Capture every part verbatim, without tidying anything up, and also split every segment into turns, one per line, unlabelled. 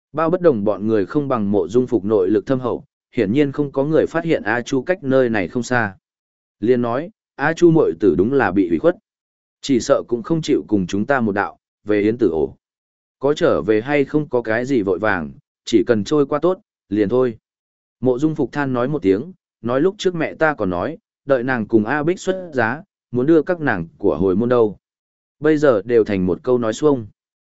Bao bất đồng bọn người không bằng Mộ Dung Phục nội lực thâm hậu, hiển nhiên không có người phát hiện A Chu cách nơi này không xa. Liên nói, A Chu muội tử đúng là bị ủy khuất. Chỉ sợ cũng không chịu cùng chúng ta một đạo, về yến tử ổ. Có trở về hay không có cái gì vội vàng, chỉ cần trôi qua tốt, liền thôi. Mộ Dung Phục than nói một tiếng, nói lúc trước mẹ ta còn nói, đợi nàng cùng A Bích xuất giá, muốn đưa các nàng của hồi môn đâu. Bây giờ đều thành một câu nói xuông.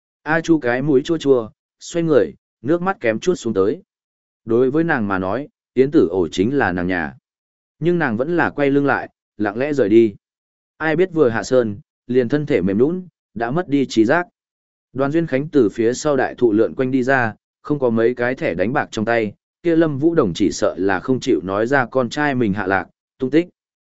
A Chu cái mũi chua chua, xoay người, nước mắt kém chút xuống tới. Đối với nàng mà nói, yến tử ổ chính là nàng nhà. Nhưng nàng vẫn là quay lưng lại, lặng lẽ rời đi. Ai biết vừa hạ sơn, liền thân thể mềm nhũn, đã mất đi trí giác. Đoàn Duyên Khánh từ phía sau đại thụ lượn quanh đi ra, không có mấy cái thẻ đánh bạc trong tay, kia Lâm Vũ Đồng chỉ sợ là không chịu nói ra con trai mình hạ lạc, tung tích.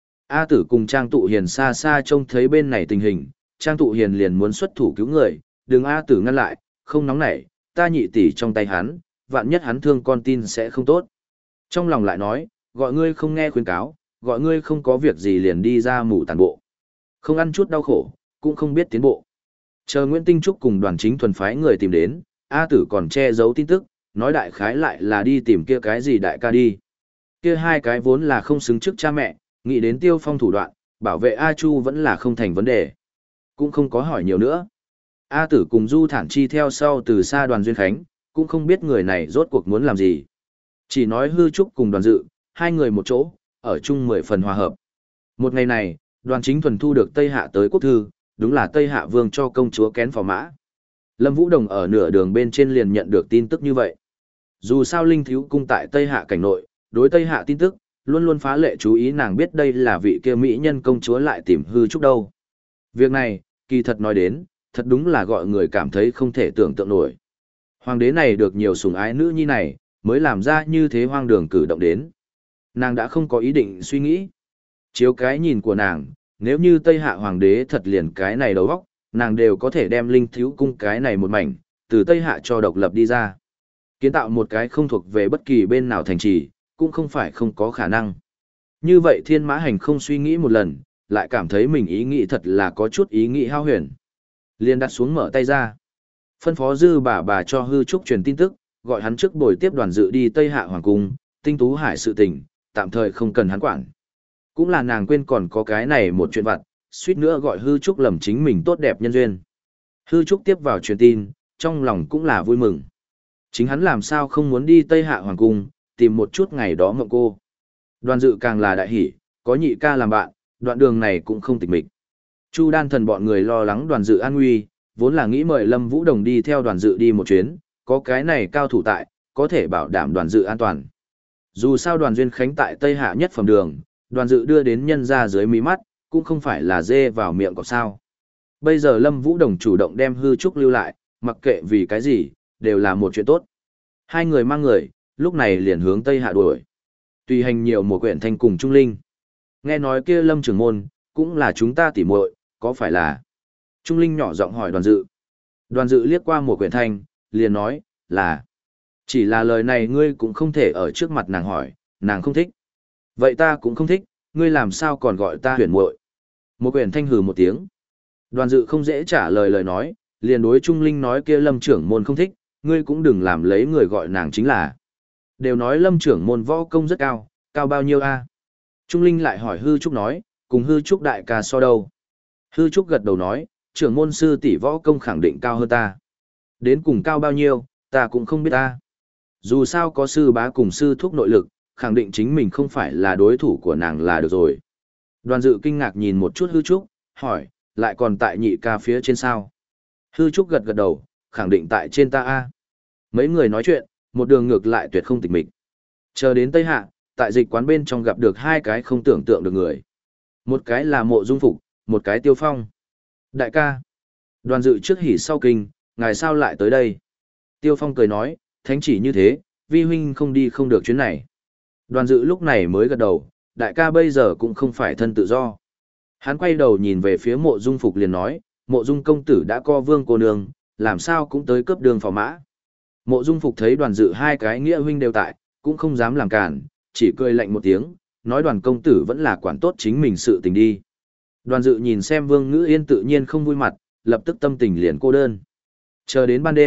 A Tử cùng Trang Tụ Hiền xa xa trông thấy bên này tình hình, Trang Tụ Hiền liền muốn xuất thủ cứu người, đừng A Tử ngăn lại, không nóng nảy, ta nhị tỷ trong tay hắn, vạn nhất hắn thương con tin sẽ không tốt. Trong lòng lại nói, gọi ngươi không nghe khuyên cáo, gọi ngươi không có việc gì liền đi ra mù tàn bộ. Không ăn chút đau khổ, cũng không biết tiến bộ. Chờ Nguyễn Tinh Trúc cùng Đoàn Chính thuần phái người tìm đến, A Tử còn che giấu tin tức, nói đại khái lại là đi tìm kia cái gì đại ca đi. Kia hai cái vốn là không xứng trước cha mẹ, nghĩ đến Tiêu Phong thủ đoạn, bảo vệ A Chu vẫn là không thành vấn đề. Cũng không có hỏi nhiều nữa. A Tử cùng Du Thản Chi theo sau từ xa Đoàn Duyên Khánh, cũng không biết người này rốt cuộc muốn làm gì. Chỉ nói Hư Trúc cùng Đoàn Dự, hai người một chỗ, ở chung mười phần hòa hợp. Một ngày này, Đoàn Chính thuần thu được Tây Hạ tới quốc thư, đúng là Tây Hạ vương cho công chúa kén phò mã. Lâm Vũ Đồng ở nửa đường bên trên liền nhận được tin tức như vậy. Dù sao Linh Thiếu cung tại Tây Hạ cảnh nội, đối Tây Hạ tin tức, luôn luôn phá lệ chú ý, nàng biết đây là vị kia mỹ nhân công chúa lại tìm Hư Trúc đâu. Việc này, kỳ thật nói đến, thật đúng là gọi người cảm thấy không thể tưởng tượng nổi. Hoàng đế này được nhiều sủng ái nữ nhi này, mới làm ra như thế hoang đường cử động đến. Nàng đã không có ý định suy nghĩ. Chiếu cái nhìn của nàng, nếu như Tây Hạ hoàng đế thật liền cái này đầu óc, nàng đều có thể đem Linh Thiếu cung cái này một mảnh, từ Tây Hạ cho độc lập đi ra. Kiến tạo một cái không thuộc về bất kỳ bên nào thành trì, cũng không phải không có khả năng. Như vậy Thiên Mã Hành không suy nghĩ một lần, lại cảm thấy mình ý nghĩ thật là có chút ý nghĩ hao huyền. Liền đặt xuống mở tay ra. Phân phó Dư bà bà cho Hư Trúc truyền tin tức, gọi hắn trước buổi tiếp Đoàn Dự đi Tây Hạ hoàng cung, Tinh Tú Hải sự tình, tạm thời không cần hắn quản. Cũng là nàng quên còn có cái này một chuyện vặt, suýt nữa gọi Hư Trúc lầm chính mình tốt đẹp nhân duyên. Hư Trúc tiếp vào truyền tin, trong lòng cũng là vui mừng. Chính hắn làm sao không muốn đi Tây Hạ hoàng cung, tìm một chút ngày đó mộng cô. Đoàn Dự càng là đại hỷ, có nhị ca làm bạn, đoạn đường này cũng không tịch mịch. Chu Đan Thần bọn người lo lắng Đoàn Dự an nguy, vốn là nghĩ mời Lâm Vũ Đồng đi theo Đoàn Dự đi một chuyến, có cái này cao thủ tại, có thể bảo đảm Đoàn Dự an toàn. Dù sao Đoàn Duyên Khánh tại Tây Hạ nhất phẩm đường, Đoàn Dự đưa đến nhân ra dưới mí mắt, cũng không phải là dê vào miệng có sao. Bây giờ Lâm Vũ Đồng chủ động đem Hư Trúc lưu lại, mặc kệ vì cái gì, đều là một chuyện tốt. Hai người mang người, lúc này liền hướng Tây Hạ đuổi. Tùy hành nhiều một quyển thanh cùng Trung Linh. Nghe nói kia Lâm trưởng môn, cũng là chúng ta tỉ muội, có phải là? Trung Linh nhỏ giọng hỏi Đoàn Dự. Đoàn Dự liếc qua một quyển thanh, liền nói, là. Chỉ là lời này ngươi cũng không thể ở trước mặt nàng hỏi, nàng không thích. Vậy ta cũng không thích, ngươi làm sao còn gọi ta huyền muội? Một quyển thanh hừ một tiếng. Đoàn Dự không dễ trả lời lời nói, liền đối Trung Linh nói kia Lâm trưởng môn không thích, ngươi cũng đừng làm lấy người gọi nàng chính là. Đều nói Lâm trưởng môn võ công rất cao, cao bao nhiêu a? Trung Linh lại hỏi Hư Trúc nói, cùng Hư Trúc đại ca so đâu? Hư Trúc gật đầu nói, trưởng môn sư tỷ võ công khẳng định cao hơn ta. Đến cùng cao bao nhiêu, ta cũng không biết ta. Dù sao có sư bá cùng sư thúc nội lực, khẳng định chính mình không phải là đối thủ của nàng là được rồi. Đoàn Dự kinh ngạc nhìn một chút Hư Trúc, hỏi, lại còn tại nhị ca phía trên sao? Hư Trúc gật gật đầu, khẳng định tại trên ta a. Mấy người nói chuyện, một đường ngược lại tuyệt không tịch mịch. Chờ đến Tây Hạ, tại dịch quán bên trong gặp được hai cái không tưởng tượng được người. Một cái là Mộ Dung Phục, một cái Tiêu Phong. Đại ca. Đoàn Dự trước hỉ sau kinh, ngài sao lại tới đây? Tiêu Phong cười nói, thánh chỉ như thế, vi huynh không đi không được chuyến này. Đoàn Dự lúc này mới gật đầu, đại ca bây giờ cũng không phải thân tự do. Hắn quay đầu nhìn về phía Mộ Dung Phục liền nói, Mộ Dung công tử đã co vương cô nương, làm sao cũng tới cướp đường phò mã. Mộ Dung Phục thấy Đoàn Dự hai cái nghĩa huynh đều tại, cũng không dám làm cản, chỉ cười lạnh một tiếng, nói Đoàn công tử vẫn là quản tốt chính mình sự tình đi. Đoàn Dự nhìn xem Vương Ngữ Yên tự nhiên không vui mặt, lập tức tâm tình liền cô đơn. Chờ đến ban đêm,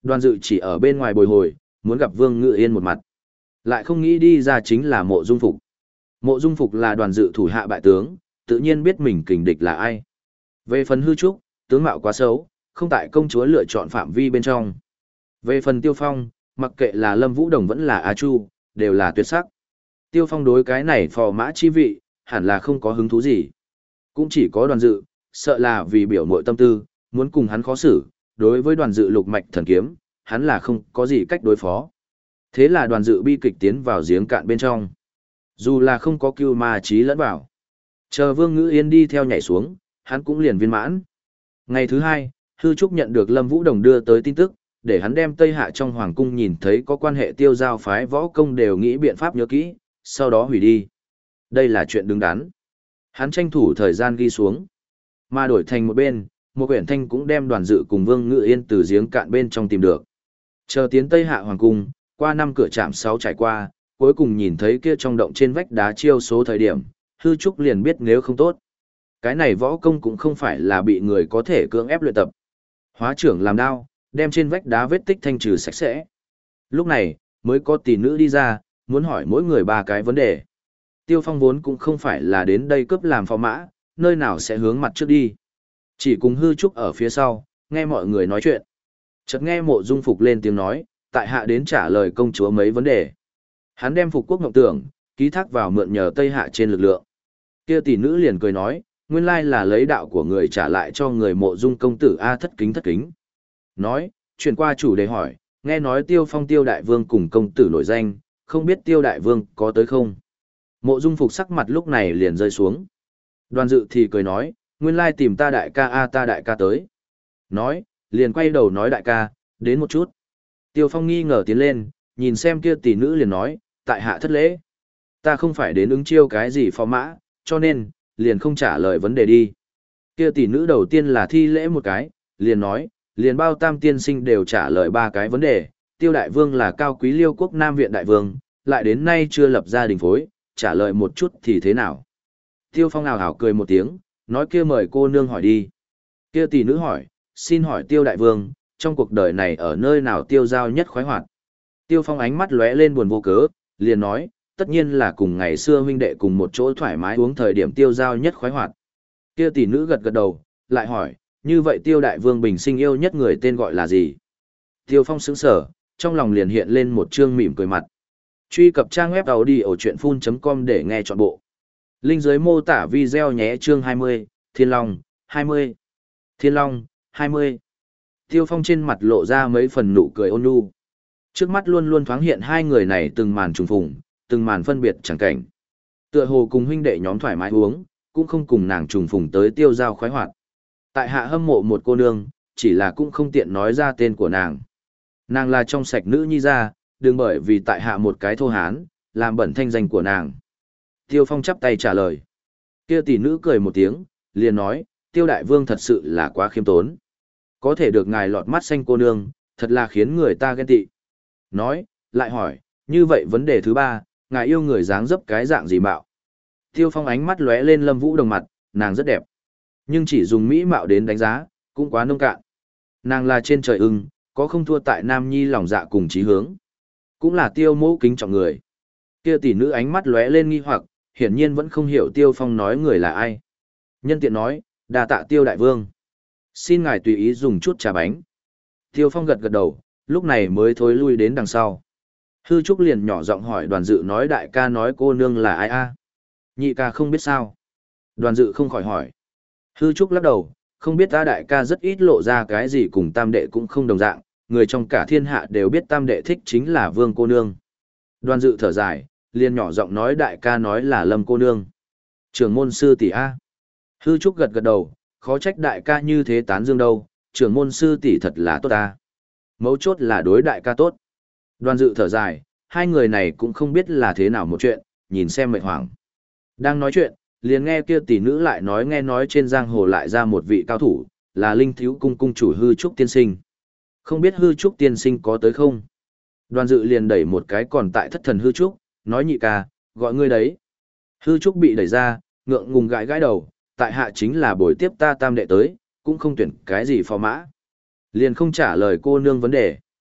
Đoàn dự chỉ ở bên ngoài bồi hồi, muốn gặp Vương Ngự Yên một mặt. Lại không nghĩ đi ra chính là Mộ Dung Phục. Mộ Dung Phục là đoàn dự thủ hạ bại tướng, tự nhiên biết mình kình địch là ai. Về phần Hư Trúc, tướng mạo quá xấu, không tại công chúa lựa chọn phạm vi bên trong. Về phần Tiêu Phong, mặc kệ là Lâm Vũ Đồng vẫn là A Chu, đều là tuyệt sắc. Tiêu Phong đối cái này phò mã chi vị, hẳn là không có hứng thú gì. Cũng chỉ có đoàn dự, sợ là vì biểu mội tâm tư, muốn cùng hắn khó xử, đối với đoàn dự lục mạch thần kiếm, hắn là không có gì cách đối phó. Thế là đoàn dự bi kịch tiến vào giếng cạn bên trong. Dù là không có cưu ma trí lẫn vào. Chờ Vương Ngữ Yên đi theo nhảy xuống, hắn cũng liền viên mãn. Ngày thứ hai, Hư Trúc nhận được Lâm Vũ Đồng đưa tới tin tức, để hắn đem Tây Hạ trong hoàng cung nhìn thấy có quan hệ tiêu giao phái võ công đều nghĩ biện pháp nhớ kỹ, sau đó hủy đi. Đây là chuyện đứng đắn. Hắn tranh thủ thời gian ghi xuống. Mà đổi thành một bên, một quyển thanh cũng đem đoàn dự cùng Vương Ngự Yên từ giếng cạn bên trong tìm được. Chờ tiến Tây Hạ hoàng cung, qua năm cửa trạm sáu trải qua, cuối cùng nhìn thấy kia trong động trên vách đá chiêu số thời điểm, Hư Trúc liền biết nếu không tốt. Cái này võ công cũng không phải là bị người có thể cưỡng ép luyện tập. Hóa trưởng làm đao, đem trên vách đá vết tích thanh trừ sạch sẽ. Lúc này, mới có tỷ nữ đi ra, muốn hỏi mỗi người ba cái vấn đề. Tiêu Phong vốn cũng không phải là đến đây cướp làm phò mã, nơi nào sẽ hướng mặt trước đi. Chỉ cùng Hư Trúc ở phía sau, nghe mọi người nói chuyện. Chợt nghe Mộ Dung Phục lên tiếng nói, tại hạ đến trả lời công chúa mấy vấn đề. Hắn đem Phục quốc ngọc tưởng, ký thác vào mượn nhờ Tây Hạ trên lực lượng. Kia tỷ nữ liền cười nói, nguyên lai là lấy đạo của người trả lại cho người Mộ Dung công tử A thất kính thất kính. Nói, chuyển qua chủ đề hỏi, nghe nói Tiêu Phong Tiêu đại vương cùng công tử nổi danh, không biết Tiêu đại vương có tới không? Mộ Dung Phục sắc mặt lúc này liền rơi xuống. Đoàn dự thì cười nói, nguyên lai tìm ta đại ca a ta đại ca tới. Nói, liền quay đầu nói đại ca, đến một chút. Tiêu Phong nghi ngờ tiến lên, nhìn xem kia tỷ nữ liền nói, tại hạ thất lễ. Ta không phải đến ứng chiêu cái gì phò mã, cho nên, liền không trả lời vấn đề đi. Kia tỷ nữ đầu tiên là thi lễ một cái, liền nói, liền bao tam tiên sinh đều trả lời ba cái vấn đề. Tiêu đại vương là cao quý liêu quốc Nam Viện đại vương, lại đến nay chưa lập gia đình phối, trả lời một chút thì thế nào? Tiêu Phong ảo ảo cười một tiếng, nói kia mời cô nương hỏi đi. Kia tỷ nữ hỏi, xin hỏi Tiêu đại vương, trong cuộc đời này ở nơi nào tiêu giao nhất khoái hoạt? Tiêu Phong ánh mắt lóe lên buồn vô cớ, liền nói, tất nhiên là cùng ngày xưa huynh đệ cùng một chỗ thoải mái uống thời điểm tiêu giao nhất khoái hoạt. Kia tỷ nữ gật gật đầu, lại hỏi, như vậy Tiêu đại vương bình sinh yêu nhất người tên gọi là gì? Tiêu Phong sững sờ, trong lòng liền hiện lên một trương mỉm cười mặt. Truy cập trang web audiochuyenphun chấm com để nghe trọn bộ. Link dưới mô tả video nhé. Chương hai mươi, Thiên Long, hai mươi. Thiên Long, hai mươi. Tiêu Phong trên mặt lộ ra mấy phần nụ cười ôn nhu. Trước mắt luôn luôn thoáng hiện hai người này từng màn trùng phùng, từng màn phân biệt chẳng cảnh. Tựa hồ cùng huynh đệ nhóm thoải mái uống, cũng không cùng nàng trùng phùng tới tiêu giao khoái hoạt. Tại hạ hâm mộ một cô nương, chỉ là cũng không tiện nói ra tên của nàng. Nàng là trong sạch nữ nhi ra, đừng bởi vì tại hạ một cái thô hán, làm bẩn thanh danh của nàng. Tiêu Phong chắp tay trả lời. Kia tỷ nữ cười một tiếng, liền nói, Tiêu đại vương thật sự là quá khiêm tốn. Có thể được ngài lọt mắt xanh cô nương, thật là khiến người ta ghen tị. Nói, lại hỏi, như vậy vấn đề thứ ba, ngài yêu người dáng dấp cái dạng gì mạo? Tiêu Phong ánh mắt lóe lên Lâm Vũ Đồng mặt, nàng rất đẹp. Nhưng chỉ dùng mỹ mạo đến đánh giá, cũng quá nông cạn. Nàng là trên trời ưng, có không thua tại Nam Nhi lòng dạ cùng chí hướng. Cũng là Tiêu mẫu kính trọng người. Kia tỷ nữ ánh mắt lóe lên nghi hoặc, hiển nhiên vẫn không hiểu Tiêu Phong nói người là ai. Nhân tiện nói, đa tạ Tiêu đại vương. Xin ngài tùy ý dùng chút trà bánh. Tiêu Phong gật gật đầu, lúc này mới thối lui đến đằng sau. Hư Trúc liền nhỏ giọng hỏi đoàn dự nói đại ca nói cô nương là ai a? Nhị ca không biết sao. Đoàn dự không khỏi hỏi. Hư Trúc lắc đầu, không biết ta đại ca rất ít lộ ra cái gì cùng tam đệ cũng không đồng dạng, người trong cả thiên hạ đều biết tam đệ thích chính là vương cô nương. Đoàn dự thở dài, liền nhỏ giọng nói đại ca nói là Lâm cô nương. Trưởng môn sư tỷ A. Hư Trúc gật gật đầu, khó trách đại ca như thế tán dương đâu, trưởng môn sư tỷ thật là tốt ta. Mấu chốt là đối đại ca tốt. Đoàn dự thở dài, hai người này cũng không biết là thế nào một chuyện, nhìn xem mệt hoảng. Đang nói chuyện, liền nghe kia tỷ nữ lại nói nghe nói trên giang hồ lại ra một vị cao thủ, là Linh Thiếu cung cung chủ Hư Trúc tiên sinh. Không biết Hư Trúc tiên sinh có tới không? Đoàn dự liền đẩy một cái còn tại thất thần Hư Trúc, nói nhị ca, gọi ngươi đấy. Hư Trúc bị đẩy ra, ngượng ngùng gãi gãi đầu, tại hạ chính là buổi tiếp ta tam đệ tới, cũng không tuyển cái gì phò mã. Liền không trả lời cô nương vấn đề.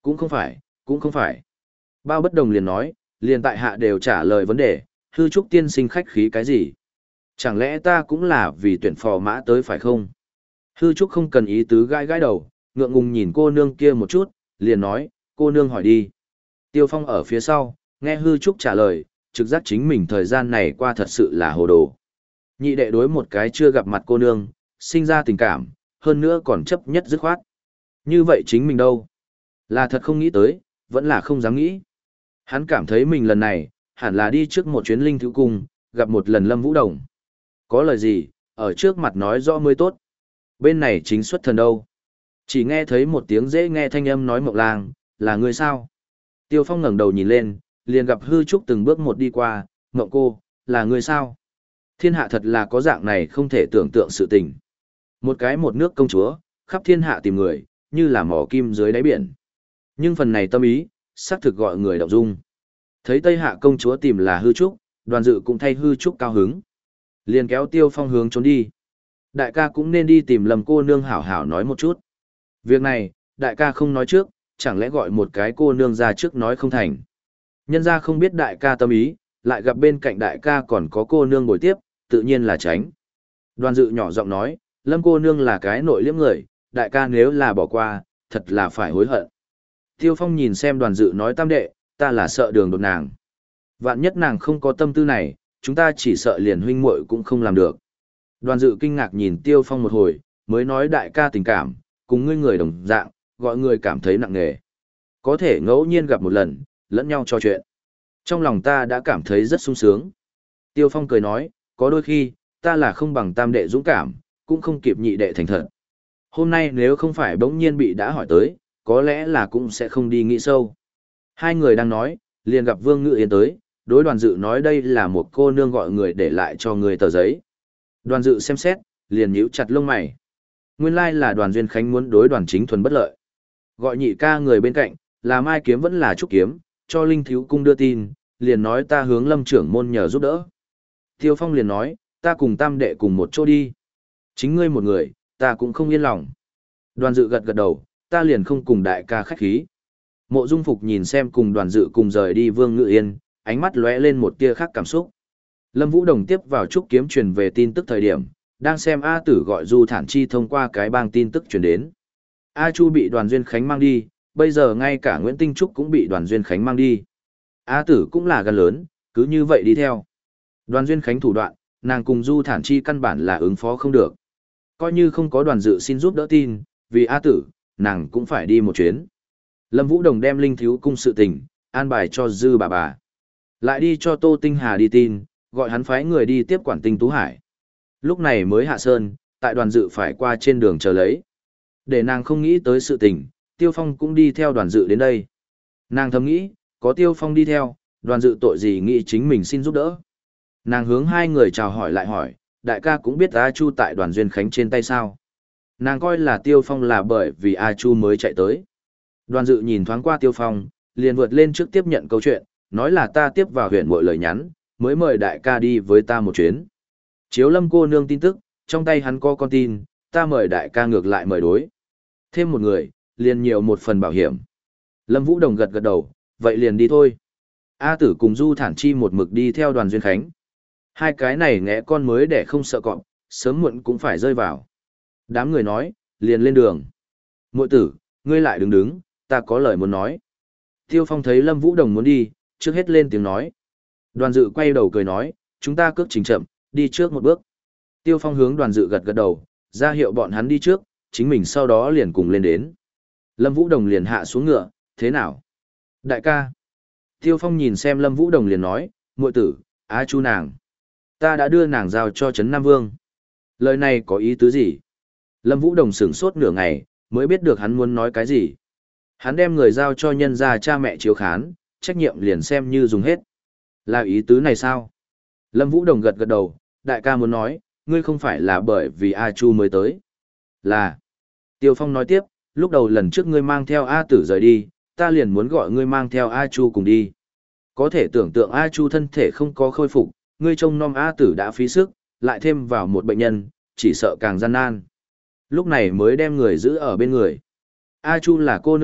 Cũng không phải, cũng không phải. Bao bất đồng liền nói, liền tại hạ đều trả lời vấn đề, hư trúc tiên sinh khách khí cái gì? Chẳng lẽ ta cũng là vì tuyển phò mã tới phải không? Hư trúc không cần ý tứ gãi gãi đầu, ngượng ngùng nhìn cô nương kia một chút, liền nói, cô nương hỏi đi. Tiêu Phong ở phía sau, nghe hư trúc trả lời, trực giác chính mình thời gian này qua thật sự là hồ đồ. Nhị đệ đối một cái chưa gặp mặt cô nương, sinh ra tình cảm, hơn nữa còn chấp nhất dứt khoát. Như vậy chính mình đâu? Là thật không nghĩ tới, vẫn là không dám nghĩ. Hắn cảm thấy mình lần này, hẳn là đi trước một chuyến linh thiếu cung, gặp một lần Lâm Vũ Đồng. Có lời gì, ở trước mặt nói rõ mới tốt. Bên này chính xuất thần đâu. Chỉ nghe thấy một tiếng dễ nghe thanh âm nói Mộng Lang, là người sao? Tiêu Phong ngẩng đầu nhìn lên, liền gặp hư trúc từng bước một đi qua, Mộng cô, là người sao? Thiên hạ thật là có dạng này không thể tưởng tượng sự tình. Một cái một nước công chúa, khắp thiên hạ tìm người, như là mỏ kim dưới đáy biển. Nhưng phần này tâm ý, xác thực gọi người động dung. Thấy Tây Hạ công chúa tìm là hư trúc, đoàn dự cũng thay hư trúc cao hứng. Liền kéo Tiêu Phong hướng trốn đi. Đại ca cũng nên đi tìm Lâm cô nương hảo hảo nói một chút. Việc này, đại ca không nói trước, chẳng lẽ gọi một cái cô nương ra trước nói không thành. Nhân ra không biết đại ca tâm ý, lại gặp bên cạnh đại ca còn có cô nương bồi tiếp, tự nhiên là tránh. Đoàn dự nhỏ giọng nói, Lâm cô nương là cái nội liếm người, đại ca nếu là bỏ qua, thật là phải hối hận. Tiêu Phong nhìn xem đoàn dự nói tam đệ, ta là sợ đường đột nàng. Vạn nhất nàng không có tâm tư này, chúng ta chỉ sợ liền huynh muội cũng không làm được. Đoàn dự kinh ngạc nhìn Tiêu Phong một hồi, mới nói đại ca tình cảm, cùng ngươi người đồng dạng, gọi người cảm thấy nặng nề. Có thể ngẫu nhiên gặp một lần, lẫn nhau trò chuyện. Trong lòng ta đã cảm thấy rất sung sướng. Tiêu Phong cười nói, có đôi khi, ta là không bằng tam đệ dũng cảm, cũng không kịp nhị đệ thành thật. Hôm nay nếu không phải bỗng nhiên bị đã hỏi tới, có lẽ là cũng sẽ không đi nghĩ sâu. Hai người đang nói, liền gặp Vương Ngự Yên tới, đối đoàn dự nói đây là một cô nương gọi người để lại cho người tờ giấy. Đoàn dự xem xét, liền nhíu chặt lông mày. Nguyên lai là đoàn Duyên Khánh muốn đối đoàn Chính Thuần bất lợi. Gọi nhị ca người bên cạnh, là Mai Kiếm vẫn là Trúc Kiếm, cho Linh Thiếu Cung đưa tin, liền nói ta hướng Lâm trưởng môn nhờ giúp đỡ. Tiêu Phong liền nói, ta cùng tam đệ cùng một chỗ đi. Chính ngươi một người, ta cũng không yên lòng. Đoàn dự gật gật đầu, ta liền không cùng đại ca khách khí. Mộ Dung Phục nhìn xem cùng đoàn dự cùng rời đi Vương Ngự Yên, ánh mắt lóe lên một tia khác cảm xúc. Lâm Vũ Đồng tiếp vào Trúc Kiếm truyền về tin tức thời điểm, đang xem A Tử gọi Du Thản Chi thông qua cái bang tin tức truyền đến. A Chu bị đoàn Duyên Khánh mang đi, bây giờ ngay cả Nguyễn Tinh Trúc cũng bị đoàn Duyên Khánh mang đi. A Tử cũng là gan lớn, cứ như vậy đi theo. Đoàn Duyên Khánh thủ đoạn, nàng cùng Du Thản Chi căn bản là ứng phó không được. Coi như không có đoàn dự xin giúp đỡ tin, vì A Tử, nàng cũng phải đi một chuyến. Lâm Vũ Đồng đem Linh Thiếu Cung sự tình, an bài cho Dư bà bà. Lại đi cho Tô Tinh Hà đi tin, gọi hắn phái người đi tiếp quản Tinh Tú Hải. Lúc này mới hạ sơn, tại đoàn dự phải qua trên đường chờ lấy. Để nàng không nghĩ tới sự tình, Tiêu Phong cũng đi theo đoàn dự đến đây. Nàng thầm nghĩ, có Tiêu Phong đi theo, đoàn dự tội gì nghĩ chính mình xin giúp đỡ. Nàng hướng hai người chào hỏi lại hỏi, đại ca cũng biết A Chu tại đoàn Duyên Khánh trên tay sao. Nàng coi là Tiêu Phong là bởi vì A Chu mới chạy tới. Đoàn dự nhìn thoáng qua Tiêu Phong, liền vượt lên trước tiếp nhận câu chuyện, nói là ta tiếp vào huyện mọi lời nhắn, mới mời đại ca đi với ta một chuyến. Chiếu Lâm cô nương tin tức, trong tay hắn có con tin, ta mời đại ca ngược lại mời đối. Thêm một người, liền nhiều một phần bảo hiểm. Lâm Vũ Đồng gật gật đầu, vậy liền đi thôi. A Tử cùng Du Thản Chi một mực đi theo đoàn Duyên Khánh. Hai cái này ngẽ con mới để không sợ cọp, sớm muộn cũng phải rơi vào. Đám người nói, liền lên đường. Muội tử, ngươi lại đứng đứng, ta có lời muốn nói. Tiêu Phong thấy Lâm Vũ Đồng muốn đi, trước hết lên tiếng nói. Đoàn dự quay đầu cười nói, chúng ta cước trình chậm, đi trước một bước. Tiêu Phong hướng đoàn dự gật gật đầu, ra hiệu bọn hắn đi trước, chính mình sau đó liền cùng lên đến. Lâm Vũ Đồng liền hạ xuống ngựa, thế nào? Đại ca. Tiêu Phong nhìn xem Lâm Vũ Đồng liền nói, muội tử, Á Chu nàng. Ta đã đưa nàng giao cho Trấn Nam Vương. Lời này có ý tứ gì? Lâm Vũ Đồng sửng sốt nửa ngày, mới biết được hắn muốn nói cái gì. Hắn đem người giao cho nhân gia cha mẹ chiếu khán, trách nhiệm liền xem như dùng hết. Là ý tứ này sao? Lâm Vũ Đồng gật gật đầu, đại ca muốn nói, ngươi không phải là bởi vì A Chu mới tới. Là. Tiêu Phong nói tiếp, lúc đầu lần trước ngươi mang theo A Tử rời đi, ta liền muốn gọi ngươi mang theo A Chu cùng đi. Có thể tưởng tượng A Chu thân thể không có khôi phục, ngươi trông nom A Tử đã phí sức, lại thêm vào một bệnh nhân, chỉ sợ càng gian nan. Lúc này mới đem người giữ ở bên người. A Chu là cô nương tốt,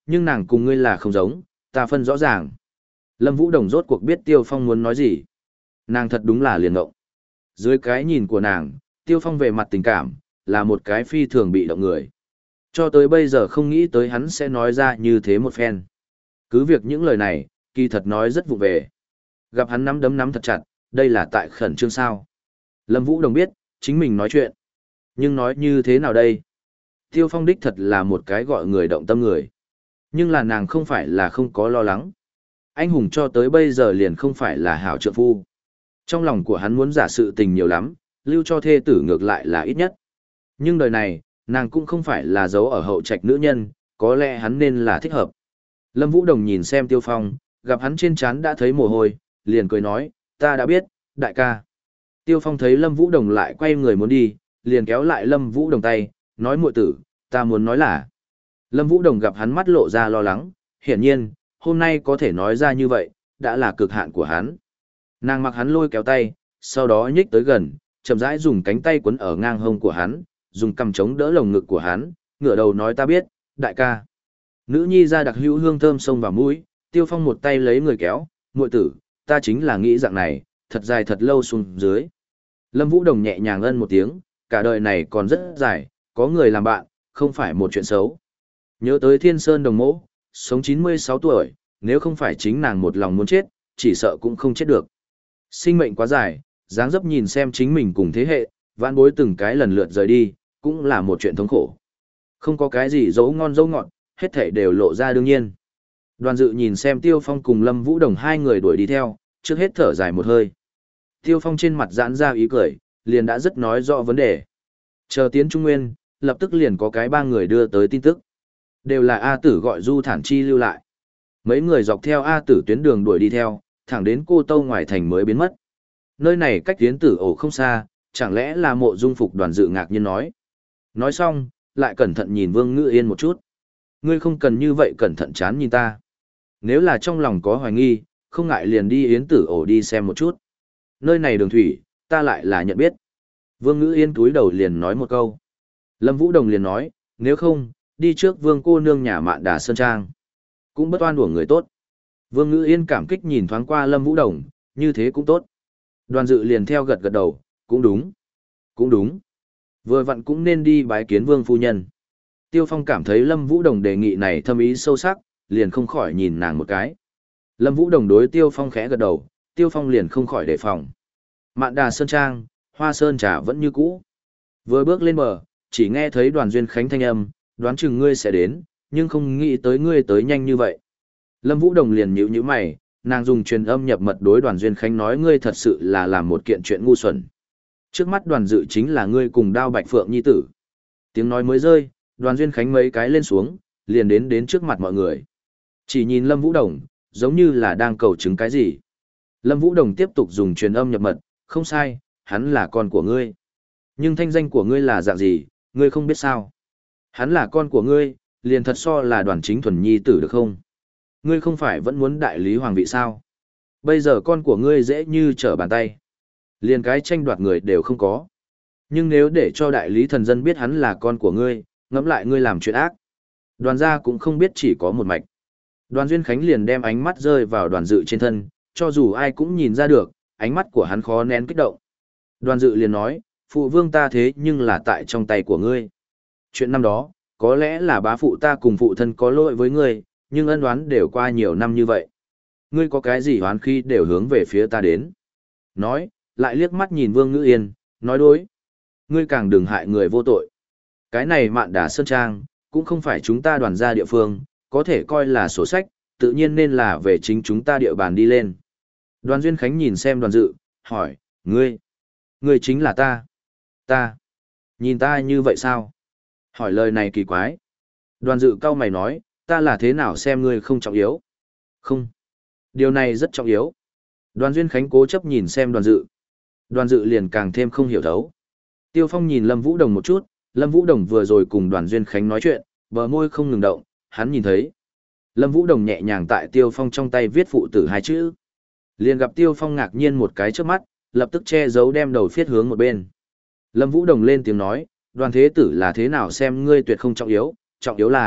nhưng nàng cùng ngươi là không giống, ta phân rõ ràng. Lâm Vũ Đồng rốt cuộc biết Tiêu Phong muốn nói gì. Nàng thật đúng là liền ngộng. Dưới cái nhìn của nàng, Tiêu Phong về mặt tình cảm, là một cái phi thường bị động người. Cho tới bây giờ không nghĩ tới hắn sẽ nói ra như thế một phen. Cứ việc những lời này, kỳ thật nói rất vụ về. Gặp hắn nắm đấm nắm thật chặt, đây là tại khẩn trương sao. Lâm Vũ Đồng biết, chính mình nói chuyện. Nhưng nói như thế nào đây? Tiêu Phong đích thật là một cái gọi người động tâm người. Nhưng là nàng không phải là không có lo lắng. Anh hùng cho tới bây giờ liền không phải là hảo trượng phu. Trong lòng của hắn muốn giả sự tình nhiều lắm, lưu cho thê tử ngược lại là ít nhất. Nhưng đời này, nàng cũng không phải là giấu ở hậu trạch nữ nhân, có lẽ hắn nên là thích hợp. Lâm Vũ Đồng nhìn xem Tiêu Phong, gặp hắn trên trán đã thấy mồ hôi, liền cười nói, ta đã biết, đại ca. Tiêu Phong thấy Lâm Vũ Đồng lại quay người muốn đi, liền kéo lại Lâm Vũ Đồng tay, nói muội tử, ta muốn nói là. Lâm Vũ Đồng gặp hắn mắt lộ ra lo lắng, hiển nhiên, hôm nay có thể nói ra như vậy, đã là cực hạn của hắn. Nàng mặc hắn lôi kéo tay, sau đó nhích tới gần, chậm rãi dùng cánh tay quấn ở ngang hông của hắn, dùng cằm chống đỡ lồng ngực của hắn, ngửa đầu nói ta biết, đại ca. Nữ nhi ra đặc hữu hương thơm xông vào mũi, Tiêu Phong một tay lấy người kéo, muội tử, ta chính là nghĩ dạng này, thật dài thật lâu xuống dưới. Lâm Vũ Đồng nhẹ nhàng ân một tiếng, cả đời này còn rất dài, có người làm bạn, không phải một chuyện xấu. Nhớ tới Thiên Sơn Đồng Mỗ, sống chín mươi sáu tuổi, nếu không phải chính nàng một lòng muốn chết, chỉ sợ cũng không chết được. Sinh mệnh quá dài, dáng dấp nhìn xem chính mình cùng thế hệ, vãn bối từng cái lần lượt rời đi, cũng là một chuyện thống khổ. Không có cái gì dấu ngon dấu ngọt, hết thảy đều lộ ra đương nhiên. Đoàn Dự nhìn xem Tiêu Phong cùng Lâm Vũ Đồng hai người đuổi đi theo, trước hết thở dài một hơi. Tiêu Phong trên mặt giãn ra ý cười, liền đã rất nói rõ vấn đề. Chờ tiến Trung Nguyên, lập tức liền có cái ba người đưa tới tin tức. Đều là A Tử gọi Du Thản Chi lưu lại. Mấy người dọc theo A Tử tuyến đường đuổi đi theo, thẳng đến Cô Tâu ngoài thành mới biến mất. Nơi này cách Yến Tử ổ không xa, chẳng lẽ là Mộ Dung Phục? Đoàn Dự ngạc nhiên nói. Nói xong, lại cẩn thận nhìn Vương Ngữ Yên một chút. Ngươi không cần như vậy cẩn thận chán nhìn ta. Nếu là trong lòng có hoài nghi, không ngại liền đi Yến Tử ổ đi xem một chút. Nơi này đường thủy, ta lại là nhận biết. Vương Ngữ Yên túi đầu liền nói một câu. Lâm Vũ Đồng liền nói, nếu không, đi trước Vương cô nương nhà Mạn Đà Sơn Trang. Cũng bất oan uổng người tốt. Vương Ngữ Yên cảm kích nhìn thoáng qua Lâm Vũ Đồng, như thế cũng tốt. Đoàn Dự liền theo gật gật đầu, cũng đúng. Cũng đúng. Vừa vặn cũng nên đi bái kiến Vương phu nhân. Tiêu Phong cảm thấy Lâm Vũ Đồng đề nghị này thâm ý sâu sắc, liền không khỏi nhìn nàng một cái. Lâm Vũ Đồng đối Tiêu Phong khẽ gật đầu, Tiêu Phong liền không khỏi đề phòng. Mạn Đà Sơn Trang, Hoa Sơn trà vẫn như cũ. Vừa bước lên bờ, chỉ nghe thấy Đoàn Duyên Khánh thanh âm, đoán chừng ngươi sẽ đến, nhưng không nghĩ tới ngươi tới nhanh như vậy. Lâm Vũ Đồng liền nhíu nhíu mày, nàng dùng truyền âm nhập mật đối Đoàn Duyên Khánh nói ngươi thật sự là làm một kiện chuyện ngu xuẩn. Trước mắt Đoàn Dự chính là ngươi cùng Đao Bạch Phượng nhi tử. Tiếng nói mới rơi, Đoàn Duyên Khánh mấy cái lên xuống, liền đến đến trước mặt mọi người. Chỉ nhìn Lâm Vũ Đồng, giống như là đang cầu chứng cái gì. Lâm Vũ Đồng tiếp tục dùng truyền âm nhập mật, không sai, hắn là con của ngươi. Nhưng thanh danh của ngươi là dạng gì, ngươi không biết sao. Hắn là con của ngươi, liền thật so là Đoàn Chính Thuần nhi tử được không? Ngươi không phải vẫn muốn đại lý hoàng vị sao? Bây giờ con của ngươi dễ như trở bàn tay. Liền cái tranh đoạt người đều không có. Nhưng nếu để cho đại lý thần dân biết hắn là con của ngươi, ngẫm lại ngươi làm chuyện ác. Đoàn gia cũng không biết chỉ có một mạch. Đoàn Duyên Khánh liền đem ánh mắt rơi vào Đoàn Dự trên thân, cho dù ai cũng nhìn ra được, ánh mắt của hắn khó nén kích động. Đoàn Dự liền nói, phụ vương ta thế nhưng là tại trong tay của ngươi. Chuyện năm đó, có lẽ là bá phụ ta cùng phụ thân có lỗi với ngươi, nhưng ân oán đều qua nhiều năm như vậy. Ngươi có cái gì oán khi đều hướng về phía ta đến. Nói, lại liếc mắt nhìn Vương Ngữ Yên, nói đối. Ngươi càng đừng hại người vô tội. Cái này Mạn Đà Sơn Trang, cũng không phải chúng ta Đoàn gia địa phương, có thể coi là sổ sách, tự nhiên nên là về chính chúng ta địa bàn đi lên. Đoàn Duyên Khánh nhìn xem Đoàn Dự, hỏi, ngươi, ngươi chính là ta. Ta, nhìn ta như vậy sao? Hỏi lời này kỳ quái. Đoàn Dự cau mày nói, ta là thế nào xem ngươi không trọng yếu? Không, điều này rất trọng yếu. Đoàn Duyên Khánh cố chấp nhìn xem Đoàn Dự. Đoàn Dự liền càng thêm không hiểu thấu. Tiêu Phong nhìn Lâm Vũ Đồng một chút, Lâm Vũ Đồng vừa rồi cùng Đoàn Duyên Khánh nói chuyện, bờ môi không ngừng động, hắn nhìn thấy. Lâm Vũ Đồng nhẹ nhàng tại Tiêu Phong trong tay viết phụ tử hai chữ. Liền gặp Tiêu Phong ngạc nhiên một cái trước mắt, lập tức che giấu đem đầu phiết hướng một bên. Lâm Vũ Đồng lên tiếng nói, Đoàn thế tử là thế nào xem ngươi tuyệt không trọng yếu, trọng yếu là,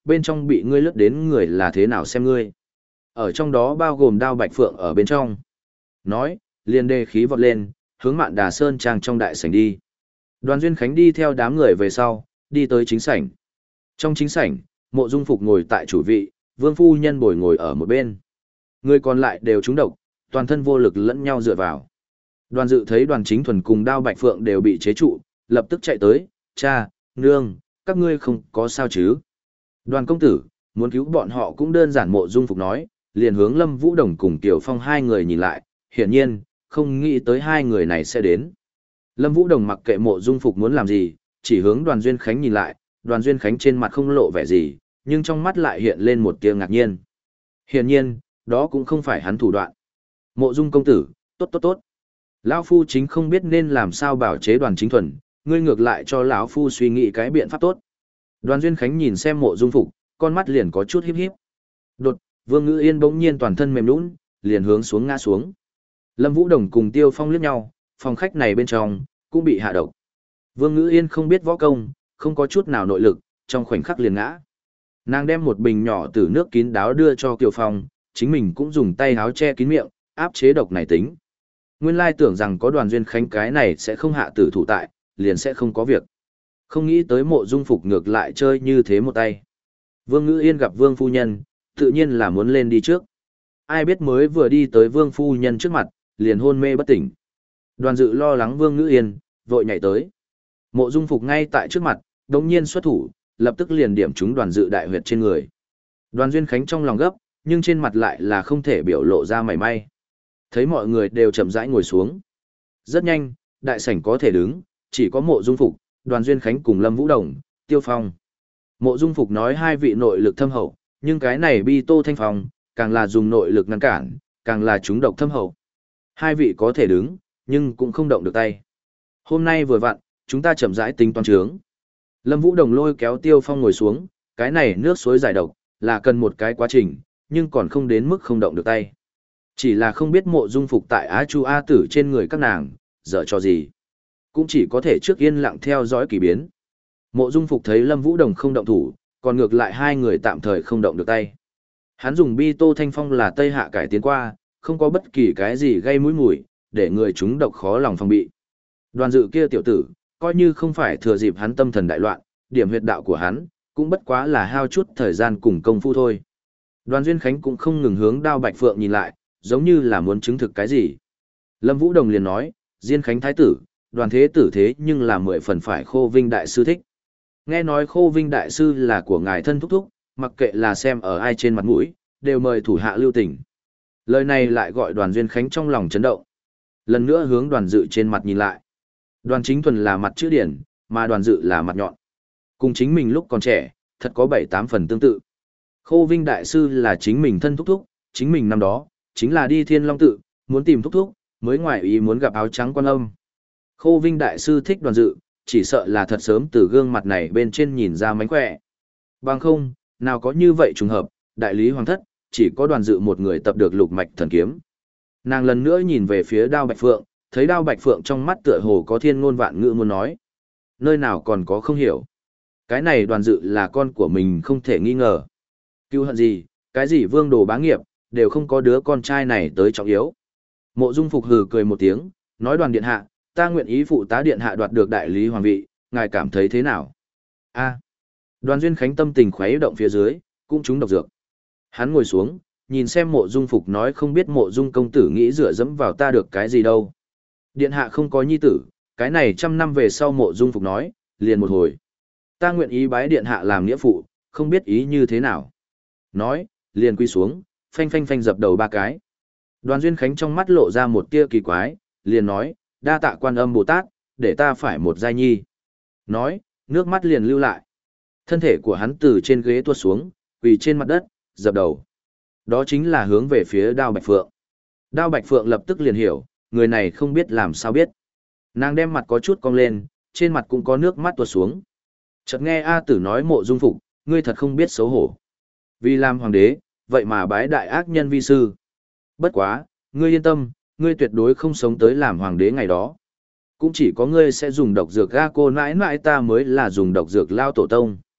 bên trong bị ngươi lướt đến người là thế nào xem ngươi. Ở trong đó bao gồm Đao Bạch Phượng ở bên trong. Nói, liền đề khí vọt lên, hướng Mạn Đà Sơn trang trong đại sảnh đi. Đoàn Duyên Khánh đi theo đám người về sau, đi tới chính sảnh. Trong chính sảnh, Mộ Dung Phục ngồi tại chủ vị, Vương phu nhân bồi ngồi ở một bên. Người còn lại đều trúng độc, toàn thân vô lực lẫn nhau dựa vào. Đoàn Dự thấy Đoàn Chính Thuần cùng Đao Bạch Phượng đều bị chế trụ, lập tức chạy tới, cha, nương, các ngươi không có sao chứ. Đoàn công tử, muốn cứu bọn họ cũng đơn giản. Mộ Dung Phục nói, liền hướng Lâm Vũ Đồng cùng Tiểu Phong hai người nhìn lại, hiển nhiên, không nghĩ tới hai người này sẽ đến. Lâm Vũ Đồng mặc kệ Mộ Dung Phục muốn làm gì, chỉ hướng Đoàn Duyên Khánh nhìn lại, Đoàn Duyên Khánh trên mặt không lộ vẻ gì, nhưng trong mắt lại hiện lên một tia ngạc nhiên. Hiển nhiên, đó cũng không phải hắn thủ đoạn. Mộ Dung công tử, tốt tốt tốt. Lão phu chính không biết nên làm sao bảo chế Đoàn Chính Thuần, ngươi ngược lại cho lão phu suy nghĩ cái biện pháp tốt. Đoàn Duyên Khánh nhìn xem Mộ Dung Phục, con mắt liền có chút híp híp. Đột, Vương Ngữ Yên bỗng nhiên toàn thân mềm nhũn, liền hướng xuống ngã xuống. Lâm Vũ Đồng cùng Tiêu Phong liếc nhau, phòng khách này bên trong cũng bị hạ độc. Vương Ngữ Yên không biết võ công, không có chút nào nội lực, trong khoảnh khắc liền ngã. Nàng đem một bình nhỏ từ nước kín đáo đưa cho Tiêu Phong, chính mình cũng dùng tay áo che kín miệng, áp chế độc này tính. Nguyên lai tưởng rằng có Đoàn Duyên Khánh cái này sẽ không hạ tử thủ tại, liền sẽ không có việc. Không nghĩ tới Mộ Dung Phục ngược lại chơi như thế một tay. Vương Ngữ Yên gặp Vương phu nhân, tự nhiên là muốn lên đi trước. Ai biết mới vừa đi tới Vương phu nhân trước mặt, liền hôn mê bất tỉnh. Đoàn Dự lo lắng Vương Ngữ Yên, vội nhảy tới. Mộ Dung Phục ngay tại trước mặt, đống nhiên xuất thủ, lập tức liền điểm trúng Đoàn Dự đại huyệt trên người. Đoàn Duyên Khánh trong lòng gấp, nhưng trên mặt lại là không thể biểu lộ ra mảy may. Thấy mọi người đều chậm rãi ngồi xuống. Rất nhanh, đại sảnh có thể đứng, chỉ có Mộ Dung Phục, Đoàn Duyên Khánh cùng Lâm Vũ Đồng, Tiêu Phong. Mộ Dung Phục nói hai vị nội lực thâm hậu, nhưng cái này Bi Tô Thanh Phong, càng là dùng nội lực ngăn cản, càng là chúng độc thâm hậu. Hai vị có thể đứng, nhưng cũng không động được tay. Hôm nay vừa vặn, chúng ta chậm rãi tính toán chướng. Lâm Vũ Đồng lôi kéo Tiêu Phong ngồi xuống, cái này nước suối giải độc, là cần một cái quá trình, nhưng còn không đến mức không động được tay. Chỉ là không biết Mộ Dung Phục tại Á Chu A Tử trên người các nàng, dở cho gì. Cũng chỉ có thể trước yên lặng theo dõi kỳ biến. Mộ Dung Phục thấy Lâm Vũ Đồng không động thủ, còn ngược lại hai người tạm thời không động được tay. Hắn dùng Bi Tô Thanh Phong là Tây Hạ cải tiến qua, không có bất kỳ cái gì gây mũi mùi, để người chúng độc khó lòng phòng bị. Đoàn Dự kia tiểu tử, coi như không phải thừa dịp hắn tâm thần đại loạn, điểm huyệt đạo của hắn, cũng bất quá là hao chút thời gian cùng công phu thôi. Đoàn Duyên Khánh cũng không ngừng hướng Đao Bạch Phượng nhìn lại, giống như là muốn chứng thực cái gì. Lâm Vũ Đồng liền nói, Diên Khánh Thái tử, Đoàn thế tử thế nhưng là mười phần phải Khô Vinh Đại Sư thích. Nghe nói Khô Vinh Đại Sư là của ngài thân thúc thúc, mặc kệ là xem ở ai trên mặt mũi, đều mời thủ hạ lưu tình. Lời này lại gọi Đoàn Duyên Khánh trong lòng chấn động. Lần nữa hướng Đoàn Dự trên mặt nhìn lại. Đoàn Chính Thuần là mặt chữ điển, mà Đoàn Dự là mặt nhọn. Cùng chính mình lúc còn trẻ, thật có bảy tám phần tương tự. Khô Vinh Đại Sư là chính mình thân thúc thúc, chính mình năm đó, chính là đi Thiên Long Tự, muốn tìm thúc thúc, mới ngoại ý muốn gặp áo trắng Quan Âm. Khô Vinh Đại Sư thích Đoàn Dự, chỉ sợ là thật sớm từ gương mặt này bên trên nhìn ra mánh khỏe. Bằng không, nào có như vậy trùng hợp, đại lý hoàng thất, chỉ có Đoàn Dự một người tập được lục mạch thần kiếm. Nàng lần nữa nhìn về phía Đao Bạch Phượng, thấy Đao Bạch Phượng trong mắt tựa hồ có thiên ngôn vạn ngữ muốn nói. Nơi nào còn có không hiểu. Cái này Đoàn Dự là con của mình không thể nghi ngờ. Cứu hận gì, cái gì vương đồ bá nghiệp, đều không có đứa con trai này tới trọng yếu. Mộ Dung Phục hừ cười một tiếng, nói Đoàn điện hạ, ta nguyện ý phụ tá điện hạ đoạt được đại lý hoàng vị, ngài cảm thấy thế nào? A. Đoàn Duyên Khánh tâm tình khuấy động phía dưới, cũng trúng độc dược. Hắn ngồi xuống, nhìn xem Mộ Dung Phục nói không biết Mộ Dung công tử nghĩ dựa dẫm vào ta được cái gì đâu. Điện hạ không có nhi tử, cái này trăm năm về sau Mộ Dung Phục nói, liền một hồi. Ta nguyện ý bái điện hạ làm nghĩa phụ, không biết ý như thế nào. Nói, liền quy xuống, phanh phanh phanh dập đầu ba cái. Đoàn Duyên Khánh trong mắt lộ ra một tia kỳ quái, liền nói, đa tạ Quan Âm Bồ Tát, để ta phải một giai nhi. Nói, nước mắt liền lưu lại. Thân thể của hắn từ trên ghế tuột xuống, quỳ trên mặt đất, dập đầu. Đó chính là hướng về phía Đao Bạch Phượng. Đao Bạch Phượng lập tức liền hiểu, người này không biết làm sao biết. Nàng đem mặt có chút cong lên, trên mặt cũng có nước mắt tuột xuống. Chợt nghe A Tử nói Mộ Dung Phục, ngươi thật không biết xấu hổ. Vì làm hoàng đế, vậy mà bái đại ác nhân vi sư. Bất quá, ngươi yên tâm, ngươi tuyệt đối không sống tới làm hoàng đế ngày đó. Cũng chỉ có ngươi sẽ dùng độc dược ga cô nãi nãi ta mới là dùng độc dược lao tổ tông.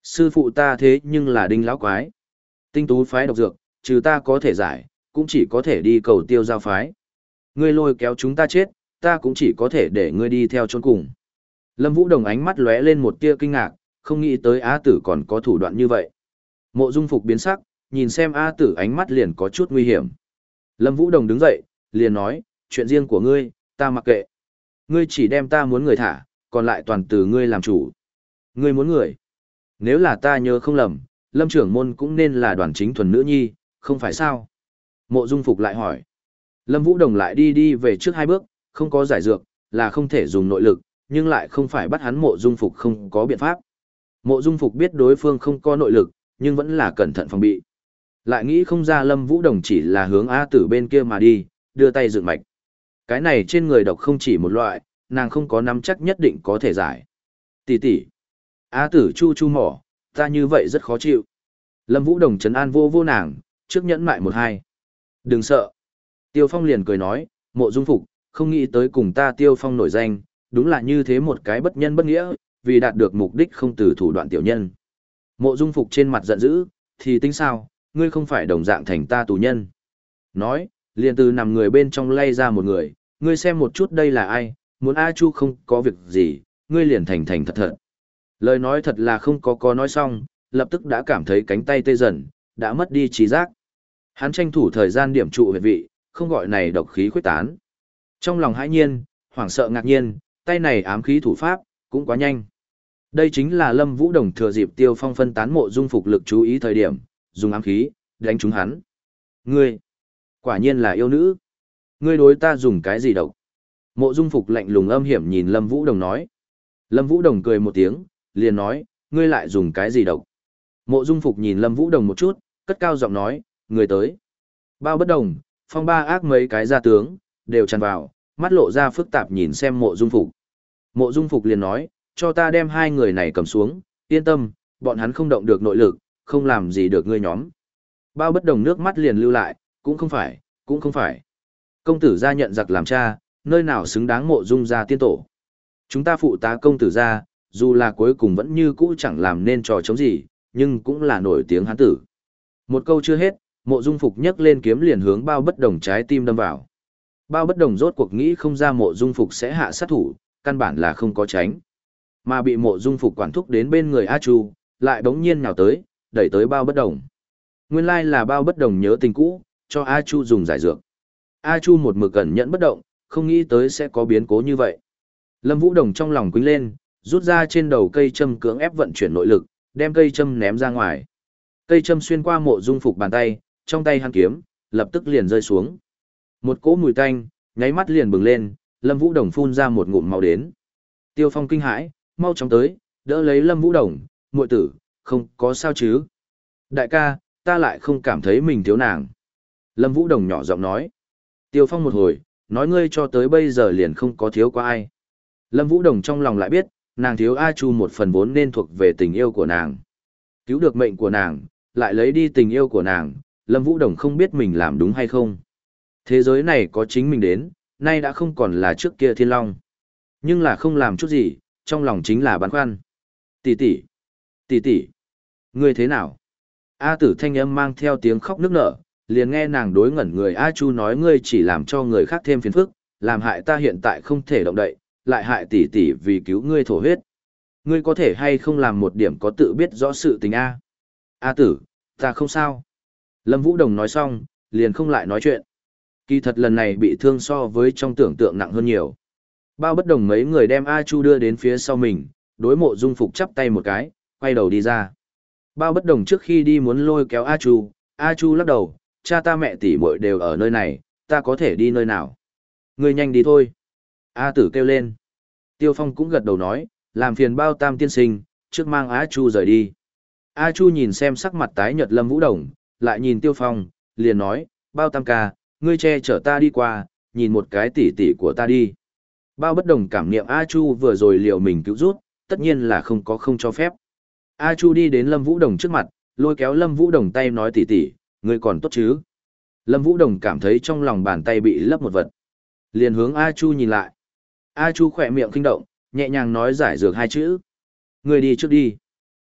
Sư phụ ta thế nhưng là Đinh lão quái. Tinh tú phái độc dược, trừ ta có thể giải, cũng chỉ có thể đi cầu tiêu giao phái. Ngươi lôi kéo chúng ta chết, ta cũng chỉ có thể để ngươi đi theo chôn cùng. Lâm Vũ Đồng ánh mắt lóe lên một tia kinh ngạc, không nghĩ tới A Tử còn có thủ đoạn như vậy. Mộ Dung Phục biến sắc, nhìn xem A Tử ánh mắt liền có chút nguy hiểm. Lâm Vũ Đồng đứng dậy, liền nói, chuyện riêng của ngươi, ta mặc kệ. Ngươi chỉ đem ta muốn người thả, còn lại toàn từ ngươi làm chủ. Ngươi muốn người. Nếu là ta nhớ không lầm, Lâm trưởng môn cũng nên là Đoàn Chính Thuần nữ nhi, không phải sao? Mộ Dung Phục lại hỏi. Lâm Vũ Đồng lại đi đi về trước hai bước, không có giải dược, là không thể dùng nội lực, nhưng lại không phải bắt hắn Mộ Dung Phục không có biện pháp. Mộ Dung Phục biết đối phương không có nội lực, nhưng vẫn là cẩn thận phòng bị. Lại nghĩ không ra Lâm Vũ Đồng chỉ là hướng A Tử bên kia mà đi, đưa tay dựng mạch. Cái này trên người độc không chỉ một loại, nàng không có nắm chắc nhất định có thể giải. Tỷ tỷ, A Tử chu chu mỏ, ta như vậy rất khó chịu. Lâm Vũ Đồng trấn an vô vô nàng, trước nhẫn mại một hai. Đừng sợ. Tiêu Phong liền cười nói, Mộ Dung Phục, không nghĩ tới cùng ta Tiêu Phong nổi danh, đúng là như thế một cái bất nhân bất nghĩa, vì đạt được mục đích không từ thủ đoạn tiểu nhân. Mộ Dung Phục trên mặt giận dữ, thì tính sao, ngươi không phải đồng dạng thành ta tù nhân. Nói, liền từ nằm người bên trong lay ra một người, ngươi xem một chút đây là ai, muốn A Chu không có việc gì, ngươi liền thành thành thật thật. Lời nói thật là không có có nói xong, lập tức đã cảm thấy cánh tay tê dần, đã mất đi trí giác. Hắn tranh thủ thời gian điểm trụ huyệt vị, không gọi này độc khí khuếch tán. Trong lòng hãi nhiên, hoảng sợ ngạc nhiên, tay này ám khí thủ pháp, cũng quá nhanh. Đây chính là Lâm Vũ Đồng thừa dịp Tiêu Phong phân tán Mộ Dung Phục lực chú ý thời điểm, dùng ám khí, đánh trúng hắn. Ngươi, quả nhiên là yêu nữ. Ngươi đối ta dùng cái gì độc? Mộ Dung Phục lạnh lùng âm hiểm nhìn Lâm Vũ Đồng nói. Lâm Vũ Đồng cười một tiếng, liền nói, ngươi lại dùng cái gì độc? Mộ Dung Phục nhìn Lâm Vũ Đồng một chút, cất cao giọng nói, người tới. Bao Bất Đồng, Phong Ba Ác mấy cái gia tướng, đều tràn vào, mắt lộ ra phức tạp nhìn xem Mộ Dung Phục. Mộ Dung Phục liền nói, cho ta đem hai người này cầm xuống, yên tâm, bọn hắn không động được nội lực, không làm gì được ngươi nhóm. Bao Bất Đồng nước mắt liền lưu lại, cũng không phải, cũng không phải. Công tử gia nhận giặc làm cha, nơi nào xứng đáng Mộ Dung gia tiên tổ. Chúng ta phụ tá công tử gia, dù là cuối cùng vẫn như cũ chẳng làm nên trò chống gì, nhưng cũng là nổi tiếng hán tử. Một câu chưa hết, Mộ Dung Phục nhấc lên kiếm liền hướng Bao Bất Đồng trái tim đâm vào. Bao Bất Đồng rốt cuộc nghĩ không ra Mộ Dung Phục sẽ hạ sát thủ, căn bản là không có tránh. Mà bị Mộ Dung Phục quản thúc đến bên người A Chu, lại bỗng nhiên nhào tới, đẩy tới Bao Bất Đồng. Nguyên lai là Bao Bất Đồng nhớ tình cũ, cho A Chu dùng giải dược. A Chu một mực cẩn nhẫn bất động, không nghĩ tới sẽ có biến cố như vậy. Lâm Vũ Đồng trong lòng quýnh lên, rút ra trên đầu cây châm cưỡng ép vận chuyển nội lực, đem cây châm ném ra ngoài. Cây châm xuyên qua Mộ Dung Phục bàn tay, trong tay hắn kiếm, lập tức liền rơi xuống. Một cỗ mùi tanh, nháy mắt liền bừng lên, Lâm Vũ Đồng phun ra một ngụm máu đến. Tiêu Phong kinh hãi, mau chóng tới, đỡ lấy Lâm Vũ Đồng, muội tử, không có sao chứ. Đại ca, ta lại không cảm thấy mình thiếu nàng. Lâm Vũ Đồng nhỏ giọng nói. Tiêu Phong một hồi, nói ngươi cho tới bây giờ liền không có thiếu qua ai. Lâm Vũ Đồng trong lòng lại biết, nàng thiếu A Chu một phần vốn nên thuộc về tình yêu của nàng. Cứu được mệnh của nàng, lại lấy đi tình yêu của nàng, Lâm Vũ Đồng không biết mình làm đúng hay không. Thế giới này có chính mình đến, nay đã không còn là trước kia Thiên Long. Nhưng là không làm chút gì, trong lòng chính là băn khoăn. Tỷ tỷ, tỷ tỷ, ngươi thế nào? A Tử thanh âm mang theo tiếng khóc nức nở, liền nghe nàng đối ngẩn người A Chu nói ngươi chỉ làm cho người khác thêm phiền phức, làm hại ta hiện tại không thể động đậy, lại hại tỷ tỷ vì cứu ngươi thổ huyết. Ngươi có thể hay không làm một điểm có tự biết rõ sự tình A? A Tử, ta không sao. Lâm Vũ Đồng nói xong, liền không lại nói chuyện. Kỳ thật lần này bị thương so với trong tưởng tượng nặng hơn nhiều. Bao Bất Đồng mấy người đem A Chu đưa đến phía sau mình, đối Mộ Dung Phục chắp tay một cái, quay đầu đi ra. Bao Bất Đồng trước khi đi muốn lôi kéo A Chu, A Chu lắc đầu, cha ta mẹ tỷ muội đều ở nơi này, ta có thể đi nơi nào. Ngươi nhanh đi thôi. A Tử kêu lên. Tiêu Phong cũng gật đầu nói, làm phiền Bao Tam tiên sinh, trước mang A Chu rời đi. A Chu nhìn xem sắc mặt tái nhợt Lâm Vũ Đồng, lại nhìn Tiêu Phong, liền nói, Bao Tam ca, ngươi che chở ta đi qua, nhìn một cái tỷ tỷ của ta đi. Bao Bất Đồng cảm niệm A Chu vừa rồi liều mình cứu rút, tất nhiên là không có không cho phép. A Chu đi đến Lâm Vũ Đồng trước mặt, lôi kéo Lâm Vũ Đồng tay nói tỷ tỷ, ngươi còn tốt chứ? Lâm Vũ Đồng cảm thấy trong lòng bàn tay bị lấp một vật. Liền hướng A Chu nhìn lại. A Chu khỏe miệng kinh động, nhẹ nhàng nói giải dược hai chữ. Ngươi đi trước đi.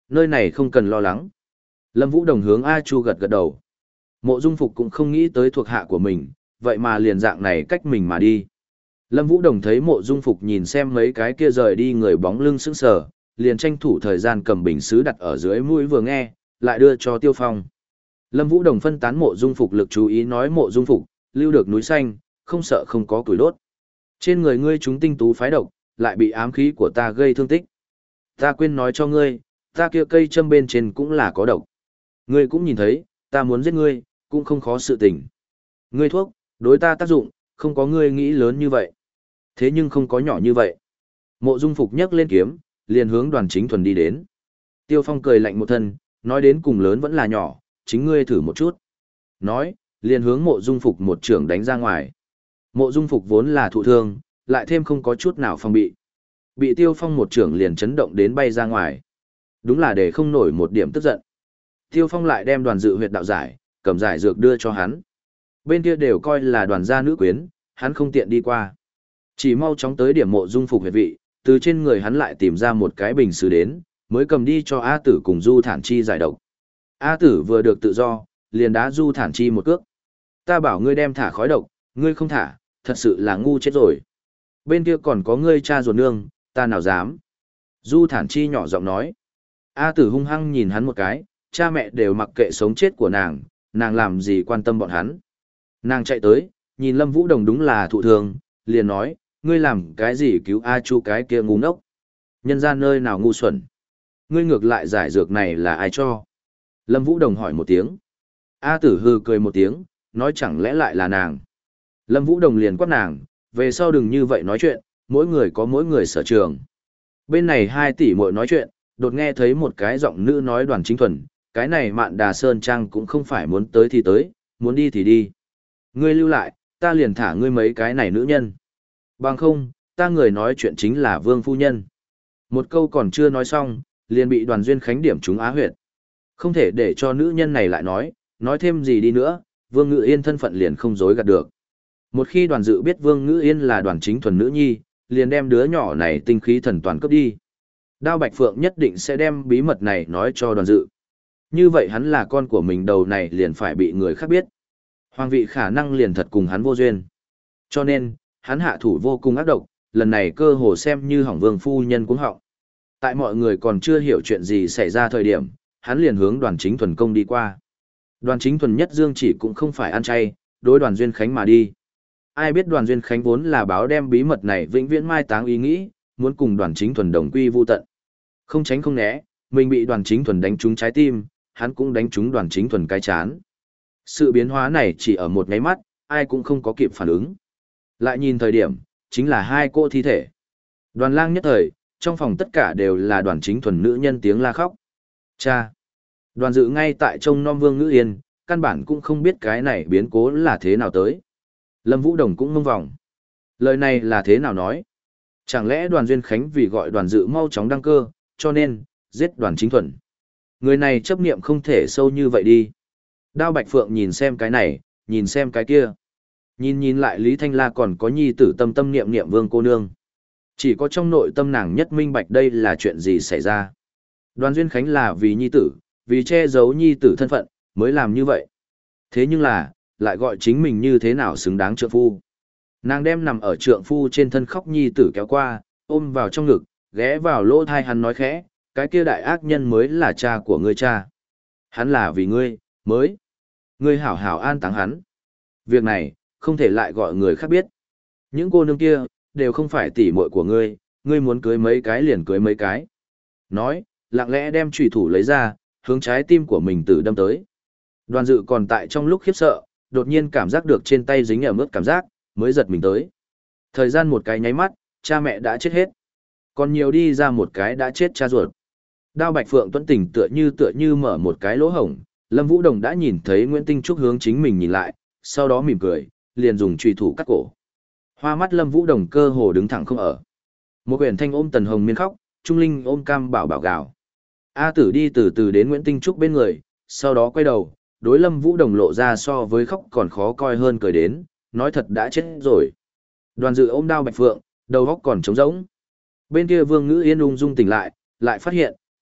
Nơi này không cần lo lắng. Lâm Vũ Đồng hướng A Chu gật gật đầu. Mộ Dung Phục cũng không nghĩ tới thuộc hạ của mình, vậy mà liền dạng này cách mình mà đi. Lâm Vũ Đồng thấy Mộ Dung Phục nhìn xem mấy cái kia rời đi người bóng lưng sững sờ, liền tranh thủ thời gian cầm bình sứ đặt ở dưới mũi vừa nghe, lại đưa cho Tiêu Phong. Lâm Vũ Đồng phân tán Mộ Dung Phục lực chú ý nói Mộ Dung Phục, lưu được núi xanh, không sợ không có củi đốt. Trên người ngươi chúng tinh tú phái độc, lại bị ám khí của ta gây thương tích. Ta quên nói cho ngươi, ta kia cây châm bên trên cũng là có độc. Ngươi cũng nhìn thấy, ta muốn giết ngươi, cũng không khó sự tình. Ngươi thuốc, đối ta tác dụng, không có ngươi nghĩ lớn như vậy. Thế nhưng không có nhỏ như vậy. Mộ Dung Phục nhấc lên kiếm, liền hướng Đoàn Chính Thuần đi đến. Tiêu Phong cười lạnh một thân, nói đến cùng lớn vẫn là nhỏ, chính ngươi thử một chút. Nói, liền hướng Mộ Dung Phục một trưởng đánh ra ngoài. Mộ Dung Phục vốn là thụ thương, lại thêm không có chút nào phòng bị. Bị Tiêu Phong một trưởng liền chấn động đến bay ra ngoài. Đúng là để không nổi một điểm tức giận. Tiêu Phong lại đem Đoàn Dự huyệt đạo giải, cầm giải dược đưa cho hắn. Bên kia đều coi là Đoàn gia nữ quyến, hắn không tiện đi qua. Chỉ mau chóng tới điểm Mộ Dung Phục huyệt vị, từ trên người hắn lại tìm ra một cái bình sứ đến, mới cầm đi cho A Tử cùng Du Thản Chi giải độc. A Tử vừa được tự do, liền đá Du Thản Chi một cước. Ta bảo ngươi đem thả khói độc, ngươi không thả, thật sự là ngu chết rồi. Bên kia còn có ngươi cha ruột nương, ta nào dám. Du Thản Chi nhỏ giọng nói. A Tử hung hăng nhìn hắn một cái, cha mẹ đều mặc kệ sống chết của nàng, nàng làm gì quan tâm bọn hắn. Nàng chạy tới, nhìn Lâm Vũ Đồng đúng là thụ thường, liền nói, ngươi làm cái gì cứu A Chu cái kia ngu ngốc. Nhân ra nơi nào ngu xuẩn. Ngươi ngược lại giải dược này là ai cho? Lâm Vũ Đồng hỏi một tiếng. A Tử hư cười một tiếng, nói chẳng lẽ lại là nàng. Lâm Vũ Đồng liền quát nàng, về sau đừng như vậy nói chuyện, mỗi người có mỗi người sở trường. Bên này hai tỷ muội nói chuyện, đột nghe thấy một cái giọng nữ nói Đoàn Chính Thuần, cái này Mạn Đà Sơn Trang cũng không phải muốn tới thì tới, muốn đi thì đi. Ngươi lưu lại, ta liền thả ngươi mấy cái này nữ nhân. Bằng không, ta người nói chuyện chính là Vương Phu Nhân. Một câu còn chưa nói xong, liền bị Đoàn Duyên Khánh điểm trúng á huyệt. Không thể để cho nữ nhân này lại nói, nói thêm gì đi nữa, Vương Ngự Yên thân phận liền không dối gạt được. Một khi Đoàn Dự biết Vương Ngự Yên là Đoàn Chính Thuần nữ nhi, liền đem đứa nhỏ này tinh khí thần toàn cướp đi. Đao Bạch Phượng nhất định sẽ đem bí mật này nói cho Đoàn Dự. Như vậy hắn là con của mình đầu này liền phải bị người khác biết. Hoàng vị khả năng liền thật cùng hắn vô duyên. Cho nên, hắn hạ thủ vô cùng ác độc, lần này cơ hồ xem như hỏng Vương Phu Nhân cũng họng. Tại mọi người còn chưa hiểu chuyện gì xảy ra thời điểm, hắn liền hướng Đoàn Chính Thuần công đi qua. Đoàn Chính Thuần nhất dương chỉ cũng không phải ăn chay, đối Đoàn Duyên Khánh mà đi. Ai biết Đoàn Duyên Khánh vốn là báo đem bí mật này vĩnh viễn mai táng ý nghĩ, muốn cùng Đoàn Chính Thuần đồng quy vu tận. Không tránh không né, mình bị Đoàn Chính Thuần đánh trúng trái tim, hắn cũng đánh trúng Đoàn Chính Thuần cái chán. Sự biến hóa này chỉ ở một nháy mắt, ai cũng không có kịp phản ứng. Lại nhìn thời điểm, chính là hai cô thi thể. Đoàn Lang nhất thời, trong phòng tất cả đều là Đoàn Chính Thuần nữ nhân tiếng la khóc. Cha! Đoàn Dự ngay tại trông nom Vương Ngữ Yên, căn bản cũng không biết cái này biến cố là thế nào tới. Lâm Vũ Đồng cũng mông vòng. Lời này là thế nào nói? Chẳng lẽ Đoàn Duyên Khánh vì gọi Đoàn Dự mau chóng đăng cơ, cho nên, giết Đoàn Chính Thuần. Người này chấp niệm không thể sâu như vậy đi. Đao Bạch Phượng nhìn xem cái này, nhìn xem cái kia. Nhìn nhìn lại Lý Thanh La còn có nhi tử tâm tâm niệm niệm Vương cô nương. Chỉ có trong nội tâm nàng nhất minh bạch đây là chuyện gì xảy ra. Đoàn Duyên Khánh là vì nhi tử, vì che giấu nhi tử thân phận, mới làm như vậy. Thế nhưng là, lại gọi chính mình như thế nào xứng đáng trượng phu. Nàng đem nằm ở trượng phu trên thân khóc nhi tử kéo qua, ôm vào trong ngực, ghé vào lỗ thai hắn nói khẽ, cái kia đại ác nhân mới là cha của ngươi cha. Hắn là vì ngươi, mới. Ngươi hảo hảo an táng hắn. Việc này, không thể lại gọi người khác biết. Những cô nương kia, đều không phải tỉ muội của ngươi, ngươi muốn cưới mấy cái liền cưới mấy cái. Nói, lặng lẽ đem chùy thủ lấy ra, hướng trái tim của mình tử đâm tới. Đoàn Dự còn tại trong lúc khiếp sợ, đột nhiên cảm giác được trên tay dính ở mức cảm giác, mới giật mình tới. Thời gian một cái nháy mắt, cha mẹ đã chết hết. Còn nhiều đi ra một cái đã chết cha ruột. Đao Bạch Phượng tuấn tỉnh tựa như tựa như mở một cái lỗ hổng, Lâm Vũ Đồng đã nhìn thấy Nguyễn Tinh Trúc hướng chính mình nhìn lại, sau đó mỉm cười, liền dùng chùy thủ cắt cổ. Hoa mắt Lâm Vũ Đồng cơ hồ đứng thẳng không ở. Một quyển thanh ôm Tần Hồng Miên khóc, Trung Linh ôm Cam Bảo bảo gào. A Tử đi từ từ đến Nguyễn Tinh Trúc bên người, sau đó quay đầu, đối Lâm Vũ Đồng lộ ra so với khóc còn khó coi hơn cười đến, nói thật đã chết rồi. Đoàn Dự ôm Đao Bạch Phượng, đầu óc còn trống rỗng. Bên kia Vương Ngữ Yên ung dung tỉnh lại, lại phát hiện,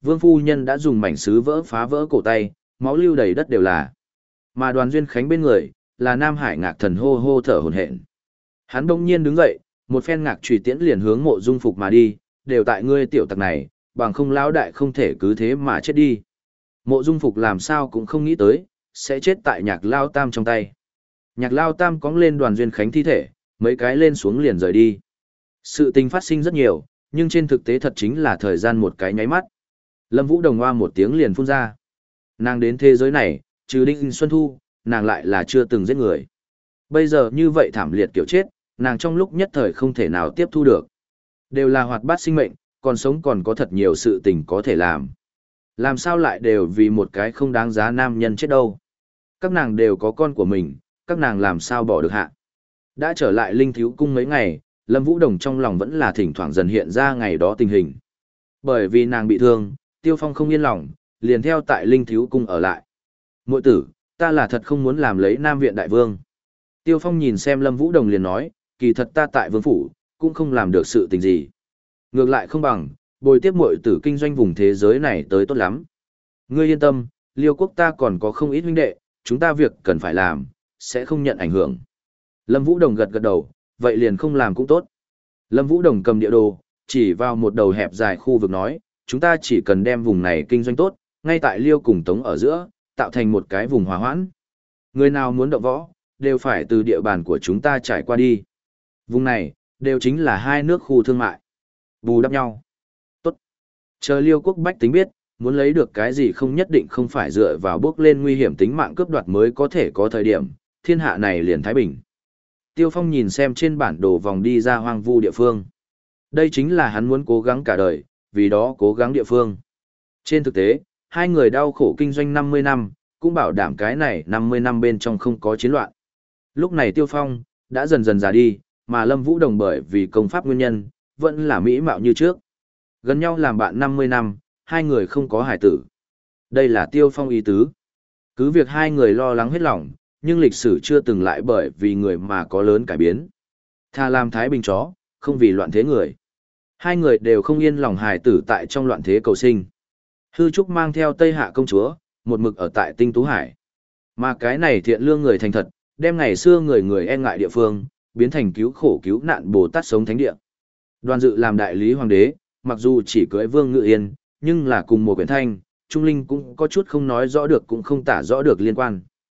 Vương phu nhân đã dùng mảnh sứ vỡ phá vỡ cổ tay, máu lưu đầy đất đều là. Mà Đoàn Duyên Khánh bên người, là Nam Hải Ngạc Thần hô hô thở hổn hển. Hắn bỗng nhiên đứng dậy, một phen ngạc chùy tiễn liền hướng Mộ Dung Phục mà đi, đều tại ngươi tiểu tặc này, bằng không lão đại không thể cứ thế mà chết đi. Mộ Dung Phục làm sao cũng không nghĩ tới, sẽ chết tại Nhạc Lao Tam trong tay. Nhạc Lao Tam cõng lên Đoàn Duyên Khánh thi thể, mấy cái lên xuống liền rời đi. Sự tình phát sinh rất nhiều, nhưng trên thực tế thật chính là thời gian một cái nháy mắt. Lâm Vũ Đồng hoa một tiếng liền phun ra. Nàng đến thế giới này, trừ Đinh Xuân Thu, nàng lại là chưa từng giết người. Bây giờ như vậy thảm liệt kiểu chết, nàng trong lúc nhất thời không thể nào tiếp thu được. Đều là hoạt bát sinh mệnh, còn sống còn có thật nhiều sự tình có thể làm. Làm sao lại đều vì một cái không đáng giá nam nhân chết đâu. Các nàng đều có con của mình, các nàng làm sao bỏ được hạ. Đã trở lại Linh Thiếu Cung mấy ngày, Lâm Vũ Đồng trong lòng vẫn là thỉnh thoảng dần hiện ra ngày đó tình hình. Bởi vì nàng bị thương, Tiêu Phong không yên lòng, liền theo tại Linh Thiếu Cung ở lại. Muội tử, ta là thật không muốn làm lấy Nam Viện Đại Vương. Tiêu Phong nhìn xem Lâm Vũ Đồng liền nói, kỳ thật ta tại vương phủ, cũng không làm được sự tình gì. Ngược lại không bằng, bồi tiếp muội tử kinh doanh vùng thế giới này tới tốt lắm. Ngươi yên tâm, Liêu quốc ta còn có không ít huynh đệ, chúng ta việc cần phải làm, sẽ không nhận ảnh hưởng. Lâm Vũ Đồng gật gật đầu, vậy liền không làm cũng tốt. Lâm Vũ Đồng cầm địa đồ, chỉ vào một đầu hẹp dài khu vực nói, chúng ta chỉ cần đem vùng này kinh doanh tốt, ngay tại Liêu cùng Tống ở giữa, tạo thành một cái vùng hòa hoãn. Người nào muốn động võ, đều phải từ địa bàn của chúng ta trải qua đi. Vùng này, đều chính là hai nước khu thương mại. Bù đắp nhau. Tốt. Chờ Liêu quốc bách tính biết, muốn lấy được cái gì không nhất định không phải dựa vào bước lên nguy hiểm tính mạng cướp đoạt mới có thể có thời điểm, thiên hạ này liền thái bình. Tiêu Phong nhìn xem trên bản đồ vòng đi ra hoang vu địa phương. Đây chính là hắn muốn cố gắng cả đời, vì đó cố gắng địa phương. Trên thực tế, hai người đau khổ kinh doanh năm mươi năm, cũng bảo đảm cái này năm mươi năm bên trong không có chiến loạn. Lúc này Tiêu Phong đã dần dần già đi, mà Lâm Vũ Đồng bởi vì công pháp nguyên nhân, vẫn là mỹ mạo như trước. Gần nhau làm bạn năm mươi năm, hai người không có hài tử. Đây là Tiêu Phong ý tứ. Cứ việc hai người lo lắng hết lòng, nhưng lịch sử chưa từng lại bởi vì người mà có lớn cải biến. Tha làm thái bình chó, không vì loạn thế người. Hai người đều không yên lòng hài tử tại trong loạn thế cầu sinh. Hư Trúc mang theo Tây Hạ công chúa, một mực ở tại Tinh Tú Hải. Mà cái này thiện lương người thành thật, đem ngày xưa người người e ngại địa phương, biến thành cứu khổ cứu nạn Bồ Tát sống thánh địa. Đoàn Dự làm đại lý hoàng đế, mặc dù chỉ cưới Vương Ngự Yên, nhưng là cùng một quyển thanh, Trung Linh cũng có chút không nói rõ được cũng không tả rõ được liên quan.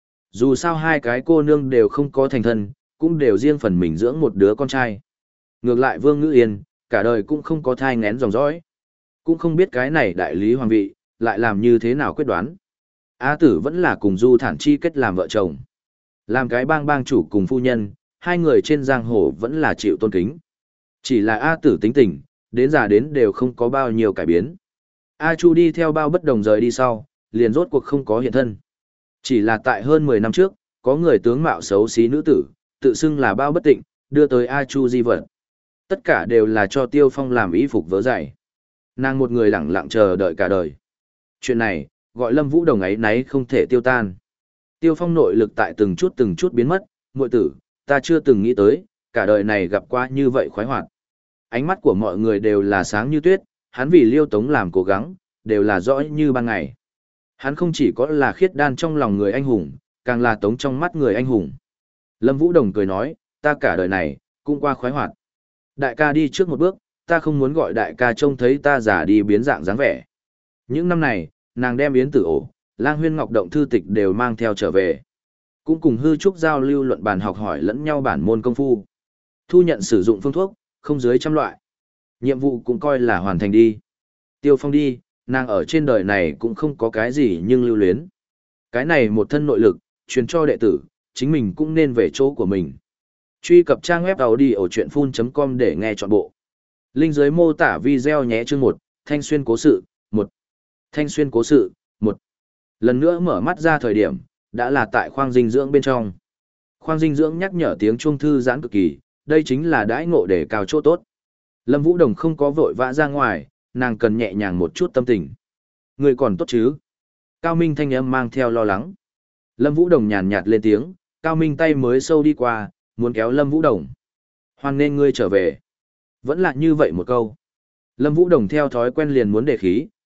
Dù sao hai cái cô nương đều không có thành thân, cũng đều riêng phần mình dưỡng một đứa con trai. Ngược lại Vương Ngự Yên, cả đời cũng không có thai nghén dòng dõi. Cũng không biết cái này đại lý hoàng vị, lại làm như thế nào quyết đoán. A Tử vẫn là cùng Du Thản Chi kết làm vợ chồng. Làm cái bang bang chủ cùng phu nhân, hai người trên giang hồ vẫn là chịu tôn kính. Chỉ là A Tử tính tình, đến già đến đều không có bao nhiêu cải biến. A Chu đi theo bao bất đồng rời đi sau, liền rốt cuộc không có hiện thân. Chỉ là tại hơn mười năm trước, có người tướng mạo xấu xí nữ tử, tự xưng là bao bất tịnh, đưa tới A Chu di vật. Tất cả đều là cho Tiêu Phong làm y phục vớ giày. Nàng một người lẳng lặng chờ đợi cả đời. Chuyện này, gọi Lâm Vũ Đồng ấy nấy không thể tiêu tan. Tiêu Phong nội lực tại từng chút từng chút biến mất, muội tử, ta chưa từng nghĩ tới, cả đời này gặp qua như vậy khoái hoạt. Ánh mắt của mọi người đều là sáng như tuyết, hắn vì Liêu Tống làm cố gắng, đều là rõ như ban ngày. Hắn không chỉ có là khiết đan trong lòng người anh hùng, càng là Tống trong mắt người anh hùng. Lâm Vũ Đồng cười nói, ta cả đời này, cũng qua khoái hoạt. Đại ca đi trước một bước, ta không muốn gọi đại ca trông thấy ta già đi biến dạng dáng vẻ. Những năm này, nàng đem Yến Tử Ổ, Lang Huyên Ngọc Động thư tịch đều mang theo trở về. Cũng cùng Hư Trúc giao lưu luận bàn học hỏi lẫn nhau bản môn công phu. Thu nhận sử dụng phương thuốc, không dưới trăm loại. Nhiệm vụ cũng coi là hoàn thành đi. Tiêu Phong đi, nàng ở trên đời này cũng không có cái gì nhưng lưu luyến. Cái này một thân nội lực, truyền cho đệ tử, chính mình cũng nên về chỗ của mình. Truy cập trang web audiochuyenphun chấm com để nghe trọn bộ. Linh dưới mô tả video nhé chương một, Thanh Xuyên cố sự, một. Thanh Xuyên cố sự, một. Lần nữa mở mắt ra thời điểm, đã là tại khoang dinh dưỡng bên trong. Khoang dinh dưỡng nhắc nhở tiếng chuông thư giãn cực kỳ, đây chính là đãi ngộ để cao chỗ tốt. Lâm Vũ Đồng không có vội vã ra ngoài, nàng cần nhẹ nhàng một chút tâm tình. Người còn tốt chứ? Cao Minh thanh âm mang theo lo lắng. Lâm Vũ Đồng nhàn nhạt lên tiếng, Cao Minh tay mới sâu đi qua, muốn kéo Lâm Vũ Đồng. Hoan nên ngươi trở về. Vẫn là như vậy một câu. Lâm Vũ Đồng theo thói quen liền muốn đề khí,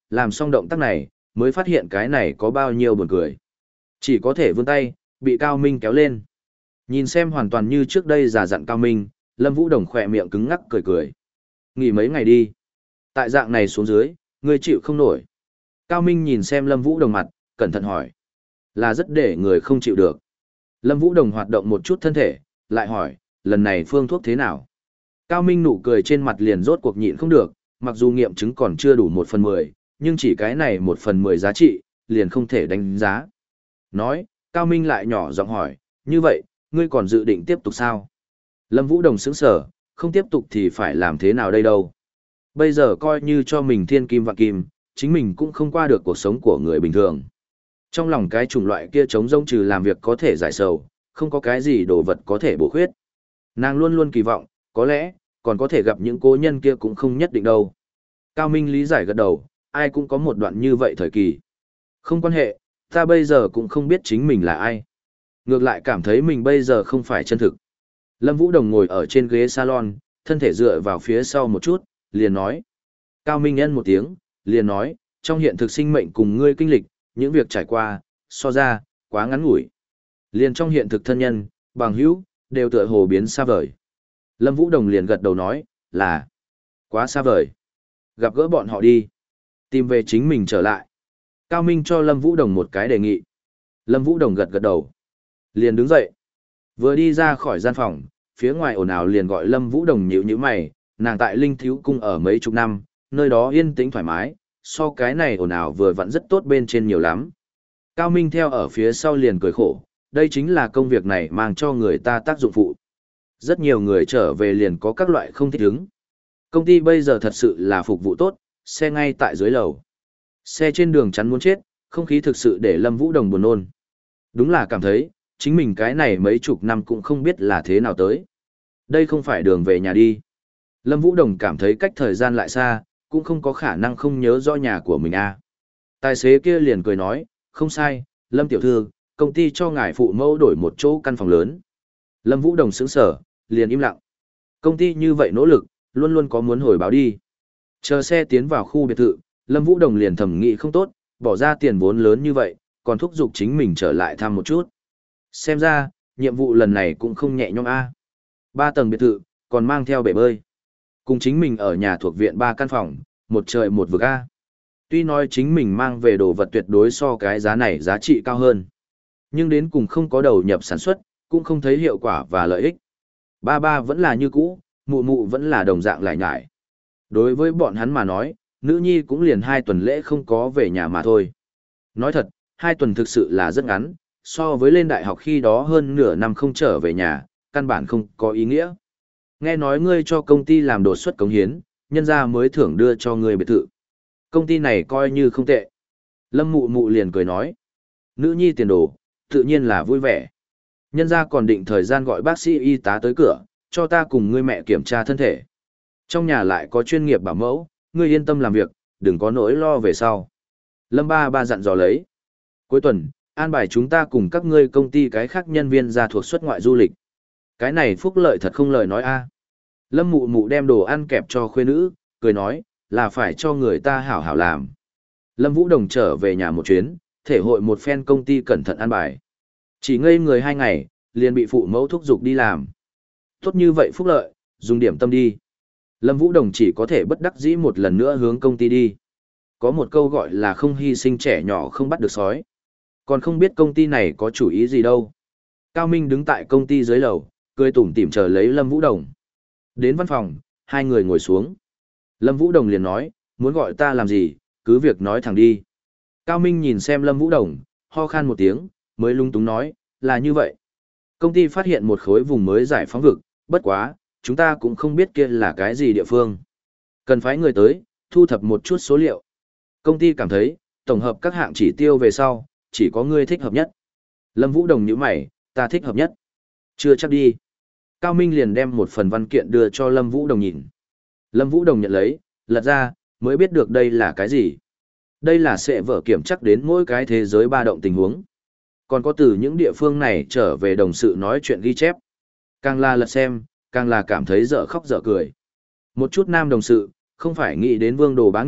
làm xong động tác này, mới phát hiện cái này có bao nhiêu buồn cười. Chỉ có thể vươn tay, bị Cao Minh kéo lên. Nhìn xem hoàn toàn như trước đây giả dặn Cao Minh, Lâm Vũ Đồng khỏe miệng cứng ngắc cười cười. Nghỉ mấy ngày đi. Tại dạng này xuống dưới, ngươi chịu không nổi. Cao Minh nhìn xem Lâm Vũ Đồng mặt, cẩn thận hỏi. Là rất để người không chịu được. Lâm Vũ Đồng hoạt động một chút thân thể, lại hỏi, lần này phương thuốc thế nào? Cao Minh nụ cười trên mặt liền rốt cuộc nhịn không được, mặc dù nghiệm chứng còn chưa đủ một phần mười, nhưng chỉ cái này một phần mười giá trị, liền không thể đánh giá. Nói, Cao Minh lại nhỏ giọng hỏi, như vậy, ngươi còn dự định tiếp tục sao? Lâm Vũ Đồng sững sờ, không tiếp tục thì phải làm thế nào đây đâu? Bây giờ coi như cho mình thiên kim vạn kim, chính mình cũng không qua được cuộc sống của người bình thường. Trong lòng cái chủng loại kia trống rỗng trừ làm việc có thể giải sầu, không có cái gì đồ vật có thể bổ khuyết. Nàng luôn luôn kỳ vọng, có lẽ, còn có thể gặp những cố nhân kia cũng không nhất định đâu. Cao Minh lý giải gật đầu, ai cũng có một đoạn như vậy thời kỳ. Không quan hệ, ta bây giờ cũng không biết chính mình là ai. Ngược lại cảm thấy mình bây giờ không phải chân thực. Lâm Vũ Đồng ngồi ở trên ghế salon, thân thể dựa vào phía sau một chút, liền nói. Cao Minh nhân một tiếng, liền nói, trong hiện thực sinh mệnh cùng ngươi kinh lịch, những việc trải qua, so ra, quá ngắn ngủi. Liền trong hiện thực thân nhân, bằng hữu, đều tựa hồ biến xa vời. Lâm Vũ Đồng liền gật đầu nói, là quá xa vời. Gặp gỡ bọn họ đi. Tìm về chính mình trở lại. Cao Minh cho Lâm Vũ Đồng một cái đề nghị. Lâm Vũ Đồng gật gật đầu. Liền đứng dậy. Vừa đi ra khỏi gian phòng, phía ngoài ồn ào liền gọi Lâm Vũ Đồng nhíu nhíu mày, nàng tại Linh Thiếu Cung ở mấy chục năm, nơi đó yên tĩnh thoải mái, so cái này ồn ào vừa vặn rất tốt bên trên nhiều lắm. Cao Minh theo ở phía sau liền cười khổ, đây chính là công việc này mang cho người ta tác dụng phụ. Rất nhiều người trở về liền có các loại không thích ứng. Công ty bây giờ thật sự là phục vụ tốt, xe ngay tại dưới lầu. Xe trên đường chắn muốn chết, không khí thực sự để Lâm Vũ Đồng buồn nôn. Đúng là cảm thấy, chính mình cái này mấy chục năm cũng không biết là thế nào tới. Đây không phải đường về nhà đi. Lâm Vũ Đồng cảm thấy cách thời gian lại xa, cũng không có khả năng không nhớ rõ nhà của mình à. Tài xế kia liền cười nói, không sai, Lâm tiểu thư, công ty cho ngài phụ mẫu đổi một chỗ căn phòng lớn. Lâm Vũ Đồng sững sờ, liền im lặng. Công ty như vậy nỗ lực, luôn luôn có muốn hồi báo đi. Chờ xe tiến vào khu biệt thự, Lâm Vũ Đồng liền thầm nghĩ không tốt, bỏ ra tiền vốn lớn như vậy, còn thúc giục chính mình trở lại thăm một chút. Xem ra, nhiệm vụ lần này cũng không nhẹ nhõm a. Ba tầng biệt thự, còn mang theo bể bơi. Cùng chính mình ở nhà thuộc viện ba căn phòng, một trời một vực a. Tuy nói chính mình mang về đồ vật tuyệt đối so cái giá này giá trị cao hơn. Nhưng đến cùng không có đầu nhập sản xuất, cũng không thấy hiệu quả và lợi ích. Ba ba vẫn là như cũ, mụ mụ vẫn là đồng dạng lại nhải. Đối với bọn hắn mà nói, nữ nhi cũng liền hai tuần lễ không có về nhà mà thôi. Nói thật, hai tuần thực sự là rất ngắn, so với lên đại học khi đó hơn nửa năm không trở về nhà, căn bản không có ý nghĩa. Nghe nói ngươi cho công ty làm đột xuất cống hiến, nhân ra mới thưởng đưa cho ngươi biệt thự. Công ty này coi như không tệ. Lâm mụ mụ liền cười nói. Nữ nhi tiền đồ, tự nhiên là vui vẻ. Nhân ra còn định thời gian gọi bác sĩ y tá tới cửa, cho ta cùng ngươi mẹ kiểm tra thân thể. Trong nhà lại có chuyên nghiệp bảo mẫu, ngươi yên tâm làm việc, đừng có nỗi lo về sau. Lâm ba ba dặn dò lấy. Cuối tuần, an bài chúng ta cùng các ngươi công ty cái khác nhân viên ra thuộc xuất ngoại du lịch. Cái này phúc lợi thật không lời nói a. Lâm mụ mụ đem đồ ăn kẹp cho khuê nữ, cười nói, là phải cho người ta hảo hảo làm. Lâm Vũ Đồng trở về nhà một chuyến, thể hội một phen công ty cẩn thận an bài. Chỉ ngây người hai ngày, liền bị phụ mẫu thúc giục đi làm. Tốt như vậy phúc lợi, dùng điểm tâm đi. Lâm Vũ Đồng chỉ có thể bất đắc dĩ một lần nữa hướng công ty đi. Có một câu gọi là không hy sinh trẻ nhỏ không bắt được sói. Còn không biết công ty này có chủ ý gì đâu. Cao Minh đứng tại công ty dưới lầu, cười tủm tỉm chờ lấy Lâm Vũ Đồng. Đến văn phòng, hai người ngồi xuống. Lâm Vũ Đồng liền nói, muốn gọi ta làm gì, cứ việc nói thẳng đi. Cao Minh nhìn xem Lâm Vũ Đồng, ho khan một tiếng, mới lung túng nói, là như vậy. Công ty phát hiện một khối vùng mới giải phóng vực, bất quá, chúng ta cũng không biết kia là cái gì địa phương. Cần phái người tới, thu thập một chút số liệu. Công ty cảm thấy, tổng hợp các hạng chỉ tiêu về sau, chỉ có ngươi thích hợp nhất. Lâm Vũ Đồng nhíu mày, ta thích hợp nhất. Chưa chắc đi. Cao Minh liền đem một phần văn kiện đưa cho Lâm Vũ Đồng nhìn. Lâm Vũ Đồng nhận lấy, lật ra, mới biết được đây là cái gì. Đây là sẽ vở kiểm chắc đến mỗi cái thế giới ba động tình huống. Còn có từ những địa phương này trở về đồng sự nói chuyện ghi chép. Càng là lật xem, càng là cảm thấy dở khóc dở cười. Một chút nam đồng sự, không phải nghĩ đến vương đồ bá nghiệp,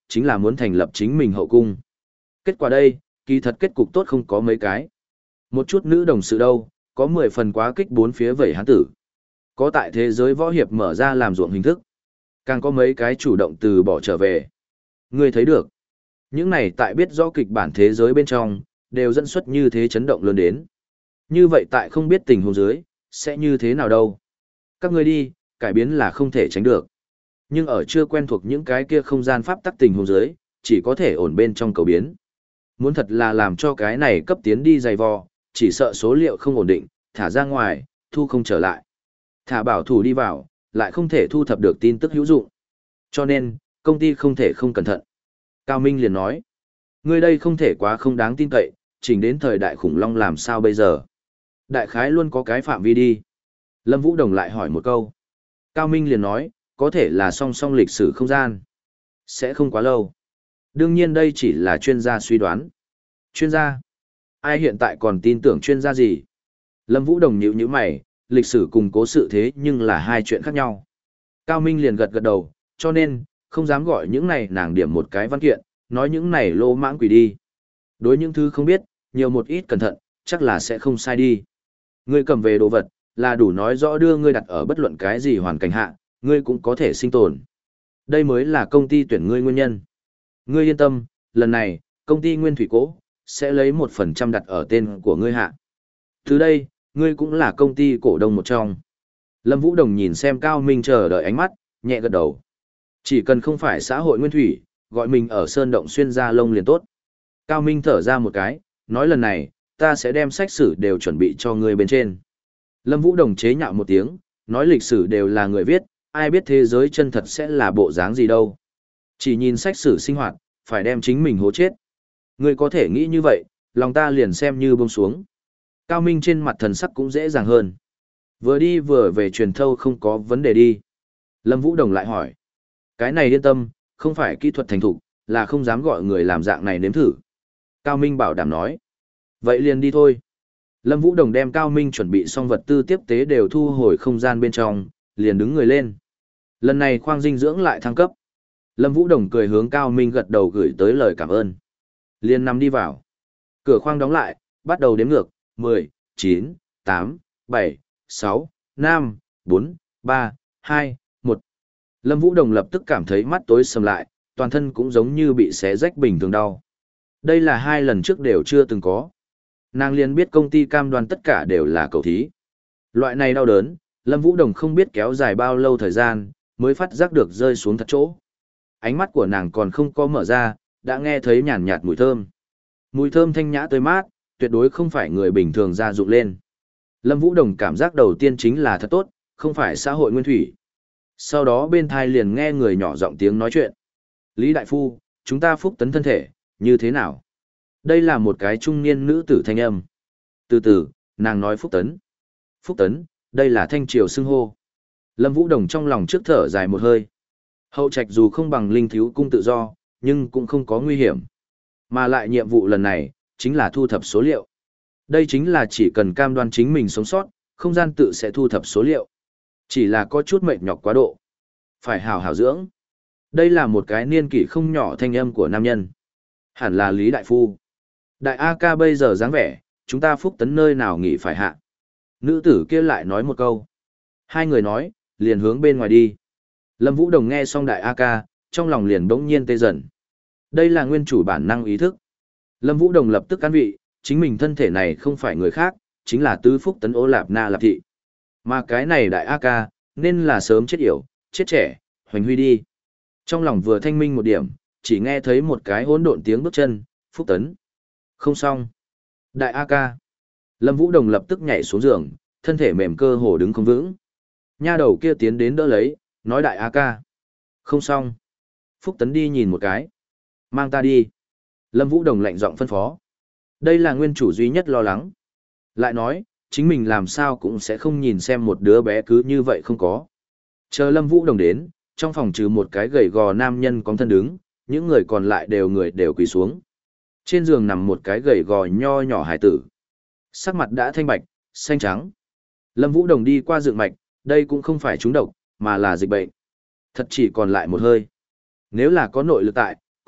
chính là muốn thành lập chính mình hậu cung. Kết quả đây, kỳ thật kết cục tốt không có mấy cái. Một chút nữ đồng sự đâu, có mười phần quá kích bốn phía vẩy hán tử. Có tại thế giới võ hiệp mở ra làm ruộng hình thức. Càng có mấy cái chủ động từ bỏ trở về. Ngươi thấy được. Những này tại biết rõ kịch bản thế giới bên trong, đều dẫn xuất như thế chấn động lớn đến. Như vậy tại không biết tình huống dưới, sẽ như thế nào đâu. Các ngươi đi, cải biến là không thể tránh được. Nhưng ở chưa quen thuộc những cái kia không gian pháp tắc tình huống dưới, chỉ có thể ổn bên trong cầu biến. Muốn thật là làm cho cái này cấp tiến đi dày vò, chỉ sợ số liệu không ổn định, thả ra ngoài, thu không trở lại. Thả bảo thủ đi vào, lại không thể thu thập được tin tức hữu dụng. Cho nên, công ty không thể không cẩn thận. Cao Minh liền nói, ngươi đây không thể quá không đáng tin cậy, chỉnh đến thời đại khủng long làm sao bây giờ. Đại khái luôn có cái phạm vi đi. Lâm Vũ Đồng lại hỏi một câu. Cao Minh liền nói, có thể là song song lịch sử không gian. Sẽ không quá lâu. Đương nhiên đây chỉ là chuyên gia suy đoán. Chuyên gia? Ai hiện tại còn tin tưởng chuyên gia gì? Lâm Vũ Đồng nhíu nhíu mày, lịch sử cùng cố sự thế nhưng là hai chuyện khác nhau. Cao Minh liền gật gật đầu, cho nên, không dám gọi những này nàng điểm một cái văn kiện, nói những này lô mãng quỷ đi. Đối những thứ không biết, nhiều một ít cẩn thận, chắc là sẽ không sai đi. Ngươi cầm về đồ vật, là đủ nói rõ đưa ngươi đặt ở bất luận cái gì hoàn cảnh hạ, ngươi cũng có thể sinh tồn. Đây mới là công ty tuyển ngươi nguyên nhân. Ngươi yên tâm, lần này, công ty Nguyên Thủy Cố, sẽ lấy một phần trăm đặt ở tên của ngươi hạ. Từ đây, ngươi cũng là công ty cổ đông một trong. Lâm Vũ Đồng nhìn xem Cao Minh chờ đợi ánh mắt, nhẹ gật đầu. Chỉ cần không phải xã hội Nguyên Thủy, gọi mình ở Sơn Động xuyên ra lông liền tốt. Cao Minh thở ra một cái, nói lần này, ta sẽ đem sách sử đều chuẩn bị cho ngươi bên trên. Lâm Vũ Đồng chế nhạo một tiếng, nói lịch sử đều là người viết, ai biết thế giới chân thật sẽ là bộ dáng gì đâu. Chỉ nhìn sách sử sinh hoạt, phải đem chính mình hố chết. Ngươi có thể nghĩ như vậy, lòng ta liền xem như buông xuống. Cao Minh trên mặt thần sắc cũng dễ dàng hơn. Vừa đi vừa về truyền thâu không có vấn đề đi. Lâm Vũ Đồng lại hỏi. Cái này yên tâm, không phải kỹ thuật thành thục, là không dám gọi người làm dạng này nếm thử. Cao Minh bảo đảm nói. Vậy liền đi thôi. Lâm Vũ Đồng đem Cao Minh chuẩn bị xong vật tư tiếp tế đều thu hồi không gian bên trong, liền đứng người lên. Lần này khoang dinh dưỡng lại thăng cấp. Lâm Vũ Đồng cười hướng Cao Minh gật đầu gửi tới lời cảm ơn. Liền nằm đi vào. Cửa khoang đóng lại, bắt đầu đếm ngược, mười, chín, tám, bảy, sáu, năm, bốn, ba, hai, một. Lâm Vũ Đồng lập tức cảm thấy mắt tối sầm lại, toàn thân cũng giống như bị xé rách bình thường đau. Đây là hai lần trước đều chưa từng có. Nàng liền biết công ty cam đoan tất cả đều là cầu thí. Loại này đau đớn, Lâm Vũ Đồng không biết kéo dài bao lâu thời gian, mới phát giác được rơi xuống thật chỗ. Ánh mắt của nàng còn không có mở ra, đã nghe thấy nhàn nhạt mùi thơm. Mùi thơm thanh nhã tươi mát, tuyệt đối không phải người bình thường ra dụng lên. Lâm Vũ Đồng cảm giác đầu tiên chính là thật tốt, không phải xã hội nguyên thủy. Sau đó bên thai liền nghe người nhỏ giọng tiếng nói chuyện. Lý Đại Phu, chúng ta phúc tấn thân thể, như thế nào? Đây là một cái trung niên nữ tử thanh âm. Từ từ, nàng nói phúc tấn. Phúc tấn, đây là thanh triều xưng hô. Lâm Vũ Đồng trong lòng trước thở dài một hơi. Hậu trạch dù không bằng linh thiếu cung tự do, nhưng cũng không có nguy hiểm. Mà lại nhiệm vụ lần này, chính là thu thập số liệu. Đây chính là chỉ cần cam đoan chính mình sống sót, không gian tự sẽ thu thập số liệu. Chỉ là có chút mệt nhọc quá độ. Phải hào hào dưỡng. Đây là một cái niên kỷ không nhỏ thanh âm của nam nhân. Hẳn là Lý Đại Phu. Đại A ca bây giờ dáng vẻ, chúng ta phúc tấn nơi nào nghỉ phải hạ. Nữ tử kia lại nói một câu. Hai người nói, liền hướng bên ngoài đi. Lâm Vũ Đồng nghe xong đại A ca, trong lòng liền bỗng nhiên tê dần. Đây là nguyên chủ bản năng ý thức. Lâm Vũ Đồng lập tức cán vị, chính mình thân thể này không phải người khác, chính là tứ phúc tấn Ô Lạp Na Lạp Thị. Mà cái này đại A ca, nên là sớm chết yểu, chết trẻ, hoành huy đi. Trong lòng vừa thanh minh một điểm, chỉ nghe thấy một cái hỗn độn tiếng bước chân, phúc tấn. Không xong. Đại A ca. Lâm Vũ Đồng lập tức nhảy xuống giường, thân thể mềm cơ hồ đứng không vững. Nha đầu kia tiến đến đỡ lấy, nói đại A ca. Không xong. Phúc tấn đi nhìn một cái. Mang ta đi. Lâm Vũ Đồng lạnh giọng phân phó. Đây là nguyên chủ duy nhất lo lắng. Lại nói, chính mình làm sao cũng sẽ không nhìn xem một đứa bé cứ như vậy không có. Chờ Lâm Vũ Đồng đến, trong phòng trừ một cái gầy gò nam nhân có thân đứng, những người còn lại đều người đều quỳ xuống. Trên giường nằm một cái gầy gò nho nhỏ hải tử. Sắc mặt đã thanh bạch, xanh trắng. Lâm Vũ Đồng đi qua dựng mạch, đây cũng không phải trúng độc, mà là dịch bệnh. Thật chỉ còn lại một hơi. Nếu là có nội lực tại,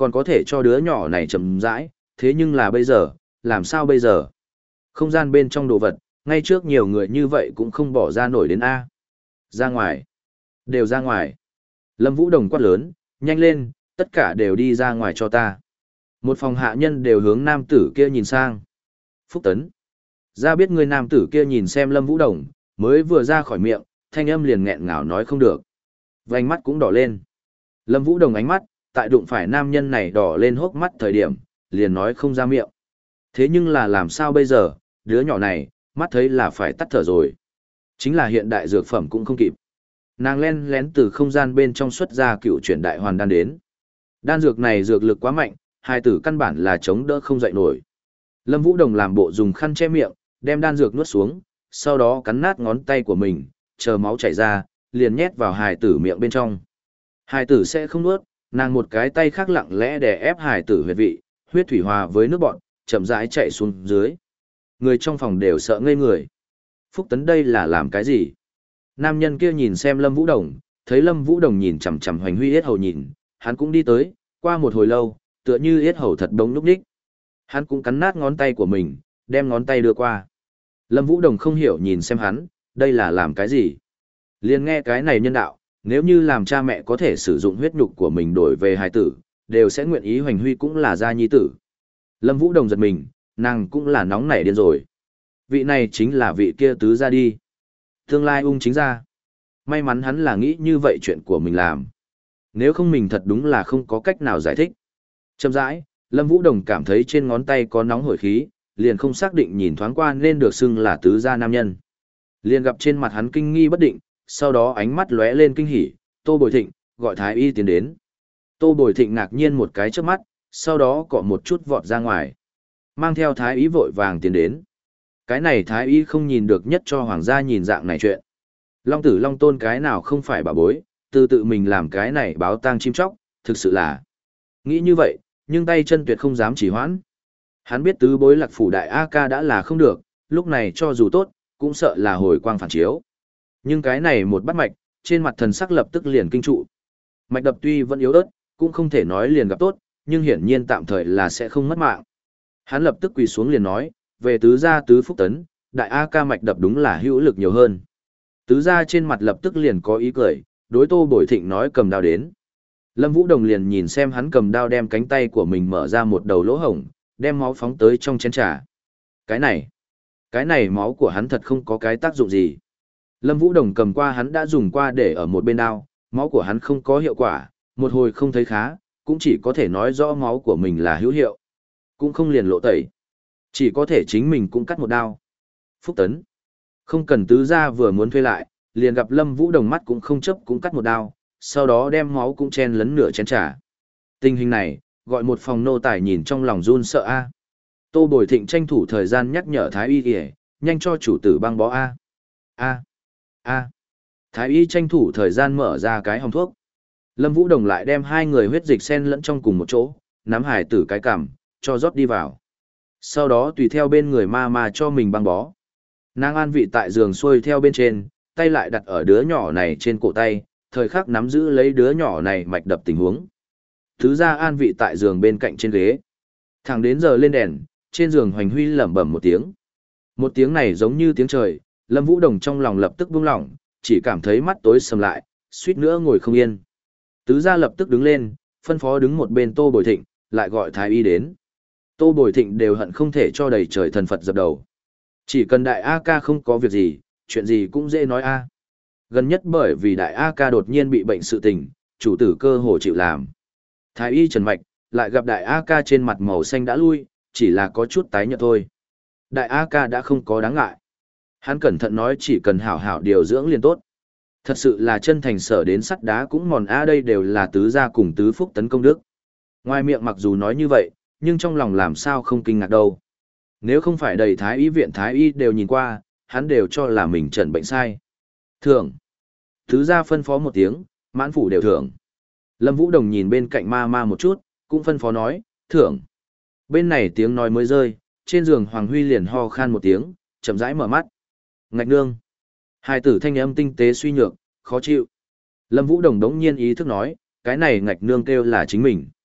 còn có thể cho đứa nhỏ này chậm rãi, thế nhưng là bây giờ, làm sao bây giờ? Không gian bên trong đồ vật, ngay trước nhiều người như vậy cũng không bỏ ra nổi đến A. Ra ngoài. Đều ra ngoài. Lâm Vũ Đồng quát lớn, nhanh lên, tất cả đều đi ra ngoài cho ta. Một phòng hạ nhân đều hướng nam tử kia nhìn sang. Phúc Tấn. Ra biết người nam tử kia nhìn xem Lâm Vũ Đồng, mới vừa ra khỏi miệng, thanh âm liền nghẹn ngào nói không được. Vành mắt cũng đỏ lên. Lâm Vũ Đồng ánh mắt, tại đụng phải nam nhân này đỏ lên hốc mắt thời điểm, liền nói không ra miệng. Thế nhưng là làm sao bây giờ, đứa nhỏ này, mắt thấy là phải tắt thở rồi. Chính là hiện đại dược phẩm cũng không kịp. Nàng len lén từ không gian bên trong xuất ra cựu chuyển đại hoàn đan đến. Đan dược này dược lực quá mạnh, hai tử căn bản là chống đỡ không dậy nổi. Lâm Vũ Đồng làm bộ dùng khăn che miệng, đem đan dược nuốt xuống, sau đó cắn nát ngón tay của mình, chờ máu chảy ra, liền nhét vào hài tử miệng bên trong. Hài tử sẽ không nuốt, nàng một cái tay khác lặng lẽ đè ép hài tử huyệt vị, huyết thủy hòa với nước bọn, chậm rãi chạy xuống dưới. Người trong phòng đều sợ ngây người. Phúc Tấn đây là làm cái gì? Nam nhân kia nhìn xem Lâm Vũ Đồng, thấy Lâm Vũ Đồng nhìn chằm chằm Hoành Huy yết hầu nhìn, hắn cũng đi tới, qua một hồi lâu, tựa như yết hầu thật đống núp đích. Hắn cũng cắn nát ngón tay của mình, đem ngón tay đưa qua. Lâm Vũ Đồng không hiểu nhìn xem hắn, đây là làm cái gì? Liền nghe cái này nhân đạo, nếu như làm cha mẹ có thể sử dụng huyết nhục của mình đổi về hài tử, đều sẽ nguyện ý Hoành Huy cũng là gia nhi tử. Lâm Vũ Đồng giật mình, nàng cũng là nóng nảy điên rồi. Vị này chính là vị kia tứ gia đi. Tương lai ung chính gia. May mắn hắn là nghĩ như vậy chuyện của mình làm. Nếu không mình thật đúng là không có cách nào giải thích. Chậm rãi, Lâm Vũ Đồng cảm thấy trên ngón tay có nóng hổi khí, liền không xác định nhìn thoáng qua nên được xưng là tứ gia nam nhân. Liền gặp trên mặt hắn kinh nghi bất định, sau đó ánh mắt lóe lên kinh hỉ, Tô Bồi Thịnh, gọi Thái Y tiến đến. Tô Bồi Thịnh ngạc nhiên một cái trước mắt, sau đó cọ một chút vọt ra ngoài. Mang theo Thái Y vội vàng tiến đến. Cái này Thái Y không nhìn được nhất cho hoàng gia nhìn dạng này chuyện. Long tử Long tôn cái nào không phải bà bối, từ tự mình làm cái này báo tang chim chóc, thực sự là. Nghĩ như vậy, nhưng tay chân tuyệt không dám chỉ hoãn. Hắn biết tứ bối lạc phủ đại A ca đã là không được, lúc này cho dù tốt, cũng sợ là hồi quang phản chiếu. Nhưng cái này một bắt mạch, trên mặt thần sắc lập tức liền kinh trụ. Mạch đập tuy vẫn yếu ớt, cũng không thể nói liền gặp tốt, nhưng hiển nhiên tạm thời là sẽ không mất mạng. Hắn lập tức quỳ xuống liền nói, về tứ gia tứ phúc tấn, đại A ca mạch đập đúng là hữu lực nhiều hơn. Tứ gia trên mặt lập tức liền có ý cười, đối Tô Bồi Thịnh nói cầm đao đến. Lâm Vũ Đồng liền nhìn xem hắn cầm đao đem cánh tay của mình mở ra một đầu lỗ hổng, đem máu phóng tới trong chén trà. Cái này, cái này máu của hắn thật không có cái tác dụng gì. Lâm Vũ Đồng cầm qua hắn đã dùng qua để ở một bên đao, máu của hắn không có hiệu quả, một hồi không thấy khá, cũng chỉ có thể nói rõ máu của mình là hữu hiệu. Cũng không liền lộ tẩy. Chỉ có thể chính mình cũng cắt một đao. Phúc Tấn. Không cần tứ gia vừa muốn thuê lại, liền gặp Lâm Vũ Đồng mắt cũng không chấp cũng cắt một đao, sau đó đem máu cũng chen lấn nửa chén trà. Tình hình này, gọi một phòng nô tài nhìn trong lòng run sợ a. Tô Bồi Thịnh tranh thủ thời gian nhắc nhở Thái Y kìa, nhanh cho chủ tử băng bó a. A. A. Thái Y tranh thủ thời gian mở ra cái hòm thuốc. Lâm Vũ Đồng lại đem hai người huyết dịch xen lẫn trong cùng một chỗ, nắm hải tử cái cằm, cho rót đi vào. Sau đó tùy theo bên người ma ma cho mình băng bó. Nàng an vị tại giường xuôi theo bên trên, tay lại đặt ở đứa nhỏ này trên cổ tay, thời khắc nắm giữ lấy đứa nhỏ này mạch đập tình huống. Thứ ra an vị tại giường bên cạnh trên ghế. Thẳng đến giờ lên đèn, trên giường Hoành Huy lẩm bẩm một tiếng. Một tiếng này giống như tiếng trời, Lâm Vũ Đồng trong lòng lập tức buông lỏng, chỉ cảm thấy mắt tối sầm lại, suýt nữa ngồi không yên. Tứ gia lập tức đứng lên, phân phó đứng một bên Tô Bồi Thịnh, lại gọi Thái Y đến. Tô Bồi Thịnh đều hận không thể cho đầy trời thần Phật dập đầu. Chỉ cần đại A ca không có việc gì, chuyện gì cũng dễ nói a. Gần nhất bởi vì đại A ca đột nhiên bị bệnh sự tình, chủ tử cơ hồ chịu làm. Thái Y Trần Mạch, lại gặp đại A ca trên mặt màu xanh đã lui, chỉ là có chút tái nhợt thôi. Đại A ca đã không có đáng ngại. Hắn cẩn thận nói chỉ cần hảo hảo điều dưỡng liền tốt. Thật sự là chân thành sở đến sắt đá cũng mòn a, đây đều là tứ gia cùng tứ phúc tấn công đức. Ngoài miệng mặc dù nói như vậy, nhưng trong lòng làm sao không kinh ngạc đâu. Nếu không phải đầy thái y viện thái y đều nhìn qua, hắn đều cho là mình trần bệnh sai. Thưởng. Tứ gia phân phó một tiếng, mãn phủ đều thưởng. Lâm Vũ Đồng nhìn bên cạnh ma ma một chút, cũng phân phó nói, thưởng. Bên này tiếng nói mới rơi, trên giường Hoàng Huy liền ho khan một tiếng, chậm rãi mở mắt. Ngạch nương. Hai tử thanh âm tinh tế suy nhược, khó chịu. Lâm Vũ Đồng đống nhiên ý thức nói, cái này ngạch nương kêu là chính mình.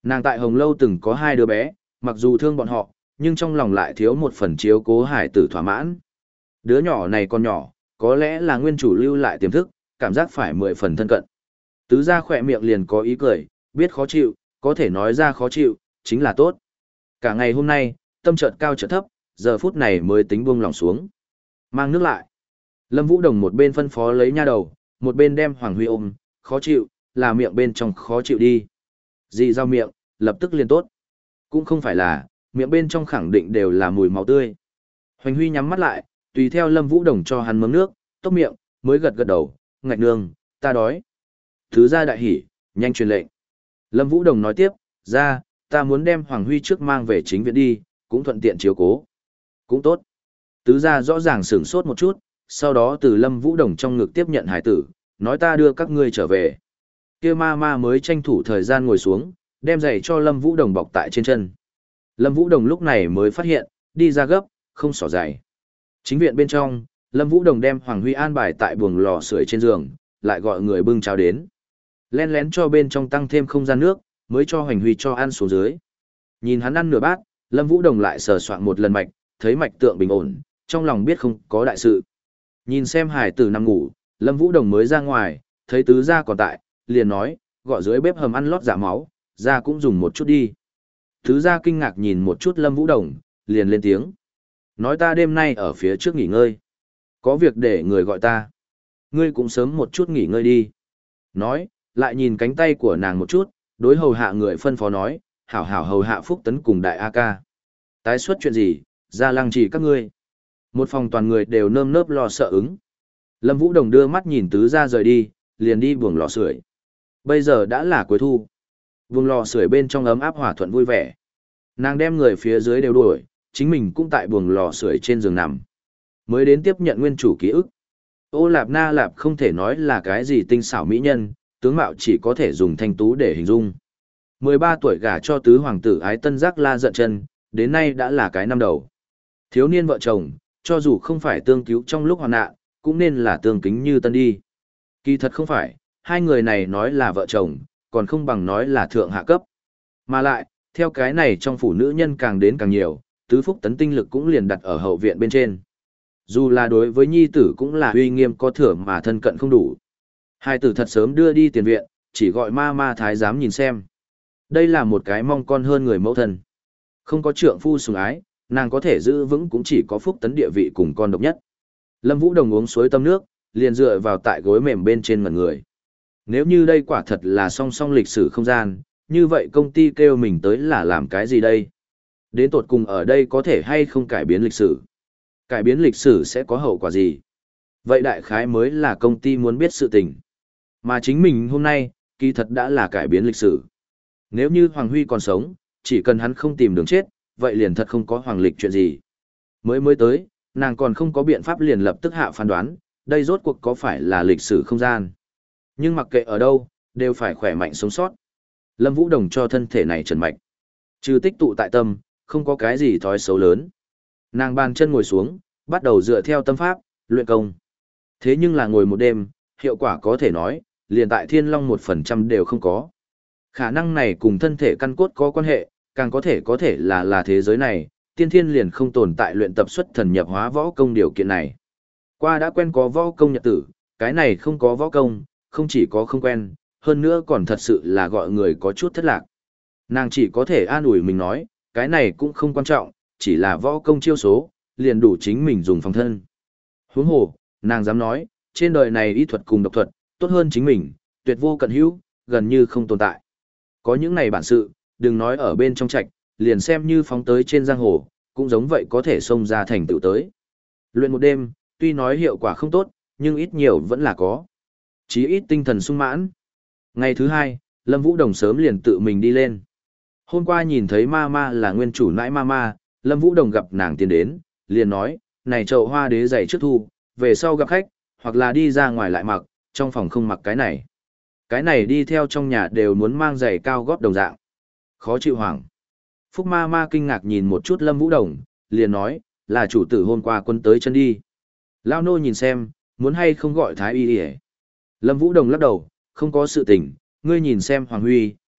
Nàng tại Hồng Lâu từng có hai đứa bé, mặc dù thương bọn họ, nhưng trong lòng lại thiếu một phần chiếu cố hải tử thỏa mãn. Đứa nhỏ này còn nhỏ, có lẽ là nguyên chủ lưu lại tiềm thức, cảm giác phải mười phần thân cận. Tứ gia khỏe miệng liền có ý cười, biết khó chịu, có thể nói ra khó chịu, chính là tốt. Cả ngày hôm nay, tâm chợt cao chợt thấp, giờ phút này mới tính buông lòng xuống. Mang nước lại. Lâm Vũ Đồng một bên phân phó lấy nha đầu, một bên đem Hoàng Huy ôm, khó chịu, là miệng bên trong khó chịu đi. Dì giao miệng, lập tức liền tốt. Cũng không phải là, miệng bên trong khẳng định đều là mùi máu tươi. Hoành Huy nhắm mắt lại, tùy theo Lâm Vũ Đồng cho hắn mớm nước, tốc miệng, mới gật gật đầu, ngạch nương, ta đói. Thứ gia đại hỉ, nhanh truyền lệnh. Lâm Vũ Đồng nói tiếp, ra, ta muốn đem Hoàng Huy trước mang về chính viện đi, cũng thuận tiện chiếu cố. Cũng tốt. Tứ gia rõ ràng sửng sốt một chút, sau đó từ Lâm Vũ Đồng trong ngực tiếp nhận hải tử, nói ta đưa các ngươi trở về. Kia ma ma mới tranh thủ thời gian ngồi xuống, đem giày cho Lâm Vũ Đồng bọc tại trên chân. Lâm Vũ Đồng lúc này mới phát hiện, đi ra gấp, không xỏ giày. Chính viện bên trong, Lâm Vũ Đồng đem Hoàng Huy an bài tại buồng lò sưởi trên giường, lại gọi người bưng cháo đến. Lén lén cho bên trong tăng thêm không gian nước, mới cho Hoành Huy cho ăn xuống dưới. Nhìn hắn ăn nửa bát, Lâm Vũ Đồng lại sờ soạn một lần mạch, thấy mạch tượng bình ổn, trong lòng biết không có đại sự. Nhìn xem hải tử nằm ngủ, Lâm Vũ Đồng mới ra ngoài, thấy tứ gia còn tại, liền nói, gọi dưới bếp hầm ăn lót dạ máu, ra cũng dùng một chút đi. Tứ gia kinh ngạc nhìn một chút Lâm Vũ Đồng, liền lên tiếng. Nói ta đêm nay ở phía trước nghỉ ngơi. Có việc để người gọi ta. Ngươi cũng sớm một chút nghỉ ngơi đi. Nói, lại nhìn cánh tay của nàng một chút, đối hầu hạ người phân phó nói, hảo hảo hầu hạ Phúc Tấn cùng đại A ca. Tái xuất chuyện gì, ra lăng trì các ngươi. Một phòng toàn người đều nơm nớp lo sợ ứng. Lâm Vũ Đồng đưa mắt nhìn tứ gia rời đi, liền đi buồng lò sưởi. Bây giờ đã là cuối thu. Buồng lò sưởi bên trong ấm áp hòa thuận vui vẻ. Nàng đem người phía dưới đều đuổi, chính mình cũng tại buồng lò sưởi trên giường nằm. Mới đến tiếp nhận nguyên chủ ký ức. Ô Lạp Na Lạp không thể nói là cái gì tinh xảo mỹ nhân, tướng mạo chỉ có thể dùng thanh tú để hình dung. mười ba tuổi gả cho tứ hoàng tử Ái Tân Giác La giận chân, đến nay đã là cái năm đầu. Thiếu niên vợ chồng, cho dù không phải tương cứu trong lúc hoạn nạn, cũng nên là tương kính như tân đi. Kỳ thật không phải, hai người này nói là vợ chồng, còn không bằng nói là thượng hạ cấp. Mà lại, theo cái này trong phủ nữ nhân càng đến càng nhiều, tứ Phúc Tấn tinh lực cũng liền đặt ở hậu viện bên trên. Dù là đối với nhi tử cũng là uy nghiêm có thừa mà thân cận không đủ. Hai tử thật sớm đưa đi tiền viện, chỉ gọi ma ma thái giám nhìn xem. Đây là một cái mong con hơn người mẫu thân. Không có trượng phu sủng ái, nàng có thể giữ vững cũng chỉ có Phúc Tấn địa vị cùng con độc nhất. Lâm Vũ Đồng uống suối tâm nước, liền dựa vào tại gối mềm bên trên mặt người. Nếu như đây quả thật là song song lịch sử không gian, như vậy công ty kêu mình tới là làm cái gì đây? Đến tột cùng ở đây có thể hay không cải biến lịch sử? Cải biến lịch sử sẽ có hậu quả gì? Vậy đại khái mới là công ty muốn biết sự tình. Mà chính mình hôm nay, kỳ thật đã là cải biến lịch sử. Nếu như Hoàng Huy còn sống, chỉ cần hắn không tìm đường chết, vậy liền thật không có hoàng lịch chuyện gì. Mới mới tới, nàng còn không có biện pháp liền lập tức hạ phán đoán, đây rốt cuộc có phải là lịch sử không gian. Nhưng mặc kệ ở đâu, đều phải khỏe mạnh sống sót. Lâm Vũ Đồng cho thân thể này trần mạch. Trừ tích tụ tại tâm, không có cái gì thói xấu lớn. Nàng bàn chân ngồi xuống, bắt đầu dựa theo tâm pháp, luyện công. Thế nhưng là ngồi một đêm, hiệu quả có thể nói, liền tại Thiên Long một phần trăm đều không có. Khả năng này cùng thân thể căn cốt có quan hệ, càng có thể có thể là là thế giới này, tiên thiên liền không tồn tại luyện tập xuất thần nhập hóa võ công điều kiện này. Qua đã quen có võ công nhật tử, cái này không có võ công, không chỉ có không quen, hơn nữa còn thật sự là gọi người có chút thất lạc. Nàng chỉ có thể an ủi mình nói, cái này cũng không quan trọng, chỉ là võ công chiêu số, liền đủ chính mình dùng phòng thân. Huống hồ, nàng dám nói, trên đời này y thuật cùng độc thuật, tốt hơn chính mình, tuyệt vô cận hữu, gần như không tồn tại. Có những này bản sự, đừng nói ở bên trong trạch, liền xem như phóng tới trên giang hồ, cũng giống vậy có thể xông ra thành tựu tới. Luyện một đêm, tuy nói hiệu quả không tốt, nhưng ít nhiều vẫn là có. Chí ít tinh thần sung mãn. Ngày thứ hai, Lâm Vũ Đồng sớm liền tự mình đi lên. Hôm qua nhìn thấy ma ma là nguyên chủ nãi ma ma, Lâm Vũ Đồng gặp nàng tiến đến, liền nói, này chậu hoa đế giày trước thu, về sau gặp khách, hoặc là đi ra ngoài lại mặc, trong phòng không mặc cái này. Cái này đi theo trong nhà đều muốn mang giày cao gót đồng dạng. Khó chịu hoảng. Phúc ma ma kinh ngạc nhìn một chút Lâm Vũ Đồng, liền nói, là chủ tử hôm qua quân tới chân đi. Lao nô nhìn xem, muốn hay không gọi thái y đi. Lâm Vũ Đồng lắc đầu, không có sự tình, ngươi nhìn xem Hoàng Huy,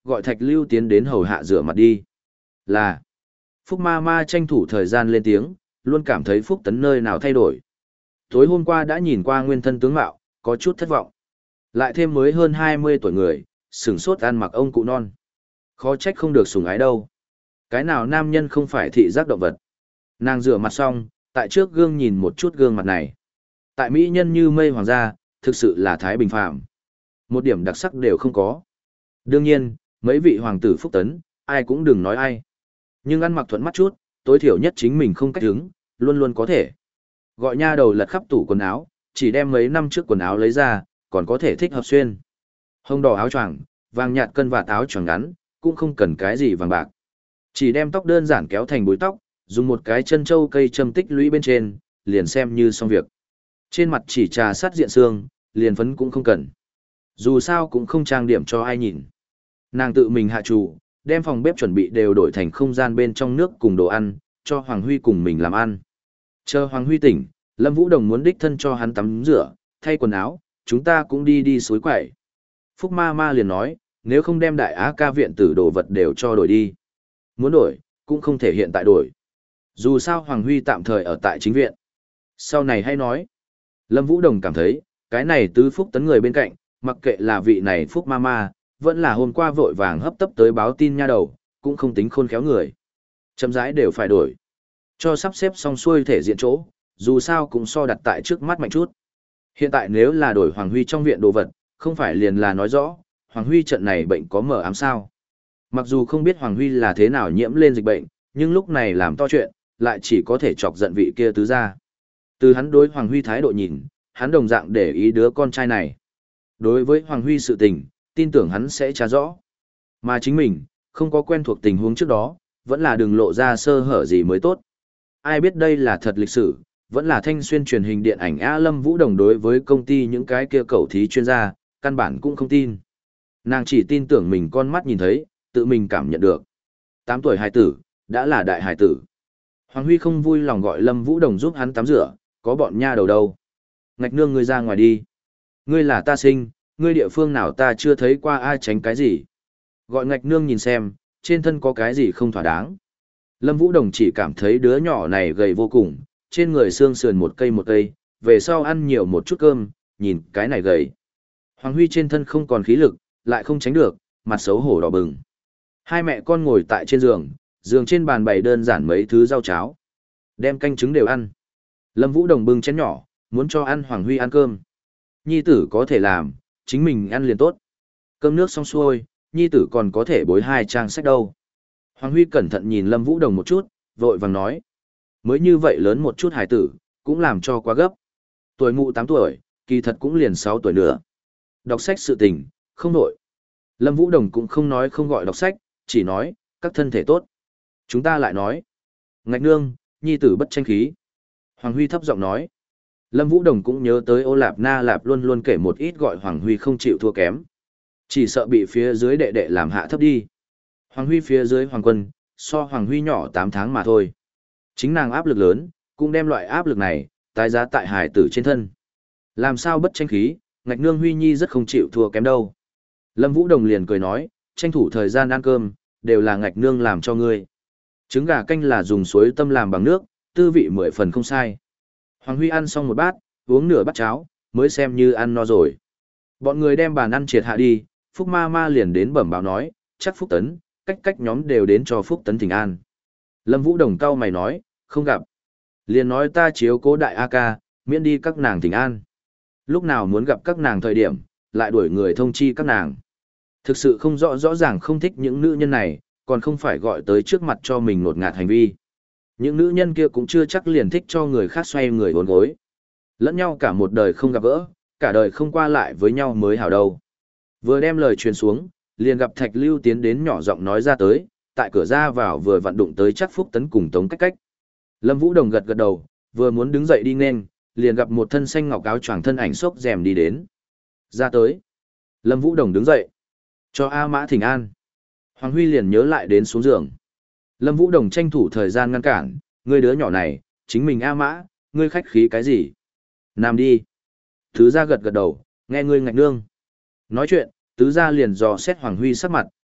gọi Thạch Lưu tiến đến hầu hạ rửa mặt đi. Là, Phúc ma ma tranh thủ thời gian lên tiếng, luôn cảm thấy Phúc Tấn nơi nào thay đổi. Tối hôm qua đã nhìn qua nguyên thân tướng mạo, có chút thất vọng. Lại thêm mới hơn hai mươi tuổi người, sửng sốt ăn mặc ông cụ non. Khó trách không được sủng ái đâu. Cái nào nam nhân không phải thị giác động vật. Nàng rửa mặt xong, tại trước gương nhìn một chút gương mặt này. Tại mỹ nhân như mây hoàng gia, thực sự là thái bình phàm. Một điểm đặc sắc đều không có. Đương nhiên, mấy vị hoàng tử Phúc Tấn, ai cũng đừng nói ai. Nhưng ăn mặc thuận mắt chút, tối thiểu nhất chính mình không cách hứng, luôn luôn có thể. Gọi nha đầu lật khắp tủ quần áo, chỉ đem mấy năm trước quần áo lấy ra, còn có thể thích hợp xuyên. Hông đỏ áo choàng, vàng nhạt cân vạt áo choàng ngắn, cũng không cần cái gì vàng bạc. Chỉ đem tóc đơn giản kéo thành búi tóc, dùng một cái chân châu cây châm tích lũy bên trên, liền xem như xong việc. Trên mặt chỉ trà sát diện xương, liền phấn cũng không cần. Dù sao cũng không trang điểm cho ai nhìn. Nàng tự mình hạ chủ, đem phòng bếp chuẩn bị đều đổi thành không gian bên trong nước cùng đồ ăn, cho Hoàng Huy cùng mình làm ăn. Chờ Hoàng Huy tỉnh, Lâm Vũ Đồng muốn đích thân cho hắn tắm rửa, thay quần áo, chúng ta cũng đi đi suối quẩy. Phúc ma ma liền nói, nếu không đem đại á ca viện tử đồ vật đều cho đổi đi. Muốn đổi, cũng không thể hiện tại đổi. Dù sao Hoàng Huy tạm thời ở tại chính viện. Sau này hay nói. Lâm Vũ Đồng cảm thấy, cái này tứ Phúc Tấn người bên cạnh, mặc kệ là vị này Phúc ma ma, vẫn là hôm qua vội vàng hấp tấp tới báo tin nha đầu, cũng không tính khôn khéo người. Chấm rãi đều phải đổi. Cho sắp xếp xong xuôi thể diện chỗ, dù sao cũng so đặt tại trước mắt mạnh chút. Hiện tại nếu là đổi Hoàng Huy trong viện đồ vật, không phải liền là nói rõ, Hoàng Huy trận này bệnh có mở ám sao. Mặc dù không biết Hoàng Huy là thế nào nhiễm lên dịch bệnh, nhưng lúc này làm to chuyện, lại chỉ có thể chọc giận vị kia tứ gia. Từ hắn đối Hoàng Huy thái độ nhìn, hắn đồng dạng để ý đứa con trai này. Đối với Hoàng Huy sự tình, tin tưởng hắn sẽ tra rõ. Mà chính mình, không có quen thuộc tình huống trước đó, vẫn là đừng lộ ra sơ hở gì mới tốt. Ai biết đây là thật lịch sử, vẫn là thanh xuyên truyền hình điện ảnh A Lâm Vũ Đồng đối với công ty những cái kia cầu thí chuyên gia, căn bản cũng không tin. Nàng chỉ tin tưởng mình con mắt nhìn thấy, tự mình cảm nhận được. Tám tuổi hài tử, đã là đại hài tử. Hoàng Huy không vui lòng gọi Lâm Vũ Đồng giúp hắn tắm rửa, có bọn nha đầu đâu. Ngạch nương ngươi ra ngoài đi. Ngươi là ta sinh, ngươi địa phương nào ta chưa thấy qua ai tránh cái gì. Gọi ngạch nương nhìn xem, trên thân có cái gì không thỏa đáng. Lâm Vũ Đồng chỉ cảm thấy đứa nhỏ này gầy vô cùng, trên người xương sườn một cây một cây, về sau ăn nhiều một chút cơm, nhìn cái này gầy. Hoàng Huy trên thân không còn khí lực, lại không tránh được, mặt xấu hổ đỏ bừng. Hai mẹ con ngồi tại trên giường, giường trên bàn bày đơn giản mấy thứ rau cháo. Đem canh trứng đều ăn. Lâm Vũ Đồng bưng chén nhỏ, muốn cho ăn Hoàng Huy ăn cơm. Nhi tử có thể làm, chính mình ăn liền tốt. Cơm nước xong xuôi, nhi tử còn có thể bối hai trang sách đâu. Hoàng Huy cẩn thận nhìn Lâm Vũ Đồng một chút, vội vàng nói. Mới như vậy lớn một chút hải tử, cũng làm cho quá gấp. Tuổi mụ tám tuổi, kỳ thật cũng liền sáu tuổi nữa. Đọc sách sự tình, không nổi. Lâm Vũ Đồng cũng không nói không gọi đọc sách, chỉ nói, các thân thể tốt. Chúng ta lại nói. Ngạch nương, nhi tử bất tranh khí. Hoàng Huy thấp giọng nói. Lâm Vũ Đồng cũng nhớ tới Ô Lạp Na Lạp luôn luôn kể một ít gọi Hoàng Huy không chịu thua kém. Chỉ sợ bị phía dưới đệ đệ làm hạ thấp đi. Hoàng Huy phía dưới Hoàng Quân, so Hoàng Huy nhỏ tám tháng mà thôi. Chính nàng áp lực lớn, cũng đem loại áp lực này, tái giá tại hải tử trên thân. Làm sao bất tranh khí, ngạch nương Huy Nhi rất không chịu thua kém đâu. Lâm Vũ Đồng liền cười nói, tranh thủ thời gian ăn cơm, đều là ngạch nương làm cho ngươi. Trứng gà canh là dùng suối tâm làm bằng nước, tư vị mười phần không sai. Hoàng Huy ăn xong một bát, uống nửa bát cháo, mới xem như ăn no rồi. Bọn người đem bàn ăn triệt hạ đi, Phúc ma ma liền đến bẩm báo nói, chắc Phúc Tấn, cách cách nhóm đều đến cho Phúc Tấn thỉnh an. Lâm Vũ Đồng cau mày nói, không gặp. Liền nói ta chiếu cố đại A ca, miễn đi các nàng thỉnh an. Lúc nào muốn gặp các nàng thời điểm, lại đuổi người thông chi các nàng. Thực sự không rõ rõ ràng không thích những nữ nhân này, còn không phải gọi tới trước mặt cho mình ngột ngạt hành vi. Những nữ nhân kia cũng chưa chắc liền thích cho người khác xoay người uốn gối. Lẫn nhau cả một đời không gặp gỡ, cả đời không qua lại với nhau mới hảo đâu. Vừa đem lời truyền xuống, liền gặp Thạch Lưu tiến đến nhỏ giọng nói ra tới, tại cửa ra vào vừa vặn đụng tới chắc Phúc Tấn cùng Tống Cách Cách. Lâm Vũ Đồng gật gật đầu, vừa muốn đứng dậy đi nên, liền gặp một thân xanh ngọc áo choàng thân ảnh xốc rèm đi đến. Ra tới. Lâm Vũ Đồng đứng dậy. Cho A Mã thỉnh an. Hoàng Huy liền nhớ lại đến xuống giường. Lâm Vũ Đồng tranh thủ thời gian ngăn cản, ngươi đứa nhỏ này, chính mình A Mã, ngươi khách khí cái gì? Nam đi. Tứ gia gật gật đầu, nghe ngươi ngạch nương. Nói chuyện, tứ gia liền dò xét Hoàng Huy sắc mặt,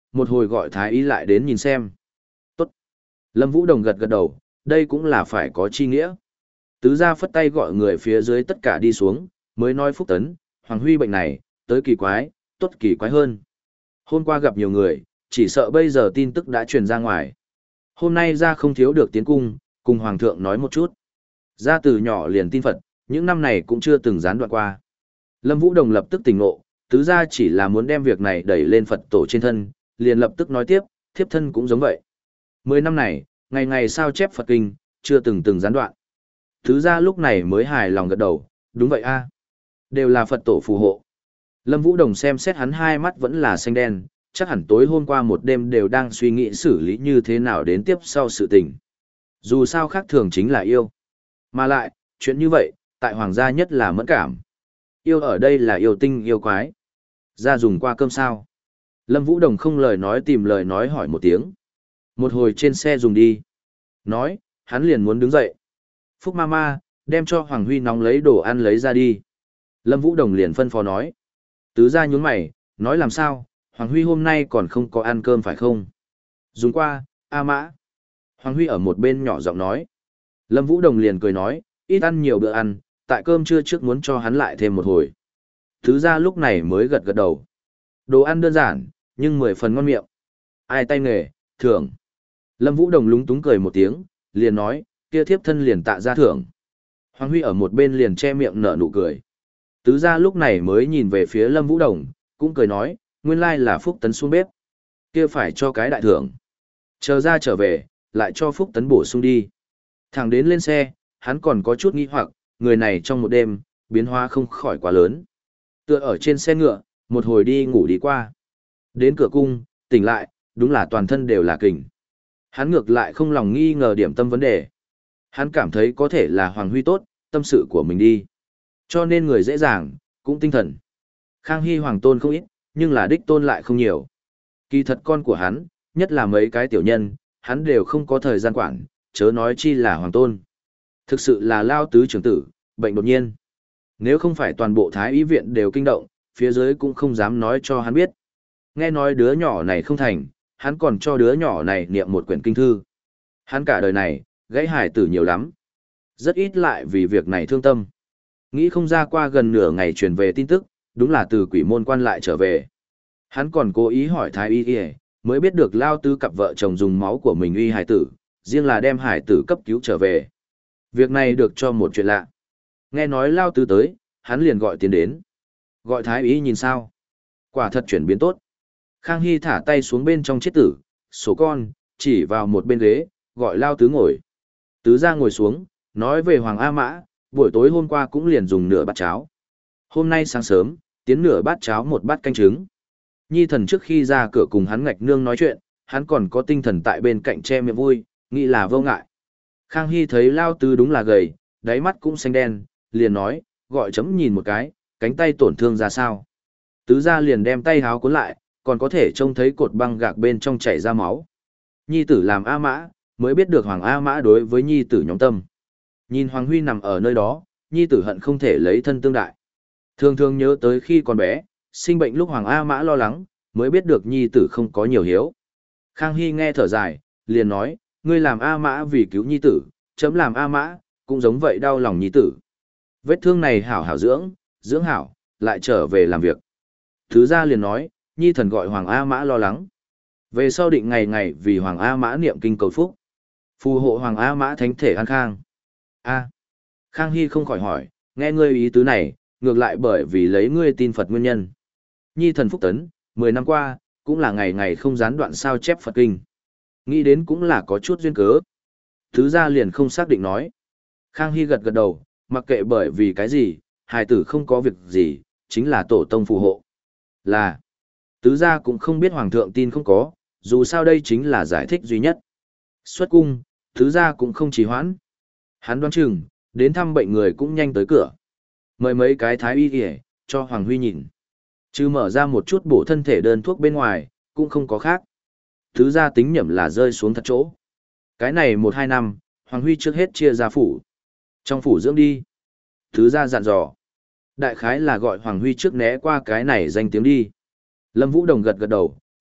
một hồi gọi thái y lại đến nhìn xem. Tốt. Lâm Vũ Đồng gật gật đầu, đây cũng là phải có chi nghĩa. Tứ gia phất tay gọi người phía dưới tất cả đi xuống, mới nói Phúc Tấn, Hoàng Huy bệnh này, tới kỳ quái, tốt kỳ quái hơn. Hôm qua gặp nhiều người, chỉ sợ bây giờ tin tức đã truyền ra ngoài. Hôm nay ra không thiếu được tiến cung, cùng Hoàng thượng nói một chút. Ra từ nhỏ liền tin Phật, những năm này cũng chưa từng gián đoạn qua. Lâm Vũ Đồng lập tức tỉnh ngộ, tứ gia chỉ là muốn đem việc này đẩy lên Phật tổ trên thân, liền lập tức nói tiếp, thiếp thân cũng giống vậy. Mười năm này, ngày ngày sao chép Phật kinh, chưa từng từng gián đoạn. Tứ gia lúc này mới hài lòng gật đầu, đúng vậy a, đều là Phật tổ phù hộ. Lâm Vũ Đồng xem xét hắn hai mắt vẫn là xanh đen, chắc hẳn tối hôm qua một đêm đều đang suy nghĩ xử lý như thế nào đến tiếp sau sự tình. Dù sao khác thường chính là yêu. Mà lại, chuyện như vậy, tại hoàng gia nhất là mẫn cảm. Yêu ở đây là yêu tinh yêu quái. Ra dùng qua cơm sao? Lâm Vũ Đồng không lời nói tìm lời nói hỏi một tiếng. Một hồi trên xe dùng đi. Nói, hắn liền muốn đứng dậy. Phúc Mama, đem cho Hoàng Huy nóng lấy đồ ăn lấy ra đi. Lâm Vũ Đồng liền phân phó nói. Tứ gia nhún mày, nói làm sao, Hoàng Huy hôm nay còn không có ăn cơm phải không? Dùng qua, A Mã. Hoàng Huy ở một bên nhỏ giọng nói. Lâm Vũ Đồng liền cười nói, ít ăn nhiều bữa ăn, tại cơm trưa trước muốn cho hắn lại thêm một hồi. Tứ gia lúc này mới gật gật đầu. Đồ ăn đơn giản, nhưng mười phần ngon miệng. Ai tay nghề, thưởng. Lâm Vũ Đồng lúng túng cười một tiếng, liền nói, kia thiếp thân liền tạ ra thưởng. Hoàng Huy ở một bên liền che miệng nở nụ cười. Tứ gia lúc này mới nhìn về phía Lâm Vũ Đồng, cũng cười nói, nguyên lai là Phúc Tấn xuống bếp. Kia phải cho cái đại thưởng. Chờ ra trở về, lại cho Phúc Tấn bổ sung đi. Thẳng đến lên xe, hắn còn có chút nghi hoặc, người này trong một đêm, biến hóa không khỏi quá lớn. Tựa ở trên xe ngựa, một hồi đi ngủ đi qua. Đến cửa cung, tỉnh lại, đúng là toàn thân đều là kình. Hắn ngược lại không lòng nghi ngờ điểm tâm vấn đề. Hắn cảm thấy có thể là Hoàng Huy tốt, tâm sự của mình đi. Cho nên người dễ dàng, cũng tinh thần. Khang Hy Hoàng tôn không ít, nhưng là đích tôn lại không nhiều. Kỳ thật con của hắn, nhất là mấy cái tiểu nhân, hắn đều không có thời gian quản, chớ nói chi là Hoàng tôn. Thực sự là lao tứ trưởng tử, bệnh đột nhiên. Nếu không phải toàn bộ Thái Y viện đều kinh động, phía dưới cũng không dám nói cho hắn biết. Nghe nói đứa nhỏ này không thành, hắn còn cho đứa nhỏ này niệm một quyển kinh thư. Hắn cả đời này, gãy hải tử nhiều lắm. Rất ít lại vì việc này thương tâm. Nghĩ không ra qua gần nửa ngày truyền về tin tức, đúng là từ quỷ môn quan lại trở về. Hắn còn cố ý hỏi Thái Y y, mới biết được lao tứ cặp vợ chồng dùng máu của mình uy hải tử, riêng là đem hải tử cấp cứu trở về. Việc này được cho một chuyện lạ. Nghe nói lao tứ tới, hắn liền gọi tiền đến. Gọi Thái Y nhìn sao. Quả thật chuyển biến tốt. Khang Hy thả tay xuống bên trong chiếc tử, số con, chỉ vào một bên ghế, gọi lao tứ ngồi. Tứ ra ngồi xuống, nói về Hoàng A Mã, buổi tối hôm qua cũng liền dùng nửa bát cháo. Hôm nay sáng sớm, tiến nửa bát cháo một bát canh trứng. Nhi thần trước khi ra cửa cùng hắn ngạch nương nói chuyện, hắn còn có tinh thần tại bên cạnh che miệng vui, nghĩ là vô ngại. Khang Hy thấy lao tứ đúng là gầy, đáy mắt cũng xanh đen, liền nói, gọi chấm nhìn một cái, cánh tay tổn thương ra sao. Tứ ra liền đem tay háo cuốn lại, còn có thể trông thấy cột băng gạc bên trong chảy ra máu. Nhi tử làm A Mã, mới biết được Hoàng A Mã đối với Nhi tử nhóm tâm. Nhìn Hoàng Huy nằm ở nơi đó, Nhi tử hận không thể lấy thân tương đại. Thường thường nhớ tới khi còn bé, sinh bệnh lúc Hoàng A Mã lo lắng, mới biết được Nhi tử không có nhiều hiếu. Khang Hy nghe thở dài, liền nói, ngươi làm A Mã vì cứu Nhi tử, chấm làm A Mã, cũng giống vậy đau lòng Nhi tử. Vết thương này hảo hảo dưỡng, dưỡng hảo, lại trở về làm việc. Thứ ra liền nói, Nhi thần gọi Hoàng A Mã lo lắng. Về sau định ngày ngày vì Hoàng A Mã niệm kinh cầu phúc. Phù hộ Hoàng A Mã thánh thể an khang. A. Khang Hy không khỏi hỏi, nghe ngươi ý tứ này, ngược lại bởi vì lấy ngươi tin Phật nguyên nhân. Nhi thần Phúc Tấn, mười năm qua, cũng là ngày ngày không gián đoạn sao chép Phật kinh. Nghĩ đến cũng là có chút duyên cớ. Thứ ra liền không xác định nói. Khang Hy gật gật đầu, mặc kệ bởi vì cái gì, hài tử không có việc gì, chính là tổ tông phù hộ. Là, tứ gia cũng không biết hoàng thượng tin không có, dù sao đây chính là giải thích duy nhất. Xuất cung, tứ gia cũng không trì hoãn. Hắn đoán chừng, đến thăm bệnh người cũng nhanh tới cửa. Mời mấy cái thái y kìa, cho Hoàng Huy nhìn. Chứ mở ra một chút bổ thân thể đơn thuốc bên ngoài, cũng không có khác. Tứ gia tính nhẩm là rơi xuống thật chỗ. Cái này một hai năm, Hoàng Huy trước hết chia ra phủ. Trong phủ dưỡng đi. Tứ gia dặn dò. Đại khái là gọi Hoàng Huy trước né qua cái này danh tiếng đi. Lâm Vũ Đồng gật gật đầu,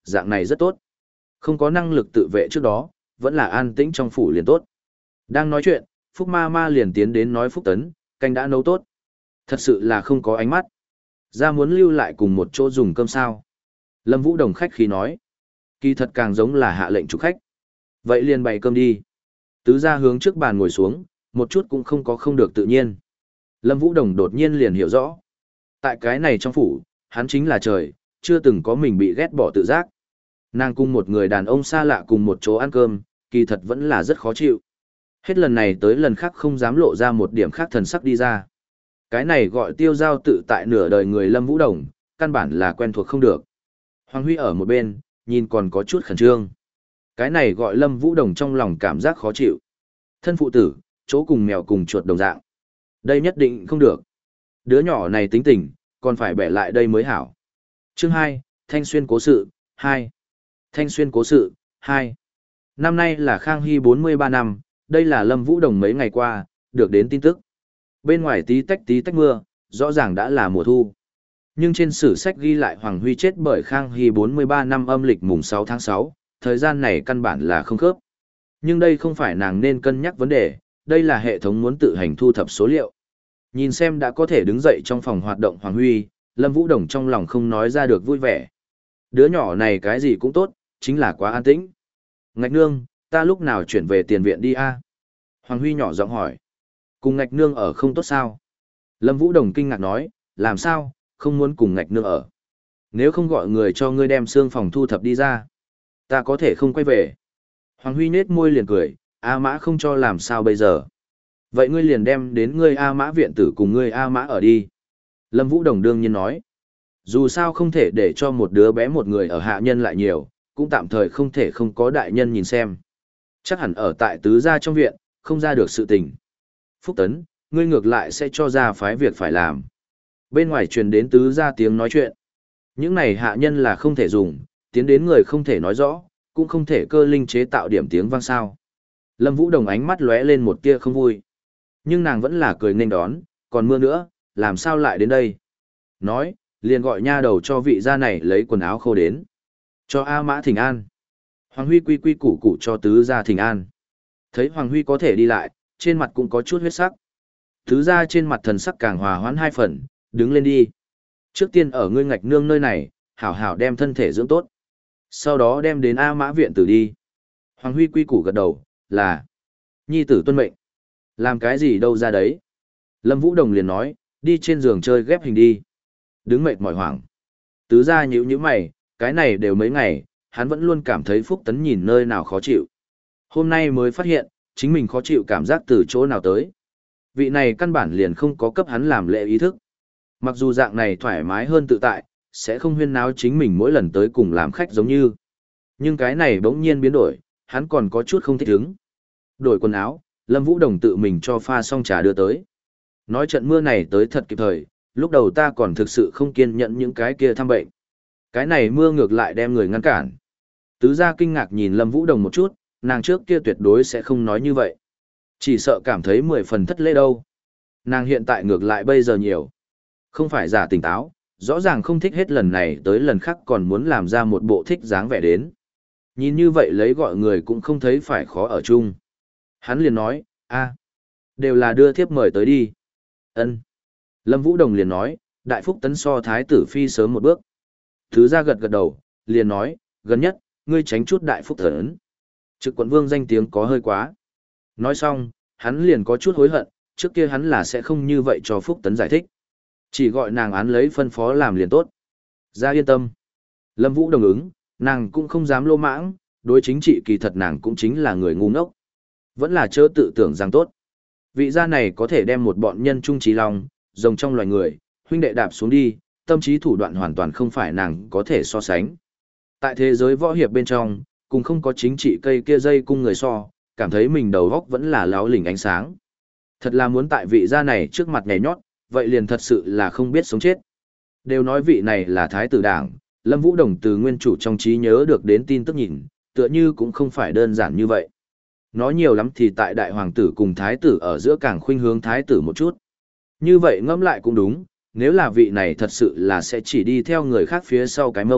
dạng này rất tốt. Không có năng lực tự vệ trước đó, vẫn là an tĩnh trong phủ liền tốt. Đang nói chuyện, Phúc ma ma liền tiến đến nói Phúc Tấn, canh đã nấu tốt. Thật sự là không có ánh mắt. Ra muốn lưu lại cùng một chỗ dùng cơm sao. Lâm Vũ Đồng khách khí nói. Kỳ thật càng giống là hạ lệnh chủ khách. Vậy liền bày cơm đi. Tứ gia hướng trước bàn ngồi xuống, một chút cũng không có không được tự nhiên. Lâm Vũ Đồng đột nhiên liền hiểu rõ. Tại cái này trong phủ, hắn chính là trời, chưa từng có mình bị ghét bỏ tự giác. Nàng cùng một người đàn ông xa lạ cùng một chỗ ăn cơm, kỳ thật vẫn là rất khó chịu. Hết lần này tới lần khác không dám lộ ra một điểm khác thần sắc đi ra. Cái này gọi tiêu giao tự tại nửa đời người Lâm Vũ Đồng, căn bản là quen thuộc không được. Hoàng Huy ở một bên, nhìn còn có chút khẩn trương. Cái này gọi Lâm Vũ Đồng trong lòng cảm giác khó chịu. Thân phụ tử, chỗ cùng mèo cùng chuột đồng dạng. Đây nhất định không được. Đứa nhỏ này tính tình, còn phải bẻ lại đây mới hảo. Chương hai, Thanh Xuyên cố sự, hai. Thanh Xuyên cố sự, hai. Năm nay là Khang Hy bốn mươi ba năm, đây là Lâm Vũ Đồng mấy ngày qua, được đến tin tức. Bên ngoài tí tách tí tách mưa, rõ ràng đã là mùa thu. Nhưng trên sử sách ghi lại Hoàng Huy chết bởi Khang Hy bốn mươi ba năm âm lịch mùng sáu tháng sáu, thời gian này căn bản là không khớp. Nhưng đây không phải nàng nên cân nhắc vấn đề, đây là hệ thống muốn tự hành thu thập số liệu. Nhìn xem đã có thể đứng dậy trong phòng hoạt động Hoàng Huy, Lâm Vũ Đồng trong lòng không nói ra được vui vẻ. Đứa nhỏ này cái gì cũng tốt, chính là quá an tĩnh. Ngạch nương, ta lúc nào chuyển về tiền viện đi a? Hoàng Huy nhỏ giọng hỏi. Cùng ngạch nương ở không tốt sao? Lâm Vũ Đồng kinh ngạc nói, làm sao, không muốn cùng ngạch nương ở. Nếu không gọi người cho ngươi đem xương phòng thu thập đi ra, ta có thể không quay về. Hoàng Huy nết môi liền cười, A Mã không cho làm sao bây giờ. Vậy ngươi liền đem đến ngươi A Mã viện tử cùng ngươi A Mã ở đi. Lâm Vũ Đồng đương nhiên nói. Dù sao không thể để cho một đứa bé một người ở hạ nhân lại nhiều, cũng tạm thời không thể không có đại nhân nhìn xem. Chắc hẳn ở tại tứ gia trong viện, không ra được sự tình. Phúc Tấn, ngươi ngược lại sẽ cho ra phái việc phải làm. Bên ngoài truyền đến tứ gia tiếng nói chuyện. Những này hạ nhân là không thể dùng, tiến đến người không thể nói rõ, cũng không thể cơ linh chế tạo điểm tiếng vang sao. Lâm Vũ Đồng ánh mắt lóe lên một tia không vui. Nhưng nàng vẫn là cười nên đón, còn mưa nữa, làm sao lại đến đây? Nói, liền gọi nha đầu cho vị gia này lấy quần áo khô đến. Cho A Mã thỉnh an. Hoàng Huy quy quy củ củ cho tứ gia thỉnh an. Thấy Hoàng Huy có thể đi lại, trên mặt cũng có chút huyết sắc. Tứ gia trên mặt thần sắc càng hòa hoãn hai phần, đứng lên đi. Trước tiên ở ngươi ngạch nương nơi này, hảo hảo đem thân thể dưỡng tốt. Sau đó đem đến A Mã viện tử đi. Hoàng Huy quy củ gật đầu, là nhi tử tuân mệnh. Làm cái gì đâu ra đấy. Lâm Vũ Đồng liền nói, đi trên giường chơi ghép hình đi. Đứng mệt mỏi hoảng. Tứ gia nhíu nhíu mày, cái này đều mấy ngày, hắn vẫn luôn cảm thấy Phúc Tấn nhìn nơi nào khó chịu. Hôm nay mới phát hiện, chính mình khó chịu cảm giác từ chỗ nào tới. Vị này căn bản liền không có cấp hắn làm lễ ý thức. Mặc dù dạng này thoải mái hơn tự tại, sẽ không huyên náo chính mình mỗi lần tới cùng làm khách giống như. Nhưng cái này bỗng nhiên biến đổi, hắn còn có chút không thích ứng. Đổi quần áo, Lâm Vũ Đồng tự mình cho pha xong trà đưa tới. Nói trận mưa này tới thật kịp thời, lúc đầu ta còn thực sự không kiên nhẫn những cái kia thăm bệnh. Cái này mưa ngược lại đem người ngăn cản. Tứ gia kinh ngạc nhìn Lâm Vũ Đồng một chút, nàng trước kia tuyệt đối sẽ không nói như vậy. Chỉ sợ cảm thấy mười phần thất lễ đâu. Nàng hiện tại ngược lại bây giờ nhiều. Không phải giả tỉnh táo, rõ ràng không thích hết lần này tới lần khác còn muốn làm ra một bộ thích dáng vẻ đến. Nhìn như vậy lấy gọi người cũng không thấy phải khó ở chung. Hắn liền nói, a, đều là đưa thiếp mời tới đi. Ân. Lâm Vũ Đồng liền nói, Đại Phúc Tấn so Thái tử Phi sớm một bước. Thứ ra gật gật đầu, liền nói, gần nhất, ngươi tránh chút Đại Phúc Tấn. Trực quận vương danh tiếng có hơi quá. Nói xong, hắn liền có chút hối hận, trước kia hắn là sẽ không như vậy cho Phúc Tấn giải thích. Chỉ gọi nàng án lấy phân phó làm liền tốt. Ra yên tâm. Lâm Vũ đồng ứng, nàng cũng không dám lô mãng, đối chính trị kỳ thật nàng cũng chính là người ngu ngốc. Vẫn là chớ tự tưởng rằng tốt. Vị gia này có thể đem một bọn nhân trung trí lòng, rồng trong loài người, huynh đệ đạp xuống đi, tâm trí thủ đoạn hoàn toàn không phải nàng có thể so sánh. Tại thế giới võ hiệp bên trong, cùng không có chính trị cây kia dây cung người so, cảm thấy mình đầu góc vẫn là láo lỉnh ánh sáng. Thật là muốn tại vị gia này trước mặt nhảy nhót, vậy liền thật sự là không biết sống chết. Đều nói vị này là thái tử đảng, Lâm Vũ Đồng từ nguyên chủ trong trí nhớ được đến tin tức nhìn, tựa như cũng không phải đơn giản như vậy. Nói nhiều lắm thì tại đại hoàng tử cùng thái tử ở giữa càng khuynh hướng thái tử một chút. Như vậy ngẫm lại cũng đúng, nếu là vị này thật sự là sẽ chỉ đi theo người khác phía sau cái mông,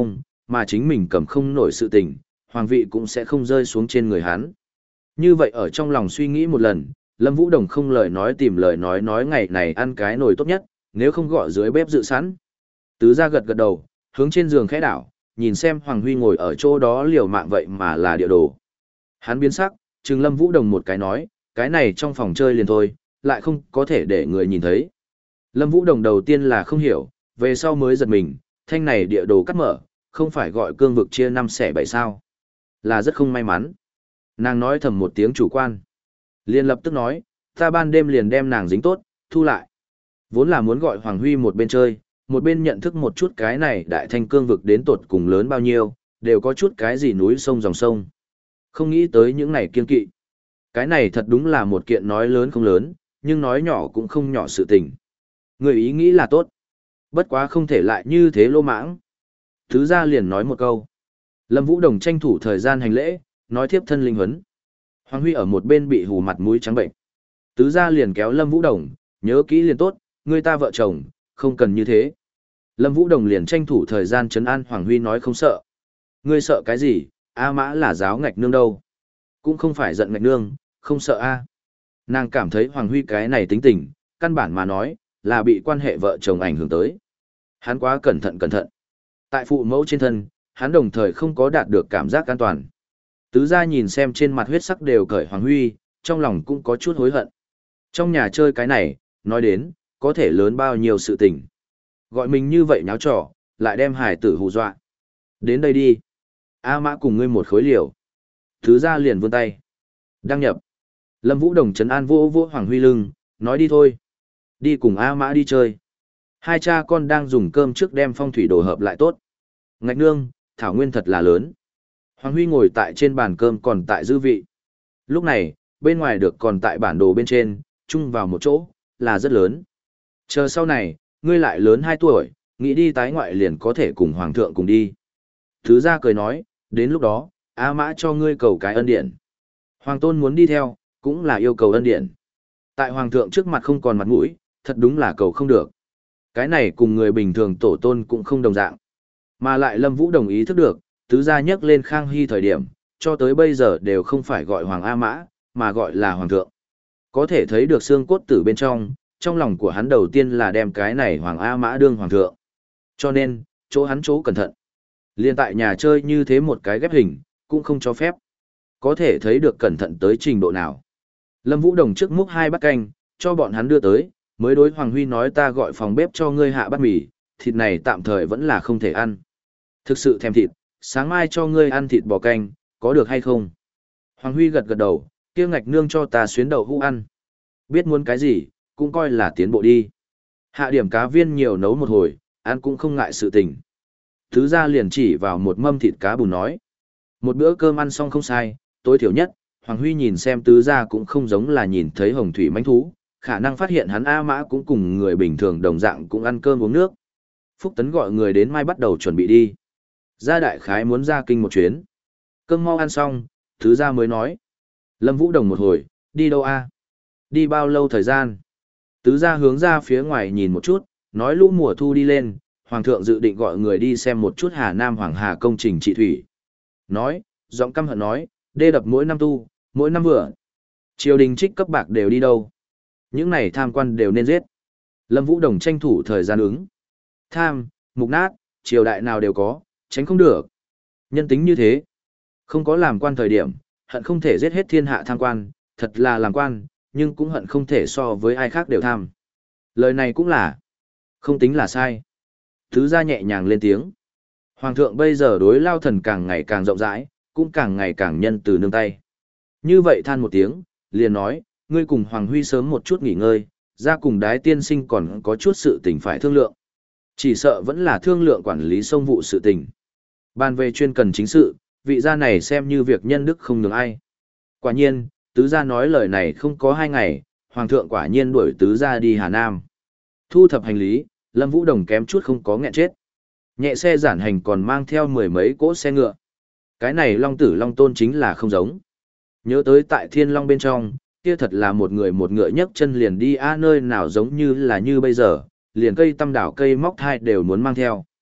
mà chính mình cầm không nổi sự tình, hoàng vị cũng sẽ không rơi xuống trên người hắn. Như vậy ở trong lòng suy nghĩ một lần, Lâm Vũ Đồng không lời nói tìm lời nói nói ngày này ăn cái nồi tốt nhất, nếu không gọi dưới bếp dự sẵn. Tứ gia gật gật đầu, hướng trên giường khẽ đảo, nhìn xem Hoàng Huy ngồi ở chỗ đó liều mạng vậy mà là địa đồ. Hắn biến sắc, trừng Lâm Vũ Đồng một cái nói, cái này trong phòng chơi liền thôi, lại không có thể để người nhìn thấy. Lâm Vũ Đồng đầu tiên là không hiểu, về sau mới giật mình, thanh này địa đồ cắt mở, không phải gọi cương vực chia năm xẻ bảy sao. Là rất không may mắn. Nàng nói thầm một tiếng chủ quan. Liền lập tức nói, ta ban đêm liền đem nàng dính tốt, thu lại. Vốn là muốn gọi Hoàng Huy một bên chơi, một bên nhận thức một chút cái này đại thanh cương vực đến tột cùng lớn bao nhiêu, đều có chút cái gì núi sông dòng sông. Không nghĩ tới những này kiên kỵ. Cái này thật đúng là một kiện nói lớn không lớn, nhưng nói nhỏ cũng không nhỏ sự tình. Người ý nghĩ là tốt. Bất quá không thể lại như thế lô mãng. Thứ ra liền nói một câu. Lâm Vũ Đồng tranh thủ thời gian hành lễ, nói thiếp thân linh huấn. Hoàng Huy ở một bên bị hù mặt mũi trắng bệnh. Tứ gia liền kéo Lâm Vũ Đồng, nhớ kỹ liền tốt, người ta vợ chồng, không cần như thế. Lâm Vũ Đồng liền tranh thủ thời gian trấn an Hoàng Huy nói không sợ. Ngươi sợ cái gì, A Mã là giáo ngạch nương đâu. Cũng không phải giận ngạch nương, không sợ A. Nàng cảm thấy Hoàng Huy cái này tính tình, căn bản mà nói, là bị quan hệ vợ chồng ảnh hưởng tới. Hắn quá cẩn thận cẩn thận. Tại phụ mẫu trên thân, hắn đồng thời không có đạt được cảm giác an toàn. Tứ gia nhìn xem trên mặt huyết sắc đều cởi Hoàng Huy, trong lòng cũng có chút hối hận. Trong nhà chơi cái này, nói đến, có thể lớn bao nhiêu sự tình. Gọi mình như vậy nháo trò, lại đem hải tử hù dọa. Đến đây đi. A Mã cùng ngươi một khối liều. Tứ gia liền vươn tay. Đăng nhập. Lâm Vũ Đồng trấn an vô vô Hoàng Huy lưng, nói đi thôi. Đi cùng A Mã đi chơi. Hai cha con đang dùng cơm trước đem phong thủy đồ hợp lại tốt. Ngạch nương, thảo nguyên thật là lớn. Hoàng Huy ngồi tại trên bàn cơm còn tại dư vị. Lúc này, bên ngoài được còn tại bản đồ bên trên, chung vào một chỗ, là rất lớn. Chờ sau này, ngươi lại lớn hai tuổi, nghĩ đi tái ngoại liền có thể cùng Hoàng thượng cùng đi. Thứ gia cười nói, đến lúc đó, A Mã cho ngươi cầu cái ân điển. Hoàng tôn muốn đi theo, cũng là yêu cầu ân điển. Tại Hoàng thượng trước mặt không còn mặt mũi, thật đúng là cầu không được. Cái này cùng người bình thường tổ tôn cũng không đồng dạng. Mà lại Lâm Vũ đồng ý thức được, tứ gia nhắc lên Khang Hy thời điểm, cho tới bây giờ đều không phải gọi Hoàng A Mã, mà gọi là Hoàng thượng. Có thể thấy được xương cốt tử bên trong, trong lòng của hắn đầu tiên là đem cái này Hoàng A Mã đương Hoàng thượng. Cho nên, chỗ hắn chỗ cẩn thận. Liên tại nhà chơi như thế một cái ghép hình, cũng không cho phép. Có thể thấy được cẩn thận tới trình độ nào. Lâm Vũ Đồng trước múc hai bát canh, cho bọn hắn đưa tới, mới đối Hoàng Huy nói ta gọi phòng bếp cho ngươi hạ bát mì, thịt này tạm thời vẫn là không thể ăn. Thực sự thèm thịt, sáng mai cho ngươi ăn thịt bò canh, có được hay không? Hoàng Huy gật gật đầu, kia ngạch nương cho ta xuyến đậu hũ ăn. Biết muốn cái gì, cũng coi là tiến bộ đi. Hạ điểm cá viên nhiều nấu một hồi, ăn cũng không ngại sự tình. Thứ gia liền chỉ vào một mâm thịt cá bùn nói. Một bữa cơm ăn xong không sai, tối thiểu nhất, Hoàng Huy nhìn xem tứ gia cũng không giống là nhìn thấy hồng thủy mãnh thú, khả năng phát hiện hắn A Mã cũng cùng người bình thường đồng dạng cũng ăn cơm uống nước. Phúc Tấn gọi người đến mai bắt đầu chuẩn bị đi. Gia đại khái muốn ra kinh một chuyến. Cơm mau ăn xong, tứ gia mới nói. Lâm Vũ Đồng một hồi, đi đâu a? Đi bao lâu thời gian? Tứ gia hướng ra phía ngoài nhìn một chút, nói lũ mùa thu đi lên, Hoàng thượng dự định gọi người đi xem một chút Hà Nam Hoàng Hà công trình trị thủy. Nói, giọng căm hận nói, đê đập mỗi năm tu, mỗi năm vừa. Triều đình trích cấp bạc đều đi đâu? Những này tham quan đều nên giết. Lâm Vũ Đồng tranh thủ thời gian ứng. Tham, mục nát, triều đại nào đều có, tránh không được. Nhân tính như thế. Không có làm quan thời điểm, hận không thể giết hết thiên hạ tham quan, thật là làm quan, nhưng cũng hận không thể so với ai khác đều tham. Lời này cũng là, không tính là sai. Thứ gia nhẹ nhàng lên tiếng. Hoàng thượng bây giờ đối lao thần càng ngày càng rộng rãi, cũng càng ngày càng nhân từ nương tay. Như vậy than một tiếng, liền nói, ngươi cùng Hoàng Huy sớm một chút nghỉ ngơi, ra cùng đái tiên sinh còn có chút sự tình phải thương lượng. Chỉ sợ vẫn là thương lượng quản lý sông vụ sự tình. Bàn về chuyên cần chính sự, vị gia này xem như việc nhân đức không nhường ai. Quả nhiên, tứ gia nói lời này không có hai ngày, Hoàng thượng quả nhiên đuổi tứ gia đi Hà Nam. Thu thập hành lý, Lâm Vũ Đồng kém chút không có nghẹn chết. Nhẹ xe giản hành còn mang theo mười mấy cỗ xe ngựa. Cái này Long Tử Long Tôn chính là không giống. Nhớ tới tại Thiên Long bên trong, kia thật là một người một ngựa nhấc chân liền đi a nơi nào giống như là như bây giờ, liền cây tăm đảo cây móc thai đều muốn mang theo.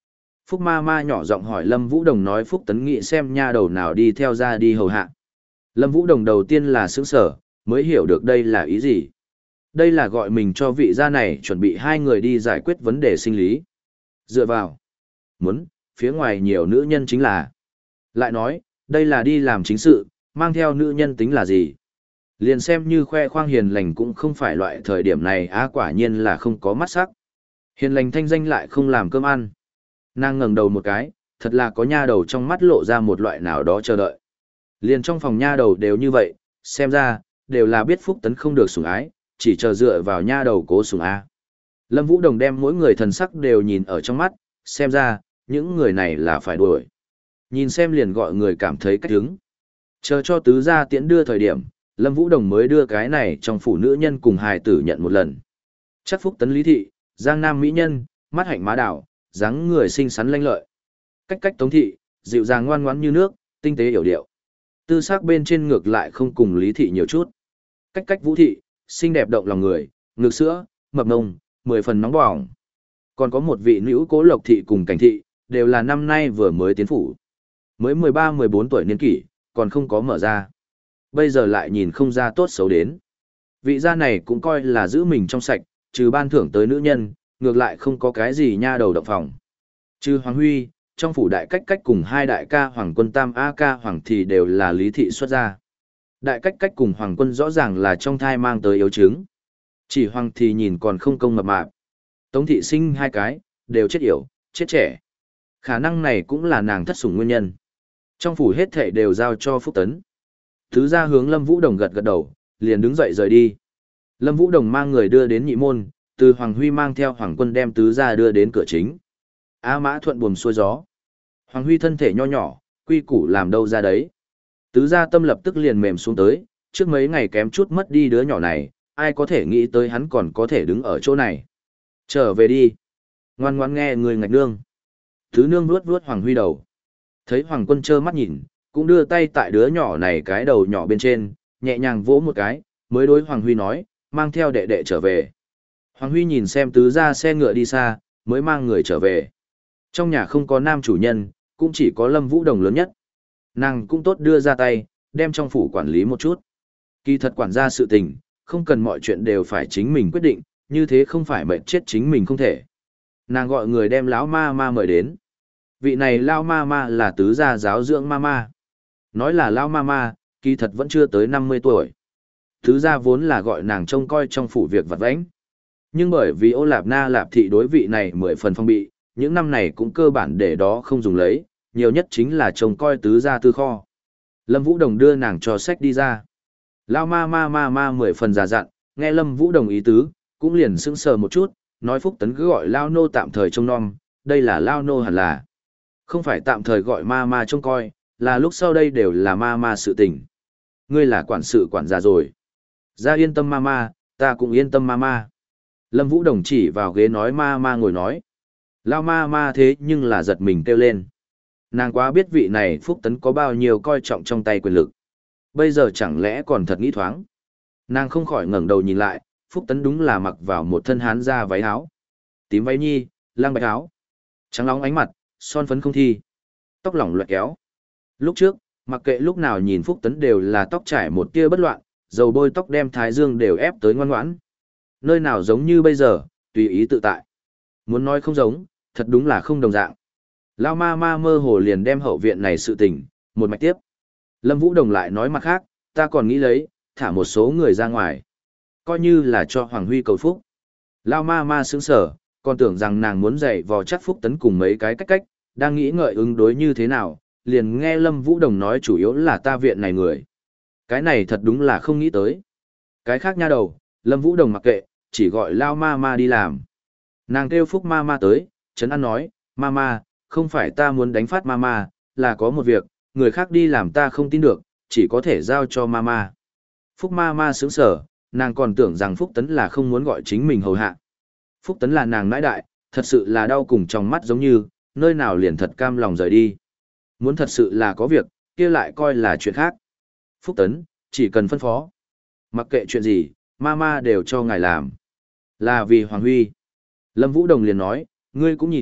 Phúc ma ma nhỏ giọng hỏi Lâm Vũ Đồng nói Phúc Tấn nghĩ xem nha đầu nào đi theo ra đi hầu hạ. Lâm Vũ Đồng đầu tiên là sững sở, mới hiểu được đây là ý gì. Đây là gọi mình cho vị gia này chuẩn bị hai người đi giải quyết vấn đề sinh lý. Dựa vào. Muốn, phía ngoài nhiều nữ nhân chính là. Lại nói, đây là đi làm chính sự, mang theo nữ nhân tính là gì. Liền xem như khoe khoang hiền lành cũng không phải loại thời điểm này á, quả nhiên là không có mắt sắc. Hiền lành thanh danh lại không làm cơm ăn. Nàng ngẩng đầu một cái, thật là có nha đầu trong mắt lộ ra một loại nào đó chờ đợi. Liền trong phòng nha đầu đều như vậy, xem ra, đều là biết Phúc Tấn không được sủng ái, chỉ chờ dựa vào nha đầu cố sủng A. Lâm Vũ Đồng đem mỗi người thần sắc đều nhìn ở trong mắt, xem ra, những người này là phải đuổi. Nhìn xem liền gọi người cảm thấy cách hứng. Chờ cho tứ gia tiễn đưa thời điểm, Lâm Vũ Đồng mới đưa cái này trong phụ nữ nhân cùng hài tử nhận một lần. Chắc Phúc Tấn lý thị, giang nam mỹ nhân, mắt hạnh má đảo, dáng người xinh xắn lanh lợi. Cách cách Tống thị, dịu dàng ngoan ngoãn như nước, tinh tế hiểu điệu. Tư sắc bên trên ngược lại không cùng lý thị nhiều chút. Cách cách Vũ thị, xinh đẹp động lòng người, ngực sữa, mập mông, mười phần nóng bỏng. Còn có một vị nữ Cố Lộc thị cùng Cảnh thị, đều là năm nay vừa mới tiến phủ. Mới mười ba mười bốn tuổi niên kỷ, còn không có mở ra. Bây giờ lại nhìn không ra tốt xấu đến. Vị gia này cũng coi là giữ mình trong sạch, trừ ban thưởng tới nữ nhân, ngược lại không có cái gì nha đầu động phòng. Trừ Hoàng Huy, trong phủ đại cách cách cùng hai đại ca Hoàng Quân Tam A ca Hoàng thì đều là lý thị xuất gia. Đại cách cách cùng Hoàng Quân rõ ràng là trong thai mang tới yếu chứng. Chỉ Hoàng thì nhìn còn không công mập mạp. Tống thị sinh hai cái, đều chết yểu, chết trẻ. Khả năng này cũng là nàng thất sủng nguyên nhân. Trong phủ hết thảy đều giao cho Phúc Tấn. Thứ ra hướng Lâm Vũ Đồng gật gật đầu, liền đứng dậy rời đi. Lâm Vũ Đồng mang người đưa đến nhị môn, từ Hoàng Huy mang theo Hoàng Quân đem tứ gia đưa đến cửa chính. A Mã thuận buồm xuôi gió. Hoàng Huy thân thể nho nhỏ, quy củ làm đâu ra đấy. Tứ gia tâm lập tức liền mềm xuống tới, trước mấy ngày kém chút mất đi đứa nhỏ này, ai có thể nghĩ tới hắn còn có thể đứng ở chỗ này. Trở về đi. Ngoan ngoan nghe người ngạch nương. Thứ nương vuốt vuốt Hoàng Huy đầu. Thấy Hoàng Quân trơ mắt nhìn, cũng đưa tay tại đứa nhỏ này cái đầu nhỏ bên trên, nhẹ nhàng vỗ một cái, mới đối Hoàng Huy nói, mang theo đệ đệ trở về. Hoàng Huy nhìn xem tứ gia xe ngựa đi xa, mới mang người trở về. Trong nhà không có nam chủ nhân, cũng chỉ có Lâm Vũ Đồng lớn nhất. Nàng cũng tốt đưa ra tay, đem trong phủ quản lý một chút. Kỳ thật quản gia sự tình, không cần mọi chuyện đều phải chính mình quyết định, như thế không phải mệt chết chính mình không thể. Nàng gọi người đem lão ma ma mời đến. Vị này lão ma ma là tứ gia giáo dưỡng ma ma. Nói là lão ma ma, kỳ thật vẫn chưa tới năm mươi tuổi. Tứ gia vốn là gọi nàng trông coi trong phủ việc vặt vãnh. Nhưng bởi vì Ô Lạp Na Lạp thị đối vị này mười phần phong bị, những năm này cũng cơ bản để đó không dùng lấy, nhiều nhất chính là trông coi tứ gia tư kho. Lâm Vũ Đồng đưa nàng cho sách đi ra. Lão ma ma ma ma mười phần già dặn, nghe Lâm Vũ Đồng ý tứ, cũng liền sững sờ một chút, nói Phúc Tấn cứ gọi Lao nô tạm thời trông nom, đây là Lao nô hẳn là. Không phải tạm thời gọi ma ma trông coi, là lúc sau đây đều là ma ma sự tình. Ngươi là quản sự quản gia rồi. Ra yên tâm ma ma, ta cũng yên tâm ma ma. Lâm Vũ Đồng chỉ vào ghế nói ma ma ngồi nói. Lao ma ma thế nhưng là giật mình kêu lên. Nàng quá biết vị này Phúc Tấn có bao nhiêu coi trọng trong tay quyền lực. Bây giờ chẳng lẽ còn thật nghĩ thoáng. Nàng không khỏi ngẩng đầu nhìn lại, Phúc Tấn đúng là mặc vào một thân hán da váy áo. Tím váy nhi, lang bạch áo. Trắng nóng ánh mặt, son phấn không thi. Tóc lỏng loẹt kéo. Lúc trước, mặc kệ lúc nào nhìn Phúc Tấn đều là tóc trải một tia bất loạn, dầu bôi tóc đem thái dương đều ép tới ngoan ngoãn. Nơi nào giống như bây giờ, tùy ý tự tại. Muốn nói không giống, thật đúng là không đồng dạng. Lao ma ma mơ hồ liền đem hậu viện này sự tình, một mạch tiếp. Lâm Vũ Đồng lại nói mặt khác, ta còn nghĩ lấy, thả một số người ra ngoài. Coi như là cho Hoàng Huy cầu phúc. Lao ma ma sững sở, còn tưởng rằng nàng muốn dạy vò chắc Phúc Tấn cùng mấy cái cách cách, đang nghĩ ngợi ứng đối như thế nào, liền nghe Lâm Vũ Đồng nói chủ yếu là ta viện này người. Cái này thật đúng là không nghĩ tới. Cái khác nha đầu, Lâm Vũ Đồng mặc kệ, chỉ gọi Lao ma ma đi làm. Nàng kêu Phúc ma ma tới, Trấn An nói, ma ma, không phải ta muốn đánh phát ma ma, là có một việc, người khác đi làm ta không tin được, chỉ có thể giao cho ma ma. Phúc ma ma sững sở, nàng còn tưởng rằng Phúc Tấn là không muốn gọi chính mình hầu hạ. Phúc Tấn là nàng nãi đại, thật sự là đau cùng trong mắt giống như, nơi nào liền thật cam lòng rời đi. Muốn thật sự là có việc, kia lại coi là chuyện khác. Phúc Tấn, chỉ cần phân phó. Mặc kệ chuyện gì, ma ma đều cho ngài làm. Là vì Hoàng Huy. Lâm Vũ Đồng liền nói, ngươi cũng nhìn,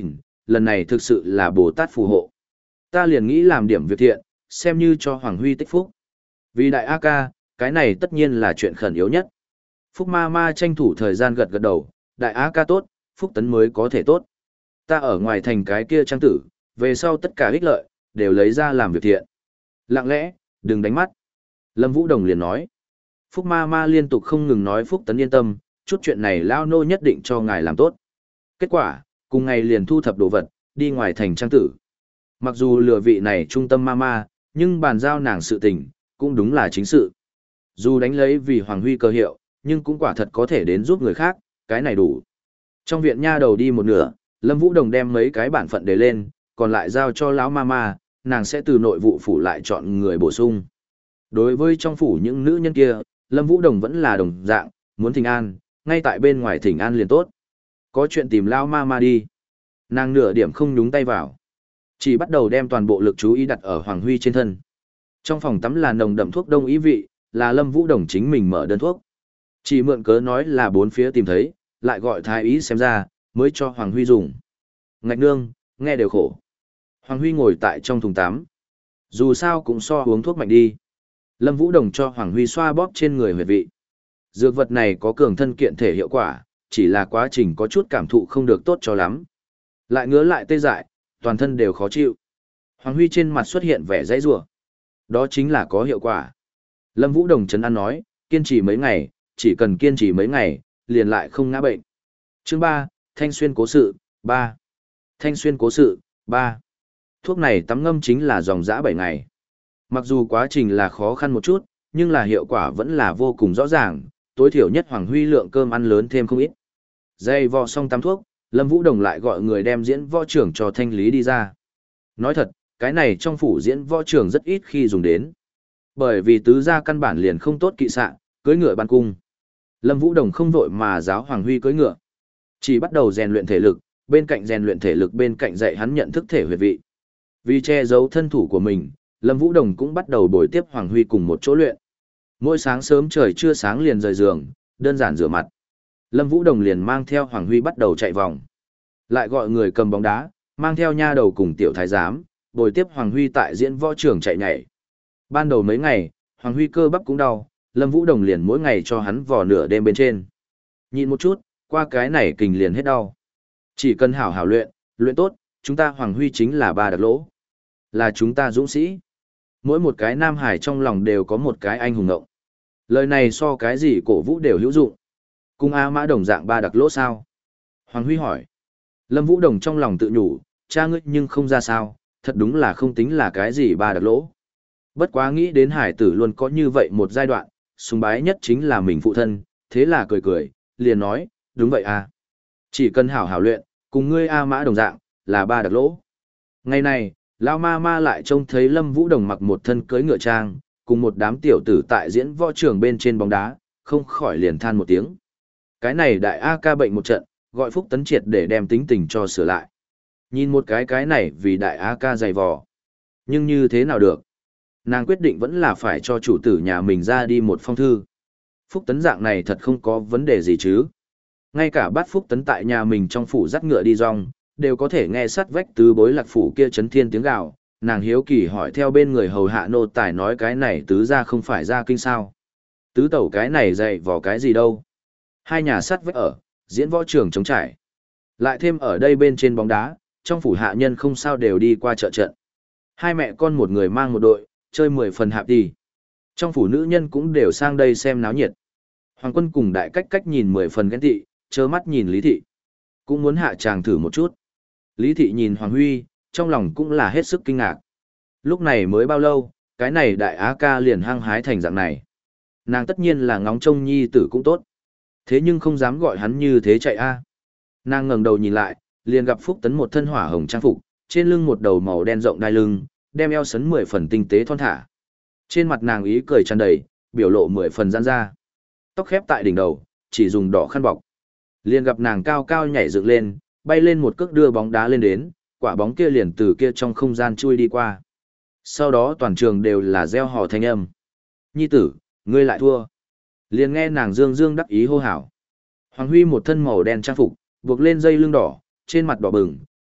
lần này thực sự là Bồ Tát phù hộ. Ta liền nghĩ làm điểm việc thiện, xem như cho Hoàng Huy tích phúc. Vì đại A ca, cái này tất nhiên là chuyện khẩn yếu nhất. Phúc ma ma tranh thủ thời gian gật gật đầu, đại A ca tốt, Phúc Tấn mới có thể tốt. Ta ở ngoài thành cái kia trang tử, về sau tất cả ích lợi, đều lấy ra làm việc thiện. Lặng lẽ, đừng đánh mắt. Lâm Vũ Đồng liền nói. Phúc ma ma liên tục không ngừng nói Phúc Tấn yên tâm, chút chuyện này lao nô nhất định cho ngài làm tốt. Kết quả, cùng ngày liền thu thập đồ vật, đi ngoài thành trang tử. Mặc dù lừa vị này trung tâm ma ma, nhưng bàn giao nàng sự tình, cũng đúng là chính sự. Dù đánh lấy vì Hoàng Huy cơ hiệu, nhưng cũng quả thật có thể đến giúp người khác, cái này đủ. Trong viện nha đầu đi một nửa, Lâm Vũ Đồng đem mấy cái bản phận để lên, còn lại giao cho lão ma ma, nàng sẽ từ nội vụ phủ lại chọn người bổ sung. Đối với trong phủ những nữ nhân kia, Lâm Vũ Đồng vẫn là đồng dạng, muốn thỉnh an, ngay tại bên ngoài thỉnh an liền tốt. Có chuyện tìm lão ma ma đi. Nàng nửa điểm không nhúng tay vào. Chỉ bắt đầu đem toàn bộ lực chú ý đặt ở Hoàng Huy trên thân. Trong phòng tắm là nồng đậm thuốc đông ý vị, là Lâm Vũ Đồng chính mình mở đơn thuốc. Chỉ mượn cớ nói là bốn phía tìm thấy, lại gọi thái ý xem ra, mới cho Hoàng Huy dùng. Ngạch nương, nghe đều khổ. Hoàng Huy ngồi tại trong thùng tắm. Dù sao cũng so uống thuốc mạnh đi. Lâm Vũ Đồng cho Hoàng Huy xoa bóp trên người huyệt vị. Dược vật này có cường thân kiện thể hiệu quả, chỉ là quá trình có chút cảm thụ không được tốt cho lắm. Lại ngứa lại tê dại, toàn thân đều khó chịu. Hoàng Huy trên mặt xuất hiện vẻ dãy rủa. Đó chính là có hiệu quả. Lâm Vũ Đồng trấn an nói, kiên trì mấy ngày, chỉ cần kiên trì mấy ngày, liền lại không ngã bệnh. Chương ba, Thanh Xuyên cố sự, ba. Thanh Xuyên cố sự, ba. Thuốc này tắm ngâm chính là dòng dã bảy ngày. Mặc dù quá trình là khó khăn một chút, nhưng là hiệu quả vẫn là vô cùng rõ ràng, tối thiểu nhất Hoàng Huy lượng cơm ăn lớn thêm không ít. Dây vò xong tắm thuốc, Lâm Vũ Đồng lại gọi người đem diễn võ trưởng cho thanh lý đi ra. Nói thật, cái này trong phủ diễn võ trưởng rất ít khi dùng đến. Bởi vì tứ gia căn bản liền không tốt kỵ xạ, cưỡi ngựa ban cung. Lâm Vũ Đồng không vội mà giáo Hoàng Huy cưỡi ngựa. Chỉ bắt đầu rèn luyện thể lực, bên cạnh rèn luyện thể lực bên cạnh dạy hắn nhận thức thể huyệt vị. Vì che giấu thân thủ của mình, Lâm Vũ Đồng cũng bắt đầu bồi tiếp Hoàng Huy cùng một chỗ luyện. Mỗi sáng sớm trời chưa sáng liền rời giường, đơn giản rửa mặt. Lâm Vũ Đồng liền mang theo Hoàng Huy bắt đầu chạy vòng. Lại gọi người cầm bóng đá, mang theo nha đầu cùng tiểu thái giám, bồi tiếp Hoàng Huy tại diễn võ trường chạy nhảy. Ban đầu mấy ngày, Hoàng Huy cơ bắp cũng đau, Lâm Vũ Đồng liền mỗi ngày cho hắn vò nửa đêm bên trên. Nhìn một chút, qua cái này kình liền hết đau. Chỉ cần hảo hảo luyện, luyện tốt, chúng ta Hoàng Huy chính là ba đặc lỗ. Là chúng ta dũng sĩ. Mỗi một cái nam hải trong lòng đều có một cái anh hùng ngộng. Lời này so cái gì cổ vũ đều hữu dụng. Cung A Mã đồng dạng ba đặc lỗ sao? Hoàng Huy hỏi. Lâm Vũ Đồng trong lòng tự nhủ, cha ngươi nhưng không ra sao, thật đúng là không tính là cái gì ba đặc lỗ. Bất quá nghĩ đến hải tử luôn có như vậy một giai đoạn, sùng bái nhất chính là mình phụ thân, thế là cười cười, liền nói, đúng vậy à. Chỉ cần hảo hảo luyện, cùng ngươi A Mã đồng dạng, là ba đặc lỗ. Ngày này, Lão ma ma lại trông thấy Lâm Vũ Đồng mặc một thân cưới ngựa trang, cùng một đám tiểu tử tại diễn võ trường bên trên bóng đá, không khỏi liền than một tiếng. Cái này đại A ca bệnh một trận, gọi Phúc Tấn triệt để đem tính tình cho sửa lại. Nhìn một cái cái này vì đại A ca dày vò. Nhưng như thế nào được? Nàng quyết định vẫn là phải cho chủ tử nhà mình ra đi một phong thư. Phúc Tấn dạng này thật không có vấn đề gì chứ. Ngay cả bắt Phúc Tấn tại nhà mình trong phủ dắt ngựa đi rong, đều có thể nghe sát vách tứ bối lạc phủ kia chấn thiên tiếng gào. Nàng hiếu kỳ hỏi theo bên người hầu hạ nô tài nói cái này tứ ra không phải ra kinh sao. Tứ tẩu cái này dạy vò cái gì đâu. Hai nhà sát vách ở, diễn võ trường trống trải. Lại thêm ở đây bên trên bóng đá, trong phủ hạ nhân không sao đều đi qua chợ trận. Hai mẹ con một người mang một đội, chơi mười phần hạp đi. Trong phủ nữ nhân cũng đều sang đây xem náo nhiệt. Hoàng Quân cùng đại cách cách nhìn mười phần ghen tị, trơ mắt nhìn Lý Thị. Cũng muốn hạ chàng thử một chút. Lý Thị nhìn Hoàng Huy, trong lòng cũng là hết sức kinh ngạc. Lúc này mới bao lâu, cái này đại á ca liền hăng hái thành dạng này. Nàng tất nhiên là ngóng trông nhi tử cũng tốt. Thế nhưng không dám gọi hắn như thế chạy a. Nàng ngẩng đầu nhìn lại, liền gặp Phúc Tấn một thân hỏa hồng trang phục, trên lưng một đầu màu đen rộng đai lưng, đem eo sấn mười phần tinh tế thon thả. Trên mặt nàng ý cười tràn đầy, biểu lộ mười phần giãn ra. Tóc khép tại đỉnh đầu, chỉ dùng đỏ khăn bọc. Liền gặp nàng cao cao nhảy dựng lên, bay lên một cước đưa bóng đá lên đến, quả bóng kia liền từ kia trong không gian chui đi qua. Sau đó toàn trường đều là reo hò thanh âm. Nhi tử, ngươi lại thua. Liền nghe nàng dương dương đắc ý hô hào. Hoàng Huy một thân màu đen trang phục, buộc lên dây lưng đỏ, trên mặt đỏ bừng,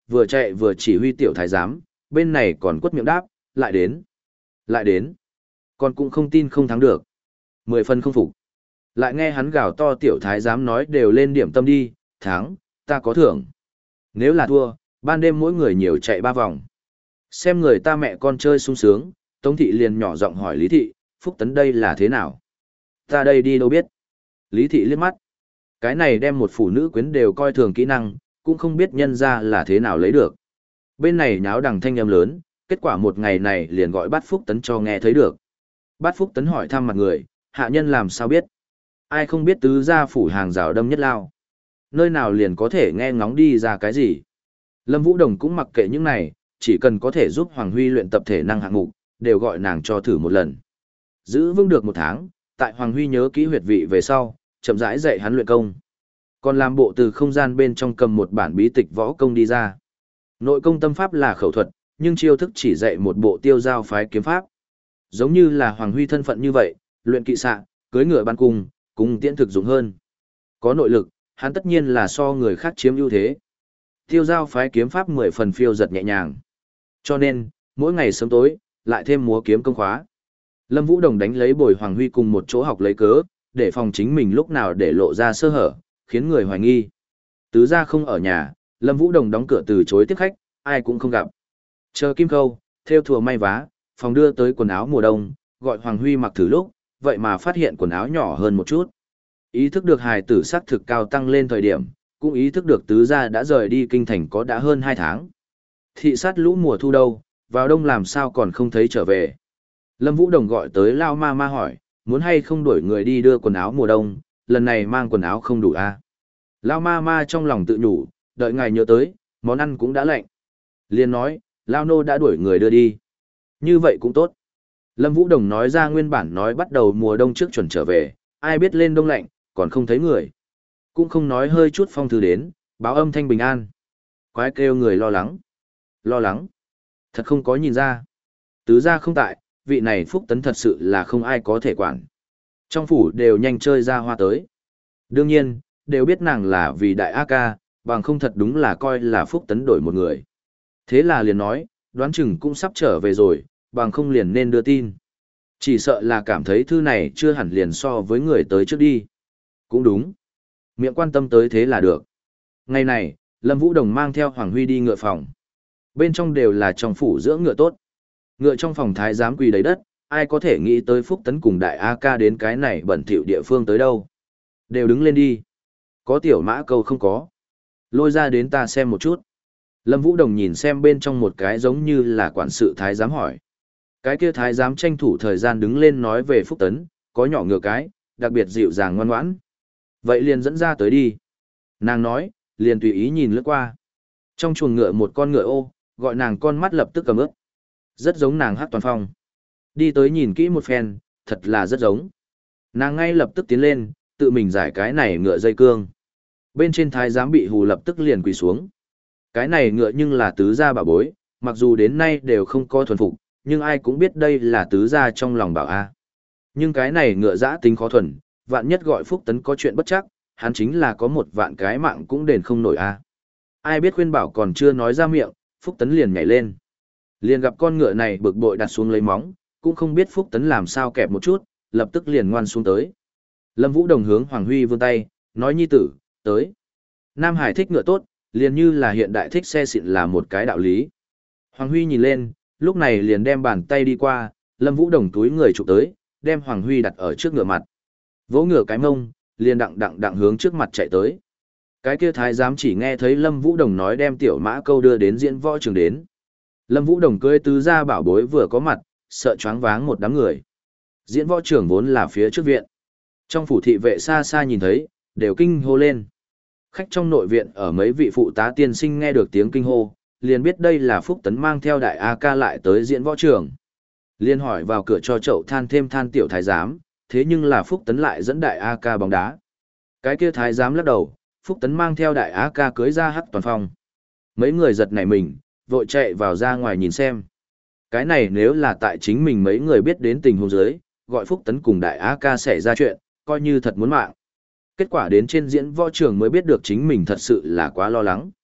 vừa chạy vừa chỉ huy tiểu thái giám, bên này còn quất miệng đáp, lại đến, lại đến. Con cũng không tin không thắng được. Mười phần không phục. Lại nghe hắn gào to tiểu thái giám nói đều lên điểm tâm đi, thắng, ta có thưởng. Nếu là thua, ban đêm mỗi người nhiều chạy ba vòng. Xem người ta mẹ con chơi sung sướng, Tống Thị liền nhỏ giọng hỏi Lý Thị, Phúc Tấn đây là thế nào? Ta đây đi đâu biết? Lý Thị liếc mắt. Cái này đem một phụ nữ quyến đều coi thường kỹ năng, cũng không biết nhân ra là thế nào lấy được. Bên này nháo đằng thanh âm lớn, kết quả một ngày này liền gọi Bát Phúc Tấn cho nghe thấy được. Bát Phúc Tấn hỏi thăm mặt người, hạ nhân làm sao biết? Ai không biết tứ gia phủ hàng rào đâm nhất lao? Nơi nào liền có thể nghe ngóng đi ra cái gì? Lâm Vũ Đồng cũng mặc kệ những này, chỉ cần có thể giúp Hoàng Huy luyện tập thể năng hạng mục, đều gọi nàng cho thử một lần. Giữ vững được một tháng, tại Hoàng Huy nhớ kỹ huyệt vị về sau, chậm rãi dạy hắn luyện công. Còn làm bộ từ không gian bên trong cầm một bản bí tịch võ công đi ra. Nội công tâm pháp là khẩu thuật, nhưng chiêu thức chỉ dạy một bộ tiêu giao phái kiếm pháp. Giống như là Hoàng Huy thân phận như vậy, luyện kỵ xạ, cưới ngựa ban cung, cùng tiễn thực dụng hơn. Có nội lực, hắn tất nhiên là so người khác chiếm ưu thế. Tiêu giao phái kiếm pháp mười phần phiêu giật nhẹ nhàng. Cho nên, mỗi ngày sớm tối, lại thêm múa kiếm công khóa. Lâm Vũ Đồng đánh lấy Bồi Hoàng Huy cùng một chỗ học lấy cớ, để phòng chính mình lúc nào để lộ ra sơ hở, khiến người hoài nghi. Tứ gia không ở nhà, Lâm Vũ Đồng đóng cửa từ chối tiếp khách, ai cũng không gặp. Chờ kim khâu, theo thùa may vá, phòng đưa tới quần áo mùa đông, gọi Hoàng Huy mặc thử lúc, vậy mà phát hiện quần áo nhỏ hơn một chút. Ý thức được hài tử sắc thực cao tăng lên thời điểm, cũng ý thức được tứ gia đã rời đi kinh thành có đã hơn hai tháng. Thị sát lũ mùa thu đâu, vào đông làm sao còn không thấy trở về. Lâm Vũ Đồng gọi tới Lao Ma Ma hỏi, muốn hay không đuổi người đi đưa quần áo mùa đông, lần này mang quần áo không đủ à? Lao Ma Ma trong lòng tự nhủ, đợi ngài nhớ tới, món ăn cũng đã lạnh. Liên nói, Lao Nô đã đuổi người đưa đi. Như vậy cũng tốt. Lâm Vũ Đồng nói ra nguyên bản nói bắt đầu mùa đông trước chuẩn trở về, ai biết lên đông lạnh, còn không thấy người. Cũng không nói hơi chút phong thư đến, báo âm thanh bình an. Quái kêu người lo lắng. Lo lắng. Thật không có nhìn ra. Tứ gia không tại, vị này Phúc Tấn thật sự là không ai có thể quản. Trong phủ đều nhanh chơi ra hoa tới. Đương nhiên, đều biết nàng là vì đại A ca, bằng không thật đúng là coi là Phúc Tấn đổi một người. Thế là liền nói, đoán chừng cũng sắp trở về rồi, bằng không liền nên đưa tin. Chỉ sợ là cảm thấy thư này chưa hẳn liền so với người tới trước đi. Cũng đúng. Miệng quan tâm tới thế là được. Ngày này, Lâm Vũ Đồng mang theo Hoàng Huy đi ngựa phòng. Bên trong đều là trong phủ dưỡng ngựa tốt. Ngựa trong phòng thái giám quỳ đầy đất, ai có thể nghĩ tới Phúc Tấn cùng đại A ca đến cái này bẩn thỉu địa phương tới đâu. Đều đứng lên đi. Có tiểu mã câu không có. Lôi ra đến ta xem một chút. Lâm Vũ Đồng nhìn xem bên trong một cái giống như là quản sự thái giám hỏi. Cái kia thái giám tranh thủ thời gian đứng lên nói về Phúc Tấn, có nhỏ ngựa cái, đặc biệt dịu dàng ngoan ngoãn. Vậy liền dẫn ra tới đi. Nàng nói, liền tùy ý nhìn lướt qua. Trong chuồng ngựa một con ngựa ô, gọi nàng con mắt lập tức cầm ướp. Rất giống nàng hát toàn phong. Đi tới nhìn kỹ một phen, thật là rất giống. Nàng ngay lập tức tiến lên, tự mình giải cái này ngựa dây cương. Bên trên thái giám bị hù lập tức liền quỳ xuống. Cái này ngựa nhưng là tứ gia bảo bối, mặc dù đến nay đều không có thuần phục, nhưng ai cũng biết đây là tứ gia trong lòng bảo a. Nhưng cái này ngựa dã tính khó thuần, vạn nhất gọi Phúc Tấn có chuyện bất chắc, hắn chính là có một vạn cái mạng cũng đền không nổi a. Ai biết khuyên bảo còn chưa nói ra miệng, Phúc Tấn liền nhảy lên. Liền gặp con ngựa này bực bội đặt xuống lấy móng, cũng không biết Phúc Tấn làm sao kẹp một chút, lập tức liền ngoan xuống tới. Lâm Vũ Đồng hướng Hoàng Huy vươn tay, nói nhi tử, tới. Nam Hải thích ngựa tốt, liền như là hiện đại thích xe xịn là một cái đạo lý. Hoàng Huy nhìn lên, lúc này liền đem bàn tay đi qua, Lâm Vũ Đồng túi người chụp tới, đem Hoàng Huy đặt ở trước ngựa mặt. Vỗ ngựa cái mông, liền đặng đặng đặng hướng trước mặt chạy tới. Cái kia thái giám chỉ nghe thấy Lâm Vũ Đồng nói đem tiểu mã câu đưa đến diễn võ trường đến. Lâm Vũ Đồng cưỡi tứ gia bảo bối vừa có mặt, sợ choáng váng một đám người. Diễn võ trường vốn là phía trước viện. Trong phủ thị vệ xa xa nhìn thấy, đều kinh hô lên. Khách trong nội viện ở mấy vị phụ tá tiên sinh nghe được tiếng kinh hô, liền biết đây là Phúc Tấn mang theo đại A ca lại tới diễn võ trường. Liên hỏi vào cửa cho chậu than thêm than tiểu thái giám, thế nhưng là Phúc Tấn lại dẫn đại A ca bóng đá. Cái kia thái giám lắc đầu, Phúc Tấn mang theo đại A ca cưới ra hắc toàn phong. Mấy người giật nảy mình, vội chạy vào ra ngoài nhìn xem. Cái này nếu là tại chính mình mấy người biết đến tình huống dưới, gọi Phúc Tấn cùng đại A ca xảy ra chuyện, coi như thật muốn mạng. Kết quả đến trên diễn võ trường mới biết được chính mình thật sự là quá lo lắng.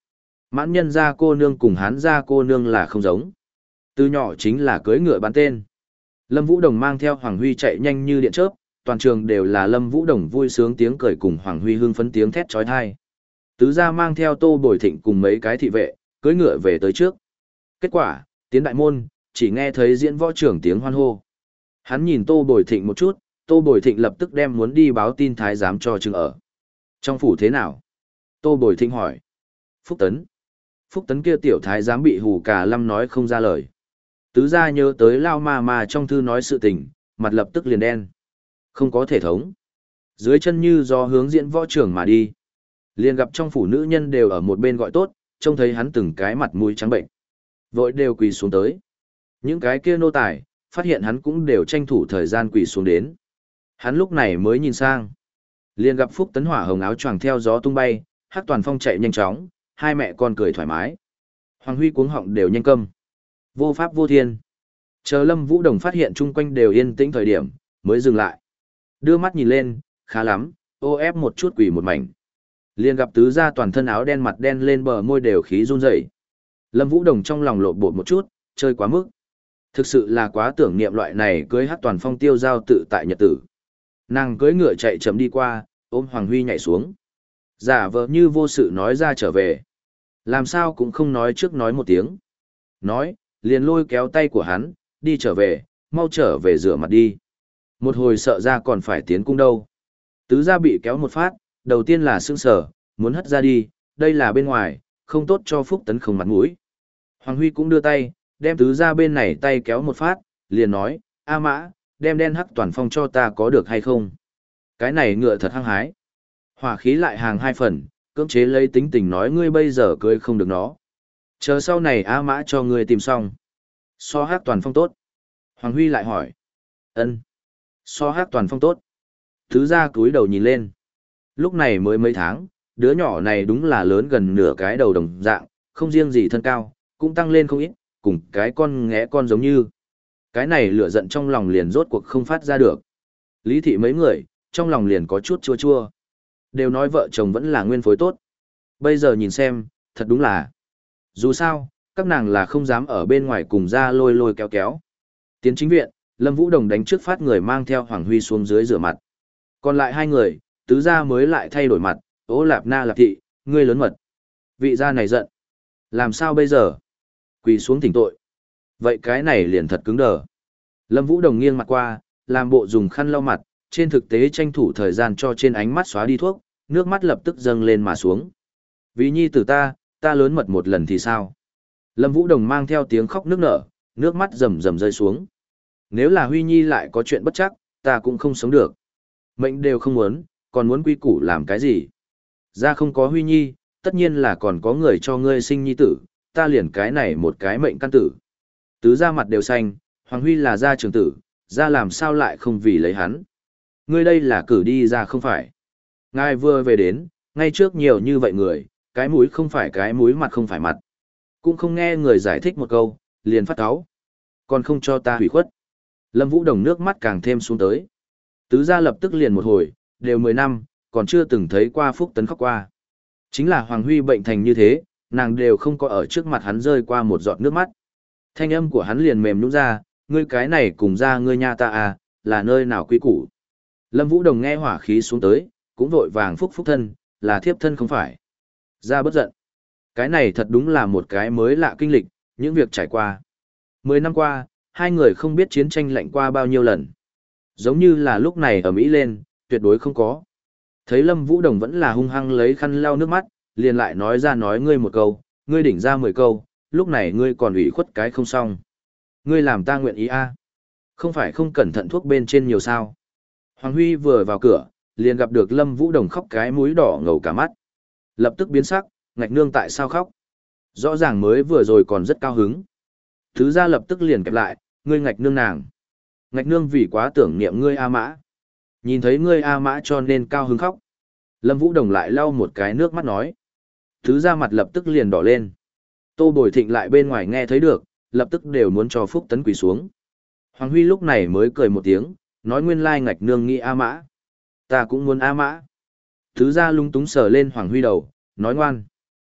Mãn nhân gia cô nương cùng hán gia cô nương là không giống. Từ nhỏ chính là cưới ngựa bán tên. Lâm Vũ Đồng mang theo Hoàng Huy chạy nhanh như điện chớp, toàn trường đều là Lâm Vũ Đồng vui sướng tiếng cười cùng Hoàng Huy hưng phấn tiếng thét chói tai. Tứ gia mang theo Tô Bồi Thịnh cùng mấy cái thị vệ, cưỡi ngựa về tới trước. Kết quả, tiến đại môn, chỉ nghe thấy diễn võ trưởng tiếng hoan hô. Hắn nhìn Tô Bồi Thịnh một chút, Tô Bồi Thịnh lập tức đem muốn đi báo tin thái giám cho chừng ở. Trong phủ thế nào? Tô Bồi Thịnh hỏi. Phúc Tấn. Phúc Tấn kia tiểu thái giám bị hù cả lâm nói không ra lời. Tứ gia nhớ tới Lao Ma Ma trong thư nói sự tình, mặt lập tức liền đen. Không có thể thống. Dưới chân như do hướng diễn võ trưởng mà đi. Liền gặp trong phủ nữ nhân đều ở một bên gọi tốt, trông thấy hắn từng cái mặt mũi trắng bệnh. Vội đều quỳ xuống tới. Những cái kia nô tài, phát hiện hắn cũng đều tranh thủ thời gian quỳ xuống đến. Hắn lúc này mới nhìn sang. Liền gặp Phúc Tấn hỏa hồng áo choàng theo gió tung bay, Hắc Toàn Phong chạy nhanh chóng, hai mẹ con cười thoải mái. Hoàng Huy cuống họng đều nhanh câm. Vô pháp vô thiên. Chờ Lâm Vũ Đồng phát hiện chung quanh đều yên tĩnh thời điểm, mới dừng lại. Đưa mắt nhìn lên, khá lắm, ô ép một chút quỳ một mảnh. Liền gặp tứ gia toàn thân áo đen mặt đen lên bờ môi đều khí run rẩy. Lâm Vũ Đồng trong lòng lộn bột một chút, chơi quá mức. Thực sự là quá tưởng niệm loại này cưới Hắc Toàn Phong tiêu giao tự tại nhật tử. Nàng cưỡi ngựa chạy chậm đi qua, ôm Hoàng Huy nhảy xuống. Giả vờ như vô sự nói ra trở về. Làm sao cũng không nói trước nói một tiếng. Nói, liền lôi kéo tay của hắn, đi trở về, mau trở về rửa mặt đi. Một hồi sợ ra còn phải tiến cung đâu. Tứ gia bị kéo một phát, đầu tiên là sững sờ, muốn hất ra đi, đây là bên ngoài, không tốt cho Phúc Tấn không mặt mũi. Hoàng Huy cũng đưa tay, đem tứ gia bên này tay kéo một phát, liền nói, A Mã, đem đen Hắc Toàn Phong cho ta có được hay không? Cái này ngựa thật hăng hái. Hỏa khí lại hàng hai phần, cưỡng chế lấy tính tình nói ngươi bây giờ cưới không được nó. Chờ sau này A Mã cho ngươi tìm xong. So Hắc Toàn Phong tốt. Hoàng Huy lại hỏi. Ân. So Hắc Toàn Phong tốt. Tứ gia cúi đầu nhìn lên. Lúc này mới mấy tháng, đứa nhỏ này đúng là lớn gần nửa cái đầu đồng dạng, không riêng gì thân cao, cũng tăng lên không ít, cùng cái con nghé con giống như. Cái này lửa giận trong lòng liền rốt cuộc không phát ra được. Lý thị mấy người, trong lòng liền có chút chua chua. Đều nói vợ chồng vẫn là nguyên phối tốt. Bây giờ nhìn xem, thật đúng là. Dù sao, các nàng là không dám ở bên ngoài cùng ra lôi lôi kéo kéo. Tiến chính viện, Lâm Vũ Đồng đánh trước phát người mang theo Hoàng Huy xuống dưới rửa mặt. Còn lại hai người, tứ gia mới lại thay đổi mặt, ố lạp na lạp thị, ngươi lớn mật. Vị gia này giận. Làm sao bây giờ? Quỳ xuống thỉnh tội. Vậy cái này liền thật cứng đờ. Lâm Vũ Đồng nghiêng mặt qua, làm bộ dùng khăn lau mặt, trên thực tế tranh thủ thời gian cho trên ánh mắt xóa đi thuốc, nước mắt lập tức dâng lên mà xuống. Vì nhi tử ta, ta lớn mật một lần thì sao? Lâm Vũ Đồng mang theo tiếng khóc nức nở, nước mắt rầm rầm rơi xuống. Nếu là Huy Nhi lại có chuyện bất chắc, ta cũng không sống được. Mệnh đều không muốn, còn muốn quy củ làm cái gì? Ra không có Huy Nhi, tất nhiên là còn có người cho ngươi sinh nhi tử, ta liền cái này một cái mệnh căn tử. Tứ gia mặt đều xanh, Hoàng Huy là gia trưởng tử, gia làm sao lại không vì lấy hắn. Ngươi đây là cử đi ra không phải. Ngài vừa về đến, ngay trước nhiều như vậy người, cái mũi không phải cái mũi mặt không phải mặt. Cũng không nghe người giải thích một câu, liền phát cáu. Còn không cho ta hủy khuất. Lâm Vũ Đồng nước mắt càng thêm xuống tới. Tứ gia lập tức liền một hồi, đều mười năm, còn chưa từng thấy qua Phúc Tấn khóc qua. Chính là Hoàng Huy bệnh thành như thế, nàng đều không có ở trước mặt hắn rơi qua một giọt nước mắt. Thanh âm của hắn liền mềm nhũn ra, ngươi cái này cùng ra ngươi nha ta à, là nơi nào quý củ. Lâm Vũ Đồng nghe hỏa khí xuống tới, cũng vội vàng phúc phúc thân, là thiếp thân không phải. Ra bất giận. Cái này thật đúng là một cái mới lạ kinh lịch, những việc trải qua. Mười năm qua, hai người không biết chiến tranh lạnh qua bao nhiêu lần. Giống như là lúc này ở Mỹ lên, tuyệt đối không có. Thấy Lâm Vũ Đồng vẫn là hung hăng lấy khăn lau nước mắt, liền lại nói ra nói ngươi một câu, ngươi đỉnh ra mười câu, lúc này ngươi còn ủy khuất cái không xong. Ngươi làm ta nguyện ý a à? Không phải không cẩn thận thuốc bên trên nhiều sao. Hoàng Huy vừa vào cửa, liền gặp được Lâm Vũ Đồng khóc cái mũi đỏ ngầu cả mắt. Lập tức biến sắc, ngạch nương tại sao khóc? Rõ ràng mới vừa rồi còn rất cao hứng. Thứ ra lập tức liền kẹp lại, ngươi ngạch nương nàng. Ngạch nương vì quá tưởng niệm ngươi A Mã. Nhìn thấy ngươi A Mã cho nên cao hứng khóc. Lâm Vũ Đồng lại lau một cái nước mắt nói. Thứ ra mặt lập tức liền đỏ lên. Tô Bồi Thịnh lại bên ngoài nghe thấy được, lập tức đều muốn cho Phúc Tấn quỳ xuống. Hoàng Huy lúc này mới cười một tiếng, nói nguyên lai ngạch nương nghĩ A Mã. Ta cũng muốn A Mã. Thứ ra lung túng sờ lên Hoàng Huy đầu, nói ngoan.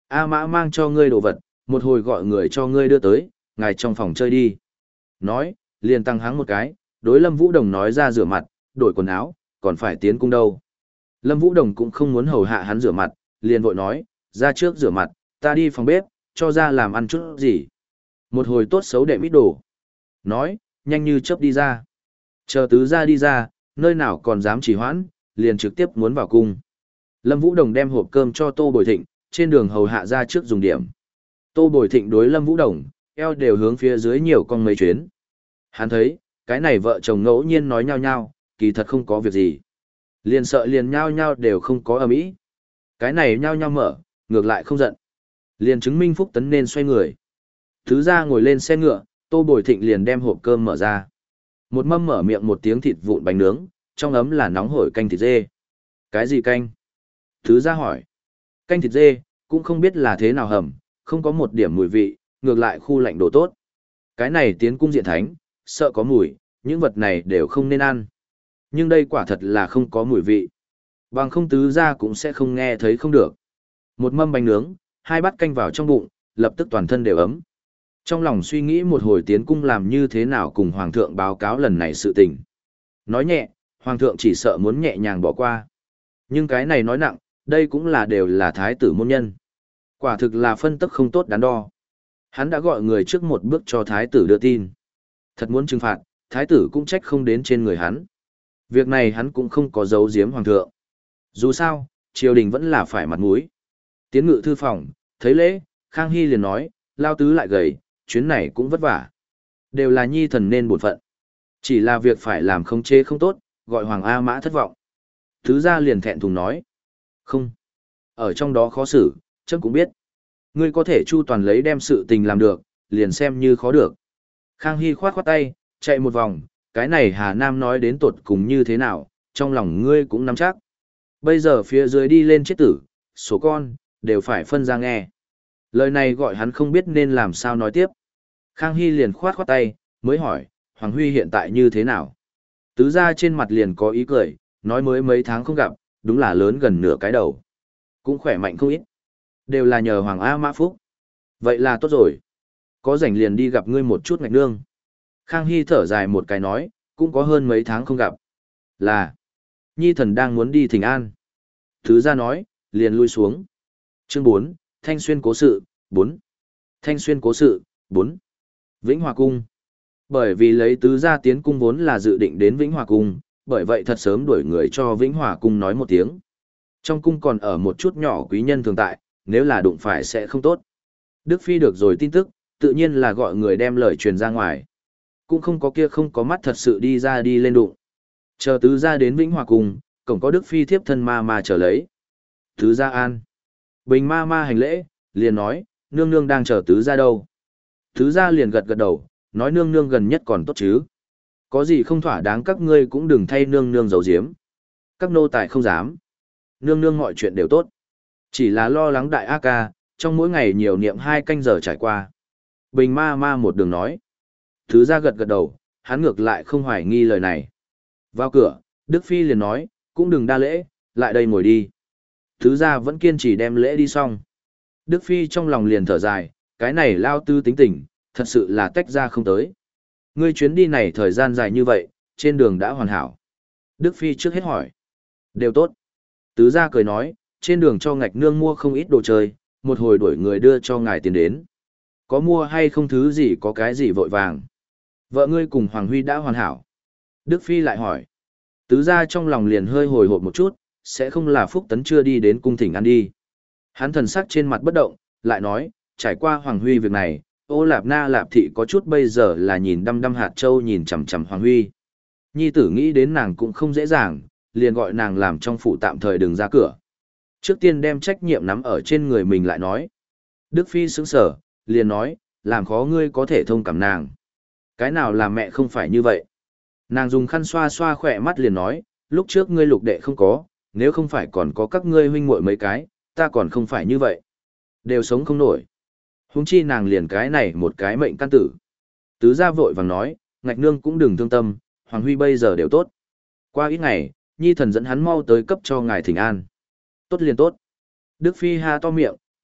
A Mã mang cho ngươi đồ vật, một hồi gọi người cho ngươi đưa tới, ngài trong phòng chơi đi. Nói, liền tăng hắng một cái, đối Lâm Vũ Đồng nói ra rửa mặt, đổi quần áo, còn phải tiến cung đâu. Lâm Vũ Đồng cũng không muốn hầu hạ hắn rửa mặt, liền vội nói, ra trước rửa mặt, ta đi phòng bếp, cho ra làm ăn chút gì. Một hồi tốt xấu đệm ít đồ. Nói, nhanh như chớp đi ra. Chờ tứ ra đi ra, nơi nào còn dám trì hoãn, liền trực tiếp muốn vào cung. Lâm Vũ Đồng đem hộp cơm cho Tô Bồi Thịnh, trên đường hầu hạ ra trước dùng điểm. Tô Bồi Thịnh đối Lâm Vũ Đồng, eo đều hướng phía dưới nhiều con mấy chuyến. Hắn thấy, cái này vợ chồng ngẫu nhiên nói nhau nhau, kỳ thật không có việc gì. Liền sợ liền nhau nhau đều không có ầm ĩ. Cái này nhau nhau mở, ngược lại không giận. Liền chứng minh Phúc Tấn nên xoay người. Thứ ra ngồi lên xe ngựa, Tô Bồi Thịnh liền đem hộp cơm mở ra. Một mâm mở miệng một tiếng thịt vụn bánh nướng, trong ấm là nóng hổi canh thịt dê. Cái gì canh? Thứ ra hỏi. Canh thịt dê, cũng không biết là thế nào hầm, không có một điểm mùi vị, ngược lại khu lạnh đồ tốt. Cái này tiến cung diện thánh, sợ có mùi, những vật này đều không nên ăn. Nhưng đây quả thật là không có mùi vị. Bằng không tứ ra cũng sẽ không nghe thấy không được. Một mâm bánh nướng, hai bát canh vào trong bụng, lập tức toàn thân đều ấm. Trong lòng suy nghĩ một hồi tiến cung làm như thế nào cùng Hoàng thượng báo cáo lần này sự tình. Nói nhẹ, Hoàng thượng chỉ sợ muốn nhẹ nhàng bỏ qua. Nhưng cái này nói nặng, đây cũng là đều là thái tử môn nhân. Quả thực là phân tức không tốt đắn đo. Hắn đã gọi người trước một bước cho thái tử đưa tin. Thật muốn trừng phạt, thái tử cũng trách không đến trên người hắn. Việc này hắn cũng không có giấu giếm Hoàng thượng. Dù sao, triều đình vẫn là phải mặt mũi. Tiến ngự thư phòng, thấy lễ, Khang Hy liền nói, lao tứ lại gầy, chuyến này cũng vất vả. Đều là nhi thần nên bổn phận. Chỉ là việc phải làm không chế không tốt, gọi Hoàng A Mã thất vọng. Tứ gia liền thẹn thùng nói. Không. Ở trong đó khó xử, chấm cũng biết. Ngươi có thể chu toàn lấy đem sự tình làm được, liền xem như khó được. Khang Hy khoát khoát tay, chạy một vòng, cái này Hà Nam nói đến tột cùng như thế nào, trong lòng ngươi cũng nắm chắc. Bây giờ phía dưới đi lên chết tử, số con, đều phải phân ra nghe. Lời này gọi hắn không biết nên làm sao nói tiếp. Khang Hy liền khoát khoát tay, mới hỏi, Hoàng Huy hiện tại như thế nào? Tứ gia trên mặt liền có ý cười, nói mới mấy tháng không gặp, đúng là lớn gần nửa cái đầu. Cũng khỏe mạnh không ít. Đều là nhờ Hoàng A Mã Phúc. Vậy là tốt rồi. Có rảnh liền đi gặp ngươi một chút ngạch nương. Khang Hy thở dài một cái nói, cũng có hơn mấy tháng không gặp. Là, nhi thần đang muốn đi thỉnh an. Tứ gia nói, liền lui xuống. Chương bốn, Thanh Xuyên cố sự, bốn. Thanh Xuyên cố sự, bốn. Vĩnh Hòa Cung. Bởi vì lấy tứ gia tiến cung vốn là dự định đến Vĩnh Hòa Cung, bởi vậy thật sớm đuổi người cho Vĩnh Hòa Cung nói một tiếng. Trong cung còn ở một chút nhỏ quý nhân thường tại, nếu là đụng phải sẽ không tốt. Đức Phi được rồi tin tức, tự nhiên là gọi người đem lời truyền ra ngoài. Cũng không có kia không có mắt thật sự đi ra đi lên đụng. Chờ tứ gia đến Vĩnh Hòa Cung, cổng có Đức Phi thiếp thân ma ma chờ lấy. Tứ gia an. Bình ma ma hành lễ, liền nói, nương nương đang chờ tứ gia đâu. Tứ gia liền gật gật đầu, nói nương nương gần nhất còn tốt chứ. Có gì không thỏa đáng các ngươi cũng đừng thay nương nương giấu giếm. Các nô tài không dám. Nương nương mọi chuyện đều tốt. Chỉ là lo lắng đại A ca, trong mỗi ngày nhiều niệm hai canh giờ trải qua. Bình ma ma một đường nói. Tứ gia gật gật đầu, hắn ngược lại không hoài nghi lời này. Vào cửa, Đức Phi liền nói, cũng đừng đa lễ, lại đây ngồi đi. Tứ gia vẫn kiên trì đem lễ đi xong. Đức Phi trong lòng liền thở dài, cái này lao tư tính tình, thật sự là tách ra không tới. Ngươi chuyến đi này thời gian dài như vậy, trên đường đã hoàn hảo. Đức Phi trước hết hỏi. Đều tốt. Tứ gia cười nói, trên đường cho ngạch nương mua không ít đồ chơi, một hồi đuổi người đưa cho ngài tiền đến. Có mua hay không thứ gì có cái gì vội vàng. Vợ ngươi cùng Hoàng Huy đã hoàn hảo. Đức Phi lại hỏi. Tứ gia trong lòng liền hơi hồi hộp một chút, sẽ không là Phúc Tấn chưa đi đến cung thỉnh ăn đi. Hắn thần sắc trên mặt bất động, lại nói, trải qua Hoàng Huy việc này, Ô Lạp Na Lạp Thị có chút bây giờ là nhìn đăm đăm hạt châu nhìn chằm chằm Hoàng Huy. Nhi tử nghĩ đến nàng cũng không dễ dàng, liền gọi nàng làm trong phủ tạm thời đừng ra cửa. Trước tiên đem trách nhiệm nắm ở trên người mình lại nói. Đức Phi sững sở, liền nói, làm khó ngươi có thể thông cảm nàng. Cái nào làm mẹ không phải như vậy. Nàng dùng khăn xoa xoa khỏe mắt liền nói, lúc trước ngươi lục đệ không có, nếu không phải còn có các ngươi huynh muội mấy cái, ta còn không phải như vậy. Đều sống không nổi. Huống chi nàng liền cái này một cái mệnh căn tử. Tứ gia vội vàng nói, ngạch nương cũng đừng thương tâm, Hoàng Huy bây giờ đều tốt. Qua ít ngày, nhi thần dẫn hắn mau tới cấp cho ngài thỉnh an. Tốt liền tốt. Đức Phi ha to miệng,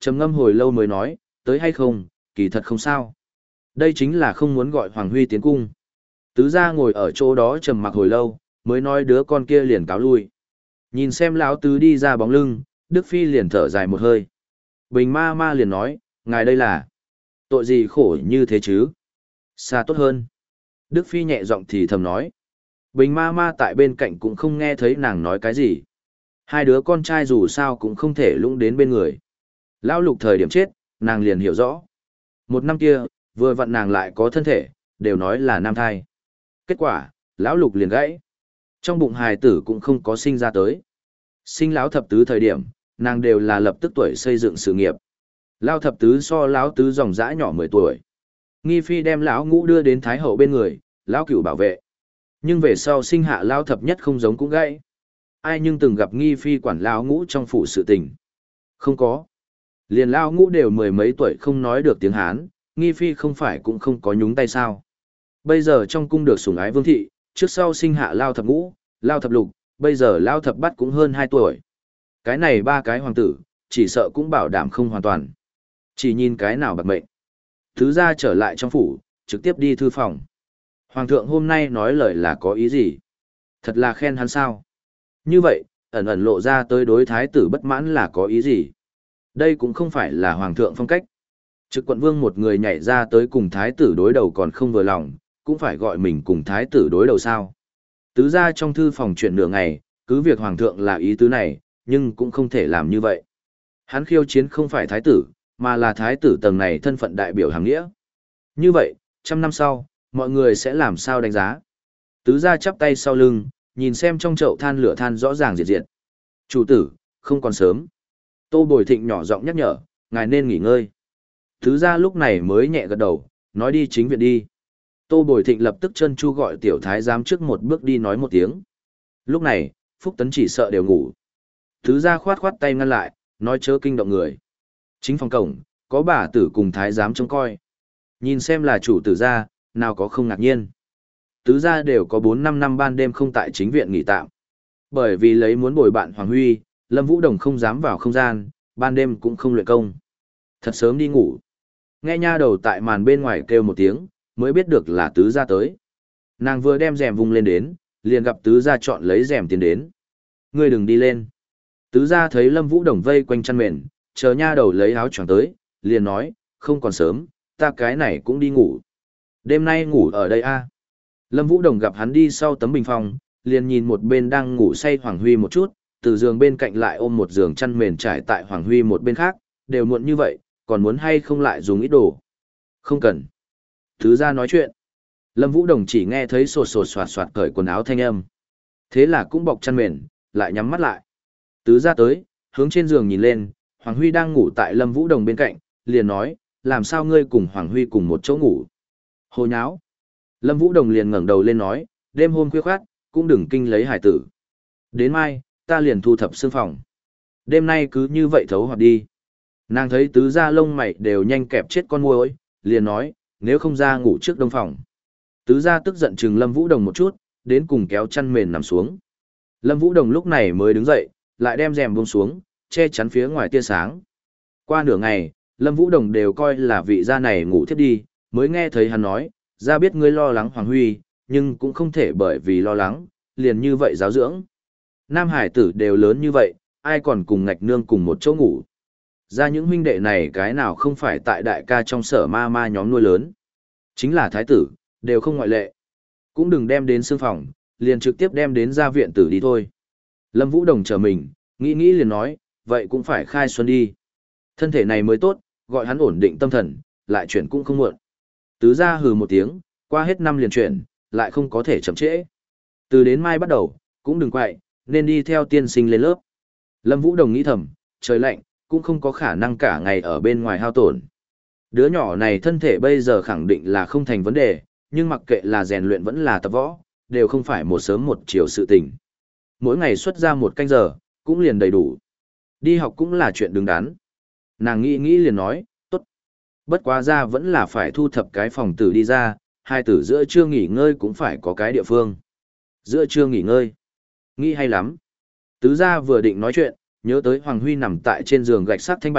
Trầm ngâm hồi lâu mới nói, tới hay không, kỳ thật không sao. Đây chính là không muốn gọi Hoàng Huy tiến cung. Tứ gia ngồi ở chỗ đó trầm mặc hồi lâu, mới nói đứa con kia liền cáo lui. Nhìn xem lão tứ đi ra bóng lưng, Đức Phi liền thở dài một hơi. Bình ma ma liền nói, ngài đây là tội gì khổ như thế chứ? Xa tốt hơn. Đức Phi nhẹ giọng thì thầm nói. Bình ma ma tại bên cạnh cũng không nghe thấy nàng nói cái gì. Hai đứa con trai dù sao cũng không thể lũng đến bên người. Lão Lục thời điểm chết, nàng liền hiểu rõ. Một năm kia, vừa vặn nàng lại có thân thể, đều nói là nam thai. Kết quả, Lão Lục liền gãy. Trong bụng hài tử cũng không có sinh ra tới. Sinh lão thập tứ thời điểm, nàng đều là lập tức tuổi xây dựng sự nghiệp. Lão thập tứ so lão tứ dòng dã nhỏ mười tuổi. Nghi Phi đem lão ngũ đưa đến Thái hậu bên người, lão cửu bảo vệ. Nhưng về sau sinh hạ lão thập nhất không giống cũng gãy. Ai nhưng từng gặp Nghi Phi quản lão ngũ trong phủ sự tình? Không có. Liền lão ngũ đều mười mấy tuổi không nói được tiếng Hán, Nghi Phi không phải cũng không có nhúng tay sao. Bây giờ trong cung được sủng ái vương thị, trước sau sinh hạ lão thập ngũ, lão thập lục, bây giờ lão thập bát cũng hơn hai tuổi. Cái này ba cái hoàng tử, chỉ sợ cũng bảo đảm không hoàn toàn. Chỉ nhìn cái nào bạc mệnh. Thứ ra trở lại trong phủ, trực tiếp đi thư phòng. Hoàng thượng hôm nay nói lời là có ý gì? Thật là khen hắn sao? Như vậy, ẩn ẩn lộ ra tới đối thái tử bất mãn là có ý gì? Đây cũng không phải là hoàng thượng phong cách. Trực quận vương một người nhảy ra tới cùng thái tử đối đầu còn không vừa lòng, cũng phải gọi mình cùng thái tử đối đầu sao? Tứ ra trong thư phòng chuyện nửa ngày, cứ việc hoàng thượng là ý tứ này, nhưng cũng không thể làm như vậy. Hắn khiêu chiến không phải thái tử, mà là thái tử tầng này thân phận đại biểu hàng nghĩa. Như vậy, trăm năm sau, mọi người sẽ làm sao đánh giá? Tứ gia chắp tay sau lưng, nhìn xem trong chậu than lửa than rõ ràng diệt diệt. Chủ tử, không còn sớm. Tô Bồi Thịnh nhỏ giọng nhắc nhở, ngài nên nghỉ ngơi. Tứ gia lúc này mới nhẹ gật đầu, nói đi chính viện đi. Tô Bồi Thịnh lập tức chân chu gọi tiểu thái giám trước một bước đi nói một tiếng. Lúc này, Phúc Tấn chỉ sợ đều ngủ. Tứ gia khoát khoát tay ngăn lại, nói chớ kinh động người. Chính phòng cổng, có bà tử cùng thái giám trông coi. Nhìn xem là chủ tử gia, nào có không ngạc nhiên. Tứ gia đều có bốn năm năm ban đêm không tại chính viện nghỉ tạm. Bởi vì lấy muốn bồi bạn Hoàng Huy, Lâm Vũ Đồng không dám vào không gian, ban đêm cũng không luyện công. Thật sớm đi ngủ. Nghe nha đầu tại màn bên ngoài kêu một tiếng, mới biết được là tứ gia tới. Nàng vừa đem rèm vung lên đến, liền gặp tứ gia chọn lấy rèm tiến đến. Ngươi đừng đi lên. Tứ gia thấy Lâm Vũ Đồng vây quanh chăn mền, chờ nha đầu lấy áo choàng tới, liền nói, không còn sớm, ta cái này cũng đi ngủ. Đêm nay ngủ ở đây a. Lâm Vũ Đồng gặp hắn đi sau tấm bình phòng, liền nhìn một bên đang ngủ say Hoàng Huy một chút, từ giường bên cạnh lại ôm một giường chăn mền trải tại Hoàng Huy một bên khác, đều muộn như vậy, còn muốn hay không lại dùng ít đồ. Không cần. Thứ ra nói chuyện. Lâm Vũ Đồng chỉ nghe thấy sột sột soạt soạt cởi quần áo thanh âm. Thế là cũng bọc chăn mền, lại nhắm mắt lại. Tứ ra tới, hướng trên giường nhìn lên, Hoàng Huy đang ngủ tại Lâm Vũ Đồng bên cạnh, liền nói, làm sao ngươi cùng Hoàng Huy cùng một chỗ ngủ. Hồ nháo. Lâm Vũ Đồng liền ngẩng đầu lên nói, đêm hôm khuya khoát, cũng đừng kinh lấy hải tử. Đến mai, ta liền thu thập xương phòng. Đêm nay cứ như vậy thấu hoặc đi. Nàng thấy tứ gia lông mày đều nhanh kẹp chết con muỗi, liền nói, nếu không ra ngủ trước đông phòng. Tứ gia tức giận chừng Lâm Vũ Đồng một chút, đến cùng kéo chăn mền nằm xuống. Lâm Vũ Đồng lúc này mới đứng dậy, lại đem rèm buông xuống, che chắn phía ngoài tia sáng. Qua nửa ngày, Lâm Vũ Đồng đều coi là vị gia này ngủ thiếp đi, mới nghe thấy hắn nói, gia biết ngươi lo lắng Hoàng Huy, nhưng cũng không thể bởi vì lo lắng, liền như vậy giáo dưỡng. Nam hải tử đều lớn như vậy, ai còn cùng ngạch nương cùng một chỗ ngủ. Ra những huynh đệ này cái nào không phải tại đại ca trong sở ma ma nhóm nuôi lớn. Chính là thái tử, đều không ngoại lệ. Cũng đừng đem đến sương phòng, liền trực tiếp đem đến gia viện tử đi thôi. Lâm Vũ Đồng chờ mình, nghĩ nghĩ liền nói, vậy cũng phải khai xuân đi. Thân thể này mới tốt, gọi hắn ổn định tâm thần, lại chuyển cũng không muộn. Tứ gia hừ một tiếng, qua hết năm liền chuyển, lại không có thể chậm trễ. Từ đến mai bắt đầu, cũng đừng quậy, nên đi theo tiên sinh lên lớp. Lâm Vũ Đồng nghĩ thầm, trời lạnh, cũng không có khả năng cả ngày ở bên ngoài hao tổn. Đứa nhỏ này thân thể bây giờ khẳng định là không thành vấn đề, nhưng mặc kệ là rèn luyện vẫn là tập võ, đều không phải một sớm một chiều sự tình. Mỗi ngày xuất ra một canh giờ, cũng liền đầy đủ. Đi học cũng là chuyện đứng đắn. Nàng nghĩ nghĩ liền nói, tốt. Bất quá ra vẫn là phải thu thập cái phòng tử đi ra, hai tử giữa trưa nghỉ ngơi cũng phải có cái địa phương. Giữa trưa nghỉ ngơi. Nghĩ hay lắm. Tứ gia vừa định nói chuyện, nhớ tới Hoàng Huy nằm tại trên giường gạch sắt thanh bạch,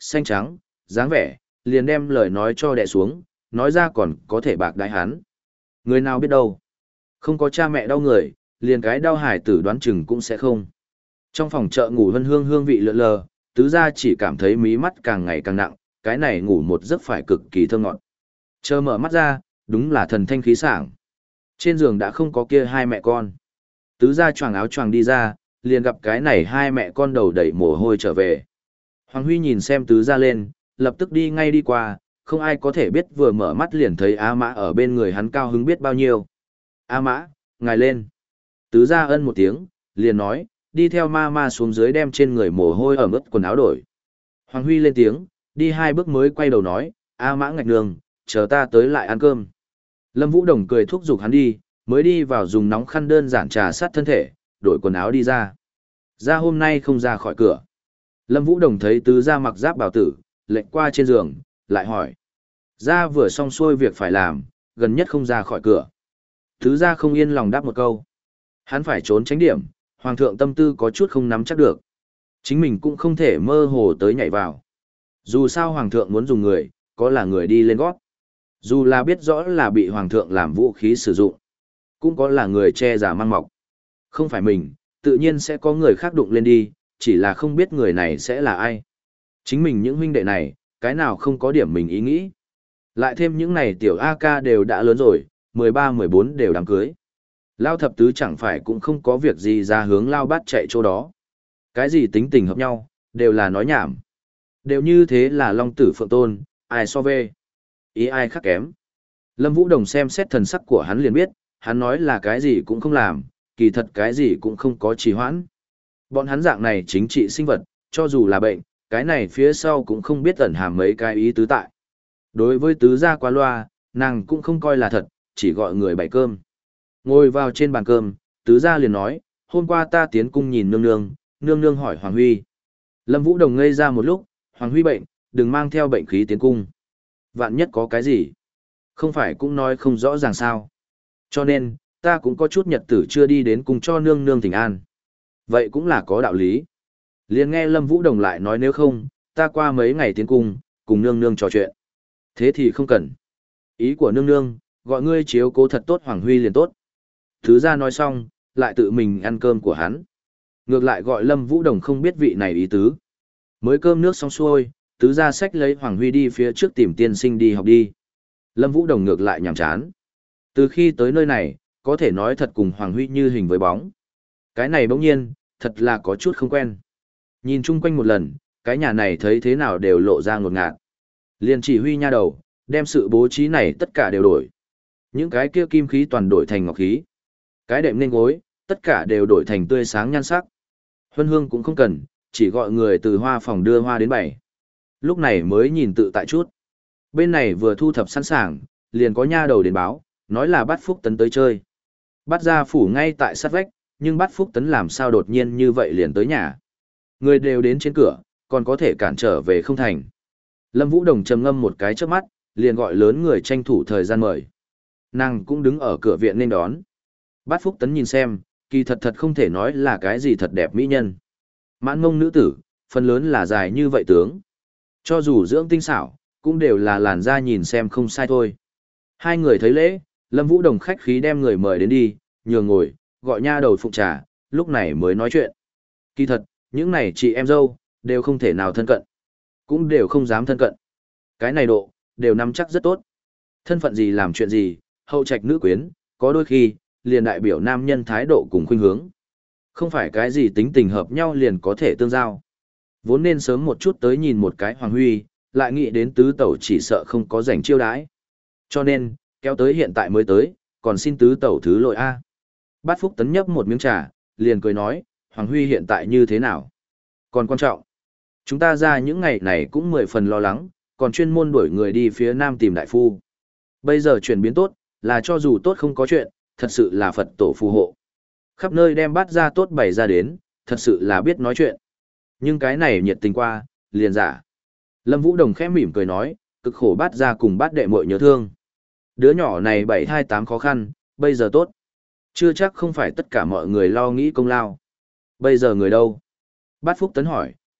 xanh trắng, dáng vẻ, liền đem lời nói cho đè xuống, nói ra còn có thể bạc đái hắn. Người nào biết đâu. Không có cha mẹ đau người, liền cái đau hải tử đoán chừng cũng sẽ không. Trong phòng chợ ngủ hân hương hương vị lượn lờ, tứ gia chỉ cảm thấy mí mắt càng ngày càng nặng, cái này ngủ một giấc phải cực kỳ thơ ngọt. Chờ mở mắt ra, đúng là thần thanh khí sảng. Trên giường đã không có kia hai mẹ con. Tứ gia choàng áo choàng đi ra, liền gặp cái này hai mẹ con đầu đẩy mồ hôi trở về. Hoàng Huy nhìn xem tứ gia lên, lập tức đi ngay đi qua, không ai có thể biết vừa mở mắt liền thấy A Mã ở bên người hắn cao hứng biết bao nhiêu. A Mã, ngài lên. Tứ gia ân một tiếng, liền nói, đi theo ma ma xuống dưới đem trên người mồ hôi ẩm ướt quần áo đổi. Hoàng Huy lên tiếng, đi hai bước mới quay đầu nói, A Mã ngạch đường, chờ ta tới lại ăn cơm. Lâm Vũ Đồng cười thúc giục hắn đi, mới đi vào dùng nóng khăn đơn giản trà sát thân thể, đổi quần áo đi ra. Ra hôm nay không ra khỏi cửa. Lâm Vũ Đồng thấy tứ gia mặc giáp bảo tử, lệnh qua trên giường, lại hỏi. Ra vừa xong xuôi việc phải làm, gần nhất không ra khỏi cửa. Tứ gia không yên lòng đáp một câu. Hắn phải trốn tránh điểm, hoàng thượng tâm tư có chút không nắm chắc được. Chính mình cũng không thể mơ hồ tới nhảy vào. Dù sao hoàng thượng muốn dùng người, có là người đi lên gót. Dù là biết rõ là bị hoàng thượng làm vũ khí sử dụng, cũng có là người che giả mang mọc. Không phải mình, tự nhiên sẽ có người khác đụng lên đi, chỉ là không biết người này sẽ là ai. Chính mình những huynh đệ này, cái nào không có điểm mình ý nghĩ. Lại thêm những này tiểu A ca đều đã lớn rồi, mười ba mười bốn đều đám cưới. Lao thập tứ chẳng phải cũng không có việc gì ra hướng lao bát chạy chỗ đó. Cái gì tính tình hợp nhau, đều là nói nhảm. Đều như thế là long tử phượng tôn, ai so về. Ý ai khác kém. Lâm Vũ Đồng xem xét thần sắc của hắn liền biết, hắn nói là cái gì cũng không làm, kỳ thật cái gì cũng không có trì hoãn. Bọn hắn dạng này chính trị sinh vật, cho dù là bệnh, cái này phía sau cũng không biết ẩn hàm mấy cái ý tứ tại. Đối với tứ gia qua loa, nàng cũng không coi là thật, chỉ gọi người bày cơm. Ngồi vào trên bàn cơm, tứ gia liền nói, hôm qua ta tiến cung nhìn nương nương, nương nương hỏi Hoàng Huy. Lâm Vũ Đồng ngây ra một lúc, Hoàng Huy bệnh, đừng mang theo bệnh khí tiến cung. Vạn nhất có cái gì? Không phải cũng nói không rõ ràng sao. Cho nên, ta cũng có chút nhật tử chưa đi đến cung cho nương nương thỉnh an. Vậy cũng là có đạo lý. Liền nghe Lâm Vũ Đồng lại nói nếu không, ta qua mấy ngày tiến cung, cùng nương nương trò chuyện. Thế thì không cần. Ý của nương nương, gọi ngươi chiếu cố thật tốt Hoàng Huy liền tốt. Thứ ra nói xong, lại tự mình ăn cơm của hắn. Ngược lại gọi Lâm Vũ Đồng không biết vị này ý tứ. Mới cơm nước xong xuôi, tứ ra sách lấy Hoàng Huy đi phía trước tìm tiên sinh đi học đi. Lâm Vũ Đồng ngược lại nhàm chán. Từ khi tới nơi này, có thể nói thật cùng Hoàng Huy như hình với bóng. Cái này bỗng nhiên, thật là có chút không quen. Nhìn chung quanh một lần, cái nhà này thấy thế nào đều lộ ra ngột ngạt. Liền chỉ huy nha đầu, đem sự bố trí này tất cả đều đổi. Những cái kia kim khí toàn đổi thành ngọc khí. Cái đệm nên gối, tất cả đều đổi thành tươi sáng nhan sắc. Huân hương cũng không cần, chỉ gọi người từ hoa phòng đưa hoa đến bảy. Lúc này mới nhìn tự tại chút. Bên này vừa thu thập sẵn sàng, liền có nha đầu đến báo, nói là Bát Phúc Tấn tới chơi. Bát gia phủ ngay tại sát vách, nhưng Bát Phúc Tấn làm sao đột nhiên như vậy liền tới nhà. Người đều đến trên cửa, còn có thể cản trở về không thành. Lâm Vũ Đồng trầm ngâm một cái trước mắt, liền gọi lớn người tranh thủ thời gian mời. Nàng cũng đứng ở cửa viện nên đón. Bát Phúc Tấn nhìn xem, kỳ thật thật không thể nói là cái gì thật đẹp mỹ nhân. Mãn ngông nữ tử, phần lớn là dài như vậy tướng. Cho dù dưỡng tinh xảo, cũng đều là làn da nhìn xem không sai thôi. Hai người thấy lễ, Lâm Vũ Đồng khách khí đem người mời đến đi, nhường ngồi, gọi nha đầu phụng trà, lúc này mới nói chuyện. Kỳ thật, những này chị em dâu, đều không thể nào thân cận. Cũng đều không dám thân cận. Cái này độ, đều nắm chắc rất tốt. Thân phận gì làm chuyện gì, hậu trạch nữ quyến, có đôi khi, liền đại biểu nam nhân thái độ cùng khuynh hướng. Không phải cái gì tính tình hợp nhau liền có thể tương giao. Vốn nên sớm một chút tới nhìn một cái Hoàng Huy, lại nghĩ đến tứ tẩu chỉ sợ không có rảnh chiêu đãi. Cho nên, kéo tới hiện tại mới tới, còn xin tứ tẩu thứ lỗi a. Bát Phúc Tấn nhấp một miếng trà, liền cười nói, Hoàng Huy hiện tại như thế nào? Còn quan trọng, chúng ta ra những ngày này cũng mười phần lo lắng, còn chuyên môn đuổi người đi phía nam tìm đại phu. Bây giờ chuyển biến tốt, là cho dù tốt không có chuyện, thật sự là Phật tổ phù hộ. Khắp nơi đem bát ra tốt bày ra đến, thật sự là biết nói chuyện. Nhưng cái này nhiệt tình qua, liền giả. Lâm Vũ Đồng khẽ mỉm cười nói, cực khổ bát ra cùng bát đệ muội nhớ thương. Đứa nhỏ này bảy hai tám khó khăn, bây giờ tốt. Chưa chắc không phải tất cả mọi người lo nghĩ công lao. Bây giờ người đâu? Bát Phúc Tấn hỏi,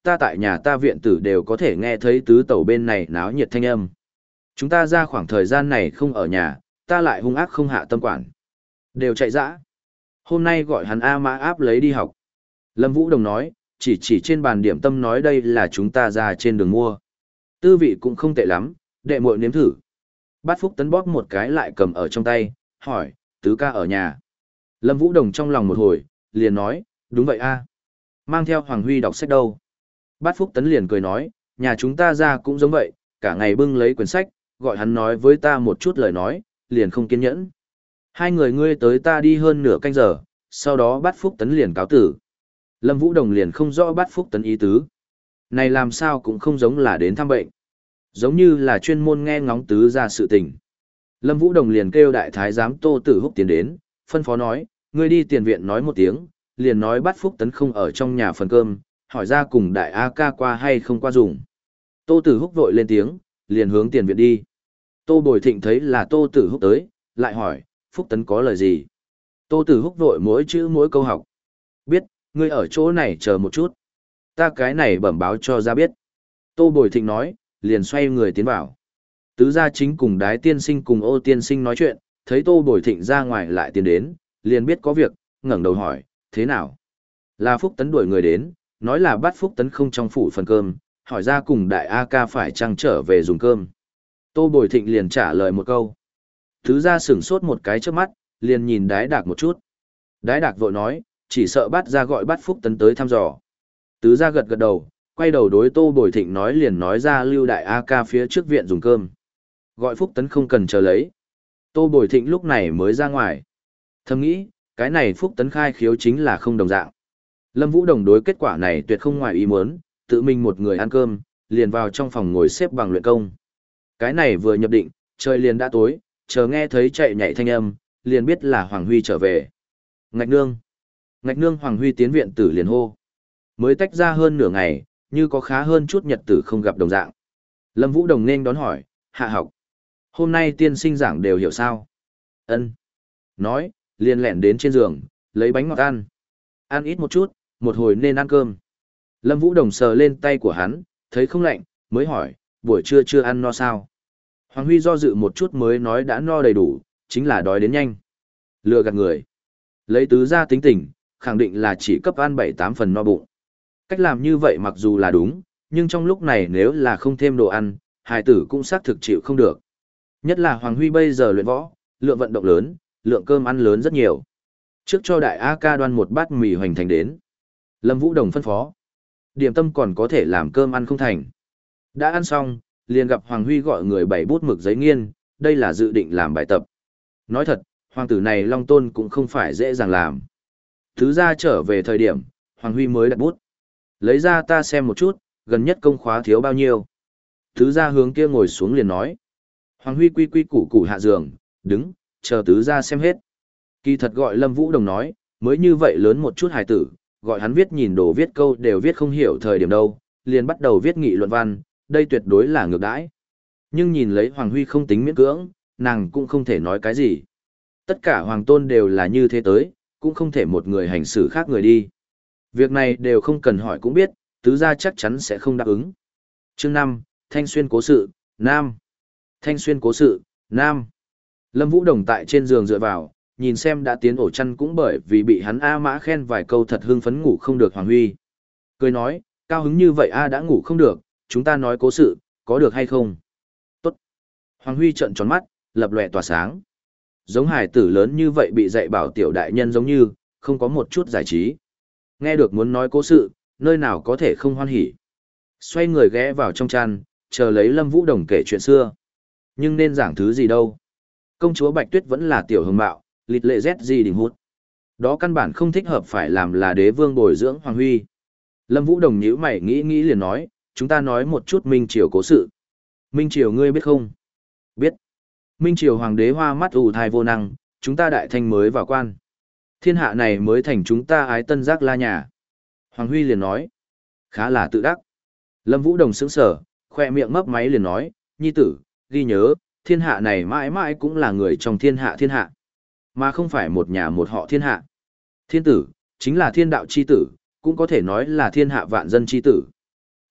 ta tại nhà ta viện tử đều có thể nghe thấy tứ tẩu bên này náo nhiệt thanh âm. Chúng ta ra khoảng thời gian này không ở nhà, ta lại hung ác không hạ tâm quản. Đều chạy dã. Hôm nay gọi hắn A Mã áp lấy đi học. Lâm Vũ Đồng nói, chỉ chỉ trên bàn điểm tâm nói đây là chúng ta ra trên đường mua. Tư vị cũng không tệ lắm, đệ muội nếm thử. Bát Phúc Tấn bóp một cái lại cầm ở trong tay, hỏi, tứ ca ở nhà. Lâm Vũ Đồng trong lòng một hồi, liền nói, đúng vậy a, mang theo Hoàng Huy đọc sách đâu. Bát Phúc Tấn liền cười nói, nhà chúng ta ra cũng giống vậy, cả ngày bưng lấy quyển sách, gọi hắn nói với ta một chút lời nói, liền không kiên nhẫn. Hai người ngươi tới ta đi hơn nửa canh giờ, sau đó Bát Phúc Tấn liền cáo tử. Lâm Vũ Đồng liền không rõ Bát Phúc Tấn ý tứ. Này làm sao cũng không giống là đến thăm bệnh. Giống như là chuyên môn nghe ngóng tứ ra sự tình. Lâm Vũ Đồng liền kêu đại thái giám Tô Tử Húc tiến đến, phân phó nói, ngươi đi tiền viện nói một tiếng, liền nói Bát Phúc Tấn không ở trong nhà phần cơm, hỏi ra cùng đại A ca qua hay không qua dùng. Tô Tử Húc vội lên tiếng, liền hướng tiền viện đi. Tô Bồi Thịnh thấy là Tô Tử Húc tới, lại hỏi, Phúc Tấn có lời gì? Tô Tử Húc vội mỗi chữ mỗi câu học. Biết, ngươi ở chỗ này chờ một chút. Ta cái này bẩm báo cho ra biết. Tô Bồi Thịnh nói, liền xoay người tiến vào. Tứ gia chính cùng Đái tiên sinh cùng Ô tiên sinh nói chuyện, thấy Tô Bồi Thịnh ra ngoài lại tiến đến, liền biết có việc, ngẩng đầu hỏi, thế nào? Là Phúc Tấn đuổi người đến, nói là bắt Phúc Tấn không trong phủ phần cơm, hỏi ra cùng đại A ca phải chăng trở về dùng cơm. Tô Bồi Thịnh liền trả lời một câu. Tứ gia sửng sốt một cái trước mắt, liền nhìn Đái Đạc một chút. Đái Đạc vội nói, chỉ sợ bắt ra gọi bắt Phúc Tấn tới thăm dò. Tứ gia gật gật đầu, quay đầu đối Tô Bồi Thịnh nói liền nói ra lưu đại A ca phía trước viện dùng cơm. Gọi Phúc Tấn không cần chờ lấy. Tô Bồi Thịnh lúc này mới ra ngoài. Thầm nghĩ, cái này Phúc Tấn khai khiếu chính là không đồng dạng. Lâm Vũ Đồng đối kết quả này tuyệt không ngoài ý muốn, tự mình một người ăn cơm, liền vào trong phòng ngồi xếp bằng luyện công. Cái này vừa nhập định, trời liền đã tối, chờ nghe thấy chạy nhảy thanh âm, liền biết là Hoàng Huy trở về. Ngạch nương. Ngạch nương Hoàng Huy tiến viện tử liền hô. Mới tách ra hơn nửa ngày, như có khá hơn chút nhật tử không gặp đồng dạng. Lâm Vũ Đồng nên đón hỏi, hạ học. Hôm nay tiên sinh giảng đều hiểu sao? Ân. Nói, liền lẹn đến trên giường, lấy bánh ngọt ăn. Ăn ít một chút, một hồi nên ăn cơm. Lâm Vũ Đồng sờ lên tay của hắn, thấy không lạnh, mới hỏi, buổi trưa chưa ăn no sao? Hoàng Huy do dự một chút mới nói đã no đầy đủ, chính là đói đến nhanh. Lừa gạt người. Lấy tứ ra tính tình, khẳng định là chỉ cấp ăn bảy tám phần no bụng. Cách làm như vậy mặc dù là đúng, nhưng trong lúc này nếu là không thêm đồ ăn, hài tử cũng xác thực chịu không được. Nhất là Hoàng Huy bây giờ luyện võ, lượng vận động lớn, lượng cơm ăn lớn rất nhiều. Trước cho đại A ca đoan một bát mì hoành thành đến. Lâm Vũ Đồng phân phó. Điểm tâm còn có thể làm cơm ăn không thành. Đã ăn xong, liền gặp Hoàng Huy gọi người bày bút mực giấy nghiên, đây là dự định làm bài tập. Nói thật, hoàng tử này Long Tôn cũng không phải dễ dàng làm. Thứ ra trở về thời điểm, Hoàng Huy mới đặt bút. Lấy ra ta xem một chút, gần nhất công khóa thiếu bao nhiêu. Thứ ra hướng kia ngồi xuống liền nói. Hoàng Huy quy quy củ củ hạ giường, đứng, chờ tứ ra xem hết. Kỳ thật gọi Lâm Vũ Đồng nói, mới như vậy lớn một chút hài tử, gọi hắn viết nhìn đồ viết câu đều viết không hiểu thời điểm đâu, liền bắt đầu viết nghị luận văn, đây tuyệt đối là ngược đãi. Nhưng nhìn lấy Hoàng Huy không tính miễn cưỡng, nàng cũng không thể nói cái gì. Tất cả hoàng tôn đều là như thế tới, cũng không thể một người hành xử khác người đi. Việc này đều không cần hỏi cũng biết, tứ gia chắc chắn sẽ không đáp ứng. Chương năm, Thanh Xuyên cố sự, Nam. Thanh Xuyên cố sự, Nam. Lâm Vũ Đồng tại trên giường dựa vào, nhìn xem đã tiến ổ chăn cũng bởi vì bị hắn A Mã khen vài câu thật hưng phấn ngủ không được Hoàng Huy. Cười nói, cao hứng như vậy A đã ngủ không được, chúng ta nói cố sự, có được hay không? Tốt. Hoàng Huy trợn tròn mắt, lập lòe tỏa sáng. Giống hài tử lớn như vậy bị dạy bảo tiểu đại nhân giống như, không có một chút giải trí. Nghe được muốn nói cố sự, nơi nào có thể không hoan hỉ. Xoay người ghé vào trong chăn, chờ lấy Lâm Vũ Đồng kể chuyện xưa. Nhưng nên giảng thứ gì đâu. Công chúa Bạch Tuyết vẫn là tiểu hồng mạo, lịt lệ rét gì đỉnh hút. Đó căn bản không thích hợp phải làm là đế vương bồi dưỡng Hoàng Huy. Lâm Vũ Đồng nhíu mày nghĩ nghĩ liền nói, chúng ta nói một chút Minh Triều cố sự. Minh Triều ngươi biết không? Biết. Minh Triều Hoàng đế hoa mắt ù thai vô năng, chúng ta đại thanh mới vào quan. Thiên hạ này mới thành chúng ta ái tân giác la nhà. Hoàng Huy liền nói, khá là tự đắc. Lâm Vũ Đồng sững sờ, khoe miệng mấp máy liền nói, nhi tử, ghi nhớ, thiên hạ này mãi mãi cũng là người trong thiên hạ thiên hạ, mà không phải một nhà một họ thiên hạ. Thiên tử, chính là thiên đạo chi tử, cũng có thể nói là thiên hạ vạn dân chi tử.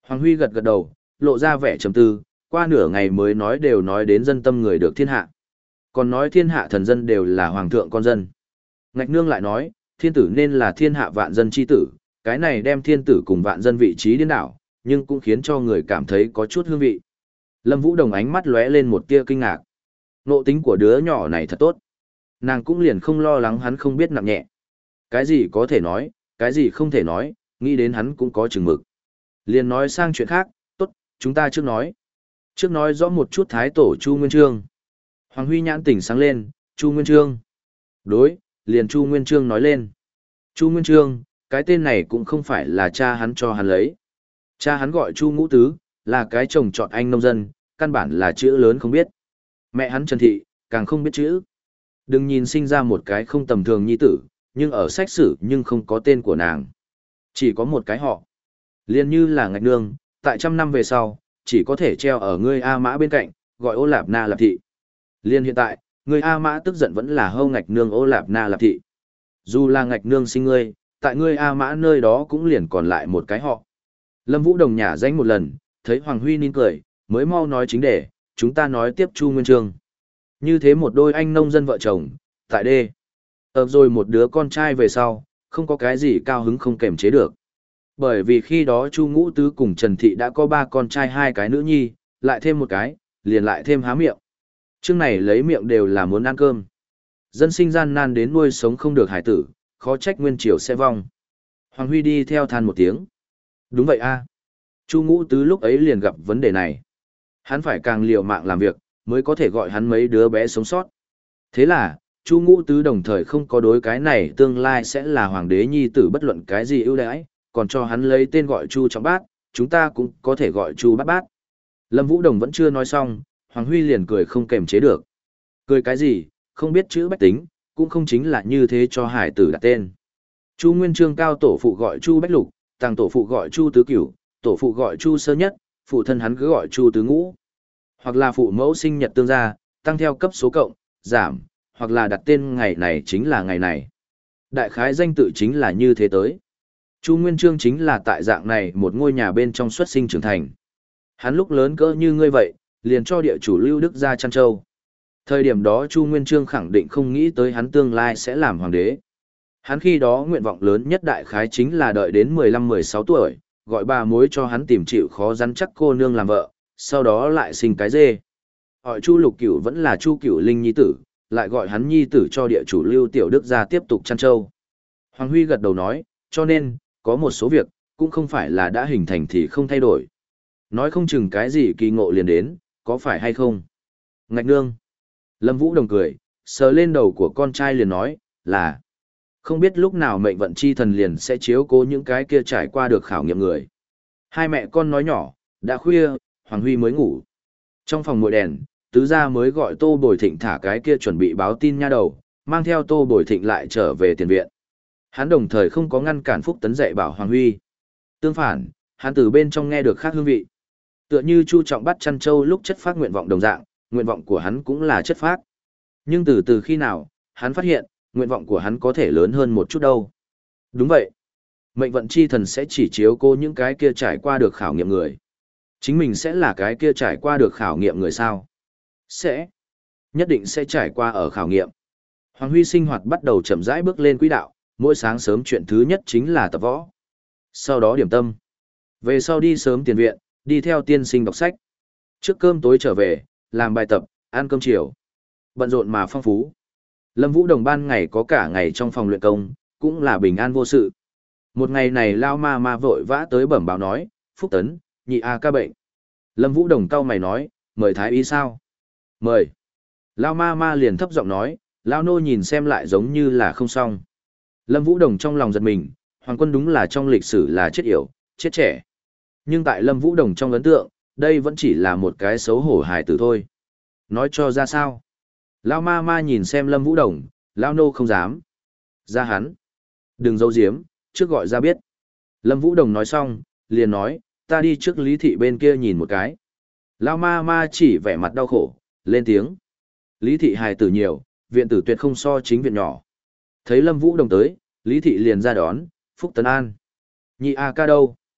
Hoàng Huy gật gật đầu, lộ ra vẻ trầm tư, qua nửa ngày mới nói đều nói đến dân tâm người được thiên hạ. Còn nói thiên hạ thần dân đều là hoàng thượng con dân. Ngạch nương lại nói, thiên tử nên là thiên hạ vạn dân chi tử, cái này đem thiên tử cùng vạn dân vị trí điên đảo, nhưng cũng khiến cho người cảm thấy có chút hương vị. Lâm Vũ Đồng ánh mắt lóe lên một tia kinh ngạc. Nộ tính của đứa nhỏ này thật tốt. Nàng cũng liền không lo lắng hắn không biết nặng nhẹ. Cái gì có thể nói, cái gì không thể nói, nghĩ đến hắn cũng có chừng mực. Liền nói sang chuyện khác, tốt, chúng ta trước nói. Trước nói rõ một chút thái tổ Chu Nguyên Chương. Hoàng Huy nhãn tỉnh sáng lên, Chu Nguyên Chương. Đối, liền Chu Nguyên Chương nói lên. Chu Nguyên Chương, cái tên này cũng không phải là cha hắn cho hắn lấy. Cha hắn gọi Chu Ngũ Tứ, là cái chồng chọn anh nông dân, căn bản là chữ lớn không biết. Mẹ hắn Trần Thị, càng không biết chữ. Đừng nhìn sinh ra một cái không tầm thường nhi tử, nhưng ở sách sử nhưng không có tên của nàng. Chỉ có một cái họ. Liên như là Ngạch Nương, tại trăm năm về sau, chỉ có thể treo ở ngươi A Mã bên cạnh, gọi Ô Lạp Na Lạp Thị. Liên hiện tại, ngươi A Mã tức giận vẫn là hâu Ngạch Nương Ô Lạp Na Lạp Thị. Dù là Ngạch Nương sinh ngươi, tại ngươi A Mã nơi đó cũng liền còn lại một cái họ. Lâm Vũ Đồng nhả danh một lần, thấy Hoàng Huy nín cười, mới mau nói chính đề, chúng ta nói tiếp Chu Nguyên Chương. Như thế một đôi anh nông dân vợ chồng, tại đê. Ập rồi một đứa con trai về sau, không có cái gì cao hứng không kềm chế được. Bởi vì khi đó Chu Ngũ Tứ cùng Trần Thị đã có ba con trai hai cái nữ nhi, lại thêm một cái, liền lại thêm há miệng. Chương này lấy miệng đều là muốn ăn cơm. Dân sinh gian nan đến nuôi sống không được hải tử, khó trách nguyên triều sẽ vong. Hoàng Huy đi theo than một tiếng. Đúng vậy a. Chu Ngũ Tứ lúc ấy liền gặp vấn đề này. Hắn phải càng liều mạng làm việc, mới có thể gọi hắn mấy đứa bé sống sót. Thế là, Chu Ngũ Tứ đồng thời không có đối cái này tương lai sẽ là hoàng đế nhi tử bất luận cái gì ưu đãi, còn cho hắn lấy tên gọi Chu Trọng Bát, chúng ta cũng có thể gọi Chu Bát Bát. Lâm Vũ Đồng vẫn chưa nói xong, Hoàng Huy liền cười không kềm chế được. Cười cái gì, không biết chữ bách tính, cũng không chính là như thế cho hải tử đặt tên. Chu Nguyên Chương cao tổ phụ gọi Chu Bách Lục, tàng tổ phụ gọi Chu Tứ Cửu, tổ phụ gọi Chu Sơ Nhất, phụ thân hắn cứ gọi Chu Tứ Ngũ. Hoặc là phụ mẫu sinh nhật tương gia, tăng theo cấp số cộng, giảm, hoặc là đặt tên ngày này chính là ngày này. Đại khái danh tự chính là như thế tới. Chu Nguyên Chương chính là tại dạng này một ngôi nhà bên trong xuất sinh trưởng thành. Hắn lúc lớn cỡ như ngươi vậy, liền cho địa chủ Lưu Đức ra chăn trâu. Thời điểm đó Chu Nguyên Chương khẳng định không nghĩ tới hắn tương lai sẽ làm hoàng đế. Hắn khi đó nguyện vọng lớn nhất đại khái chính là đợi đến mười lăm mười sáu tuổi, gọi bà mối cho hắn tìm chịu khó rắn chắc cô nương làm vợ, sau đó lại sinh cái dê. Hỏi Chu Lục Cửu vẫn là Chu Cửu Linh nhi tử, lại gọi hắn nhi tử cho địa chủ Lưu Tiểu Đức ra tiếp tục chăn trâu. Hoàng Huy gật đầu nói, cho nên, có một số việc, cũng không phải là đã hình thành thì không thay đổi. Nói không chừng cái gì kỳ ngộ liền đến, có phải hay không? Ngạch Nương. Lâm Vũ Đồng cười, sờ lên đầu của con trai liền nói, là không biết lúc nào mệnh vận chi thần liền sẽ chiếu cố những cái kia trải qua được khảo nghiệm người. Hai mẹ con nói nhỏ, đã khuya, Hoàng Huy mới ngủ. Trong phòng nguội đèn, tứ gia mới gọi Tô Bồi Thịnh thả cái kia chuẩn bị báo tin nha đầu, mang theo Tô Bồi Thịnh lại trở về tiền viện. Hắn đồng thời không có ngăn cản Phúc Tấn dạy bảo Hoàng Huy. Tương phản, hắn từ bên trong nghe được khác hương vị. Tựa như Chu Trọng bắt chăn trâu lúc chất phát nguyện vọng đồng dạng, nguyện vọng của hắn cũng là chất phát. Nhưng từ từ khi nào, hắn phát hiện, nguyện vọng của hắn có thể lớn hơn một chút đâu. Đúng vậy. Mệnh vận chi thần sẽ chỉ chiếu cố những cái kia trải qua được khảo nghiệm người. Chính mình sẽ là cái kia trải qua được khảo nghiệm người sao? Sẽ. Nhất định sẽ trải qua ở khảo nghiệm. Hoàng Huy sinh hoạt bắt đầu chậm rãi bước lên quỹ đạo, mỗi sáng sớm chuyện thứ nhất chính là tập võ. Sau đó điểm tâm. Về sau đi sớm tiền viện, đi theo tiên sinh đọc sách. Trước cơm tối trở về, làm bài tập, ăn cơm chiều. Bận rộn mà phong phú. Lâm Vũ Đồng ban ngày có cả ngày trong phòng luyện công, cũng là bình an vô sự. Một ngày này Lao ma ma vội vã tới bẩm báo nói, Phúc Tấn, nhị A ca bệnh. Lâm Vũ Đồng cau mày nói, mời thái y sao? Mời. Lao ma ma liền thấp giọng nói, Lao nô nhìn xem lại giống như là không xong. Lâm Vũ Đồng trong lòng giật mình, Hoàng quân đúng là trong lịch sử là chết yểu, chết trẻ. Nhưng tại Lâm Vũ Đồng trong ấn tượng, đây vẫn chỉ là một cái xấu hổ hài tử thôi. Nói cho ra sao? Lao ma ma nhìn xem Lâm Vũ Đồng, Lao nô không dám. Ra hắn. Đừng giấu giếm, trước gọi ra biết. Lâm Vũ Đồng nói xong, liền nói, ta đi trước Lý Thị bên kia nhìn một cái. Lao ma ma chỉ vẻ mặt đau khổ, lên tiếng. Lý Thị hài tử nhiều, viện tử tuyệt không so chính viện nhỏ. Thấy Lâm Vũ Đồng tới, Lý Thị liền ra đón, Phúc Tấn An. Nhị A ca đâu?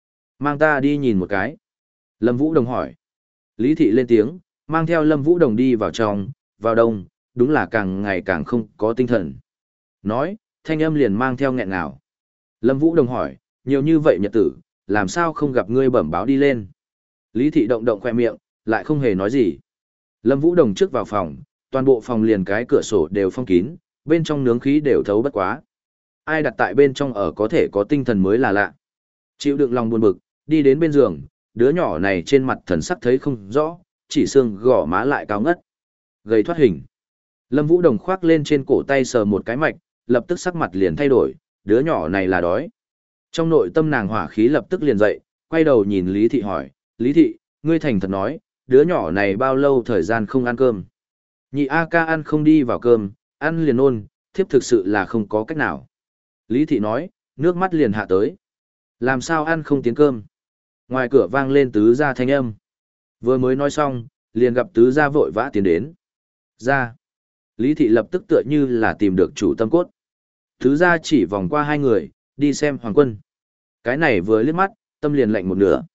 Mang ta đi nhìn một cái. Lâm Vũ Đồng hỏi. Lý thị lên tiếng, mang theo Lâm Vũ Đồng đi vào trong, vào đông, đúng là càng ngày càng không có tinh thần. Nói, thanh âm liền mang theo nghẹn ngào. Lâm Vũ Đồng hỏi, nhiều như vậy nhật tử, làm sao không gặp ngươi bẩm báo đi lên. Lý thị động động khoe miệng, lại không hề nói gì. Lâm Vũ Đồng trước vào phòng, toàn bộ phòng liền cái cửa sổ đều phong kín, bên trong nướng khí đều thấu bất quá. Ai đặt tại bên trong ở có thể có tinh thần mới là lạ. Chịu đựng lòng buồn bực, đi đến bên giường, đứa nhỏ này trên mặt thần sắc thấy không rõ, chỉ xương gò má lại cao ngất. Gầy thoát hình. Lâm Vũ Đồng khoác lên trên cổ tay sờ một cái mạch, lập tức sắc mặt liền thay đổi, đứa nhỏ này là đói. Trong nội tâm nàng hỏa khí lập tức liền dậy, quay đầu nhìn Lý Thị hỏi, Lý Thị, ngươi thành thật nói, đứa nhỏ này bao lâu thời gian không ăn cơm. Nhị A ca ăn không đi vào cơm, ăn liền ôn, thiếp thực sự là không có cách nào. Lý Thị nói, nước mắt liền hạ tới. Làm sao ăn không tiến cơm. Ngoài cửa vang lên tứ gia thanh âm. Vừa mới nói xong, liền gặp tứ gia vội vã tiến đến. Ra. Lý Thị lập tức tựa như là tìm được chủ tâm cốt. Tứ gia chỉ vòng qua hai người, đi xem Hoàng Quân. Cái này vừa liếc mắt, tâm liền lạnh một nửa.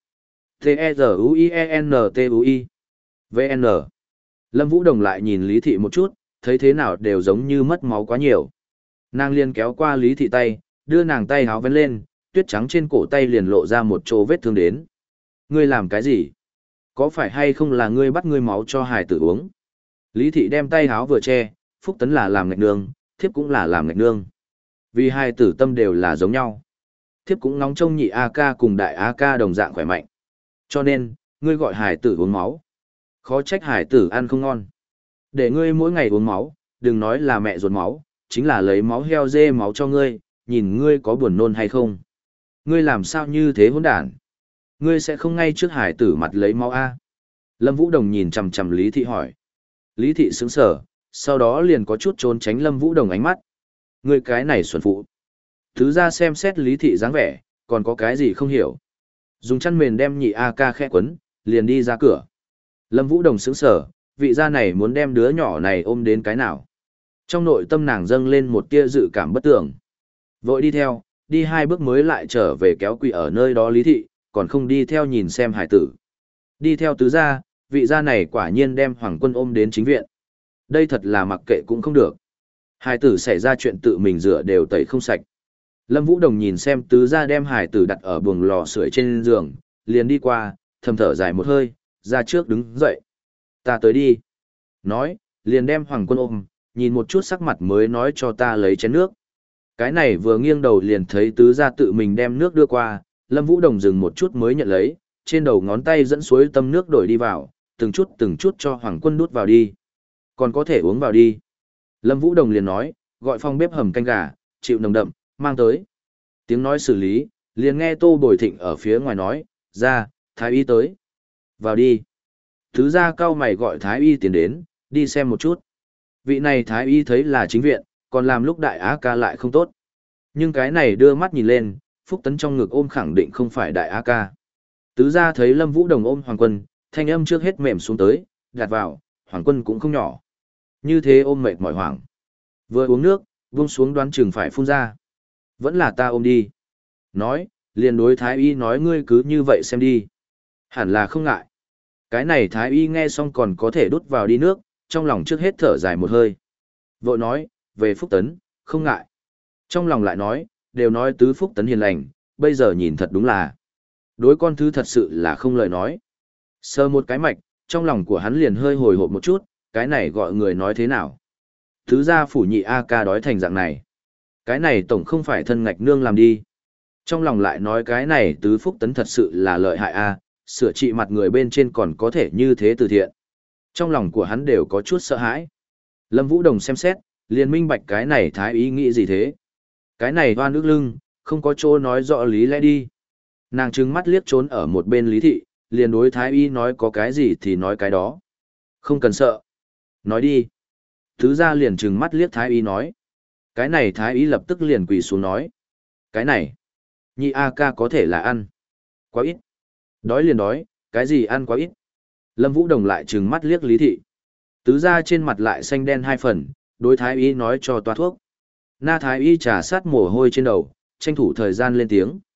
T-E-Z-U-I-E-N-T-U-I V N Lâm Vũ Đồng lại nhìn Lý Thị một chút, thấy thế nào đều giống như mất máu quá nhiều. Nàng liền kéo qua Lý Thị tay, đưa nàng tay háo vén lên, tuyết trắng trên cổ tay liền lộ ra một chỗ vết thương đến. Ngươi làm cái gì? Có phải hay không là ngươi bắt ngươi máu cho hài tử uống? Lý Thị đem tay háo vừa che, Phúc Tấn là làm ngạch nương, thiếp cũng là làm ngạch nương. Vì hai tử tâm đều là giống nhau. Thiếp cũng ngóng trông nhị A ca cùng đại A ca đồng dạng khỏe mạnh. Cho nên, ngươi gọi hài tử uống máu. Khó trách hài tử ăn không ngon. Để ngươi mỗi ngày uống máu, đừng nói là mẹ ruột máu, chính là lấy máu heo dê máu cho ngươi, nhìn ngươi có buồn nôn hay không. Ngươi làm sao như thế hỗn đản? Ngươi sẽ không ngay trước hải tử mặt lấy máu A. Lâm Vũ Đồng nhìn chằm chằm Lý Thị hỏi. Lý Thị sững sờ, sau đó liền có chút trốn tránh Lâm Vũ Đồng ánh mắt. Ngươi cái này xuẩn phụ. Thứ ra xem xét Lý Thị dáng vẻ, còn có cái gì không hiểu. Dùng chăn mền đem nhị A ca khẽ quấn, liền đi ra cửa. Lâm Vũ Đồng sững sờ, vị gia này muốn đem đứa nhỏ này ôm đến cái nào. Trong nội tâm nàng dâng lên một tia dự cảm bất tưởng. Vội đi theo, đi hai bước mới lại trở về kéo quỳ ở nơi đó Lý Thị, còn không đi theo nhìn xem hải tử. Đi theo tứ gia, vị gia này quả nhiên đem Hoàng Quân ôm đến chính viện. Đây thật là mặc kệ cũng không được. Hải tử xảy ra chuyện tự mình rửa đều tẩy không sạch. Lâm Vũ Đồng nhìn xem tứ gia đem hải tử đặt ở buồng lò sưởi trên giường, liền đi qua, thầm thở dài một hơi, ra trước đứng dậy. Ta tới đi. Nói, liền đem Hoàng Quân ôm, nhìn một chút sắc mặt mới nói cho ta lấy chén nước. Cái này vừa nghiêng đầu liền thấy tứ gia tự mình đem nước đưa qua, Lâm Vũ Đồng dừng một chút mới nhận lấy, trên đầu ngón tay dẫn suối tâm nước đổi đi vào, từng chút từng chút cho Hoàng Quân đút vào đi. Còn có thể uống vào đi. Lâm Vũ Đồng liền nói, gọi phòng bếp hầm canh gà, chịu nồng đậm, mang tới. Tiếng nói xử lý, liền nghe Tô Bồi Thịnh ở phía ngoài nói, ra, thái y tới. Vào đi. Tứ gia cao mày gọi thái y tiến đến, đi xem một chút. Vị này thái y thấy là chính viện, còn làm lúc đại á ca lại không tốt. Nhưng cái này đưa mắt nhìn lên, Phúc Tấn trong ngực ôm khẳng định không phải đại á ca. Tứ gia thấy Lâm Vũ Đồng ôm Hoàng Quân, thanh âm trước hết mềm xuống tới, gạt vào, Hoàng Quân cũng không nhỏ. Như thế ôm mệt mỏi hoảng. Vừa uống nước, buông xuống đoán chừng phải phun ra. Vẫn là ta ôm đi. Nói, liền đối thái y nói ngươi cứ như vậy xem đi. Hẳn là không ngại. Cái này thái y nghe xong còn có thể đút vào đi nước, trong lòng trước hết thở dài một hơi. Vội nói, về Phúc Tấn, không ngại. Trong lòng lại nói, đều nói tứ Phúc Tấn hiền lành, bây giờ nhìn thật đúng là. Đối con thứ thật sự là không lời nói. Sơ một cái mạch, trong lòng của hắn liền hơi hồi hộp một chút, cái này gọi người nói thế nào. Thứ gia phủ nhị A ca đói thành dạng này. Cái này tổng không phải thân ngạch nương làm đi. Trong lòng lại nói cái này tứ Phúc Tấn thật sự là lợi hại A, sửa trị mặt người bên trên còn có thể như thế từ thiện. Trong lòng của hắn đều có chút sợ hãi. Lâm Vũ Đồng xem xét, liền minh bạch cái này thái ý nghĩ gì thế. Cái này đoan ước lưng, không có chỗ nói rõ lý lẽ đi. Nàng trừng mắt liếc trốn ở một bên Lý Thị, liền đối thái y nói có cái gì thì nói cái đó. Không cần sợ. Nói đi. Thứ ra liền trừng mắt liếc thái y nói. Cái này thái y lập tức liền quỳ xuống nói. Cái này, nhị A ca có thể là ăn. Quá ít. Đói liền đói, cái gì ăn quá ít. Lâm Vũ Đồng lại trừng mắt liếc Lý Thị. Tứ ra trên mặt lại xanh đen hai phần, đối thái y nói cho toa thuốc. Na thái y trà sát mồ hôi trên đầu, tranh thủ thời gian lên tiếng.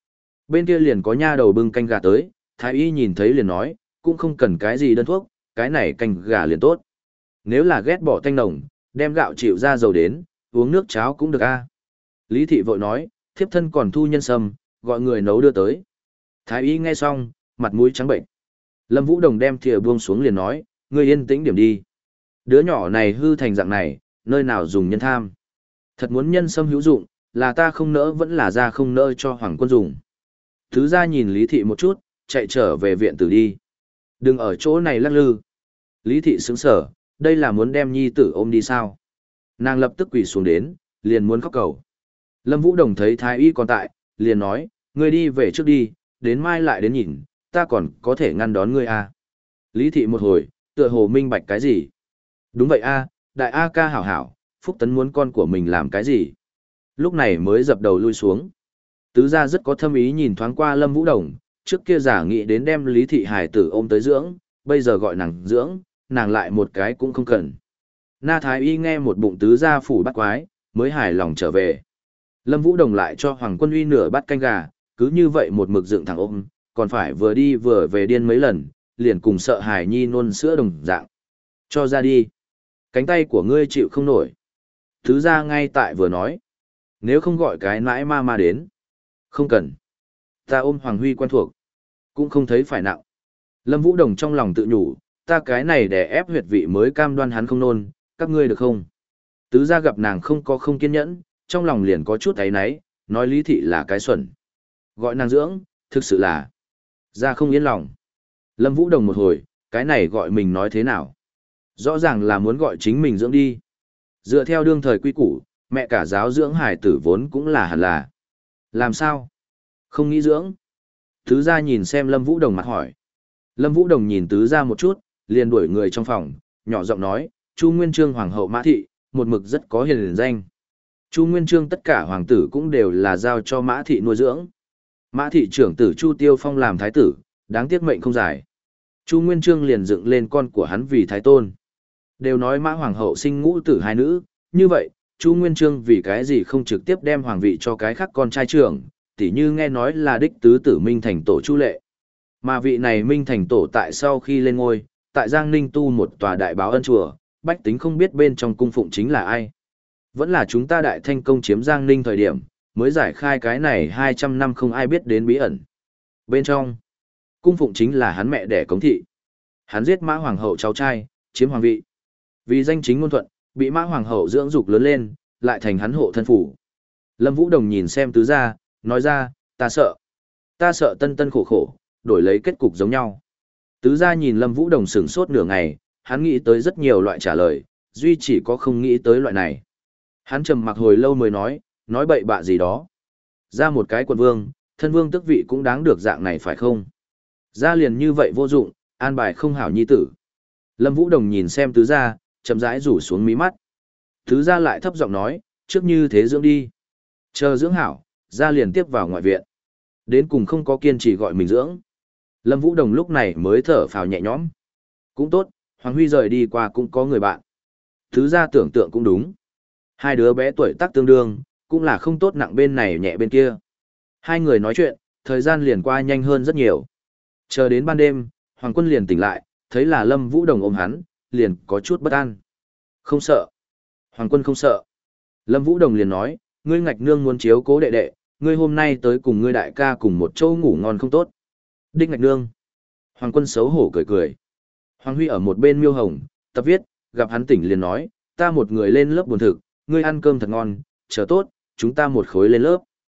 Bên kia liền có nha đầu bưng canh gà tới, thái y nhìn thấy liền nói, cũng không cần cái gì đơn thuốc, cái này canh gà liền tốt. Nếu là ghét bỏ tanh nồng, đem gạo chịu ra dầu đến, uống nước cháo cũng được a. Lý thị vội nói, thiếp thân còn thu nhân sâm, gọi người nấu đưa tới. Thái y nghe xong, mặt mũi trắng bệnh. Lâm Vũ Đồng đem thìa buông xuống liền nói, ngươi yên tĩnh điểm đi. Đứa nhỏ này hư thành dạng này, nơi nào dùng nhân tham. Thật muốn nhân sâm hữu dụng, là ta không nỡ vẫn là ra không nỡ cho hoàng quân dùng. Thứ ra nhìn Lý thị một chút, chạy trở về viện tử đi. Đừng ở chỗ này lắc lư. Lý thị sững sở, đây là muốn đem nhi tử ôm đi sao? Nàng lập tức quỳ xuống đến, liền muốn khóc cầu. Lâm Vũ Đồng thấy thái y còn tại, liền nói, ngươi đi về trước đi, đến mai lại đến nhìn, ta còn có thể ngăn đón ngươi à. Lý thị một hồi, tựa hồ minh bạch cái gì? Đúng vậy a, đại A ca hảo hảo, Phúc Tấn muốn con của mình làm cái gì? Lúc này mới dập đầu lui xuống. Tứ gia rất có thâm ý nhìn thoáng qua Lâm Vũ Đồng, trước kia giả nghĩ đến đem Lý thị hài tử ôm tới dưỡng, bây giờ gọi nàng dưỡng, nàng lại một cái cũng không cần. Na Thái Y nghe một bụng tứ gia phủ bắt quái, mới hài lòng trở về. Lâm Vũ Đồng lại cho Hoàng Quân Uy nửa bát canh gà, cứ như vậy một mực dựng thẳng ôm, còn phải vừa đi vừa về điên mấy lần, liền cùng sợ hài nhi nôn sữa đồng dạng. Cho ra đi. Cánh tay của ngươi chịu không nổi. Tứ gia ngay tại vừa nói. Nếu không gọi cái nãi ma ma đến. Không cần. Ta ôm Hoàng Huy quen thuộc. Cũng không thấy phải nặng. Lâm Vũ Đồng trong lòng tự nhủ, ta cái này để ép huyệt vị mới cam đoan hắn không nôn, các ngươi được không? Tứ gia gặp nàng không có không kiên nhẫn, trong lòng liền có chút áy náy, nói Lý thị là cái xuẩn. Gọi nàng dưỡng, thực sự là ra không yên lòng. Lâm Vũ Đồng một hồi, cái này gọi mình nói thế nào? Rõ ràng là muốn gọi chính mình dưỡng đi. Dựa theo đương thời quy củ, mẹ cả giáo dưỡng hải tử vốn cũng là hẳn là. Làm sao? Không nghĩ dưỡng. Tứ gia nhìn xem Lâm Vũ Đồng mặt hỏi. Lâm Vũ Đồng nhìn tứ gia một chút, liền đuổi người trong phòng, nhỏ giọng nói, Chu Nguyên Chương hoàng hậu Mã thị, một mực rất có hiền danh. Chu Nguyên Chương tất cả hoàng tử cũng đều là giao cho Mã thị nuôi dưỡng. Mã thị trưởng tử Chu Tiêu Phong làm thái tử, đáng tiếc mệnh không dài. Chu Nguyên Chương liền dựng lên con của hắn vì thái tôn. Đều nói Mã hoàng hậu sinh ngũ tử hai nữ, như vậy, Chu Nguyên Chương vì cái gì không trực tiếp đem hoàng vị cho cái khác con trai trưởng, tỉ như nghe nói là đích tứ tử Minh Thành tổ Chu Lệ. Mà vị này Minh Thành tổ tại sau khi lên ngôi, tại Giang Ninh tu một tòa đại báo ân chùa, bách tính không biết bên trong cung phụng chính là ai. Vẫn là chúng ta đại thanh công chiếm Giang Ninh thời điểm, mới giải khai cái này hai trăm năm không ai biết đến bí ẩn. Bên trong, cung phụng chính là hắn mẹ đẻ Cống thị. Hắn giết Mã hoàng hậu cháu trai, chiếm hoàng vị. Vì danh chính ngôn thuận, bị Mã hoàng hậu dưỡng dục lớn lên, lại thành hắn hộ thân phủ. Lâm Vũ Đồng nhìn xem tứ gia, nói ra, ta sợ. Ta sợ tân tân khổ khổ, đổi lấy kết cục giống nhau. Tứ gia nhìn Lâm Vũ Đồng sửng sốt nửa ngày, hắn nghĩ tới rất nhiều loại trả lời, duy chỉ có không nghĩ tới loại này. Hắn trầm mặc hồi lâu mới nói, nói bậy bạ gì đó. Ra một cái quận vương, thân vương tước vị cũng đáng được dạng này phải không? Ra liền như vậy vô dụng, an bài không hảo nhi tử. Lâm Vũ Đồng nhìn xem tứ gia, chậm rãi rủ xuống mí mắt. Tứ gia lại thấp giọng nói, trước như thế dưỡng đi. Chờ dưỡng hảo, ra liền tiếp vào ngoại viện. Đến cùng không có kiên trì gọi mình dưỡng. Lâm Vũ Đồng lúc này mới thở phào nhẹ nhõm. Cũng tốt, Hoàng Huy rời đi qua cũng có người bạn. Tứ gia tưởng tượng cũng đúng. Hai đứa bé tuổi tác tương đương, cũng là không tốt nặng bên này nhẹ bên kia. Hai người nói chuyện, thời gian liền qua nhanh hơn rất nhiều. Chờ đến ban đêm, Hoàng Quân liền tỉnh lại, thấy là Lâm Vũ Đồng ôm hắn, liền có chút bất an. Không sợ. Hoàng Quân không sợ. Lâm Vũ Đồng liền nói, ngươi ngạch nương muốn chiếu cố đệ đệ, ngươi hôm nay tới cùng ngươi đại ca cùng một chỗ ngủ ngon không tốt. Đích ngạch nương. Hoàng Quân xấu hổ cười cười. Hoàng Huy ở một bên miêu hồng, tập viết, gặp hắn tỉnh liền nói, ta một người lên lớp buồn thực, ngươi ăn cơm thật ngon, chờ tốt, chúng ta một khối lên lớp.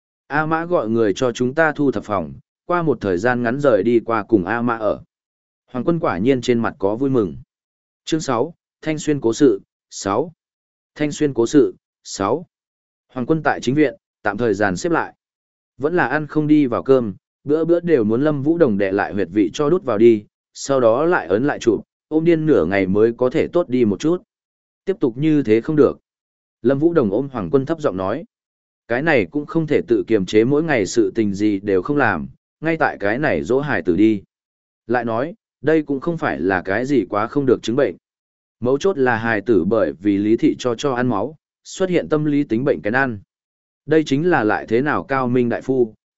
A Mã gọi người cho chúng ta thu thập phòng, qua một thời gian ngắn rời đi qua cùng A Mã ở. Hoàng Quân quả nhiên trên mặt có vui mừng. Chương sáu, Thanh Xuyên cố sự, sáu. Thanh Xuyên cố sự, sáu. Hoàng Quân tại chính viện, tạm thời dàn xếp lại. Vẫn là ăn không đi vào cơm, bữa bữa đều muốn Lâm Vũ Đồng đè lại huyệt vị cho đút vào đi, sau đó lại ấn lại chụp, ôm điên nửa ngày mới có thể tốt đi một chút. Tiếp tục như thế không được. Lâm Vũ Đồng ôm Hoàng Quân thấp giọng nói. Cái này cũng không thể tự kiềm chế mỗi ngày sự tình gì đều không làm, ngay tại cái này dỗ hài tử đi. Lại nói, đây cũng không phải là cái gì quá không được chứng bệnh. Mấu chốt là hài tử bởi vì lý thị cho cho ăn máu, xuất hiện tâm lý tính bệnh cái ăn. Đây chính là lại thế nào cao minh đại phu,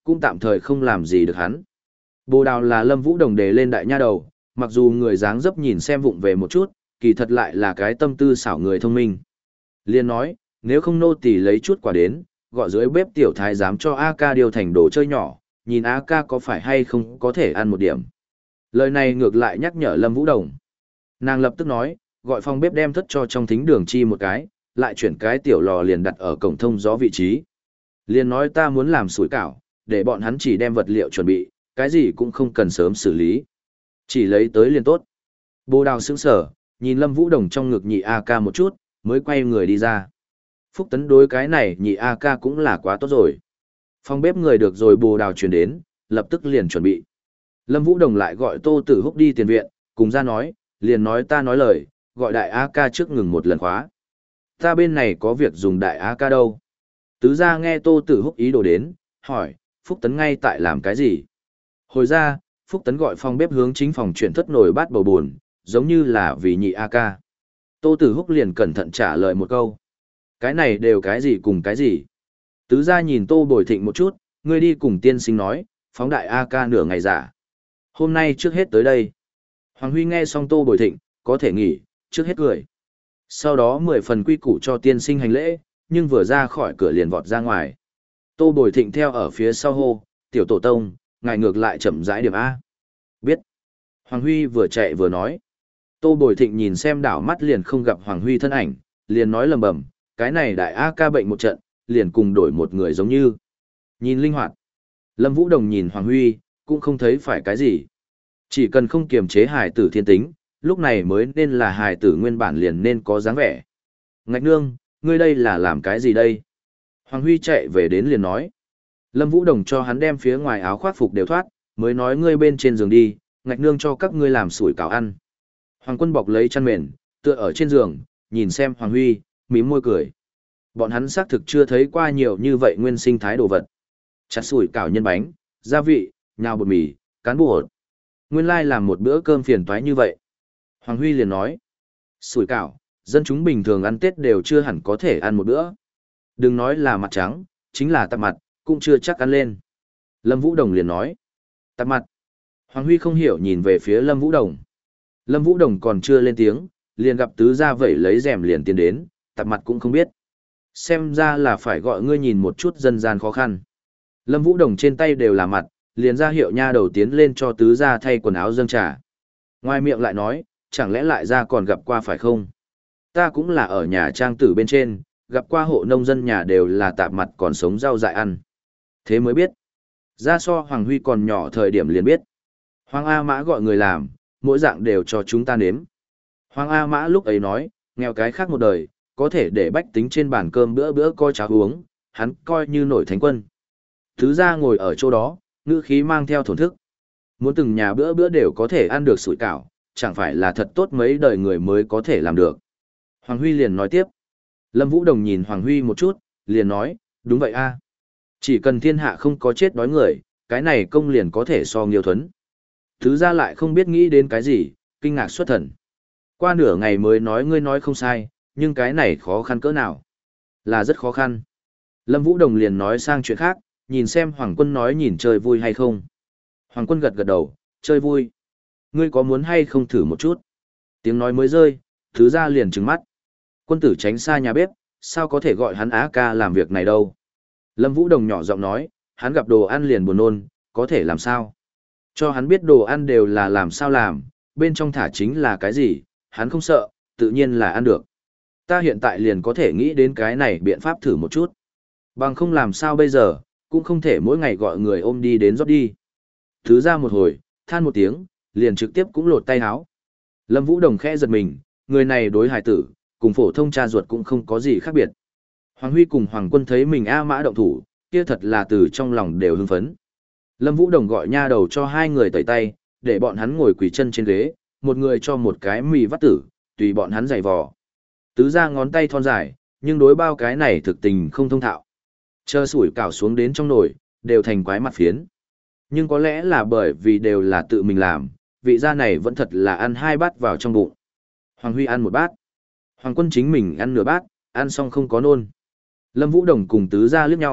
cũng tạm thời không làm gì được hắn. Bồ Đào là Lâm Vũ Đồng đề lên đại nha đầu, mặc dù người dáng dấp nhìn xem vụng về một chút, kỳ thật lại là cái tâm tư xảo người thông minh. Liên nói, nếu không nô tỳ lấy chút quả đến, gọi dưới bếp tiểu thái giám cho A ca điều thành đồ chơi nhỏ, nhìn A ca có phải hay không có thể ăn một điểm. Lời này ngược lại nhắc nhở Lâm Vũ Đồng. Nàng lập tức nói, gọi phòng bếp đem thất cho trong thính đường chi một cái, lại chuyển cái tiểu lò liền đặt ở cổng thông gió vị trí. Liền nói ta muốn làm sủi cảo, để bọn hắn chỉ đem vật liệu chuẩn bị, cái gì cũng không cần sớm xử lý. Chỉ lấy tới liền tốt. Bồ Đào sững sờ, nhìn Lâm Vũ Đồng trong ngực nhị A ca một chút, mới quay người đi ra. Phúc Tấn đối cái này nhị A ca cũng là quá tốt rồi. Phòng bếp người được rồi Bồ Đào chuyển đến, lập tức liền chuẩn bị. Lâm Vũ Đồng lại gọi Tô Tử Húc đi tiền viện, cùng ra nói, liền nói ta nói lời, gọi đại A ca trước ngừng một lần khóa. Ta bên này có việc dùng đại A ca đâu. Tứ gia nghe Tô Tử Húc ý đồ đến, hỏi, Phúc Tấn ngay tại làm cái gì? Hồi ra, Phúc Tấn gọi phòng bếp hướng chính phòng chuyển thất nồi bát bầu buồn, giống như là vì nhị A ca. Tô Tử Húc liền cẩn thận trả lời một câu. Cái này đều cái gì cùng cái gì? Tứ gia nhìn Tô Bồi Thịnh một chút, ngươi đi cùng tiên sinh nói, phóng đại A ca nửa ngày giả. Hôm nay trước hết tới đây. Hoàng Huy nghe xong Tô Bồi Thịnh, có thể nghỉ, trước hết cười. Sau đó mười phần quy củ cho tiên sinh hành lễ, nhưng vừa ra khỏi cửa liền vọt ra ngoài. Tô Bồi Thịnh theo ở phía sau hô, tiểu tổ tông, ngài ngược lại chậm rãi điểm A. Biết. Hoàng Huy vừa chạy vừa nói. Tô Bồi Thịnh nhìn xem đảo mắt liền không gặp Hoàng Huy thân ảnh, liền nói lầm bầm, cái này đại A ca bệnh một trận, liền cùng đổi một người giống như. Nhìn linh hoạt. Lâm Vũ Đồng nhìn Hoàng Huy, cũng không thấy phải cái gì. Chỉ cần không kiềm chế hài tử thiên tính, lúc này mới nên là hài tử nguyên bản liền nên có dáng vẻ. Ngạch nương, ngươi đây là làm cái gì đây? Hoàng Huy chạy về đến liền nói. Lâm Vũ Đồng cho hắn đem phía ngoài áo khoác phục đều thoát, mới nói ngươi bên trên giường đi, ngạch nương cho các ngươi làm sủi cảo ăn. Hoàng Quân bọc lấy chăn mền, tựa ở trên giường, nhìn xem Hoàng Huy, mím môi cười. Bọn hắn xác thực chưa thấy qua nhiều như vậy nguyên sinh thái đồ vật. Chặt sủi cảo nhân bánh, gia vị, nhào bột mì, cán bột. Nguyên lai làm một bữa cơm phiền toái như vậy. Hoàng Huy liền nói. Sủi cảo, dân chúng bình thường ăn Tết đều chưa hẳn có thể ăn một bữa. Đừng nói là mặt trắng, chính là tạp mặt, cũng chưa chắc ăn lên. Lâm Vũ Đồng liền nói. Tạp mặt. Hoàng Huy không hiểu nhìn về phía Lâm Vũ Đồng. Lâm Vũ Đồng còn chưa lên tiếng, liền gặp tứ gia vẩy lấy rèm liền tiến đến, tạp mặt cũng không biết. Xem ra là phải gọi ngươi nhìn một chút dân gian khó khăn. Lâm Vũ Đồng trên tay đều là mặt, liền ra hiệu nha đầu tiến lên cho tứ gia thay quần áo dâng trà. Ngoài miệng lại nói, chẳng lẽ lại ra còn gặp qua phải không? Ta cũng là ở nhà trang tử bên trên, gặp qua hộ nông dân nhà đều là tạp mặt còn sống rau dại ăn. Thế mới biết. Ra so Hoàng Huy còn nhỏ thời điểm liền biết. Hoàng A Mã gọi người làm, mỗi dạng đều cho chúng ta nếm. Hoàng A Mã lúc ấy nói, nghèo cái khác một đời, có thể để bách tính trên bàn cơm bữa bữa coi cháo uống, hắn coi như nổi thánh quân. Thứ ra ngồi ở chỗ đó, ngữ khí mang theo thổn thức. Muốn từng nhà bữa bữa đều có thể ăn được sủi cảo, chẳng phải là thật tốt mấy đời người mới có thể làm được. Hoàng Huy liền nói tiếp. Lâm Vũ Đồng nhìn Hoàng Huy một chút, liền nói, đúng vậy a, chỉ cần thiên hạ không có chết đói người, cái này công liền có thể so Nghiêu Thuấn. Thứ ra lại không biết nghĩ đến cái gì, kinh ngạc xuất thần. Qua nửa ngày mới nói ngươi nói không sai, nhưng cái này khó khăn cỡ nào? Là rất khó khăn. Lâm Vũ Đồng liền nói sang chuyện khác, nhìn xem Hoàng Quân nói nhìn chơi vui hay không. Hoàng Quân gật gật đầu, chơi vui. Ngươi có muốn hay không thử một chút? Tiếng nói mới rơi, thứ ra liền trừng mắt. Quân tử tránh xa nhà bếp, sao có thể gọi hắn Á ca làm việc này đâu? Lâm Vũ Đồng nhỏ giọng nói, hắn gặp đồ ăn liền buồn nôn, có thể làm sao? Cho hắn biết đồ ăn đều là làm sao làm, bên trong thả chính là cái gì, hắn không sợ, tự nhiên là ăn được. Ta hiện tại liền có thể nghĩ đến cái này biện pháp thử một chút. Bằng không làm sao bây giờ, cũng không thể mỗi ngày gọi người ôm đi đến rót đi. Thứ ra một hồi, than một tiếng, liền trực tiếp cũng lột tay háo. Lâm Vũ Đồng khẽ giật mình, người này đối hài tử, cùng phổ thông cha ruột cũng không có gì khác biệt. Hoàng Huy cùng Hoàng Quân thấy mình A Mã động thủ, kia thật là từ trong lòng đều hưng phấn. Lâm Vũ Đồng gọi nha đầu cho hai người tẩy tay, để bọn hắn ngồi quỳ chân trên ghế, một người cho một cái mì vắt tử, tùy bọn hắn giày vò. Tứ ra ngón tay thon dài, nhưng đối bao cái này thực tình không thông thạo. Chờ sủi cảo xuống đến trong nồi, đều thành quái mặt phiến. Nhưng có lẽ là bởi vì đều là tự mình làm, vị gia này vẫn thật là ăn hai bát vào trong bụng. Hoàng Huy ăn một bát. Hoàng Quân chính mình ăn nửa bát, ăn xong không có nôn. Lâm Vũ Đồng cùng tứ gia liếc nhau,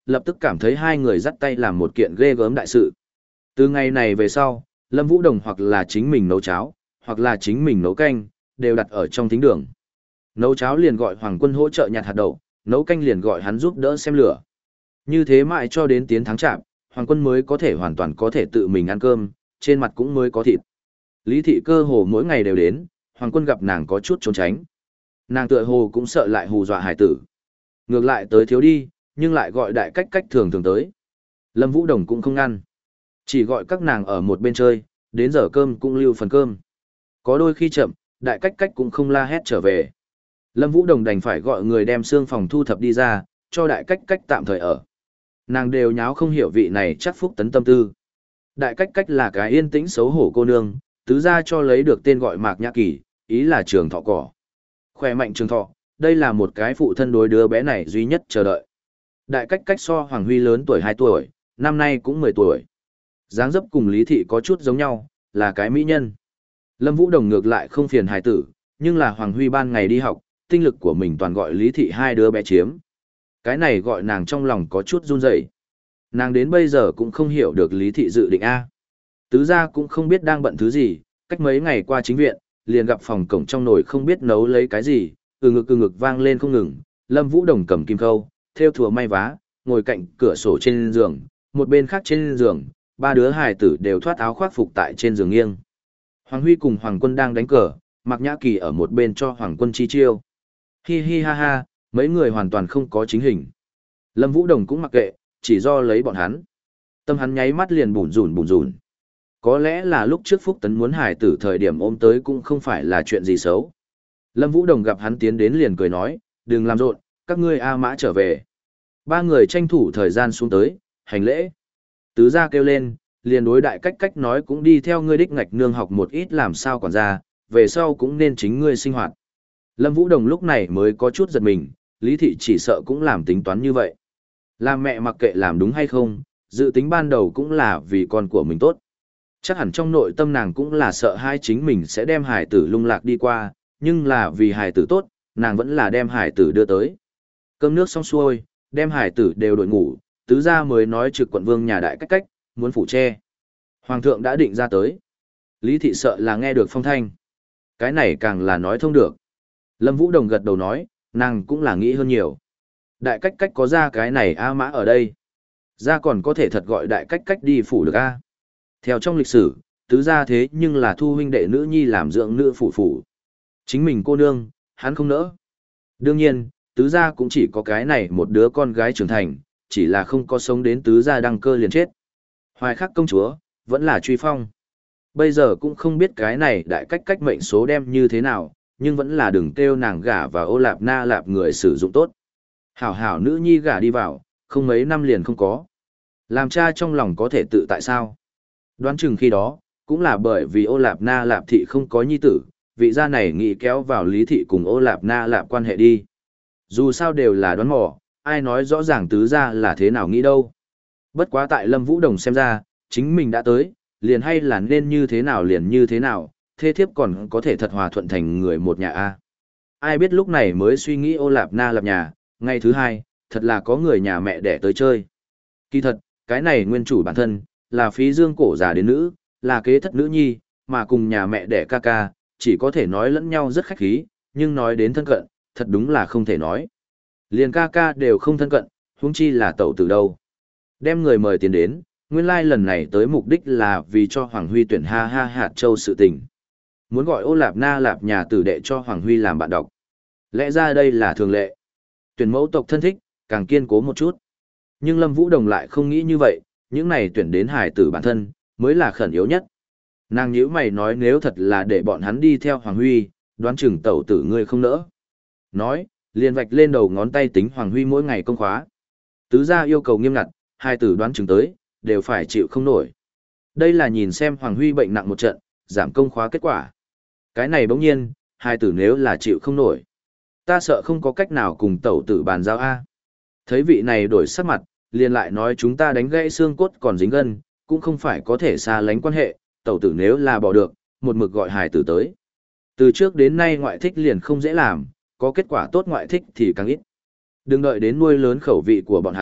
lập tức cảm thấy hai người dắt tay làm một kiện ghê gớm đại sự. Từ ngày này về sau, Lâm Vũ Đồng hoặc là chính mình nấu cháo, hoặc là chính mình nấu canh, đều đặt ở trong thính đường. Nấu cháo liền gọi Hoàng Quân hỗ trợ nhặt hạt đậu, nấu canh liền gọi hắn giúp đỡ xem lửa. Như thế mãi cho đến tiến tháng chạp, Hoàng Quân mới có thể hoàn toàn có thể tự mình ăn cơm, trên mặt cũng mới có thịt. Lý thị cơ hồ mỗi ngày đều đến, Hoàng Quân gặp nàng có chút trốn tránh. Nàng tựa hồ cũng sợ lại hù dọa hải tử. Ngược lại tới thiếu đi, nhưng lại gọi đại cách cách thường thường tới. Lâm Vũ Đồng cũng không ngăn. Chỉ gọi các nàng ở một bên chơi, đến giờ cơm cũng lưu phần cơm. Có đôi khi chậm, đại cách cách cũng không la hét trở về. Lâm Vũ Đồng đành phải gọi người đem xương phòng thu thập đi ra, cho đại cách cách tạm thời ở. Nàng đều nháo không hiểu vị này chắc phúc tấn tâm tư. Đại cách cách là cái yên tĩnh xấu hổ cô nương, tứ gia cho lấy được tên gọi Mạc Nhã Kỳ, ý là trường thọ cỏ. Khỏe mạnh trường thọ, đây là một cái phụ thân đối đứa bé này duy nhất chờ đợi. Đại cách cách so Hoàng Huy lớn tuổi hai tuổi, năm nay cũng mười tuổi. Dáng dấp cùng Lý Thị có chút giống nhau, là cái mỹ nhân. Lâm Vũ Đồng ngược lại không phiền hài tử, nhưng là Hoàng Huy ban ngày đi học, tinh lực của mình toàn gọi Lý Thị hai đứa bé chiếm. Cái này gọi nàng trong lòng có chút run rẩy. Nàng đến bây giờ cũng không hiểu được Lý Thị dự định A. Tứ gia cũng không biết đang bận thứ gì, cách mấy ngày qua chính viện, liền gặp phòng cổng trong nồi không biết nấu lấy cái gì, ừ ngực ừ ngực vang lên không ngừng. Lâm Vũ Đồng cầm kim khâu, theo thùa may vá, ngồi cạnh cửa sổ trên giường, một bên khác trên giường, ba đứa hài tử đều thoát áo khoác phục tại trên giường nghiêng. Hoàng Huy cùng Hoàng Quân đang đánh cờ, Mạc Nhã Kỳ ở một bên cho Hoàng Quân chi chiêu. Hi hi ha ha, mấy người hoàn toàn không có chính hình. Lâm Vũ Đồng cũng mặc kệ, chỉ do lấy bọn hắn. Tâm hắn nháy mắt liền bùn rùn bùn rùn. Có lẽ là lúc trước Phúc Tấn muốn hài tử thời điểm ôm tới cũng không phải là chuyện gì xấu. Lâm Vũ Đồng gặp hắn tiến đến liền cười nói, đừng làm rộn, các ngươi A Mã trở về. Ba người tranh thủ thời gian xuống tới, hành lễ. Tứ gia kêu lên, liền đối đại cách cách nói cũng đi theo ngươi đích ngạch nương học một ít làm sao còn ra, về sau cũng nên chính ngươi sinh hoạt. Lâm Vũ Đồng lúc này mới có chút giật mình, Lý Thị chỉ sợ cũng làm tính toán như vậy. Làm mẹ mặc kệ làm đúng hay không, dự tính ban đầu cũng là vì con của mình tốt. Chắc hẳn trong nội tâm nàng cũng là sợ hai chính mình sẽ đem hải tử lung lạc đi qua, nhưng là vì hải tử tốt, nàng vẫn là đem hải tử đưa tới. Cơm nước xong xuôi, đem hải tử đều đội ngủ, tứ gia mới nói trực quận vương nhà đại cách cách, muốn phủ che. Hoàng thượng đã định ra tới. Lý Thị sợ là nghe được phong thanh. Cái này càng là nói thông được. Lâm Vũ Đồng gật đầu nói, nàng cũng là nghĩ hơn nhiều. Đại cách cách có ra cái này A Mã ở đây. Ra còn có thể thật gọi đại cách cách đi phủ được A. Theo trong lịch sử, tứ gia thế nhưng là thu huynh đệ nữ nhi làm dưỡng nữ phủ phủ. Chính mình cô nương, hắn không nỡ. Đương nhiên, tứ gia cũng chỉ có cái này một đứa con gái trưởng thành, chỉ là không có sống đến tứ gia đăng cơ liền chết. Hoài Khắc công chúa, vẫn là truy phong. Bây giờ cũng không biết cái này đại cách cách mệnh số đem như thế nào, nhưng vẫn là đừng kêu nàng gả và ô lạp na lạp người sử dụng tốt. Hảo hảo nữ nhi gả đi vào, không mấy năm liền không có. Làm cha trong lòng có thể tự tại sao? Đoán chừng khi đó, cũng là bởi vì ô lạp na lạp thị không có nhi tử, vị gia này nghĩ kéo vào Lý Thị cùng ô lạp na lạp quan hệ đi. Dù sao đều là đoán mò, ai nói rõ ràng tứ gia là thế nào nghĩ đâu. Bất quá tại Lâm Vũ Đồng xem ra, chính mình đã tới, liền hay là nên như thế nào liền như thế nào, thê thiếp còn có thể thật hòa thuận thành người một nhà A. Ai biết lúc này mới suy nghĩ ô lạp na lạp nhà, ngày thứ hai, thật là có người nhà mẹ đẻ tới chơi. Kỳ thật, cái này nguyên chủ bản thân, là phí dương cổ già đến nữ, là kế thất nữ nhi, mà cùng nhà mẹ đẻ ca ca, chỉ có thể nói lẫn nhau rất khách khí, nhưng nói đến thân cận, thật đúng là không thể nói. Liền ca ca đều không thân cận, huống chi là tẩu từ đâu. Đem người mời tiền đến, nguyên lai like lần này tới mục đích là vì cho Hoàng Huy tuyển ha ha hạt châu sự tình. Muốn gọi ô lạp na lạp nhà tử đệ cho Hoàng Huy làm bạn đọc. Lẽ ra đây là thường lệ. Tuyển mẫu tộc thân thích, càng kiên cố một chút. Nhưng Lâm Vũ Đồng lại không nghĩ như vậy, những này tuyển đến hải tử bản thân, mới là khẩn yếu nhất. Nàng nhíu mày nói nếu thật là để bọn hắn đi theo Hoàng Huy, đoán chừng tẩu tử ngươi không nỡ. Nói, liền vạch lên đầu ngón tay tính Hoàng Huy mỗi ngày công khóa. Tứ gia yêu cầu nghiêm ngặt, hai tử đoán chừng tới, đều phải chịu không nổi. Đây là nhìn xem Hoàng Huy bệnh nặng một trận, giảm công khóa kết quả. Cái này bỗng nhiên, hai tử nếu là chịu không nổi. Ta sợ không có cách nào cùng tẩu tử bàn giao A. Thấy vị này đổi sắc mặt, liền lại nói chúng ta đánh gãy xương cốt còn dính gân, cũng không phải có thể xa lánh quan hệ, tẩu tử nếu là bỏ được, một mực gọi hài tử tới. Từ trước đến nay ngoại thích liền không dễ làm, có kết quả tốt ngoại thích thì càng ít. Đừng đợi đến nuôi lớn khẩu vị của bọn hắn,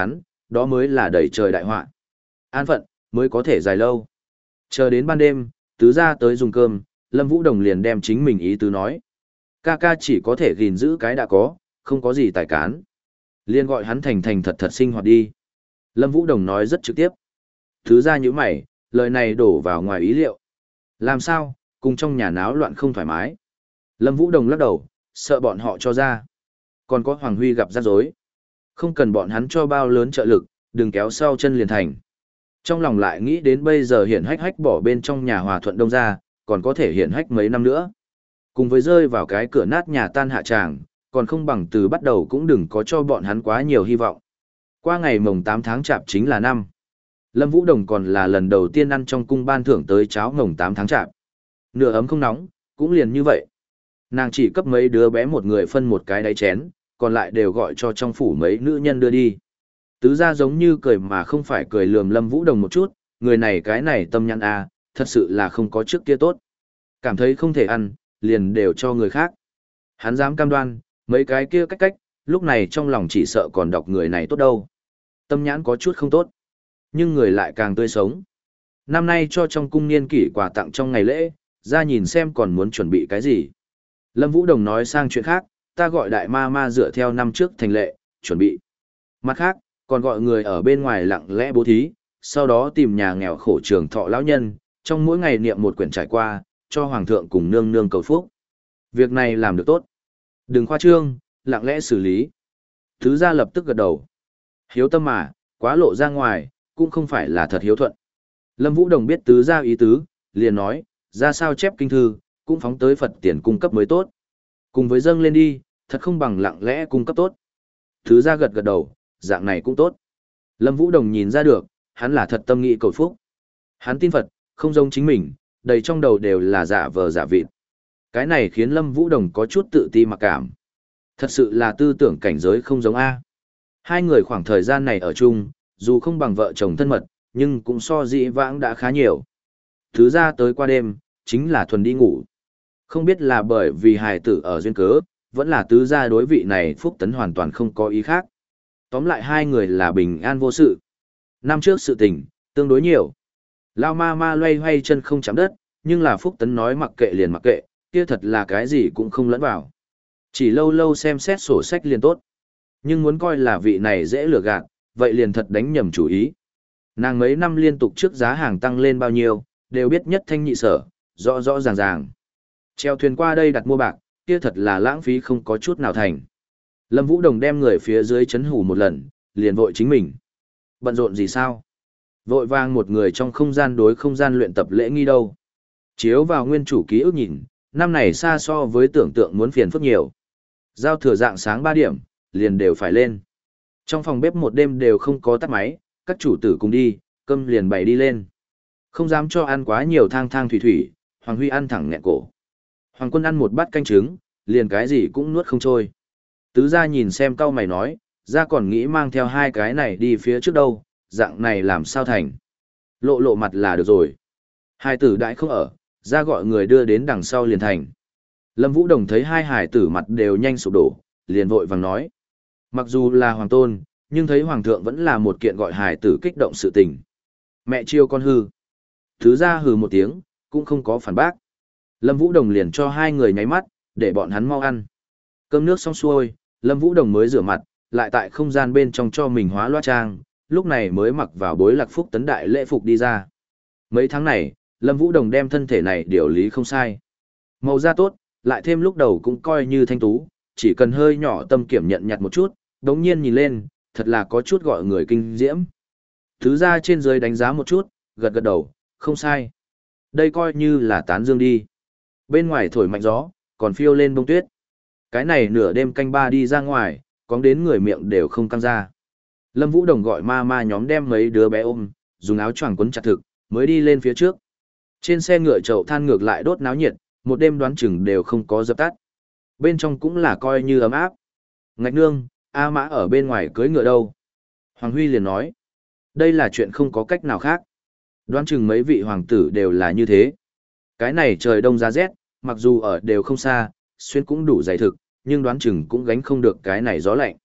đó mới là đầy trời đại họa. An phận, mới có thể dài lâu. Chờ đến ban đêm, tứ gia tới dùng cơm, Lâm Vũ Đồng liền đem chính mình ý tứ nói. Ca ca chỉ có thể gìn giữ cái đã có, không có gì tài cán. Liên gọi hắn thành thành thật thật sinh hoạt đi. Lâm Vũ Đồng nói rất trực tiếp. Tứ gia như mày, lời này đổ vào ngoài ý liệu. Làm sao, cùng trong nhà náo loạn không thoải mái. Lâm Vũ Đồng lắc đầu, sợ bọn họ cho ra. Còn có Hoàng Huy gặp rắc rối. Không cần bọn hắn cho bao lớn trợ lực, đừng kéo sau chân liền thành. Trong lòng lại nghĩ đến bây giờ hiển hách hách bỏ bên trong nhà hòa thuận đông ra, còn có thể hiển hách mấy năm nữa. Cùng với rơi vào cái cửa nát nhà tan hạ tràng, còn không bằng từ bắt đầu cũng đừng có cho bọn hắn quá nhiều hy vọng. Qua ngày mồng tám tháng chạp chính là năm. Lâm Vũ Đồng còn là lần đầu tiên ăn trong cung ban thưởng tới cháo mồng tám tháng chạp. Nửa ấm không nóng, cũng liền như vậy. Nàng chỉ cấp mấy đứa bé một người phân một cái đáy chén, còn lại đều gọi cho trong phủ mấy nữ nhân đưa đi. Tứ gia giống như cười mà không phải cười lườm Lâm Vũ Đồng một chút, người này cái này tâm nhãn a, thật sự là không có trước kia tốt. Cảm thấy không thể ăn, liền đều cho người khác. Hắn dám cam đoan, mấy cái kia cách cách, lúc này trong lòng chỉ sợ còn đọc người này tốt đâu. Tâm nhãn có chút không tốt, nhưng người lại càng tươi sống. Năm nay cho trong cung niên kỷ quà tặng trong ngày lễ, ra nhìn xem còn muốn chuẩn bị cái gì. Lâm Vũ Đồng nói sang chuyện khác, ta gọi đại ma ma dựa theo năm trước thành lệ, chuẩn bị. Mặt khác, còn gọi người ở bên ngoài lặng lẽ bố thí, sau đó tìm nhà nghèo khổ trường thọ lão nhân, trong mỗi ngày niệm một quyển trải qua, cho hoàng thượng cùng nương nương cầu phúc. Việc này làm được tốt. Đừng khoa trương, lặng lẽ xử lý. Thứ gia lập tức gật đầu. Hiếu tâm mà, quá lộ ra ngoài, cũng không phải là thật hiếu thuận. Lâm Vũ Đồng biết tứ gia ý tứ, liền nói, ra sao chép kinh thư, cũng phóng tới Phật tiền cung cấp mới tốt. Cùng với dâng lên đi, thật không bằng lặng lẽ cung cấp tốt. Tứ gia gật gật đầu, dạng này cũng tốt. Lâm Vũ Đồng nhìn ra được, hắn là thật tâm nghị cầu phúc. Hắn tin Phật, không giống chính mình, đầy trong đầu đều là giả vờ giả vịt. Cái này khiến Lâm Vũ Đồng có chút tự ti mặc cảm. Thật sự là tư tưởng cảnh giới không giống A. Hai người khoảng thời gian này ở chung, dù không bằng vợ chồng thân mật, nhưng cũng so dĩ vãng đã khá nhiều. Thứ ra tới qua đêm, chính là thuần đi ngủ. Không biết là bởi vì hài tử ở duyên cớ, vẫn là tứ gia đối vị này Phúc Tấn hoàn toàn không có ý khác. Tóm lại hai người là bình an vô sự. Năm trước sự tình, tương đối nhiều. Lao ma ma loay hoay chân không chạm đất, nhưng là Phúc Tấn nói mặc kệ liền mặc kệ, kia thật là cái gì cũng không lẫn vào. Chỉ lâu lâu xem xét sổ sách liền tốt. Nhưng muốn coi là vị này dễ lừa gạt, vậy liền thật đánh nhầm chủ ý. Nàng mấy năm liên tục trước giá hàng tăng lên bao nhiêu, đều biết nhất thanh nhị sở, rõ rõ ràng ràng. Treo thuyền qua đây đặt mua bạc, kia thật là lãng phí không có chút nào thành. Lâm Vũ Đồng đem người phía dưới chấn hủ một lần, liền vội chính mình. Bận rộn gì sao? Vội vàng một người trong không gian đối không gian luyện tập lễ nghi đâu. Chiếu vào nguyên chủ ký ức nhìn, năm này xa so với tưởng tượng muốn phiền phức nhiều. Giao thừa dạng sáng ba điểm, liền đều phải lên. Trong phòng bếp một đêm đều không có tắt máy, các chủ tử cùng đi, cơm liền bày đi lên. Không dám cho ăn quá nhiều thang thang thủy thủy, Hoàng Huy ăn thẳng nghẹn cổ. Hoàng Quân ăn một bát canh trứng, liền cái gì cũng nuốt không trôi. Tứ gia nhìn xem cau mày nói, gia còn nghĩ mang theo hai cái này đi phía trước đâu, dạng này làm sao thành. Lộ lộ mặt là được rồi. Hai tử đại không ở, gia gọi người đưa đến đằng sau liền thành. Lâm Vũ Đồng thấy hai hải tử mặt đều nhanh sụp đổ, liền vội vàng nói. Mặc dù là hoàng tôn, nhưng thấy hoàng thượng vẫn là một kiện gọi hải tử kích động sự tình. Mẹ chiêu con hư. Thứ gia hừ một tiếng, cũng không có phản bác. Lâm Vũ Đồng liền cho hai người nháy mắt, để bọn hắn mau ăn. Cơm nước xong xuôi, Lâm Vũ Đồng mới rửa mặt, lại tại không gian bên trong cho mình hóa loa trang, lúc này mới mặc vào bối lạc phúc tấn đại lễ phục đi ra. Mấy tháng này, Lâm Vũ Đồng đem thân thể này điều lý không sai. Màu da tốt, lại thêm lúc đầu cũng coi như thanh tú, chỉ cần hơi nhỏ tâm kiểm nhận nhặt một chút, đống nhiên nhìn lên, thật là có chút gọi người kinh diễm. Thứ ra trên dưới đánh giá một chút, gật gật đầu, không sai. Đây coi như là tán dương đi. Bên ngoài thổi mạnh gió, còn phiêu lên bông tuyết. Cái này nửa đêm canh ba đi ra ngoài, có đến người miệng đều không căng ra. Lâm Vũ Đồng gọi ma ma nhóm đem mấy đứa bé ôm, dùng áo choàng quấn chặt thực, mới đi lên phía trước. Trên xe ngựa chậu than ngược lại đốt náo nhiệt, một đêm đoán chừng đều không có dập tắt. Bên trong cũng là coi như ấm áp. Ngạch nương, A Mã ở bên ngoài cưới ngựa đâu? Hoàng Huy liền nói. Đây là chuyện không có cách nào khác. Đoán chừng mấy vị hoàng tử đều là như thế. Cái này trời đông giá rét, mặc dù ở đều không xa, xuyên cũng đủ dày thực, nhưng đoán chừng cũng gánh không được cái này gió lạnh.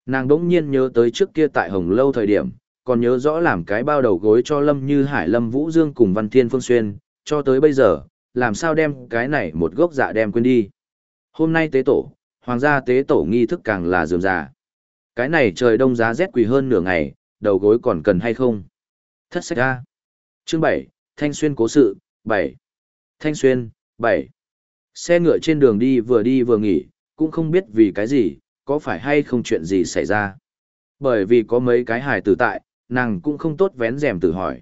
Nàng đỗng nhiên nhớ tới trước kia tại Hồng Lâu thời điểm, còn nhớ rõ làm cái bao đầu gối cho Lâm Như Hải, Lâm Vũ Dương cùng Văn Thiên Phương Xuyên, cho tới bây giờ, làm sao đem cái này một gốc dạ đem quên đi. Hôm nay tế tổ, hoàng gia tế tổ nghi thức càng là rườm rà. Cái này trời đông giá rét quỳ hơn nửa ngày, đầu gối còn cần hay không? Thất sách ra. Chương bảy, Thanh Xuyên cố sự, bảy. Thanh Xuyên, bảy. Xe ngựa trên đường đi vừa đi vừa nghỉ, cũng không biết vì cái gì, có phải hay không chuyện gì xảy ra. Bởi vì có mấy cái hài tử tại, nàng cũng không tốt vén rèm tử hỏi.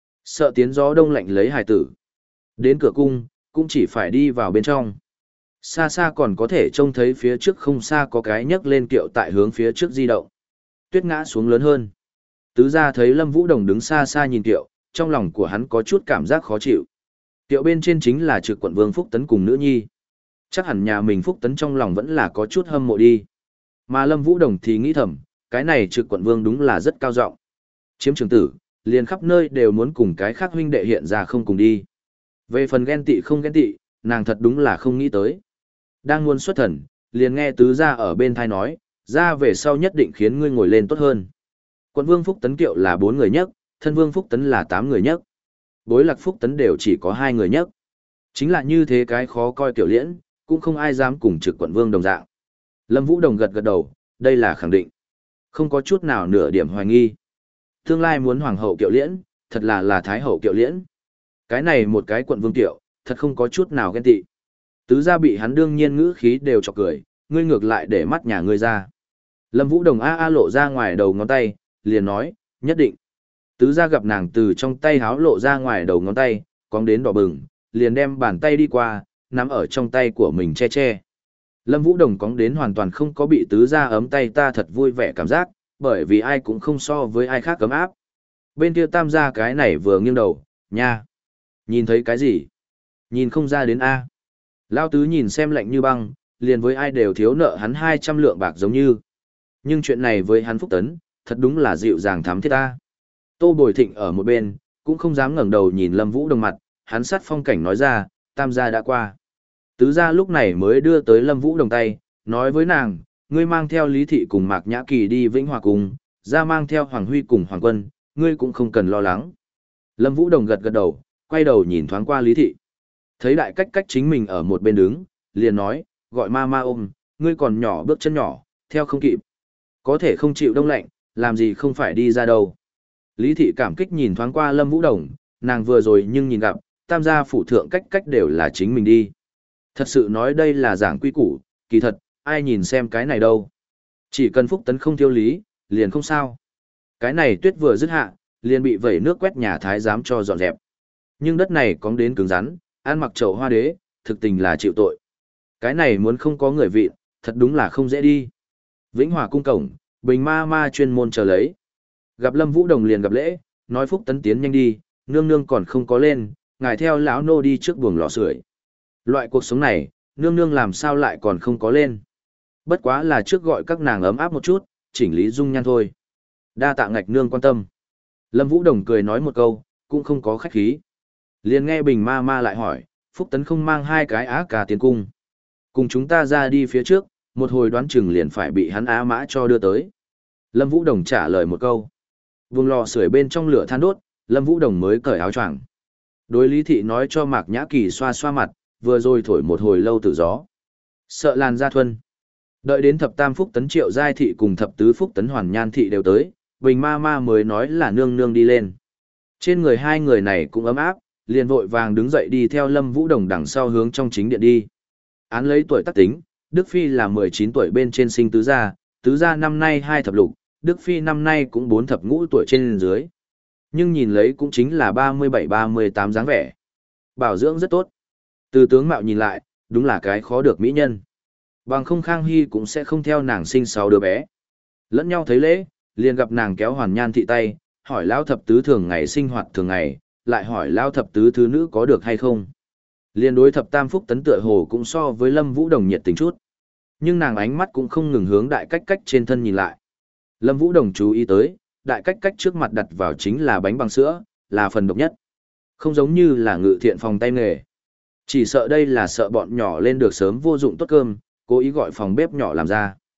Sợ tiến gió đông lạnh lấy hài tử. Đến cửa cung, cũng chỉ phải đi vào bên trong. Xa xa còn có thể trông thấy phía trước không xa có cái nhấc lên kiệu tại hướng phía trước di động. Tuyết ngã xuống lớn hơn. Tứ gia thấy Lâm Vũ Đồng đứng xa xa nhìn kiệu, trong lòng của hắn có chút cảm giác khó chịu. Kiệu bên trên chính là trực quận vương Phúc Tấn cùng nữ nhi. Chắc hẳn nhà mình Phúc Tấn trong lòng vẫn là có chút hâm mộ đi. Mà Lâm Vũ Đồng thì nghĩ thầm, cái này trực quận vương đúng là rất cao trọng. Chiếm trường tử, liền khắp nơi đều muốn cùng cái khác huynh đệ hiện ra không cùng đi. Về phần ghen tị không ghen tị, nàng thật đúng là không nghĩ tới. Đang muốn xuất thần, liền nghe tứ gia ở bên thai nói, ra về sau nhất định khiến ngươi ngồi lên tốt hơn. Quận vương Phúc Tấn kiệu là bốn người nhất, thân vương Phúc Tấn là tám người nhất. Bối lạc Phúc Tấn đều chỉ có hai người nhất. Chính là như thế cái khó coi kiểu liễn, cũng không ai dám cùng trực quận vương đồng dạng. Lâm Vũ Đồng gật gật đầu, đây là khẳng định. Không có chút nào nửa điểm hoài nghi. Tương lai muốn hoàng hậu kiệu liễn, thật là là thái hậu kiệu liễn. Cái này một cái quận vương kiệu, thật không có chút nào ghen tị. Tứ gia bị hắn đương nhiên ngữ khí đều chọc cười, ngươi ngược lại để mắt nhà ngươi ra. Lâm Vũ Đồng a a lộ ra ngoài đầu ngón tay, liền nói, nhất định. Tứ gia gặp nàng từ trong tay háo lộ ra ngoài đầu ngón tay, cong đến đỏ bừng, liền đem bàn tay đi qua, nắm ở trong tay của mình che che. Lâm Vũ Đồng cong đến hoàn toàn không có bị tứ gia ấm tay ta thật vui vẻ cảm giác, bởi vì ai cũng không so với ai khác cấm áp. Bên kia tam gia cái này vừa nghiêng đầu, nha. Nhìn thấy cái gì? Nhìn không ra đến A. Lao tứ nhìn xem lạnh như băng, liền với ai đều thiếu nợ hắn hai trăm lượng bạc giống như. Nhưng chuyện này với hắn Phúc Tấn, thật đúng là dịu dàng thắm thiết ta. Tô Bồi Thịnh ở một bên, cũng không dám ngẩng đầu nhìn Lâm Vũ Đồng mặt, hắn sát phong cảnh nói ra, tam gia đã qua. Tứ gia lúc này mới đưa tới Lâm Vũ Đồng tay, nói với nàng, ngươi mang theo Lý Thị cùng Mạc Nhã Kỳ đi Vĩnh Hòa cùng, ra mang theo Hoàng Huy cùng Hoàng Quân, ngươi cũng không cần lo lắng. Lâm Vũ Đồng gật gật đầu, quay đầu nhìn thoáng qua Lý Thị. Thấy đại cách cách chính mình ở một bên đứng, liền nói, gọi ma ma ôm, ngươi còn nhỏ bước chân nhỏ, theo không kịp. Có thể không chịu đông lạnh, làm gì không phải đi ra đâu. Lý Thị cảm kích nhìn thoáng qua Lâm Vũ Đồng, nàng vừa rồi nhưng nhìn gặp, tam gia phủ thượng cách cách đều là chính mình đi. Thật sự nói đây là giảng quy củ, kỳ thật, ai nhìn xem cái này đâu. Chỉ cần Phúc Tấn không thiếu lý, liền không sao. Cái này tuyết vừa dứt hạ, liền bị vẩy nước quét nhà thái giám cho dọn dẹp. Nhưng đất này cóng đến cứng rắn, ăn mặc chậu hoa đế, thực tình là chịu tội. Cái này muốn không có người vị, thật đúng là không dễ đi. Vĩnh Hòa cung cổng, Bình ma ma chuyên môn chờ lấy. Gặp Lâm Vũ Đồng liền gặp lễ, nói Phúc Tấn tiến nhanh đi, nương nương còn không có lên, ngài theo lão nô đi trước buồng lò sưởi. Loại cuộc sống này, nương nương làm sao lại còn không có lên. Bất quá là trước gọi các nàng ấm áp một chút, chỉnh lý dung nhan thôi. Đa tạ ngạch nương quan tâm. Lâm Vũ Đồng cười nói một câu, cũng không có khách khí. Liền nghe Bình ma ma lại hỏi, Phúc Tấn không mang hai cái á cà tiến cung. Cùng chúng ta ra đi phía trước, một hồi đoán chừng liền phải bị hắn á mã cho đưa tới. Lâm Vũ Đồng trả lời một câu. Vùng lò sưởi bên trong lửa than đốt, Lâm Vũ Đồng mới cởi áo choàng. Đối Lý Thị nói cho Mạc Nhã Kỳ xoa xoa mặt, vừa rồi thổi một hồi lâu từ gió. Sợ làn da thuần. Đợi đến thập tam Phúc Tấn Triệu Giai Thị cùng thập tứ Phúc Tấn Hoàn Nhan Thị đều tới, Bình ma ma mới nói là nương nương đi lên. Trên người hai người này cũng ấm áp, liền vội vàng đứng dậy đi theo Lâm Vũ Đồng đằng sau hướng trong chính điện đi. Án lấy tuổi tác tính, Đức Phi là mười chín tuổi bên trên sinh tứ gia, tứ gia năm nay hai thập lục, Đức Phi năm nay cũng bốn thập ngũ tuổi trên dưới. Nhưng nhìn lấy cũng chính là ba mươi bảy ba mươi tám dáng vẻ. Bảo dưỡng rất tốt. Từ tướng mạo nhìn lại, đúng là cái khó được mỹ nhân. Bằng không Khang Hy cũng sẽ không theo nàng sinh sáu đứa bé. Lẫn nhau thấy lễ, liền gặp nàng kéo Hoàn Nhan Thị tay, hỏi lão thập tứ thường ngày sinh hoạt thường ngày, lại hỏi lão thập tứ thứ nữ có được hay không. Liên đối thập tam Phúc Tấn tựa hồ cũng so với Lâm Vũ Đồng nhiệt tình chút. Nhưng nàng ánh mắt cũng không ngừng hướng đại cách cách trên thân nhìn lại. Lâm Vũ Đồng chú ý tới, đại cách cách trước mặt đặt vào chính là bánh bằng sữa, là phần độc nhất. Không giống như là ngự thiện phòng tay nghề. Chỉ sợ đây là sợ bọn nhỏ lên được sớm vô dụng tốt cơm, cố ý gọi phòng bếp nhỏ làm ra.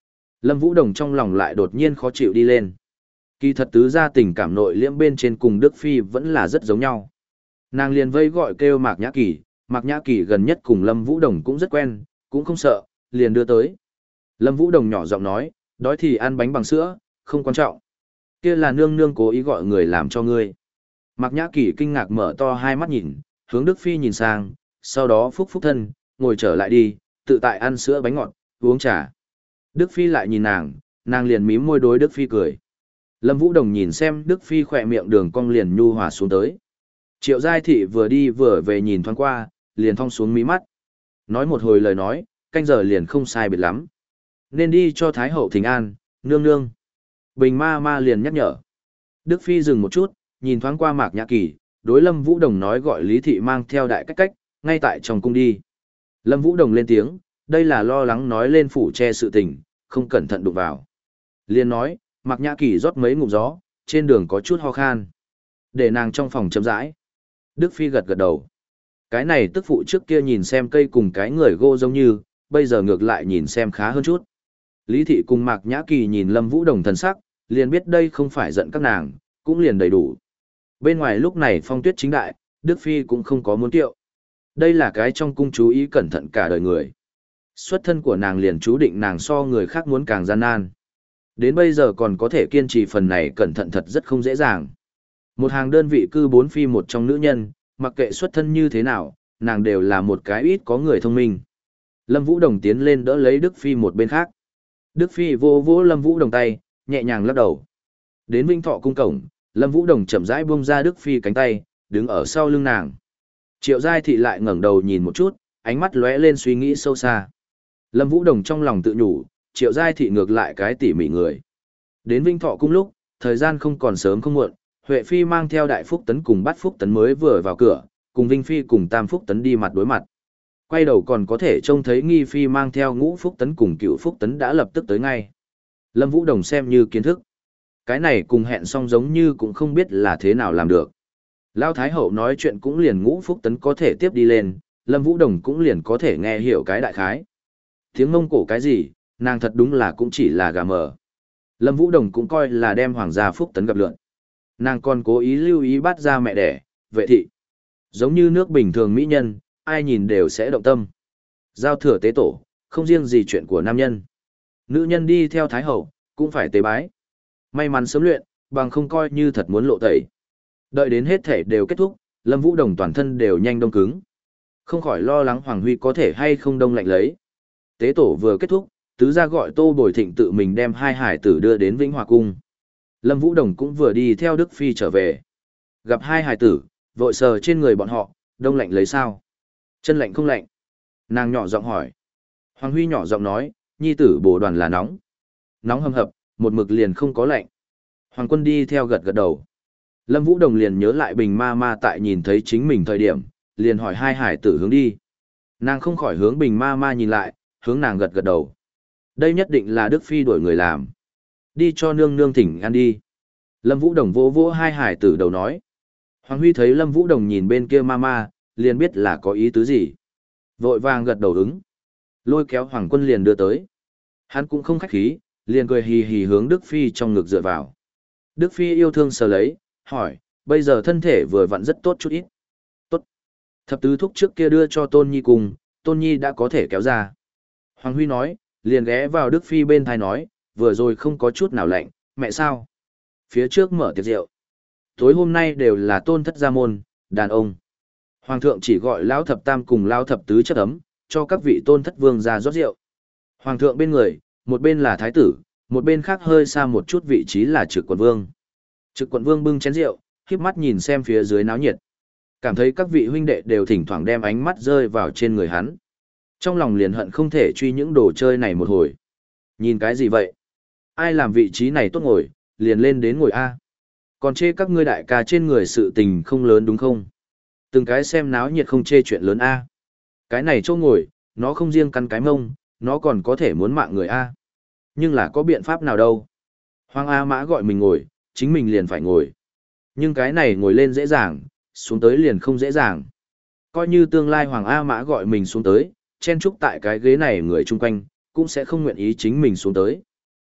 Lâm Vũ Đồng trong lòng lại đột nhiên khó chịu đi lên. Kỳ thật tứ gia tình cảm nội liễm bên trên cùng Đức Phi vẫn là rất giống nhau. Nàng liền vây gọi kêu Mạc Nhã Kỳ, Mạc Nhã Kỳ gần nhất cùng Lâm Vũ Đồng cũng rất quen, cũng không sợ, liền đưa tới. Lâm Vũ Đồng nhỏ giọng nói, đói thì ăn bánh bằng sữa, không quan trọng. Kia là nương nương cố ý gọi người làm cho ngươi. Mạc Nhã Kỳ kinh ngạc mở to hai mắt nhìn, hướng Đức Phi nhìn sang, sau đó phúc phúc thân, ngồi trở lại đi, tự tại ăn sữa bánh ngọt, uống trà. Đức Phi lại nhìn nàng, nàng liền mím môi đối Đức Phi cười. Lâm Vũ Đồng nhìn xem Đức Phi khỏe miệng đường cong liền nhu hòa xuống tới. Triệu Giai Thị vừa đi vừa về nhìn thoáng qua, liền thong xuống mí mắt. Nói một hồi lời nói, canh giờ liền không sai biệt lắm. Nên đi cho Thái Hậu thỉnh an, nương nương. Bình ma ma liền nhắc nhở. Đức Phi dừng một chút, nhìn thoáng qua Mạc Nhã Kỳ, đối Lâm Vũ Đồng nói gọi Lý Thị mang theo đại cách cách, ngay tại trong cung đi. Lâm Vũ Đồng lên tiếng, đây là lo lắng nói lên phủ che sự tình, không cẩn thận đụng vào. Liền nói, Mạc Nhã Kỳ rót mấy ngụm gió, trên đường có chút ho khan. Để nàng trong phòng chậm rãi. Đức Phi gật gật đầu. Cái này tức phụ trước kia nhìn xem cây cùng cái người gô giống như, bây giờ ngược lại nhìn xem khá hơn chút. Lý Thị cùng Mạc Nhã Kỳ nhìn Lâm Vũ Đồng thần sắc, liền biết đây không phải giận các nàng, cũng liền đầy đủ. Bên ngoài lúc này phong tuyết chính đại, Đức Phi cũng không có muốn tiệu. Đây là cái trong cung chú ý cẩn thận cả đời người. Xuất thân của nàng liền chú định nàng so người khác muốn càng gian nan. Đến bây giờ còn có thể kiên trì phần này cẩn thận thật rất không dễ dàng. Một hàng đơn vị cư bốn phi một trong nữ nhân, mặc kệ xuất thân như thế nào, nàng đều là một cái ít có người thông minh. Lâm Vũ Đồng tiến lên đỡ lấy Đức Phi một bên khác. Đức Phi vô vỗ Lâm Vũ Đồng tay, nhẹ nhàng lắc đầu. Đến Vinh Thọ cung cổng, Lâm Vũ Đồng chậm rãi buông ra Đức Phi cánh tay, đứng ở sau lưng nàng. Triệu Giai Thị lại ngẩng đầu nhìn một chút, ánh mắt lóe lên suy nghĩ sâu xa. Lâm Vũ Đồng trong lòng tự nhủ, Triệu Giai Thị ngược lại cái tỉ mỉ người. Đến Vinh Thọ cung lúc, thời gian không còn sớm không muộn, Huệ Phi mang theo Đại Phúc Tấn cùng Bát Phúc Tấn mới vừa vào cửa, cùng Vinh Phi cùng Tam Phúc Tấn đi mặt đối mặt. Quay đầu còn có thể trông thấy Nghi Phi mang theo Ngũ Phúc Tấn cùng Cửu Phúc Tấn đã lập tức tới ngay. Lâm Vũ Đồng xem như kiến thức. Cái này cùng hẹn xong giống như cũng không biết là thế nào làm được. Lão Thái Hậu nói chuyện cũng liền Ngũ Phúc Tấn có thể tiếp đi lên, Lâm Vũ Đồng cũng liền có thể nghe hiểu cái đại khái. Tiếng Mông Cổ cái gì, nàng thật đúng là cũng chỉ là gà mờ. Lâm Vũ Đồng cũng coi là đem Hoàng gia Phúc Tấn gặp lượn. Nàng còn cố ý lưu ý bắt ra mẹ đẻ, vệ thị. Giống như nước bình thường mỹ nhân, ai nhìn đều sẽ động tâm. Giao thừa tế tổ, không riêng gì chuyện của nam nhân. Nữ nhân đi theo Thái Hậu, cũng phải tế bái. May mắn sớm luyện, bằng không coi như thật muốn lộ tẩy. Đợi đến hết thể đều kết thúc, Lâm Vũ Đồng toàn thân đều nhanh đông cứng. Không khỏi lo lắng Hoàng Huy có thể hay không đông lạnh lấy. Tế tổ vừa kết thúc, tứ gia gọi Tô Bồi Thịnh tự mình đem hai hải tử đưa đến Vĩnh Hòa Cung. Lâm Vũ Đồng cũng vừa đi theo Đức Phi trở về. Gặp hai hải tử, vội sờ trên người bọn họ, đông lạnh lấy sao? Chân lạnh không lạnh? Nàng nhỏ giọng hỏi. Hoàng Huy nhỏ giọng nói, nhi tử bổ đoàn là nóng. Nóng hầm hập, một mực liền không có lạnh. Hoàng Quân đi theo gật gật đầu. Lâm Vũ Đồng liền nhớ lại Bình ma ma tại nhìn thấy chính mình thời điểm, liền hỏi hai hải tử hướng đi. Nàng không khỏi hướng Bình ma ma nhìn lại, hướng nàng gật gật đầu. Đây nhất định là Đức Phi đuổi người làm. Đi cho nương nương thỉnh ăn đi. Lâm Vũ Đồng vỗ vỗ hai hải tử đầu nói. Hoàng Huy thấy Lâm Vũ Đồng nhìn bên kia ma ma, liền biết là có ý tứ gì. Vội vàng gật đầu ứng. Lôi kéo Hoàng Quân liền đưa tới. Hắn cũng không khách khí, liền cười hì hì hướng Đức Phi trong ngực dựa vào. Đức Phi yêu thương sờ lấy, hỏi, bây giờ thân thể vừa vặn rất tốt chút ít. Tốt. Thập tứ thúc trước kia đưa cho Tôn Nhi cùng, Tôn Nhi đã có thể kéo ra. Hoàng Huy nói, liền ghé vào Đức Phi bên thai nói, vừa rồi không có chút nào lạnh, mẹ sao? Phía trước mở tiệc rượu. Tối hôm nay đều là tôn thất gia môn, đàn ông. Hoàng thượng chỉ gọi lão thập tam cùng lão thập tứ chất ấm, cho các vị tôn thất vương ra rót rượu. Hoàng thượng bên người, một bên là thái tử, một bên khác hơi xa một chút vị trí là trực quận vương. Trực quận vương bưng chén rượu, khép mắt nhìn xem phía dưới náo nhiệt. Cảm thấy các vị huynh đệ đều thỉnh thoảng đem ánh mắt rơi vào trên người hắn. Trong lòng liền hận không thể truy những đồ chơi này một hồi. Nhìn cái gì vậy? Ai làm vị trí này tốt ngồi, liền lên đến ngồi A. Còn chê các ngươi đại ca trên người sự tình không lớn đúng không? Từng cái xem náo nhiệt không chê chuyện lớn A. Cái này chỗ ngồi, nó không riêng cắn cái mông, nó còn có thể muốn mạng người A. Nhưng là có biện pháp nào đâu. Hoàng A Mã gọi mình ngồi, chính mình liền phải ngồi. Nhưng cái này ngồi lên dễ dàng, xuống tới liền không dễ dàng. Coi như tương lai Hoàng A Mã gọi mình xuống tới, chen chúc tại cái ghế này người chung quanh, cũng sẽ không nguyện ý chính mình xuống tới.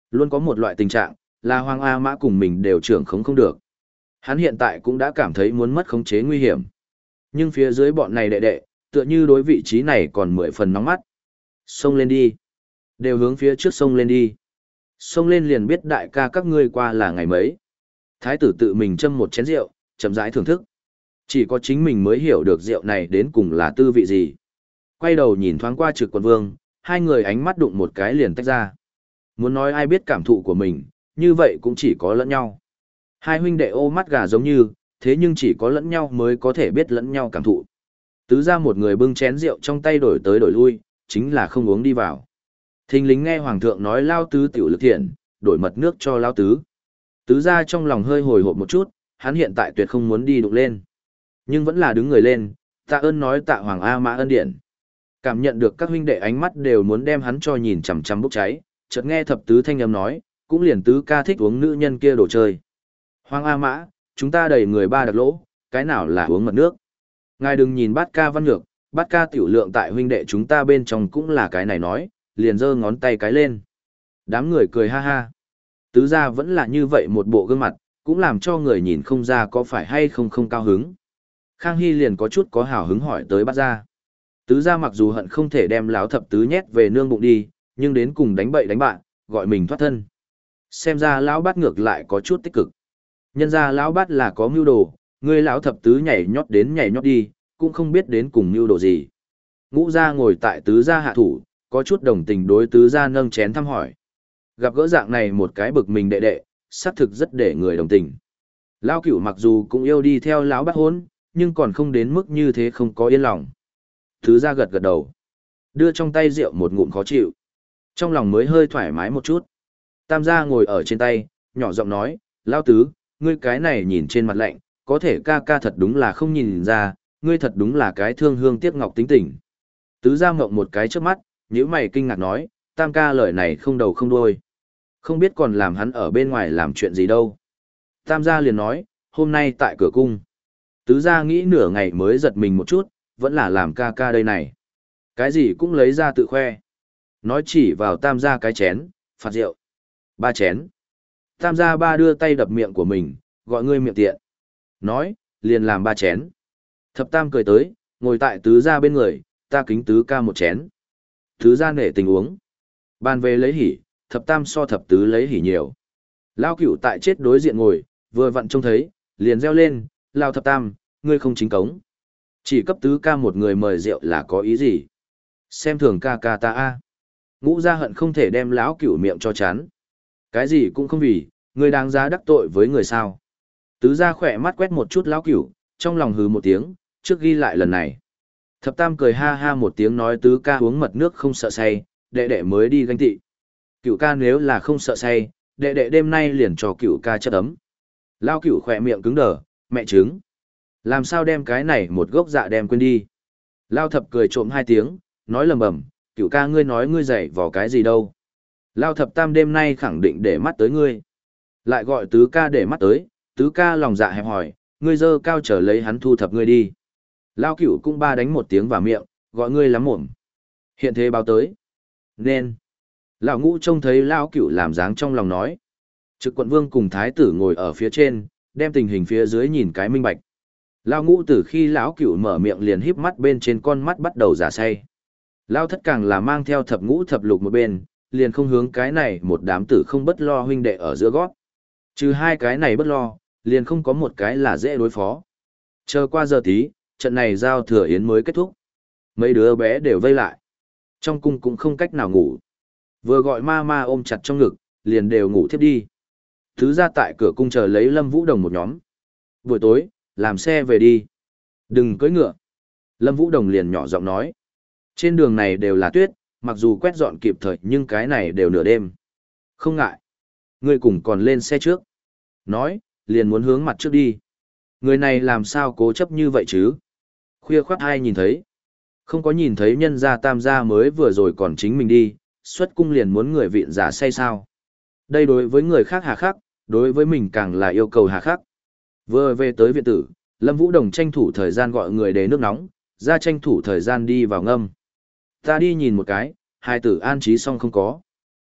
Luôn có một loại tình trạng, là Hoàng A Mã cùng mình đều trưởng khống không được. Hắn hiện tại cũng đã cảm thấy muốn mất khống chế nguy hiểm. Nhưng phía dưới bọn này đệ đệ, tựa như đối vị trí này còn mười phần nóng mắt. Xông lên đi. Đều hướng phía trước sông lên đi. Xông lên liền biết đại ca các ngươi qua là ngày mấy. Thái tử tự mình châm một chén rượu, chậm rãi thưởng thức. Chỉ có chính mình mới hiểu được rượu này đến cùng là tư vị gì. Quay đầu nhìn thoáng qua Trực Quận Vương, hai người ánh mắt đụng một cái liền tách ra. Muốn nói ai biết cảm thụ của mình, như vậy cũng chỉ có lẫn nhau. Hai huynh đệ ô mắt gà giống như, thế nhưng chỉ có lẫn nhau mới có thể biết lẫn nhau cảm thụ. Tứ ra một người bưng chén rượu trong tay đổi tới đổi lui, chính là không uống đi vào. Thình lính nghe hoàng thượng nói lao tứ tiểu lực thiện, đổi mật nước cho lao tứ. Tứ ra trong lòng hơi hồi hộp một chút, hắn hiện tại tuyệt không muốn đi đụng lên. Nhưng vẫn là đứng người lên, tạ ơn nói tạ Hoàng A Mã ân điển. Cảm nhận được các huynh đệ ánh mắt đều muốn đem hắn cho nhìn chằm chằm bốc cháy, chợt nghe thập tứ thanh âm nói, cũng liền tứ ca thích uống nữ nhân kia đồ chơi. Hoàng A Mã, chúng ta đầy người ba đặc lỗ, cái nào là uống mật nước. Ngài đừng nhìn bát ca văn nhược, bát ca tiểu lượng tại huynh đệ chúng ta bên trong cũng là cái này nói, liền giơ ngón tay cái lên. Đám người cười ha ha. Tứ gia vẫn là như vậy một bộ gương mặt, cũng làm cho người nhìn không ra có phải hay không không cao hứng. Khang Hy liền có chút có hào hứng hỏi tới bát gia. Tứ gia mặc dù hận không thể đem láo thập tứ nhét về nương bụng đi, nhưng đến cùng đánh bậy đánh bạn, gọi mình thoát thân. Xem ra lão bát ngược lại có chút tích cực. Nhân ra lão bát là có mưu đồ, người lão thập tứ nhảy nhót đến nhảy nhót đi, cũng không biết đến cùng mưu đồ gì. Ngũ gia ngồi tại tứ gia hạ thủ, có chút đồng tình đối tứ gia nâng chén thăm hỏi. Gặp gỡ dạng này một cái bực mình đệ đệ, xác thực rất để người đồng tình. Lão cửu mặc dù cũng yêu đi theo lão bát hôn, nhưng còn không đến mức như thế không có yên lòng. Tứ gia gật gật đầu, đưa trong tay rượu một ngụm khó chịu. Trong lòng mới hơi thoải mái một chút. Tam gia ngồi ở trên tay, nhỏ giọng nói, lão tứ, ngươi cái này nhìn trên mặt lạnh, có thể ca ca thật đúng là không nhìn ra, ngươi thật đúng là cái thương hương tiếc ngọc tính tình. Tứ gia ngộng một cái trước mắt, nhíu mày kinh ngạc nói, tam ca lời này không đầu không đuôi. Không biết còn làm hắn ở bên ngoài làm chuyện gì đâu. Tam gia liền nói, hôm nay tại cửa cung. Tứ gia nghĩ nửa ngày mới giật mình một chút, vẫn là làm ca ca đây này. Cái gì cũng lấy ra tự khoe. Nói chỉ vào tam gia cái chén, phạt rượu. Ba chén. Tam gia ba đưa tay đập miệng của mình, gọi ngươi miệng tiện. Nói, liền làm ba chén. Thập tam cười tới, ngồi tại tứ gia bên người, ta kính tứ ca một chén. Tứ gia nể tình uống. Bàn về lấy hỉ, thập tam so thập tứ lấy hỉ nhiều. Lao cửu tại chết đối diện ngồi, vừa vặn trông thấy, liền reo lên, lao thập tam, ngươi không chính cống. Chỉ cấp tứ ca một người mời rượu là có ý gì? Xem thường ca ca ta a. Ngũ gia hận không thể đem lão cửu miệng cho chán. Cái gì cũng không vì, ngươi đáng giá đắc tội với người sao. Tứ gia khỏe mắt quét một chút lão cửu, trong lòng hừ một tiếng, trước ghi lại lần này. Thập tam cười ha ha một tiếng nói tứ ca uống mật nước không sợ say, đệ đệ mới đi ganh tị. Cửu ca nếu là không sợ say, đệ đệ đêm nay liền cho cửu ca chất ấm. Lão cửu khỏe miệng cứng đờ, mẹ trứng. Làm sao đem cái này một gốc dạ đem quên đi. Lão thập cười trộm hai tiếng, nói lầm bầm, cửu ca ngươi nói ngươi dạy vào cái gì đâu. Lão thập tam đêm nay khẳng định để mắt tới ngươi. Lại gọi tứ ca để mắt tới, tứ ca lòng dạ hẹp hỏi, ngươi dơ cao trở lấy hắn thu thập ngươi đi. Lão cửu cũng ba đánh một tiếng vào miệng, gọi ngươi lắm mồm. Hiện thế báo tới. Nên. Lão ngũ trông thấy lão cửu làm dáng trong lòng nói. Trực Quận Vương cùng thái tử ngồi ở phía trên, đem tình hình phía dưới nhìn cái minh bạch. Lão ngũ từ khi lão cửu mở miệng liền híp mắt bên trên con mắt bắt đầu giả say. Lão thất càng là mang theo thập ngũ thập lục một bên, liền không hướng cái này một đám tử không bất lo huynh đệ ở giữa gót. Trừ hai cái này bất lo, liền không có một cái là dễ đối phó. Chờ qua giờ tí, trận này giao thừa yến mới kết thúc. Mấy đứa bé đều vây lại. Trong cung cũng không cách nào ngủ. Vừa gọi ma ma ôm chặt trong ngực, liền đều ngủ thiếp đi. Thứ ra tại cửa cung chờ lấy Lâm Vũ Đồng một nhóm. Buổi tối, làm xe về đi. Đừng cưỡi ngựa. Lâm Vũ Đồng liền nhỏ giọng nói. Trên đường này đều là tuyết, mặc dù quét dọn kịp thời nhưng cái này đều nửa đêm. Không ngại. Ngươi cùng còn lên xe trước. Nói, liền muốn hướng mặt trước đi. Người này làm sao cố chấp như vậy chứ? Khuya khoắt ai nhìn thấy? Không có nhìn thấy nhân gia tam gia mới vừa rồi còn chính mình đi, xuất cung liền muốn người vịn giả say sao. Đây đối với người khác hà khắc, đối với mình càng là yêu cầu hà khắc. Vừa về tới viện tử, Lâm Vũ Đồng tranh thủ thời gian gọi người để nước nóng, ra tranh thủ thời gian đi vào ngâm. Ta đi nhìn một cái, hai tử an trí xong không có.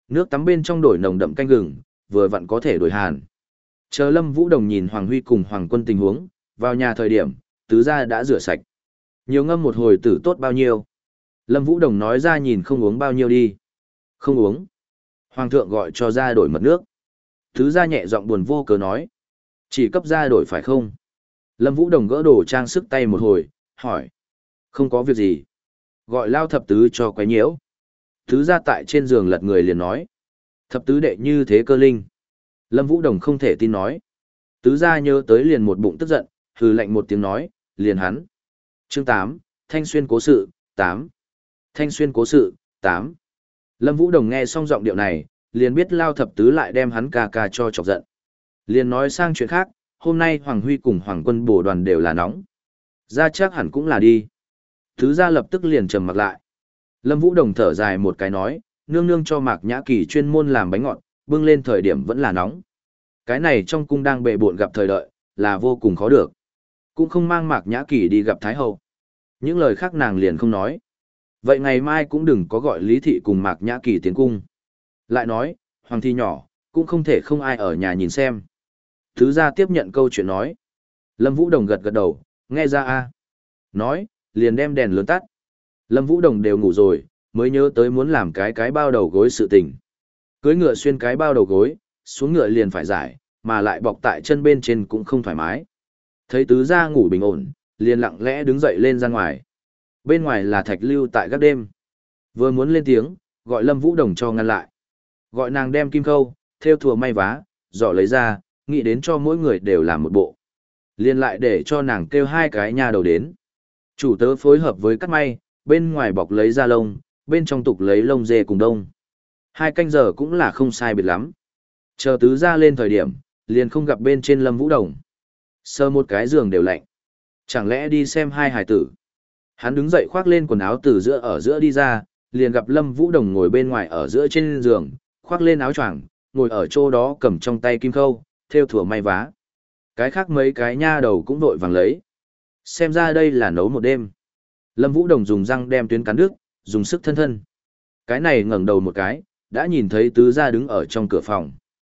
Nước tắm bên trong đổi nồng đậm canh gừng, vừa vặn có thể đổi hàn. Chờ Lâm Vũ Đồng nhìn Hoàng Huy cùng Hoàng Quân tình huống, vào nhà thời điểm, tứ gia đã rửa sạch. Nhiều ngâm một hồi tử tốt bao nhiêu. Lâm Vũ Đồng nói ra nhìn không uống bao nhiêu đi. Không uống. Hoàng thượng gọi cho ra đổi mật nước. Tứ gia nhẹ giọng buồn vô cớ nói. Chỉ cấp ra đổi phải không? Lâm Vũ Đồng gỡ đồ trang sức tay một hồi, hỏi. Không có việc gì. Gọi lao thập tứ cho quấy nhiễu. Tứ gia tại trên giường lật người liền nói. Thập tứ đệ như thế cơ linh. Lâm Vũ Đồng không thể tin nói. Tứ gia nhớ tới liền một bụng tức giận, hừ lạnh một tiếng nói, liền hắn. Chương tám, Thanh Xuyên cố sự, tám. Thanh Xuyên cố sự, tám. Lâm Vũ Đồng nghe xong giọng điệu này, liền biết lao thập tứ lại đem hắn ca ca cho chọc giận. Liền nói sang chuyện khác, hôm nay Hoàng Huy cùng Hoàng Quân bổ đoàn đều là nóng. Ra chắc hẳn cũng là đi. Tứ gia lập tức liền trầm mặc lại. Lâm Vũ Đồng thở dài một cái nói, nương nương cho Mạc Nhã Kỳ chuyên môn làm bánh ngọt, bưng lên thời điểm vẫn là nóng. Cái này trong cung đang bệ bộn gặp thời đợi, là vô cùng khó được. Cũng không mang Mạc Nhã Kỳ đi gặp Thái Hậu. Những lời khác nàng liền không nói. Vậy ngày mai cũng đừng có gọi Lý Thị cùng Mạc Nhã Kỳ tiến cung. Lại nói, Hoàng Thi nhỏ, cũng không thể không ai ở nhà nhìn xem. Thứ gia tiếp nhận câu chuyện nói. Lâm Vũ Đồng gật gật đầu, nghe ra a Nói, liền đem đèn lớn tắt. Lâm Vũ Đồng đều ngủ rồi, mới nhớ tới muốn làm cái cái bao đầu gối sự tình. Cưới ngựa xuyên cái bao đầu gối, xuống ngựa liền phải giải, mà lại bọc tại chân bên trên cũng không thoải mái. Thấy tứ gia ngủ bình ổn, liền lặng lẽ đứng dậy lên ra ngoài. Bên ngoài là Thạch Lưu tại gác đêm. Vừa muốn lên tiếng, gọi Lâm Vũ Đồng cho ngăn lại. Gọi nàng đem kim khâu, thêu thùa may vá, giỏ lấy ra, nghĩ đến cho mỗi người đều làm một bộ. Liền lại để cho nàng kêu hai cái nhà đầu đến. Chủ tớ phối hợp với cắt may, bên ngoài bọc lấy da lông, bên trong tục lấy lông dê cùng đông. Hai canh giờ cũng là không sai biệt lắm. Chờ tứ gia lên thời điểm, liền không gặp bên trên Lâm Vũ Đồng. Sơ một cái giường đều lạnh. Chẳng lẽ đi xem hai hài tử. Hắn đứng dậy khoác lên quần áo từ giữa ở giữa đi ra, liền gặp Lâm Vũ Đồng ngồi bên ngoài ở giữa trên giường, khoác lên áo choàng, ngồi ở chỗ đó cầm trong tay kim khâu, thêu thùa may vá. Cái khác mấy cái nha đầu cũng vội vàng lấy. Xem ra đây là nấu một đêm. Lâm Vũ Đồng dùng răng đem tuyến cắn đứt, dùng sức thân thân. Cái này ngẩng đầu một cái, đã nhìn thấy tứ gia đứng ở trong cửa phòng.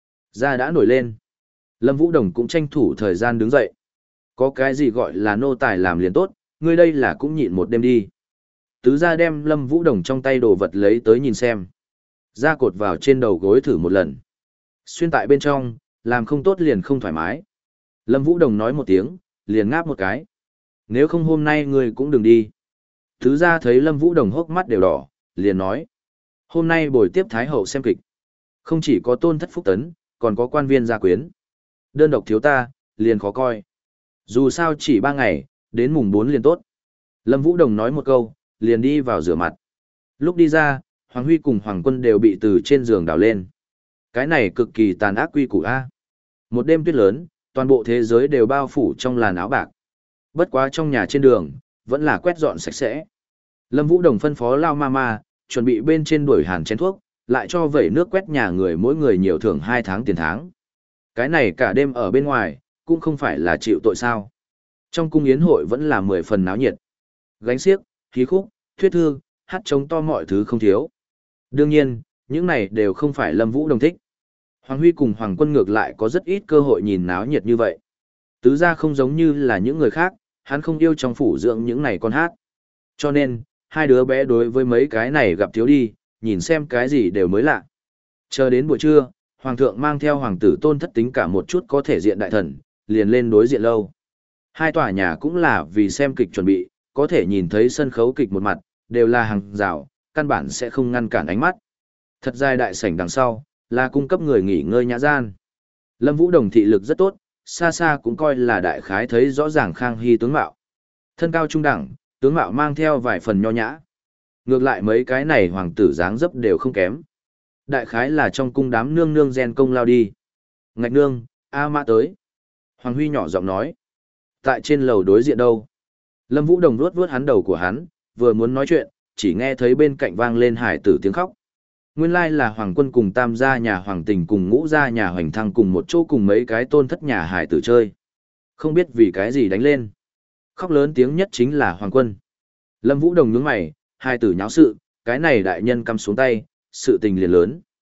Da đã nổi lên. Lâm Vũ Đồng cũng tranh thủ thời gian đứng dậy. Có cái gì gọi là nô tài làm liền tốt, ngươi đây là cũng nhịn một đêm đi. Tứ gia đem Lâm Vũ Đồng trong tay đồ vật lấy tới nhìn xem. Da cột vào trên đầu gối thử một lần. Xuyên tại bên trong, làm không tốt liền không thoải mái. Lâm Vũ Đồng nói một tiếng, liền ngáp một cái. Nếu không hôm nay ngươi cũng đừng đi. Tứ gia thấy Lâm Vũ Đồng hốc mắt đều đỏ, liền nói. Hôm nay buổi tiếp Thái Hậu xem kịch. Không chỉ có tôn thất phúc tấn, còn có quan viên gia quyến. Đơn độc thiếu ta, liền khó coi. Dù sao chỉ ba ngày, đến mùng bốn liền tốt. Lâm Vũ Đồng nói một câu, liền đi vào rửa mặt. Lúc đi ra, Hoàng Huy cùng Hoàng Quân đều bị từ trên giường đào lên. Cái này cực kỳ tàn ác quy củ A. Một đêm tuyết lớn, toàn bộ thế giới đều bao phủ trong làn áo bạc. Bất quá trong nhà trên đường, vẫn là quét dọn sạch sẽ. Lâm Vũ Đồng phân phó Lao Mama, chuẩn bị bên trên đuổi hàn chén thuốc, lại cho vẩy nước quét nhà người mỗi người nhiều thưởng hai tháng tiền tháng. Cái này cả đêm ở bên ngoài, cũng không phải là chịu tội sao. Trong cung yến hội vẫn là mười phần náo nhiệt. Gánh xiếc, khí khúc, thuyết thư, hát trống to mọi thứ không thiếu. Đương nhiên, những này đều không phải Lâm Vũ Đồng thích. Hoàng Huy cùng Hoàng Quân ngược lại có rất ít cơ hội nhìn náo nhiệt như vậy. Tứ gia không giống như là những người khác, hắn không yêu trong phủ dưỡng những này con hát. Cho nên, hai đứa bé đối với mấy cái này gặp thiếu đi, nhìn xem cái gì đều mới lạ. Chờ đến buổi trưa, Hoàng thượng mang theo Hoàng tử Tôn Thất tính cả một chút có thể diện đại thần, liền lên đối diện lâu. Hai tòa nhà cũng là vì xem kịch chuẩn bị, có thể nhìn thấy sân khấu kịch một mặt, đều là hàng rào, căn bản sẽ không ngăn cản ánh mắt. Thật dài đại sảnh đằng sau, là cung cấp người nghỉ ngơi nhã gian. Lâm Vũ Đồng thị lực rất tốt, xa xa cũng coi là đại khái thấy rõ ràng Khang Hy tướng mạo. Thân cao trung đẳng, tướng mạo mang theo vài phần nho nhã. Ngược lại mấy cái này hoàng tử dáng dấp đều không kém. Đại khái là trong cung đám nương nương gen công lao đi. Ngạch nương, A Mã tới. Hoàng Huy nhỏ giọng nói. Tại trên lầu đối diện đâu? Lâm Vũ Đồng vuốt vuốt hắn đầu của hắn, vừa muốn nói chuyện, chỉ nghe thấy bên cạnh vang lên hải tử tiếng khóc. Nguyên lai là Hoàng Quân cùng Tam gia nhà Hoàng Tình cùng Ngũ gia nhà Hoành Thăng cùng một chỗ cùng mấy cái tôn thất nhà hải tử chơi. Không biết vì cái gì đánh lên. Khóc lớn tiếng nhất chính là Hoàng Quân. Lâm Vũ Đồng nhướng mày, hai tử nháo sự, cái này đại nhân cắm xuống tay, sự tình liền lớn.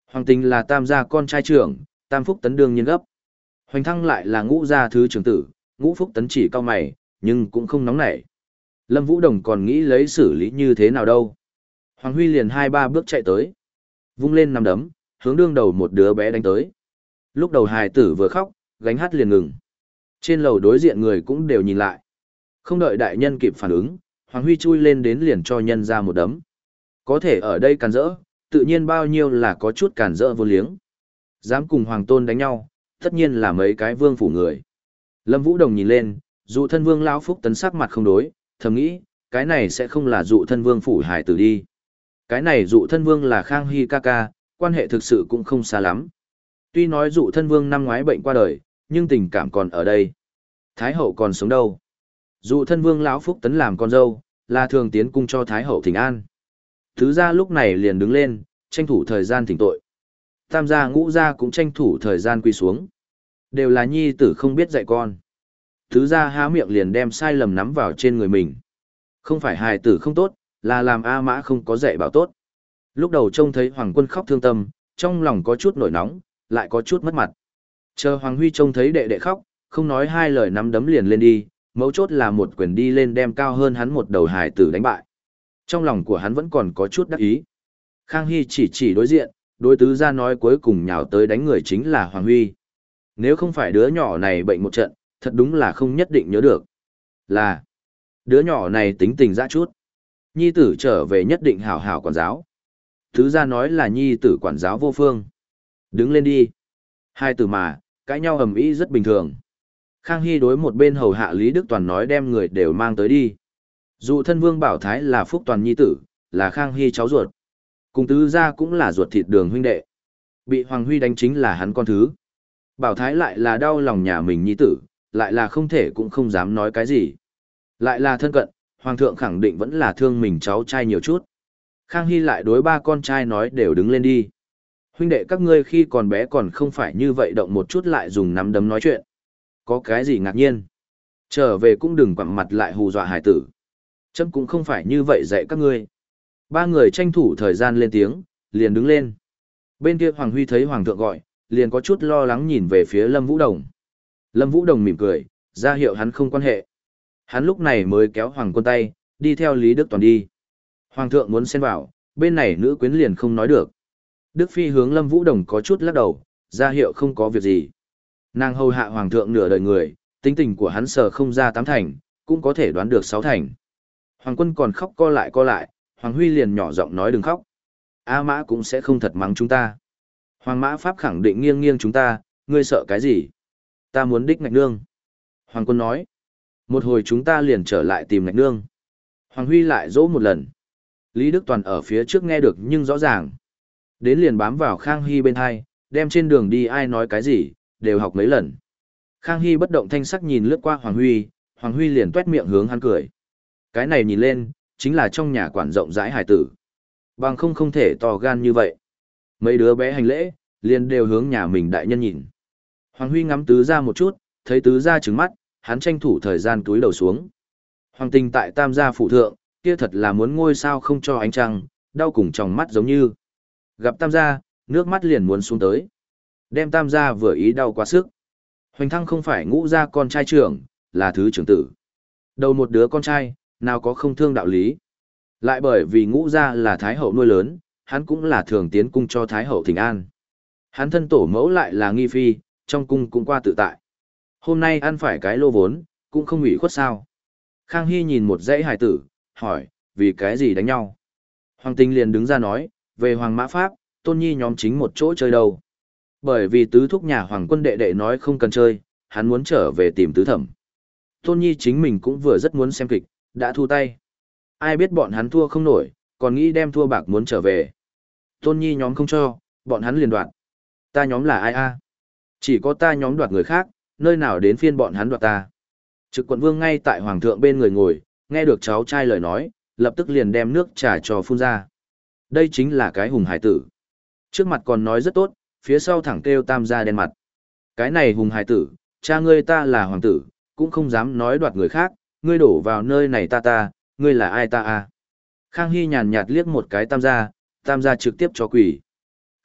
Hoàng Tình là tam gia con trai trưởng, tam phúc tấn đương nhiên gấp. Hoành Thăng lại là ngũ gia thứ trưởng tử, ngũ phúc tấn chỉ cao mày, nhưng cũng không nóng nảy. Lâm Vũ Đồng còn nghĩ lấy xử lý như thế nào đâu. Hoàng Huy liền hai ba bước chạy tới. Vung lên nắm đấm, hướng đương đầu một đứa bé đánh tới. Lúc đầu hài tử vừa khóc, gánh hát liền ngừng. Trên lầu đối diện người cũng đều nhìn lại. Không đợi đại nhân kịp phản ứng, Hoàng Huy chui lên đến liền cho nhân ra một đấm. Có thể ở đây càn rỡ, tự nhiên bao nhiêu là có chút càn rỡ vô liếng. Dám cùng Hoàng Tôn đánh nhau, tất nhiên là mấy cái vương phủ người. Lâm Vũ Đồng nhìn lên, dụ thân vương lão phúc tấn sắc mặt không đối, thầm nghĩ, cái này sẽ không là dụ thân vương phủ hải tử đi. Cái này dụ thân vương là Khang Hy ca ca, quan hệ thực sự cũng không xa lắm. Tuy nói dụ thân vương năm ngoái bệnh qua đời, nhưng tình cảm còn ở đây. Thái hậu còn sống đâu. Dụ thân vương lão phúc tấn làm con dâu, là thường tiến cung cho Thái hậu thỉnh an. Thứ gia lúc này liền đứng lên, tranh thủ thời gian thỉnh tội. Tam gia ngũ gia cũng tranh thủ thời gian quỳ xuống. Đều là nhi tử không biết dạy con. Thứ gia há miệng liền đem sai lầm nắm vào trên người mình. Không phải hài tử không tốt, là làm A Mã không có dạy bảo tốt. Lúc đầu trông thấy Hoàng Quân khóc thương tâm, trong lòng có chút nổi nóng, lại có chút mất mặt. Chờ Hoàng Huy trông thấy đệ đệ khóc, không nói hai lời nắm đấm liền lên đi, mấu chốt là một quyền đi lên đem cao hơn hắn một đầu hài tử đánh bại. Trong lòng của hắn vẫn còn có chút đắc ý. Khang Hy chỉ chỉ đối diện, đối tứ gia nói cuối cùng nhào tới đánh người chính là Hoàng Huy. Nếu không phải đứa nhỏ này bệnh một trận, thật đúng là không nhất định nhớ được. Là, đứa nhỏ này tính tình dã chút. Nhi tử trở về nhất định hảo hảo quản giáo. Tứ gia nói là nhi tử quản giáo vô phương. Đứng lên đi. Hai tử mà, cãi nhau ầm ĩ rất bình thường. Khang Hy đối một bên hầu hạ Lý Đức Toàn nói đem người đều mang tới đi. Dụ thân vương Bảo Thái là Phúc Toàn nhi tử, là Khang Hy cháu ruột. Cùng tứ gia cũng là ruột thịt đường huynh đệ. Bị Hoàng Huy đánh chính là hắn con thứ. Bảo Thái lại là đau lòng nhà mình nhi tử, lại là không thể cũng không dám nói cái gì. Lại là thân cận, Hoàng thượng khẳng định vẫn là thương mình cháu trai nhiều chút. Khang Hy lại đối ba con trai nói đều đứng lên đi. Huynh đệ các ngươi khi còn bé còn không phải như vậy động một chút lại dùng nắm đấm nói chuyện. Có cái gì ngạc nhiên. Trở về cũng đừng quặm mặt lại hù dọa hải tử. Chấm cũng không phải như vậy dạy các ngươi. Ba người tranh thủ thời gian lên tiếng, liền đứng lên. Bên kia Hoàng Huy thấy Hoàng thượng gọi, liền có chút lo lắng nhìn về phía Lâm Vũ Đồng. Lâm Vũ Đồng mỉm cười, ra hiệu hắn không quan hệ. Hắn lúc này mới kéo Hoàng Quân tay, đi theo Lý Đức Toàn đi. Hoàng thượng muốn xen vào, bên này nữ quyến liền không nói được. Đức Phi hướng Lâm Vũ Đồng có chút lắc đầu, ra hiệu không có việc gì. Nàng hầu hạ Hoàng thượng nửa đời người, tính tình của hắn sờ không ra tám thành, cũng có thể đoán được sáu thành. Hoàng Quân còn khóc co lại co lại, Hoàng Huy liền nhỏ giọng nói đừng khóc. A Mã cũng sẽ không thật mắng chúng ta. Hoàng Mã Pháp khẳng định nghiêng nghiêng chúng ta, ngươi sợ cái gì? Ta muốn đích ngạch nương. Hoàng Quân nói. Một hồi chúng ta liền trở lại tìm ngạch nương. Hoàng Huy lại dỗ một lần. Lý Đức Toàn ở phía trước nghe được nhưng rõ ràng. Đến liền bám vào Khang Hy bên hai, đem trên đường đi ai nói cái gì, đều học mấy lần. Khang Hy bất động thanh sắc nhìn lướt qua Hoàng Huy, Hoàng Huy liền tuét miệng hướng hắn cười. Cái này nhìn lên, chính là trong nhà quản rộng rãi hải tử. Bằng không không thể to gan như vậy. Mấy đứa bé hành lễ, liền đều hướng nhà mình đại nhân nhìn. Hoàng Huy ngắm tứ ra một chút, thấy tứ ra trứng mắt, hắn tranh thủ thời gian túi đầu xuống. Hoàng Tình tại tam gia phụ thượng, kia thật là muốn ngôi sao không cho ánh trăng, đau cùng tròng mắt giống như. Gặp tam gia, nước mắt liền muốn xuống tới. Đem tam gia vừa ý đau quá sức. Hoành Thăng không phải ngũ gia con trai trưởng, là thứ trưởng tử. Đầu một đứa con trai, nào có không thương đạo lý. Lại bởi vì ngũ gia là thái hậu nuôi lớn, hắn cũng là thường tiến cung cho thái hậu thỉnh an. Hắn thân tổ mẫu lại là nghi phi, trong cung cũng qua tự tại. Hôm nay ăn phải cái lô vốn, cũng không ủy khuất sao. Khang Hy nhìn một dãy hài tử, hỏi, vì cái gì đánh nhau? Hoàng Tình liền đứng ra nói, về Hoàng Mã Pháp, Tôn Nhi nhóm chính một chỗ chơi đâu. Bởi vì tứ thúc nhà Hoàng Quân đệ đệ nói không cần chơi, hắn muốn trở về tìm tứ thẩm. Tôn Nhi chính mình cũng vừa rất muốn xem kịch, đã thu tay. Ai biết bọn hắn thua không nổi, còn nghĩ đem thua bạc muốn trở về. Tôn Nhi nhóm không cho, bọn hắn liền đoạt. Ta nhóm là ai a? Chỉ có ta nhóm đoạt người khác, nơi nào đến phiên bọn hắn đoạt ta. Trực quận vương ngay tại Hoàng thượng bên người ngồi, nghe được cháu trai lời nói, lập tức liền đem nước trà cho phun ra. Đây chính là cái hùng hải tử. Trước mặt còn nói rất tốt, phía sau thẳng kêu tam gia đen mặt. Cái này hùng hải tử, cha ngươi ta là hoàng tử, cũng không dám nói đoạt người khác, ngươi đổ vào nơi này ta ta, ngươi là ai ta à. Khang Hy nhàn nhạt liếc một cái tam gia, tam gia trực tiếp cho quỷ.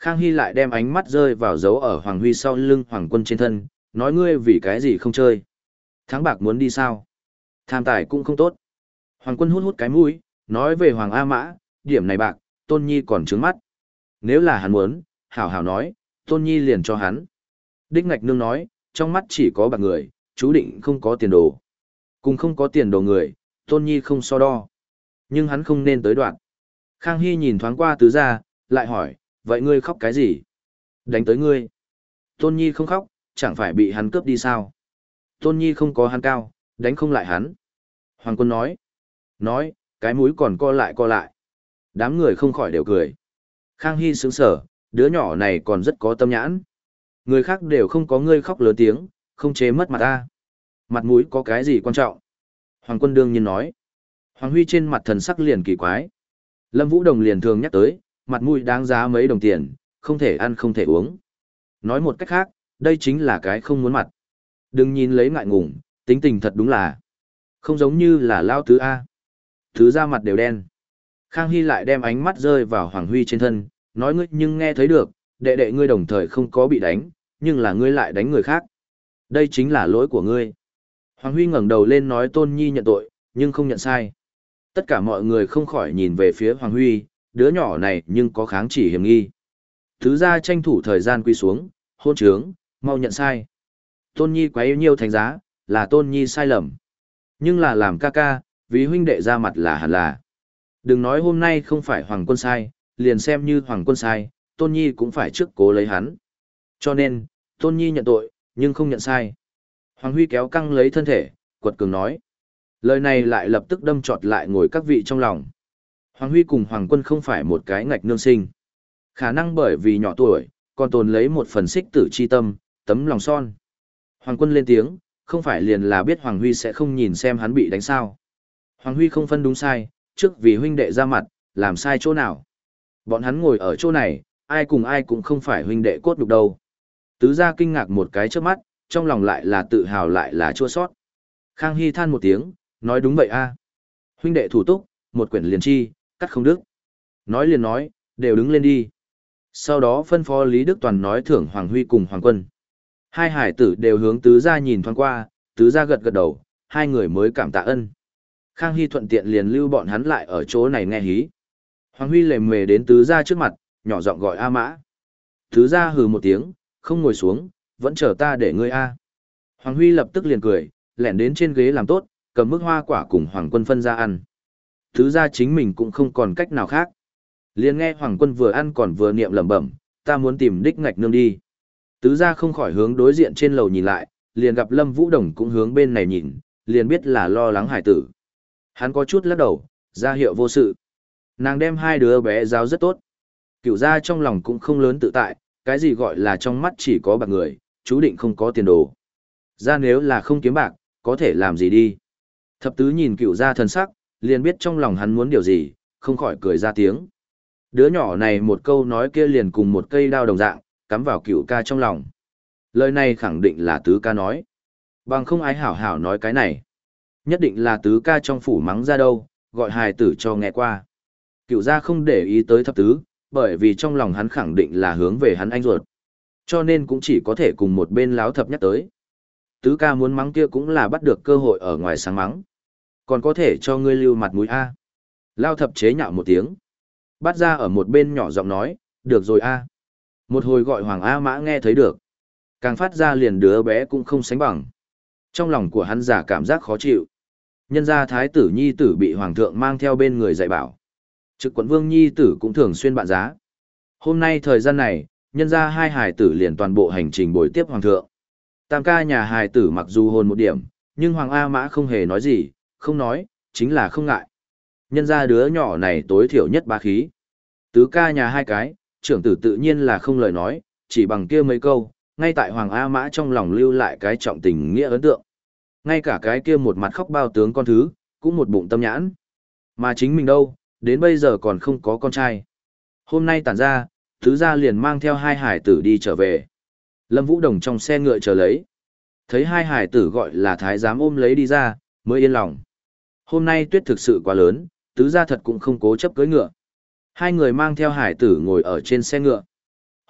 Khang Hy lại đem ánh mắt rơi vào dấu ở Hoàng Huy sau lưng Hoàng Quân trên thân, nói ngươi vì cái gì không chơi. Thắng bạc muốn đi sao? Tham tài cũng không tốt. Hoàng Quân hút hút cái mũi, nói về Hoàng A Mã, điểm này bạc, Tôn Nhi còn trướng mắt. Nếu là hắn muốn, hảo hảo nói, Tôn Nhi liền cho hắn. Đích Ngạch Nương nói, trong mắt chỉ có bạc người, chú định không có tiền đồ. Cùng không có tiền đồ người, Tôn Nhi không so đo. Nhưng hắn không nên tới đoạn. Khang Hy nhìn thoáng qua tứ gia, lại hỏi, vậy ngươi khóc cái gì? Đánh tới ngươi. Tôn Nhi không khóc, chẳng phải bị hắn cướp đi sao? Tôn Nhi không có hắn cao, đánh không lại hắn. Hoàng Quân nói. Nói, cái mũi còn co lại co lại. Đám người không khỏi đều cười. Khang Hy sướng sở, đứa nhỏ này còn rất có tâm nhãn. Người khác đều không có ngươi khóc lớn tiếng, không chế mất mặt ta. Mặt mũi có cái gì quan trọng? Hoàng Quân đương nhiên nói. Hoàng Huy trên mặt thần sắc liền kỳ quái. Lâm Vũ Đồng liền thường nhắc tới, mặt mũi đáng giá mấy đồng tiền, không thể ăn không thể uống. Nói một cách khác, đây chính là cái không muốn mặt. Đừng nhìn lấy ngại ngùng, tính tình thật đúng là không giống như là lao tứ A. Thứ ra mặt đều đen. Khang Hy lại đem ánh mắt rơi vào Hoàng Huy trên thân, nói ngươi nhưng nghe thấy được, đệ đệ ngươi đồng thời không có bị đánh, nhưng là ngươi lại đánh người khác. Đây chính là lỗi của ngươi. Hoàng Huy ngẩng đầu lên nói Tôn Nhi nhận tội, nhưng không nhận sai. Tất cả mọi người không khỏi nhìn về phía Hoàng Huy, đứa nhỏ này nhưng có kháng chỉ hiểm nghi. Thứ ra tranh thủ thời gian quy xuống, hôn trướng, mau nhận sai. Tôn Nhi quá yêu nhiêu thành giá, là Tôn Nhi sai lầm. Nhưng là làm ca ca, vì huynh đệ ra mặt là hẳn là. Đừng nói hôm nay không phải Hoàng Quân sai, liền xem như Hoàng Quân sai, Tôn Nhi cũng phải trước cố lấy hắn. Cho nên, Tôn Nhi nhận tội, nhưng không nhận sai. Hoàng Huy kéo căng lấy thân thể, quật cường nói. Lời này lại lập tức đâm trọt lại ngồi các vị trong lòng. Hoàng Huy cùng Hoàng Quân không phải một cái ngạch nương sinh. Khả năng bởi vì nhỏ tuổi, còn tồn lấy một phần xích tử chi tâm, tấm lòng son. Hoàng Quân lên tiếng, không phải liền là biết Hoàng Huy sẽ không nhìn xem hắn bị đánh sao. Hoàng Huy không phân đúng sai, trước vì huynh đệ ra mặt, làm sai chỗ nào. Bọn hắn ngồi ở chỗ này, ai cùng ai cũng không phải huynh đệ cốt nhục đâu. Tứ gia kinh ngạc một cái trước mắt, trong lòng lại là tự hào lại là chua sót. Khang Hy than một tiếng, nói đúng vậy a. Huynh đệ thủ túc, một quyển liền chi, cắt không đứt. Nói liền nói, đều đứng lên đi. Sau đó phân phó Lý Đức Toàn nói thưởng Hoàng Huy cùng Hoàng Quân. Hai hải tử đều hướng tứ gia nhìn thoáng qua, tứ gia gật gật đầu, hai người mới cảm tạ ân. Khang Hy thuận tiện liền lưu bọn hắn lại ở chỗ này nghe hí. Hoàng Huy lề mề đến tứ gia trước mặt, nhỏ giọng gọi A Mã. Tứ gia hừ một tiếng, không ngồi xuống, vẫn chờ ta để ngươi A. Hoàng Huy lập tức liền cười, lẻn đến trên ghế làm tốt, cầm mức hoa quả cùng Hoàng Quân phân ra ăn. Tứ gia chính mình cũng không còn cách nào khác. Liền nghe Hoàng Quân vừa ăn còn vừa niệm lẩm bẩm, ta muốn tìm Đích Ngạch Nương đi. Tứ gia không khỏi hướng đối diện trên lầu nhìn lại, liền gặp Lâm Vũ Đồng cũng hướng bên này nhìn, liền biết là lo lắng hải tử. Hắn có chút lắc đầu, ra hiệu vô sự. Nàng đem hai đứa bé giáo rất tốt. Cửu gia trong lòng cũng không lớn tự tại, cái gì gọi là trong mắt chỉ có bạc người, chú định không có tiền đồ. Ra nếu là không kiếm bạc, có thể làm gì đi. Thập tứ nhìn Cửu gia thần sắc, liền biết trong lòng hắn muốn điều gì, không khỏi cười ra tiếng. Đứa nhỏ này một câu nói kia liền cùng một cây đao đồng dạng, cắm vào Cửu ca trong lòng. Lời này khẳng định là tứ ca nói. Bằng không ai hảo hảo nói cái này. Nhất định là tứ ca trong phủ mắng ra đâu, gọi hài tử cho nghe qua. Cửu gia không để ý tới thập tứ, bởi vì trong lòng hắn khẳng định là hướng về hắn anh ruột. Cho nên cũng chỉ có thể cùng một bên láo thập nhắc tới. Tứ ca muốn mắng kia cũng là bắt được cơ hội ở ngoài sáng mắng. Còn có thể cho ngươi lưu mặt mũi A. Lao thập chế nhạo một tiếng. Bắt ra ở một bên nhỏ giọng nói, được rồi A. Một hồi gọi Hoàng A Mã nghe thấy được. Càng phát ra liền đứa bé cũng không sánh bằng. Trong lòng của hắn giả cảm giác khó chịu. Nhân gia thái tử nhi tử bị hoàng thượng mang theo bên người dạy bảo. Trực quận vương nhi tử cũng thường xuyên bạn giá. Hôm nay thời gian này, nhân gia hai hài tử liền toàn bộ hành trình bồi tiếp hoàng thượng. Tam ca nhà hài tử mặc dù hồn một điểm, nhưng Hoàng A Mã không hề nói gì, không nói, chính là không ngại. Nhân gia đứa nhỏ này tối thiểu nhất ba khí. Tứ ca nhà hai cái, trưởng tử tự nhiên là không lời nói, chỉ bằng kia mấy câu, ngay tại Hoàng A Mã trong lòng lưu lại cái trọng tình nghĩa ấn tượng. Ngay cả cái kia một mặt khóc bao tướng con thứ, cũng một bụng tâm nhãn. Mà chính mình đâu, đến bây giờ còn không có con trai. Hôm nay tản ra, tứ gia liền mang theo hai hải tử đi trở về. Lâm Vũ Đồng trong xe ngựa chờ lấy. Thấy hai hải tử gọi là thái giám ôm lấy đi ra, mới yên lòng. Hôm nay tuyết thực sự quá lớn, tứ gia thật cũng không cố chấp cưỡi ngựa. Hai người mang theo hải tử ngồi ở trên xe ngựa.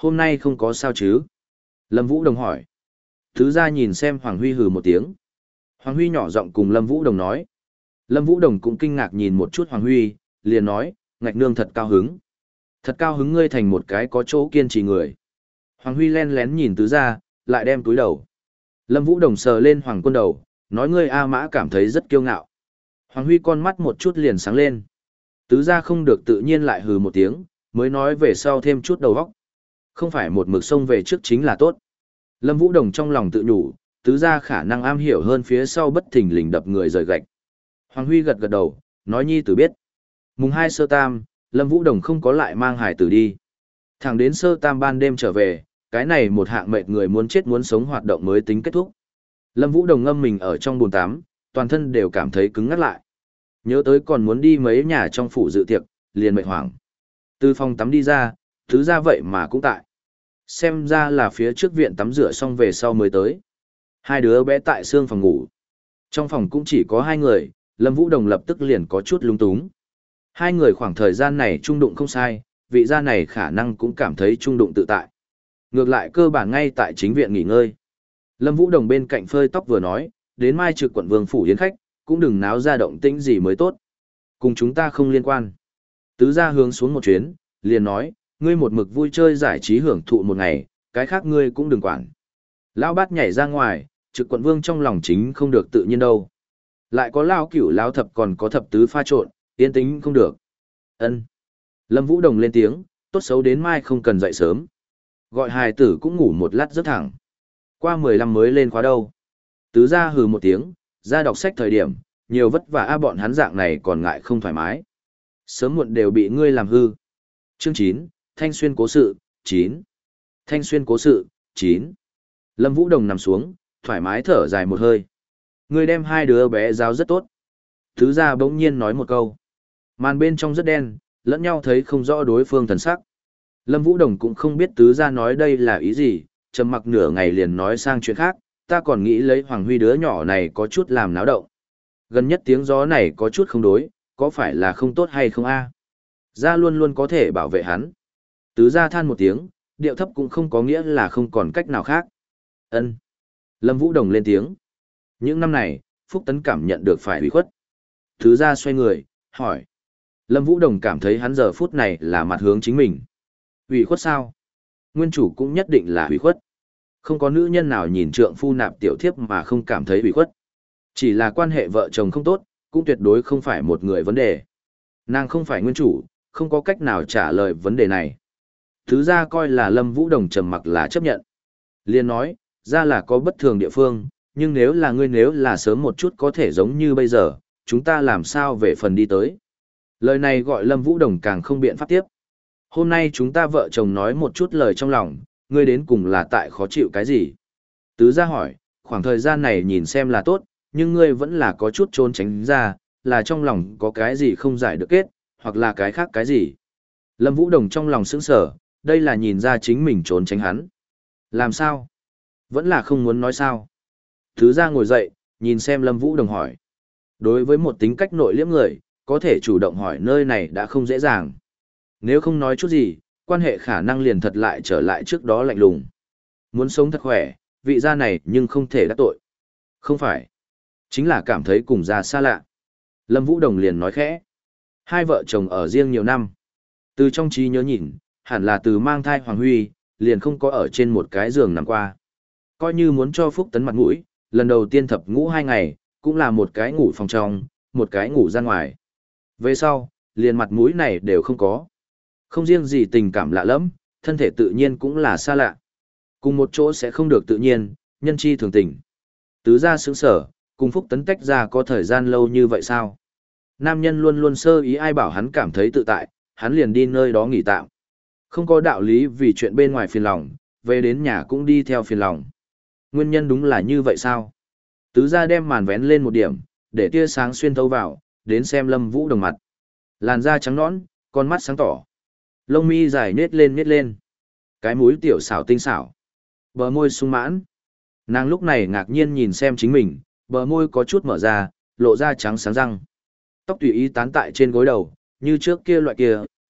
Hôm nay không có sao chứ? Lâm Vũ Đồng hỏi. Tứ gia nhìn xem Hoàng Huy hừ một tiếng. Hoàng Huy nhỏ giọng cùng Lâm Vũ Đồng nói. Lâm Vũ Đồng cũng kinh ngạc nhìn một chút Hoàng Huy, liền nói, ngạch nương thật cao hứng. Thật cao hứng ngươi thành một cái có chỗ kiên trì người. Hoàng Huy len lén nhìn tứ gia, lại đem túi đầu. Lâm Vũ Đồng sờ lên Hoàng Quân đầu, nói ngươi A Mã cảm thấy rất kiêu ngạo. Hoàng Huy con mắt một chút liền sáng lên. Tứ gia không được tự nhiên lại hừ một tiếng, mới nói về sau thêm chút đầu óc. Không phải một mực sông về trước chính là tốt. Lâm Vũ Đồng trong lòng tự nhủ, tứ gia khả năng am hiểu hơn phía sau bất thình lình đập người rời gạch. Hoàng Huy gật gật đầu, nói nhi tử biết. Mùng hai sơ tam, Lâm Vũ Đồng không có lại mang hải tử đi. Thẳng đến sơ tam ban đêm trở về, cái này một hạng mệt người muốn chết muốn sống hoạt động mới tính kết thúc. Lâm Vũ Đồng ngâm mình ở trong bồn tắm, toàn thân đều cảm thấy cứng ngắt lại. Nhớ tới còn muốn đi mấy nhà trong phủ dự tiệc, liền mệt hoảng. Từ phòng tắm đi ra, thứ ra vậy mà cũng tại. Xem ra là phía trước viện tắm rửa xong về sau mới tới. Hai đứa bé tại xương phòng ngủ. Trong phòng cũng chỉ có hai người, Lâm Vũ Đồng lập tức liền có chút lung túng. Hai người khoảng thời gian này trung đụng không sai, vị gia này khả năng cũng cảm thấy trung đụng tự tại. Ngược lại cơ bản ngay tại chính viện nghỉ ngơi. Lâm Vũ Đồng bên cạnh phơi tóc vừa nói, đến mai trực quận vương phủ yến khách, cũng đừng náo ra động tĩnh gì mới tốt. Cùng chúng ta không liên quan. Tứ gia hướng xuống một chuyến, liền nói, ngươi một mực vui chơi giải trí hưởng thụ một ngày, cái khác ngươi cũng đừng quản. Lão bát nhảy ra ngoài, trực quận vương trong lòng chính không được tự nhiên đâu. Lại có lao cửu lao thập còn có thập tứ pha trộn, yên tĩnh không được. Ân. Lâm Vũ Đồng lên tiếng, tốt xấu đến mai không cần dậy sớm. Gọi hài tử cũng ngủ một lát rất thẳng. Qua mười lăm mới lên khóa đâu. Tứ gia hừ một tiếng, ra đọc sách thời điểm, nhiều vất vả a bọn hắn dạng này còn ngại không thoải mái. Sớm muộn đều bị ngươi làm hư. Chương chín, Thanh Xuyên cố sự, chín. Thanh Xuyên cố sự, chín. Lâm Vũ Đồng nằm xuống, thoải mái thở dài một hơi. Ngươi đem hai đứa bé giáo rất tốt. Tứ gia bỗng nhiên nói một câu. Màn bên trong rất đen, lẫn nhau thấy không rõ đối phương thần sắc. Lâm Vũ Đồng cũng không biết tứ gia nói đây là ý gì, trầm mặc nửa ngày liền nói sang chuyện khác, ta còn nghĩ lấy Hoàng Huy đứa nhỏ này có chút làm náo động. Gần nhất tiếng gió này có chút không đối, có phải là không tốt hay không a? Gia luôn luôn có thể bảo vệ hắn. Tứ gia than một tiếng, điệu thấp cũng không có nghĩa là không còn cách nào khác. Ân. Lâm Vũ Đồng lên tiếng. Những năm này, Phúc Tấn cảm nhận được phải ủy khuất. Tứ gia xoay người, hỏi. Lâm Vũ Đồng cảm thấy hắn giờ phút này là mặt hướng chính mình. Ủy khuất sao? Nguyên chủ cũng nhất định là ủy khuất. Không có nữ nhân nào nhìn trượng phu nạp tiểu thiếp mà không cảm thấy ủy khuất. Chỉ là quan hệ vợ chồng không tốt, cũng tuyệt đối không phải một người vấn đề. Nàng không phải nguyên chủ, không có cách nào trả lời vấn đề này. Thứ ra coi là Lâm Vũ Đồng trầm mặc là chấp nhận. Liên nói, ra là có bất thường địa phương, nhưng nếu là ngươi nếu là sớm một chút có thể giống như bây giờ, chúng ta làm sao về phần đi tới. Lời này gọi Lâm Vũ Đồng càng không biện pháp tiếp. Hôm nay chúng ta vợ chồng nói một chút lời trong lòng, ngươi đến cùng là tại khó chịu cái gì? Tứ gia hỏi, khoảng thời gian này nhìn xem là tốt, nhưng ngươi vẫn là có chút trốn tránh ra, là trong lòng có cái gì không giải được kết, hoặc là cái khác cái gì. Lâm Vũ Đồng trong lòng sững sờ, đây là nhìn ra chính mình trốn tránh hắn. Làm sao? Vẫn là không muốn nói sao? Tứ gia ngồi dậy, nhìn xem Lâm Vũ Đồng hỏi. Đối với một tính cách nội liễm người, có thể chủ động hỏi nơi này đã không dễ dàng. Nếu không nói chút gì, quan hệ khả năng liền thật lại trở lại trước đó lạnh lùng. Muốn sống thật khỏe, vị gia này nhưng không thể đắc tội. Không phải. Chính là cảm thấy cùng gia xa lạ. Lâm Vũ Đồng liền nói khẽ. Hai vợ chồng ở riêng nhiều năm. Từ trong trí nhớ nhìn, hẳn là từ mang thai Hoàng Huy, liền không có ở trên một cái giường nằm qua. Coi như muốn cho Phúc Tấn mặt mũi, lần đầu tiên thập ngũ hai ngày, cũng là một cái ngủ phòng trong, một cái ngủ ra ngoài. Về sau, liền mặt mũi này đều không có. Không riêng gì tình cảm lạ lẫm, thân thể tự nhiên cũng là xa lạ. Cùng một chỗ sẽ không được tự nhiên, nhân chi thường tình. Tứ gia sướng sở, cùng Phúc Tấn tách ra có thời gian lâu như vậy sao? Nam nhân luôn luôn sơ ý ai bảo hắn cảm thấy tự tại, hắn liền đi nơi đó nghỉ tạm. Không có đạo lý vì chuyện bên ngoài phiền lòng, về đến nhà cũng đi theo phiền lòng. Nguyên nhân đúng là như vậy sao? Tứ gia đem màn vén lên một điểm, để tia sáng xuyên thấu vào, đến xem Lâm Vũ Đồng mặt. Làn da trắng nõn, con mắt sáng tỏ. Lông mi dài nết lên nết lên. Cái mũi tiểu xảo tinh xảo. Bờ môi sung mãn. Nàng lúc này ngạc nhiên nhìn xem chính mình, bờ môi có chút mở ra, lộ ra trắng sáng răng. Tóc tùy ý tán tại trên gối đầu, như trước kia loại kia,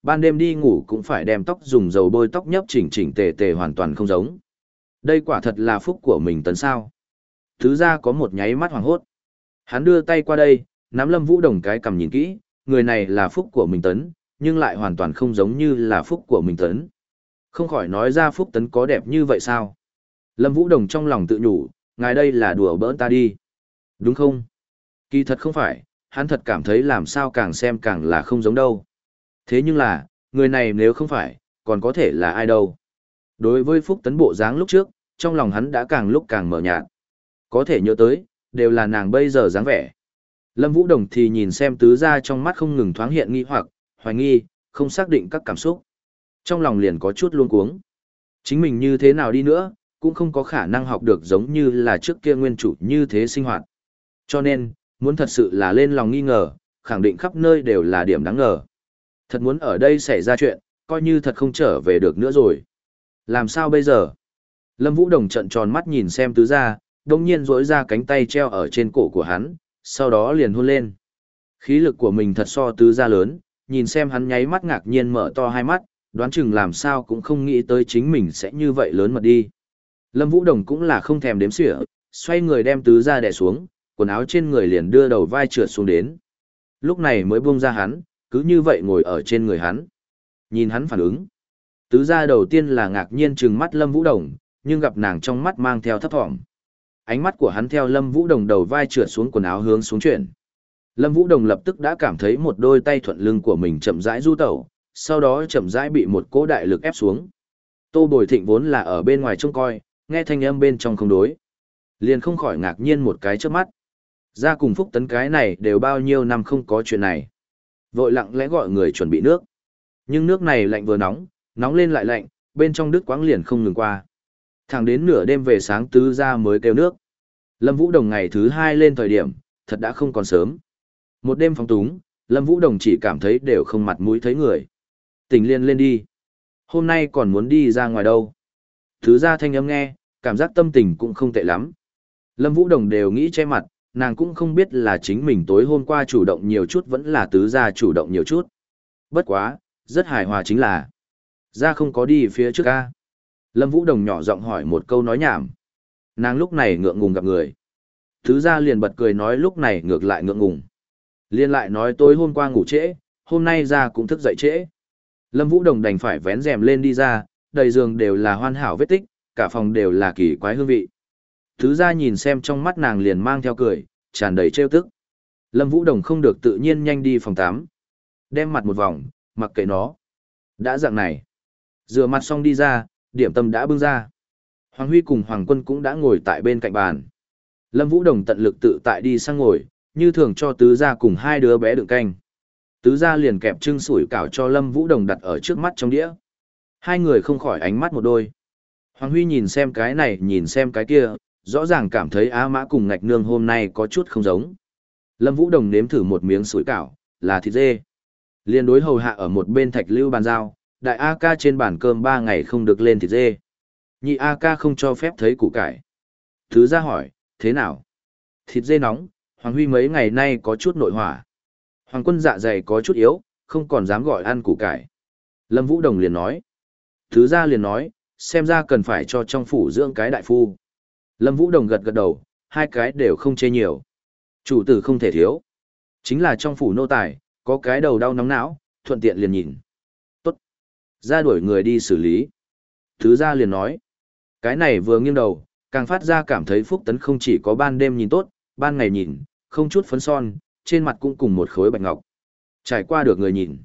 ban đêm đi ngủ cũng phải đem tóc dùng dầu bôi tóc nhấp chỉnh chỉnh tề tề hoàn toàn không giống. Đây quả thật là phúc của mình tấn sao. Thứ ra có một nháy mắt hoàng hốt. Hắn đưa tay qua đây, nắm Lâm Vũ Đồng cái cầm nhìn kỹ, người này là phúc của mình tấn, nhưng lại hoàn toàn không giống như là phúc của mình tấn. Không khỏi nói ra phúc tấn có đẹp như vậy sao? Lâm Vũ Đồng trong lòng tự nhủ, ngài đây là đùa bỡn ta đi. Đúng không? Kỳ thật không phải, hắn thật cảm thấy làm sao càng xem càng là không giống đâu. Thế nhưng là, người này nếu không phải, còn có thể là ai đâu. Đối với phúc tấn bộ dáng lúc trước, trong lòng hắn đã càng lúc càng mờ nhạt. Có thể nhớ tới, đều là nàng bây giờ dáng vẻ. Lâm Vũ Đồng thì nhìn xem tứ gia trong mắt không ngừng thoáng hiện nghi hoặc, hoài nghi, không xác định các cảm xúc. Trong lòng liền có chút luống cuống. Chính mình như thế nào đi nữa, cũng không có khả năng học được giống như là trước kia nguyên chủ như thế sinh hoạt. Cho nên, muốn thật sự là lên lòng nghi ngờ, khẳng định khắp nơi đều là điểm đáng ngờ. Thật muốn ở đây xảy ra chuyện, coi như thật không trở về được nữa rồi. Làm sao bây giờ? Lâm Vũ Đồng trợn tròn mắt nhìn xem tứ gia, đồng nhiên rỗi ra cánh tay treo ở trên cổ của hắn, sau đó liền hôn lên. Khí lực của mình thật so tứ gia lớn, nhìn xem hắn nháy mắt ngạc nhiên mở to hai mắt, đoán chừng làm sao cũng không nghĩ tới chính mình sẽ như vậy lớn mật đi. Lâm Vũ Đồng cũng là không thèm đếm xỉa, xoay người đem tứ gia đè xuống, quần áo trên người liền đưa đầu vai trượt xuống đến. Lúc này mới buông ra hắn, cứ như vậy ngồi ở trên người hắn. Nhìn hắn phản ứng. Tứ gia đầu tiên là ngạc nhiên trừng mắt Lâm Vũ Đồng, nhưng gặp nàng trong mắt mang theo thấp thỏm. Ánh mắt của hắn theo Lâm Vũ Đồng đầu vai trượt xuống quần áo hướng xuống chuyển. Lâm Vũ Đồng lập tức đã cảm thấy một đôi tay thuận lưng của mình chậm rãi du tẩu, sau đó chậm rãi bị một cỗ đại lực ép xuống. Tô Bồi Thịnh vốn là ở bên ngoài trông coi, nghe thanh âm bên trong không đối. Liền không khỏi ngạc nhiên một cái trước mắt. Ra cùng Phúc Tấn cái này đều bao nhiêu năm không có chuyện này. Vội lặng lẽ gọi người chuẩn bị nước. Nhưng nước này lạnh vừa nóng, nóng lên lại lạnh, bên trong đứt quãng liền không ngừng qua. Thẳng đến nửa đêm về sáng tứ ra mới kêu nước. Lâm Vũ Đồng ngày thứ hai lên thời điểm, thật đã không còn sớm. Một đêm phóng túng, Lâm Vũ Đồng chỉ cảm thấy đều không mặt mũi thấy người. Tỉnh liền lên đi. Hôm nay còn muốn đi ra ngoài đâu. Thứ ra thanh âm nghe, cảm giác tâm tình cũng không tệ lắm. Lâm Vũ Đồng đều nghĩ che mặt, nàng cũng không biết là chính mình tối hôm qua chủ động nhiều chút vẫn là tứ gia chủ động nhiều chút. Bất quá, rất hài hòa chính là gia không có đi phía trước ca. Lâm Vũ Đồng nhỏ giọng hỏi một câu nói nhảm. Nàng lúc này ngượng ngùng gặp người. Tứ gia liền bật cười nói lúc này ngược lại ngượng ngùng. Liên lại nói tối hôm qua ngủ trễ, hôm nay gia cũng thức dậy trễ. Lâm Vũ Đồng đành phải vén rèm lên đi ra, đầy giường đều là hoàn hảo vết tích, cả phòng đều là kỳ quái hương vị. Tứ gia nhìn xem trong mắt nàng liền mang theo cười, tràn đầy trêu tức. Lâm Vũ Đồng không được tự nhiên nhanh đi phòng tắm. Đem mặt một vòng, mặc kệ nó. Đã dạng này. Rửa mặt xong đi ra, điểm tâm đã bưng ra. Hoàng Huy cùng Hoàng Quân cũng đã ngồi tại bên cạnh bàn. Lâm Vũ Đồng tận lực tự tại đi sang ngồi, như thường cho tứ gia cùng hai đứa bé đựng canh. Tứ gia liền kẹp trưng sủi cảo cho Lâm Vũ Đồng đặt ở trước mắt trong đĩa. Hai người không khỏi ánh mắt một đôi. Hoàng Huy nhìn xem cái này nhìn xem cái kia, rõ ràng cảm thấy Á Mã cùng Ngạch Nương hôm nay có chút không giống. Lâm Vũ Đồng nếm thử một miếng sủi cảo, là thịt dê. Liên đối hầu hạ ở một bên Thạch Lưu bàn giao, đại A ca trên bàn cơm ba ngày không được lên thịt dê. Nhị A ca không cho phép thấy củ cải. Thứ gia hỏi, thế nào? Thịt dê nóng, Hoàng Huy mấy ngày nay có chút nội hỏa. Hoàng Quân dạ dày có chút yếu, không còn dám gọi ăn củ cải. Lâm Vũ Đồng liền nói. Thứ gia liền nói, xem ra cần phải cho trong phủ dưỡng cái đại phu. Lâm Vũ Đồng gật gật đầu, hai cái đều không chê nhiều. Chủ tử không thể thiếu. Chính là trong phủ nô tài, có cái đầu đau nóng não, thuận tiện liền nhìn. Tốt. Ra đuổi người đi xử lý. Thứ gia liền nói. Cái này vừa nghiêng đầu, càng phát ra cảm thấy Phúc Tấn không chỉ có ban đêm nhìn tốt, ban ngày nhìn, không chút phấn son, trên mặt cũng cùng một khối bạch ngọc. Trải qua được người nhìn.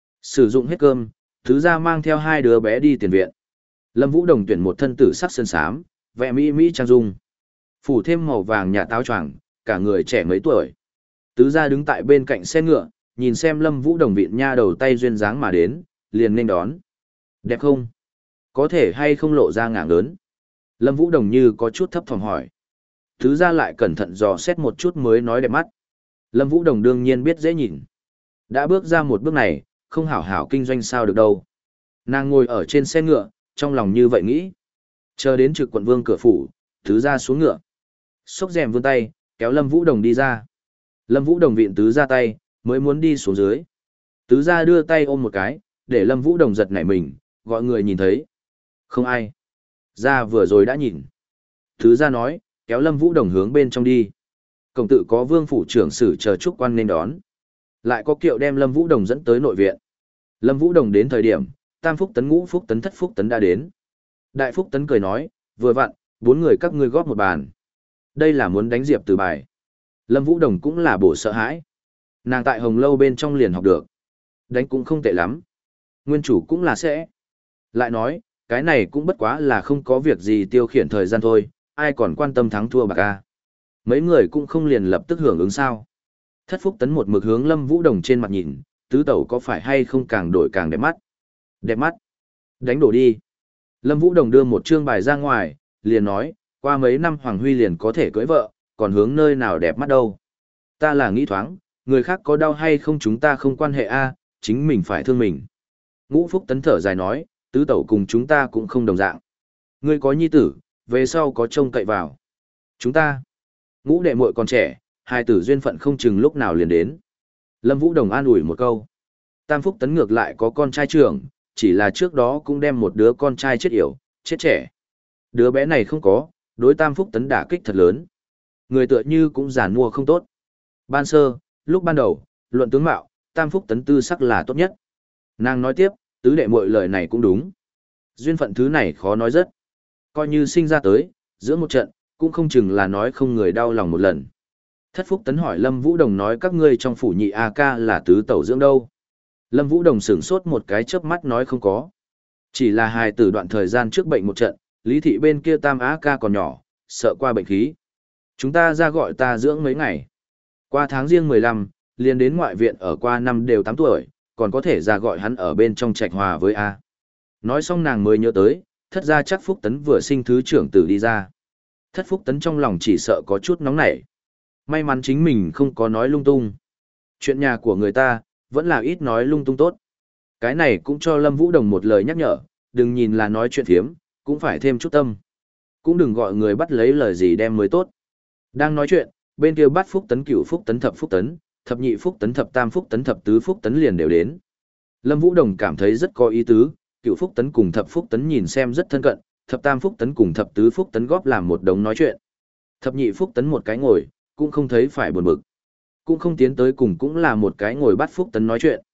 Sử dụng hết cơm, thứ gia mang theo hai đứa bé đi tiền viện. Lâm Vũ Đồng tuyển một thân tử sắc sơn xám, vẽ mỹ mỹ trang dung. Phủ thêm màu vàng nhà táo choàng, cả người trẻ mấy tuổi. Tứ gia đứng tại bên cạnh xe ngựa, nhìn xem Lâm Vũ Đồng vịn nha đầu tay duyên dáng mà đến, liền nên đón. Đẹp không? Có thể hay không lộ ra ngạng lớn? Lâm Vũ Đồng như có chút thấp thỏm hỏi. Tứ gia lại cẩn thận dò xét một chút mới nói đẹp mắt. Lâm Vũ Đồng đương nhiên biết dễ nhìn. Đã bước ra một bước này, không hảo hảo kinh doanh sao được đâu. Nàng ngồi ở trên xe ngựa, trong lòng như vậy nghĩ. Chờ đến trực quận vương cửa phủ, tứ gia xuống ngựa. Xốc rèm vươn tay, kéo Lâm Vũ Đồng đi ra. Lâm Vũ Đồng vịn tứ gia tay, mới muốn đi xuống dưới. Tứ gia đưa tay ôm một cái, để Lâm Vũ Đồng giật nảy mình, gọi người nhìn thấy. Không ai. Ra vừa rồi đã nhìn. Thứ ra nói, kéo Lâm Vũ Đồng hướng bên trong đi. Cổng tự có Vương phủ trưởng sử chờ trúc quan nên đón. Lại có kiệu đem Lâm Vũ Đồng dẫn tới nội viện. Lâm Vũ Đồng đến thời điểm, Tam Phúc Tấn, Ngũ Phúc Tấn, Thất Phúc Tấn đã đến. Đại Phúc Tấn cười nói, vừa vặn, bốn người các ngươi góp một bàn. Đây là muốn đánh Diệp Từ bài. Lâm Vũ Đồng cũng là bổ sợ hãi. Nàng tại Hồng Lâu bên trong liền học được. Đánh cũng không tệ lắm. Nguyên chủ cũng là sẽ. Lại nói, cái này cũng bất quá là không có việc gì tiêu khiển thời gian thôi, ai còn quan tâm thắng thua bạc a. Mấy người cũng không liền lập tức hưởng ứng sao. Thất Phúc Tấn một mực hướng Lâm Vũ Đồng trên mặt nhìn, tứ tẩu có phải hay không càng đổi càng đẹp mắt. Đẹp mắt. Đánh đổ đi. Lâm Vũ Đồng đưa một chương bài ra ngoài, liền nói, qua mấy năm Hoàng Huy liền có thể cưới vợ, còn hướng nơi nào đẹp mắt đâu. Ta là nghĩ thoáng, người khác có đau hay không chúng ta không quan hệ a, chính mình phải thương mình. Ngũ Phúc Tấn thở dài nói, tứ tẩu cùng chúng ta cũng không đồng dạng. Ngươi có nhi tử, về sau có trông cậy vào. Chúng ta, Ngũ đệ muội còn trẻ, hai tử duyên phận không chừng lúc nào liền đến. Lâm Vũ Đồng an ủi một câu. Tam Phúc Tấn ngược lại có con trai trưởng, chỉ là trước đó cũng đem một đứa con trai chết yểu, chết trẻ. Đứa bé này không có, đối Tam Phúc Tấn đả kích thật lớn. Người tựa như cũng giản mua không tốt. Ban sơ, lúc ban đầu, luận tướng mạo, Tam Phúc Tấn tư sắc là tốt nhất. Nàng nói tiếp, tứ đệ muội lời này cũng đúng. Duyên phận thứ này khó nói rất. Coi như sinh ra tới, giữa một trận, cũng không chừng là nói không người đau lòng một lần. Thất Phúc Tấn hỏi Lâm Vũ Đồng nói các ngươi trong phủ nhị A ca là tứ tẩu dưỡng đâu. Lâm Vũ Đồng sửng sốt một cái chớp mắt nói không có. Chỉ là hài tử đoạn thời gian trước bệnh một trận, Lý thị bên kia Tam A ca còn nhỏ, sợ qua bệnh khí. Chúng ta ra gọi ta dưỡng mấy ngày. Qua tháng riêng mười lăm, liền đến ngoại viện ở qua năm đều tám tuổi, còn có thể ra gọi hắn ở bên trong trạch hòa với A. Nói xong nàng mới nhớ tới, thất ra chắc Phúc Tấn vừa sinh thứ trưởng tử đi ra. Thất Phúc Tấn trong lòng chỉ sợ có chút nóng nảy. May mắn chính mình không có nói lung tung. Chuyện nhà của người ta, vẫn là ít nói lung tung tốt. Cái này cũng cho Lâm Vũ Đồng một lời nhắc nhở, đừng nhìn là nói chuyện thiếm, cũng phải thêm chút tâm. Cũng đừng gọi người bắt lấy lời gì đem mới tốt. Đang nói chuyện, bên kia bắt Phúc Tấn, Cửu Phúc Tấn, Thập Phúc Tấn, Thập Nhị Phúc Tấn, Thập Tam Phúc Tấn, Thập Tứ Phúc Tấn liền đều đến. Lâm Vũ Đồng cảm thấy rất có ý tứ, Cửu Phúc Tấn cùng Thập Phúc Tấn nhìn xem rất thân cận, Thập Tam Phúc Tấn cùng Thập Tứ Phúc Tấn góp làm một đống nói chuyện. Thập Nhị Phúc Tấn một cái ngồi, cũng không thấy phải buồn bực. Cũng không tiến tới cùng cũng là một cái ngồi bắt Phúc Tấn nói chuyện.